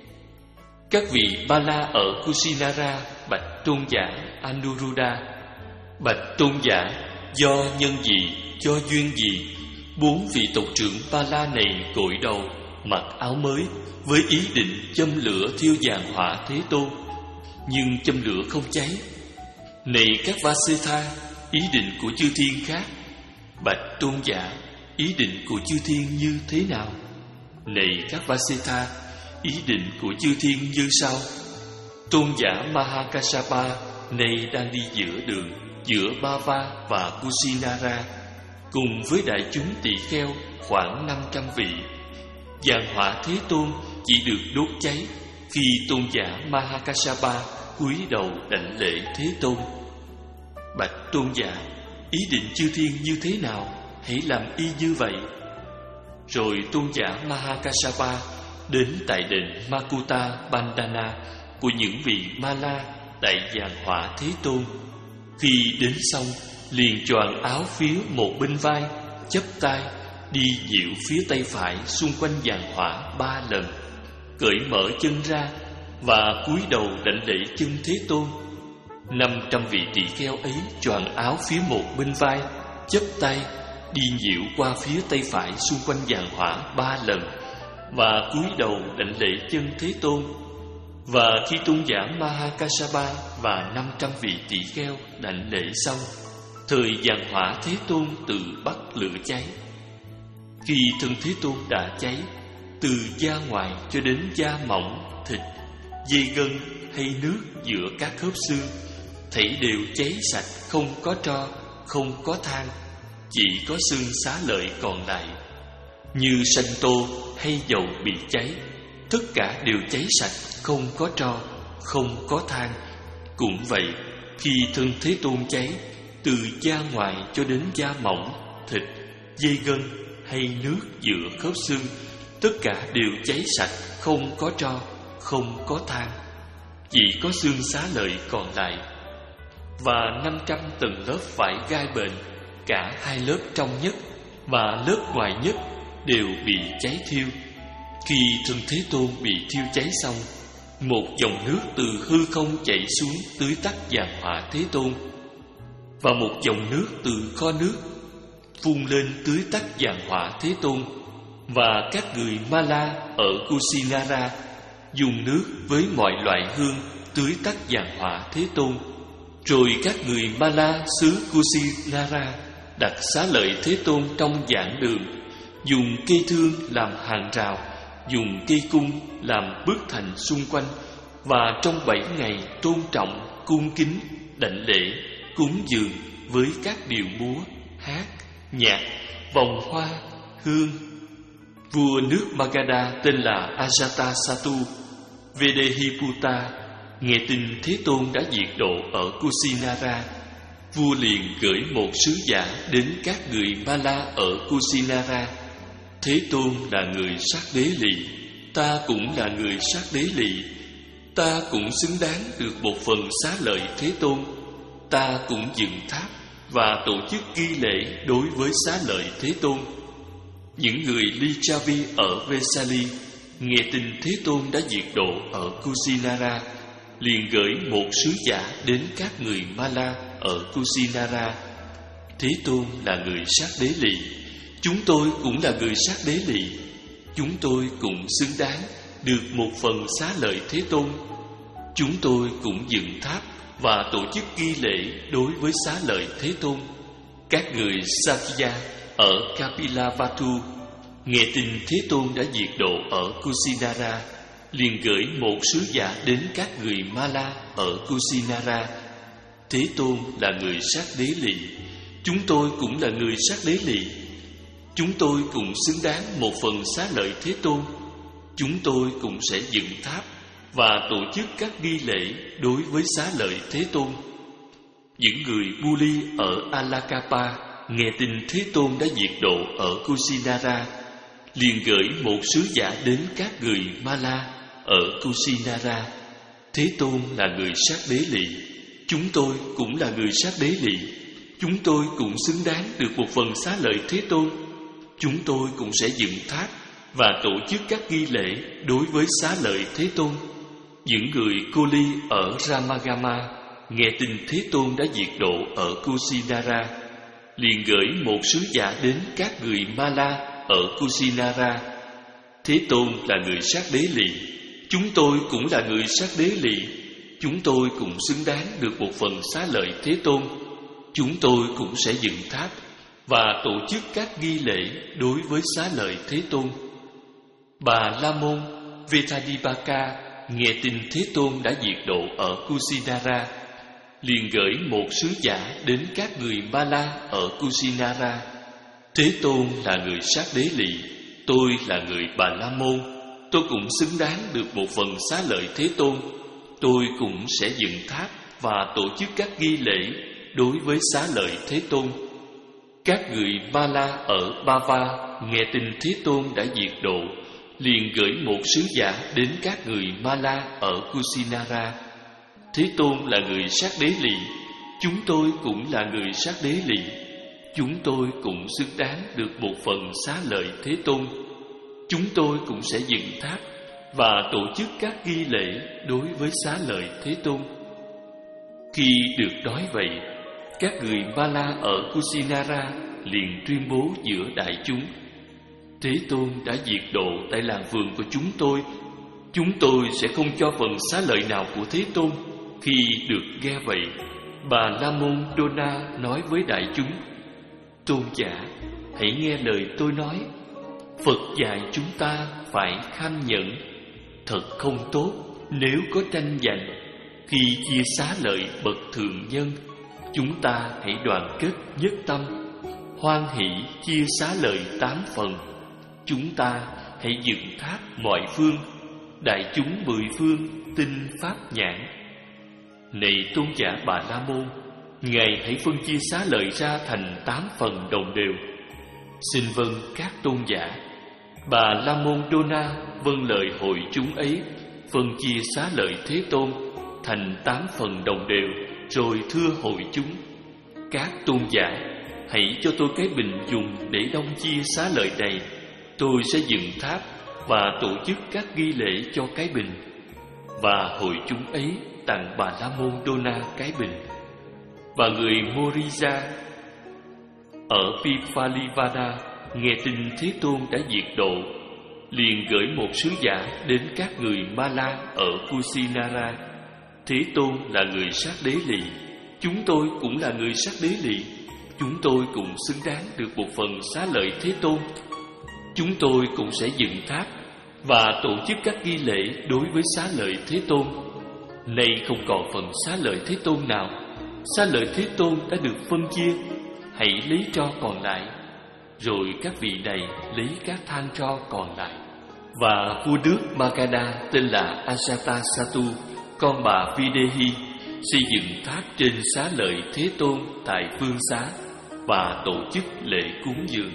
Các vị Bala ở Kusinara bạch tôn giả Anuruddha: Bạch tôn giả, do nhân gì, do duyên gì, bốn vị tộc trưởng Bala này gội đầu, mặc áo mới, với ý định châm lửa thiêu giàn hỏa Thế Tôn, nhưng châm lửa không cháy. Này các Vasetha, ý định của chư thiên khác. Bạch tôn giả, ý định của chư thiên như thế nào? Này các Vasetha, ý định của chư thiên như sau. Tôn giả Mahakasapa nay đang đi giữa đường, giữa Bava và Kusinara, cùng với đại chúng tỳ kheo khoảng năm trăm vị. Giàn hỏa Thế Tôn chỉ được đốt cháy khi tôn giả Mahakasapa cúi đầu đảnh lễ Thế Tôn. Bạch tôn giả, ý định chư thiên như thế nào? Hãy làm y như vậy. Rồi tôn giả Mahakasapa đến tại đền Makuta Bandhana của những vị Mala tại giàn hỏa Thế Tôn. Khi đến xong, liền choàng áo phía một bên vai, chắp tay, đi dịu phía tay phải xung quanh giàn hỏa ba lần, cởi mở chân ra và cúi đầu đảnh lễ chân Thế Tôn. Năm trăm vị tỳ kheo ấy choàng áo phía một bên vai, chắp tay, đi nhiễu qua phía tay phải xung quanh giàn hỏa ba lần và cúi đầu đảnh lễ chân Thế Tôn. Và khi tôn giả Mahakasapa và năm trăm vị tỳ kheo đảnh lễ xong, thời giàn hỏa Thế Tôn tự bắt lửa cháy. Khi thân Thế Tôn đã cháy, từ da ngoài cho đến da mỏng, thịt, dây gân hay nước giữa các khớp xương, thảy đều cháy sạch, không có tro, không có than, chỉ có xương xá lợi còn lại. Như sanh tô hay dầu bị cháy, tất cả đều cháy sạch, không có tro, không có than. Cũng vậy, khi thân Thế Tôn cháy, từ da ngoài cho đến da mỏng, thịt, dây gân hay nước giữa khớp xương, tất cả đều cháy sạch, không có tro, không có than, chỉ có xương xá lợi còn lại. Và năm trăm tầng lớp vải gai bền, cả hai lớp trong nhất, và lớp ngoài nhất đều bị cháy thiêu. Khi thân Thế Tôn bị thiêu cháy xong, một dòng nước từ hư không chảy xuống tưới tắt giàn hỏa Thế Tôn, và một dòng nước từ kho nước phun lên tưới tắt giàn hỏa Thế Tôn. Và các người Mala ở Kusinara dùng nước với mọi loại hương tưới tắt giàn hỏa Thế Tôn. Rồi các người Mala xứ Kusinara đặt xá lợi Thế Tôn trong giảng đường, dùng cây thương làm hàng rào, dùng cây cung làm bức thành xung quanh, và trong bảy ngày tôn trọng, cung kính, đảnh lễ, cúng dường với các điệu múa, hát, nhạc, vòng hoa, hương. Vua nước Magadha tên là Ajatasattu Vedehiputta nghe tin Thế Tôn đã diệt độ ở Kusinara. Vua liền gửi một sứ giả đến các người Mala ở Kusinara: Thế Tôn là người sát đế lì, ta cũng là người sát đế lì. Ta cũng xứng đáng được một phần xá lợi Thế Tôn. Ta cũng dựng tháp và tổ chức nghi lễ đối với xá lợi Thế Tôn. Những người Lichavi ở Vesali nghe tin Thế Tôn đã diệt độ ở Kusinara, liền gửi một sứ giả đến các người Mala ở Kusinara: Thế Tôn là người sát đế lì, chúng tôi cũng là người sát đế lì. Chúng tôi cũng xứng đáng được một phần xá lợi Thế Tôn. Chúng tôi cũng dựng tháp và tổ chức nghi lễ đối với xá lợi Thế Tôn. Các người Sakya ở Kapilavatthu nghe tin Thế Tôn đã diệt độ ở Kusinara, liền gửi một sứ giả đến các người Mala ở Kusinara: Thế Tôn là người sát đế lì, chúng tôi cũng là người sát đế lì. Chúng tôi cũng xứng đáng một phần xá lợi Thế Tôn. Chúng tôi cũng sẽ dựng tháp và tổ chức các nghi lễ đối với xá lợi Thế Tôn. Những người Buli ở Alakapa nghe tin Thế Tôn đã diệt độ ở Kusinara, liền gửi một sứ giả đến các người Mala ở Kusinara: Thế Tôn là người sát đế lì, chúng tôi cũng là người sát đế lì. Chúng tôi cũng xứng đáng được một phần xá lợi Thế Tôn. Chúng tôi cũng sẽ dựng tháp và tổ chức các nghi lễ đối với xá lợi Thế Tôn. Những người Koli ở Ramagama nghe tin Thế Tôn đã diệt độ ở Kusinara, liền gửi một sứ giả đến các người Mala ở Kusinara: Thế Tôn là người sát đế lì, chúng tôi cũng là người sát đế lì. Chúng tôi cũng xứng đáng được một phần xá lợi Thế Tôn. Chúng tôi cũng sẽ dựng tháp và tổ chức các nghi lễ đối với xá lợi Thế Tôn. Bà La Môn Vethadipaka nghe tin Thế Tôn đã diệt độ ở Kusinara, liền gửi một sứ giả đến các người Mala ở Kusinara: Thế Tôn là người sát đế lì, tôi là người Bà La Môn, tôi cũng xứng đáng được một phần xá lợi Thế Tôn. Tôi cũng sẽ dựng tháp và tổ chức các nghi lễ đối với xá lợi Thế Tôn. Các người Mala ở Bava nghe tin Thế Tôn đã diệt độ, liền gửi một sứ giả đến các người Mala ở Kusinara: Thế Tôn là người sát đế lì, chúng tôi cũng là người sát đế lì. Chúng tôi cũng xứng đáng được một phần xá lợi Thế Tôn. Chúng tôi cũng sẽ dựng tháp và tổ chức các nghi lễ đối với xá lợi Thế Tôn. Khi được nói vậy, các người Mala ở Kusinara liền tuyên bố giữa đại chúng: Thế Tôn đã diệt độ tại làng vườn của chúng tôi. Chúng tôi sẽ không cho phần xá lợi nào của Thế Tôn. Khi được nghe vậy, bà La Môn Dona nói với đại chúng: Tôn giả, hãy nghe lời tôi nói. Phật dạy chúng ta phải kham nhẫn. Thật không tốt nếu có tranh giành. Khi chia xá lợi bậc thượng nhân, chúng ta hãy đoàn kết nhất tâm, hoan hỷ chia xá lợi tám phần. Chúng ta hãy dựng tháp mọi phương, đại chúng mười phương tinh pháp nhãn. Này tôn giả Bà La Môn, ngài hãy phân chia xá lợi ra thành tám phần đồng đều. Xin vâng các tôn giả. Bà La Môn Dona vâng lời hội chúng ấy, phân chia xá lợi Thế Tôn thành tám phần đồng đều, rồi thưa hội chúng: Các tôn giả, hãy cho tôi cái bình dùng để đong chia xá lợi này. Tôi sẽ dựng tháp và tổ chức các nghi lễ cho cái bình. Và hội chúng ấy tặng Bà La Môn Đô-na cái bình. Và người Morija ở Pipalivana nghe tin Thế Tôn đã diệt độ, liền gửi một sứ giả đến các người Mala ở Kusinara. Thế Tôn là người sát đế lì, chúng tôi cũng là người sát đế lì. Chúng tôi cùng xứng đáng được một phần xá lợi Thế Tôn. Chúng tôi cũng sẽ dựng tháp và tổ chức các nghi lễ đối với xá lợi Thế Tôn. Nay không còn phần xá lợi Thế Tôn nào. Xá lợi Thế Tôn đã được phân chia, hãy lấy tro còn lại. Rồi các vị này lấy các than tro còn lại. Và vua nước Magadha tên là Ajatasattu, con bà Videhi, xây dựng tháp trên xá lợi Thế Tôn tại Phương Xá và tổ chức lễ cúng dường.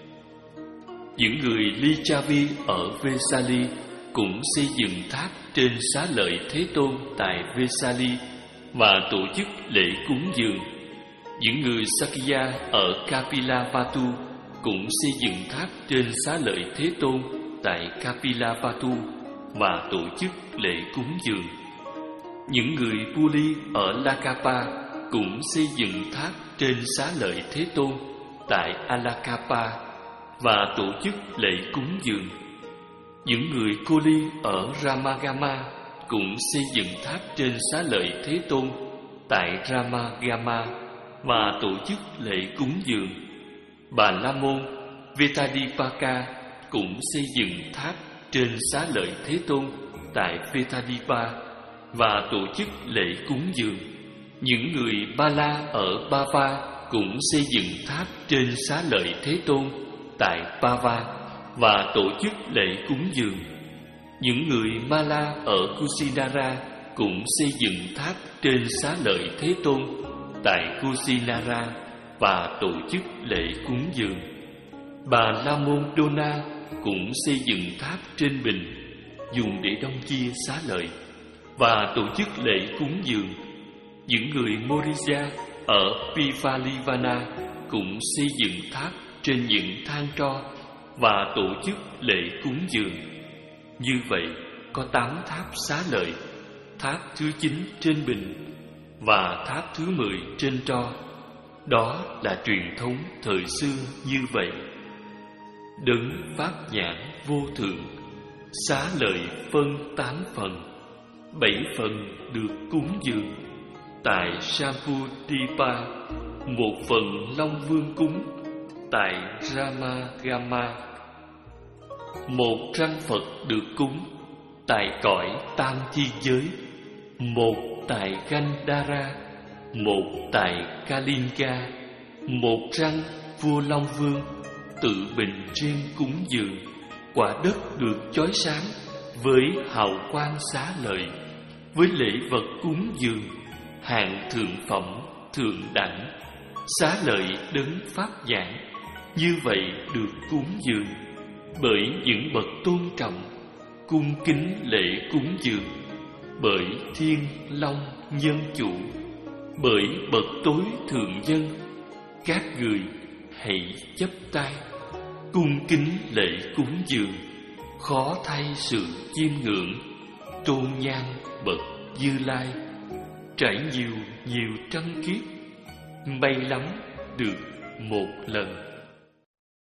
Những người Lichavi ở Vesali cũng xây dựng tháp trên xá lợi Thế Tôn tại Vesali và tổ chức lễ cúng dường. Những người Sakya ở Kapilavatthu cũng xây dựng tháp trên xá lợi Thế Tôn tại Kapilavatthu và tổ chức lễ cúng dường. Những người Puli ở Lakapa cũng xây dựng tháp trên xá lợi Thế Tôn tại Alakapa và tổ chức lễ cúng dường. Những người Koli ở Ramagama cũng xây dựng tháp trên xá lợi Thế Tôn tại Ramagama và tổ chức lễ cúng dường. Bà La Môn Vetadipaka cũng xây dựng tháp trên xá lợi Thế Tôn tại Vetadipa và tổ chức lễ cúng dường. Những người Ba La ở Bava cũng xây dựng tháp trên xá lợi Thế Tôn tại Bava và tổ chức lễ cúng dường. Những người Mala ở Kusinara cũng xây dựng tháp trên xá lợi Thế Tôn tại Kusinara và tổ chức lễ cúng dường. Bà La Môn Đô-na cũng xây dựng tháp trên bình dùng để đong chia xá lợi và tổ chức lễ cúng dường. Những người Morija ở Pipalivana cũng xây dựng tháp trên những than tro và tổ chức lễ cúng dường. Như vậy có tám tháp xá lợi, tháp thứ chín trên bình và tháp thứ mười trên tro. Đó là truyền thống thời xưa như vậy. Đấng pháp nhãn vô thượng, xá lợi phân tám phần, bảy phần được cúng dường tại Samputipa, một phần Long Vương cúng tại Ramagama, một răng Phật được cúng tại cõi tam thiên giới, một tại Gandhara, một tại Kalinga, một răng vua Long Vương tự bình riêng cúng dường. Quả đất được chói sáng với hào quang xá lợi, với lễ vật cúng dường hạng thượng phẩm thượng đẳng, xá lợi đấng pháp nhãn. Như vậy được cúng dường bởi những bậc tôn trọng, cung kính lễ cúng dường bởi Thiên Long Nhân Chủ, bởi bậc tối thượng nhân. Các người hãy chắp tay cung kính lễ cúng dường, khó thay sự chiêm ngưỡng, tôn nhang bậc Như Lai. Trải nhiều nhiều trăm kiếp, may lắm được một lần.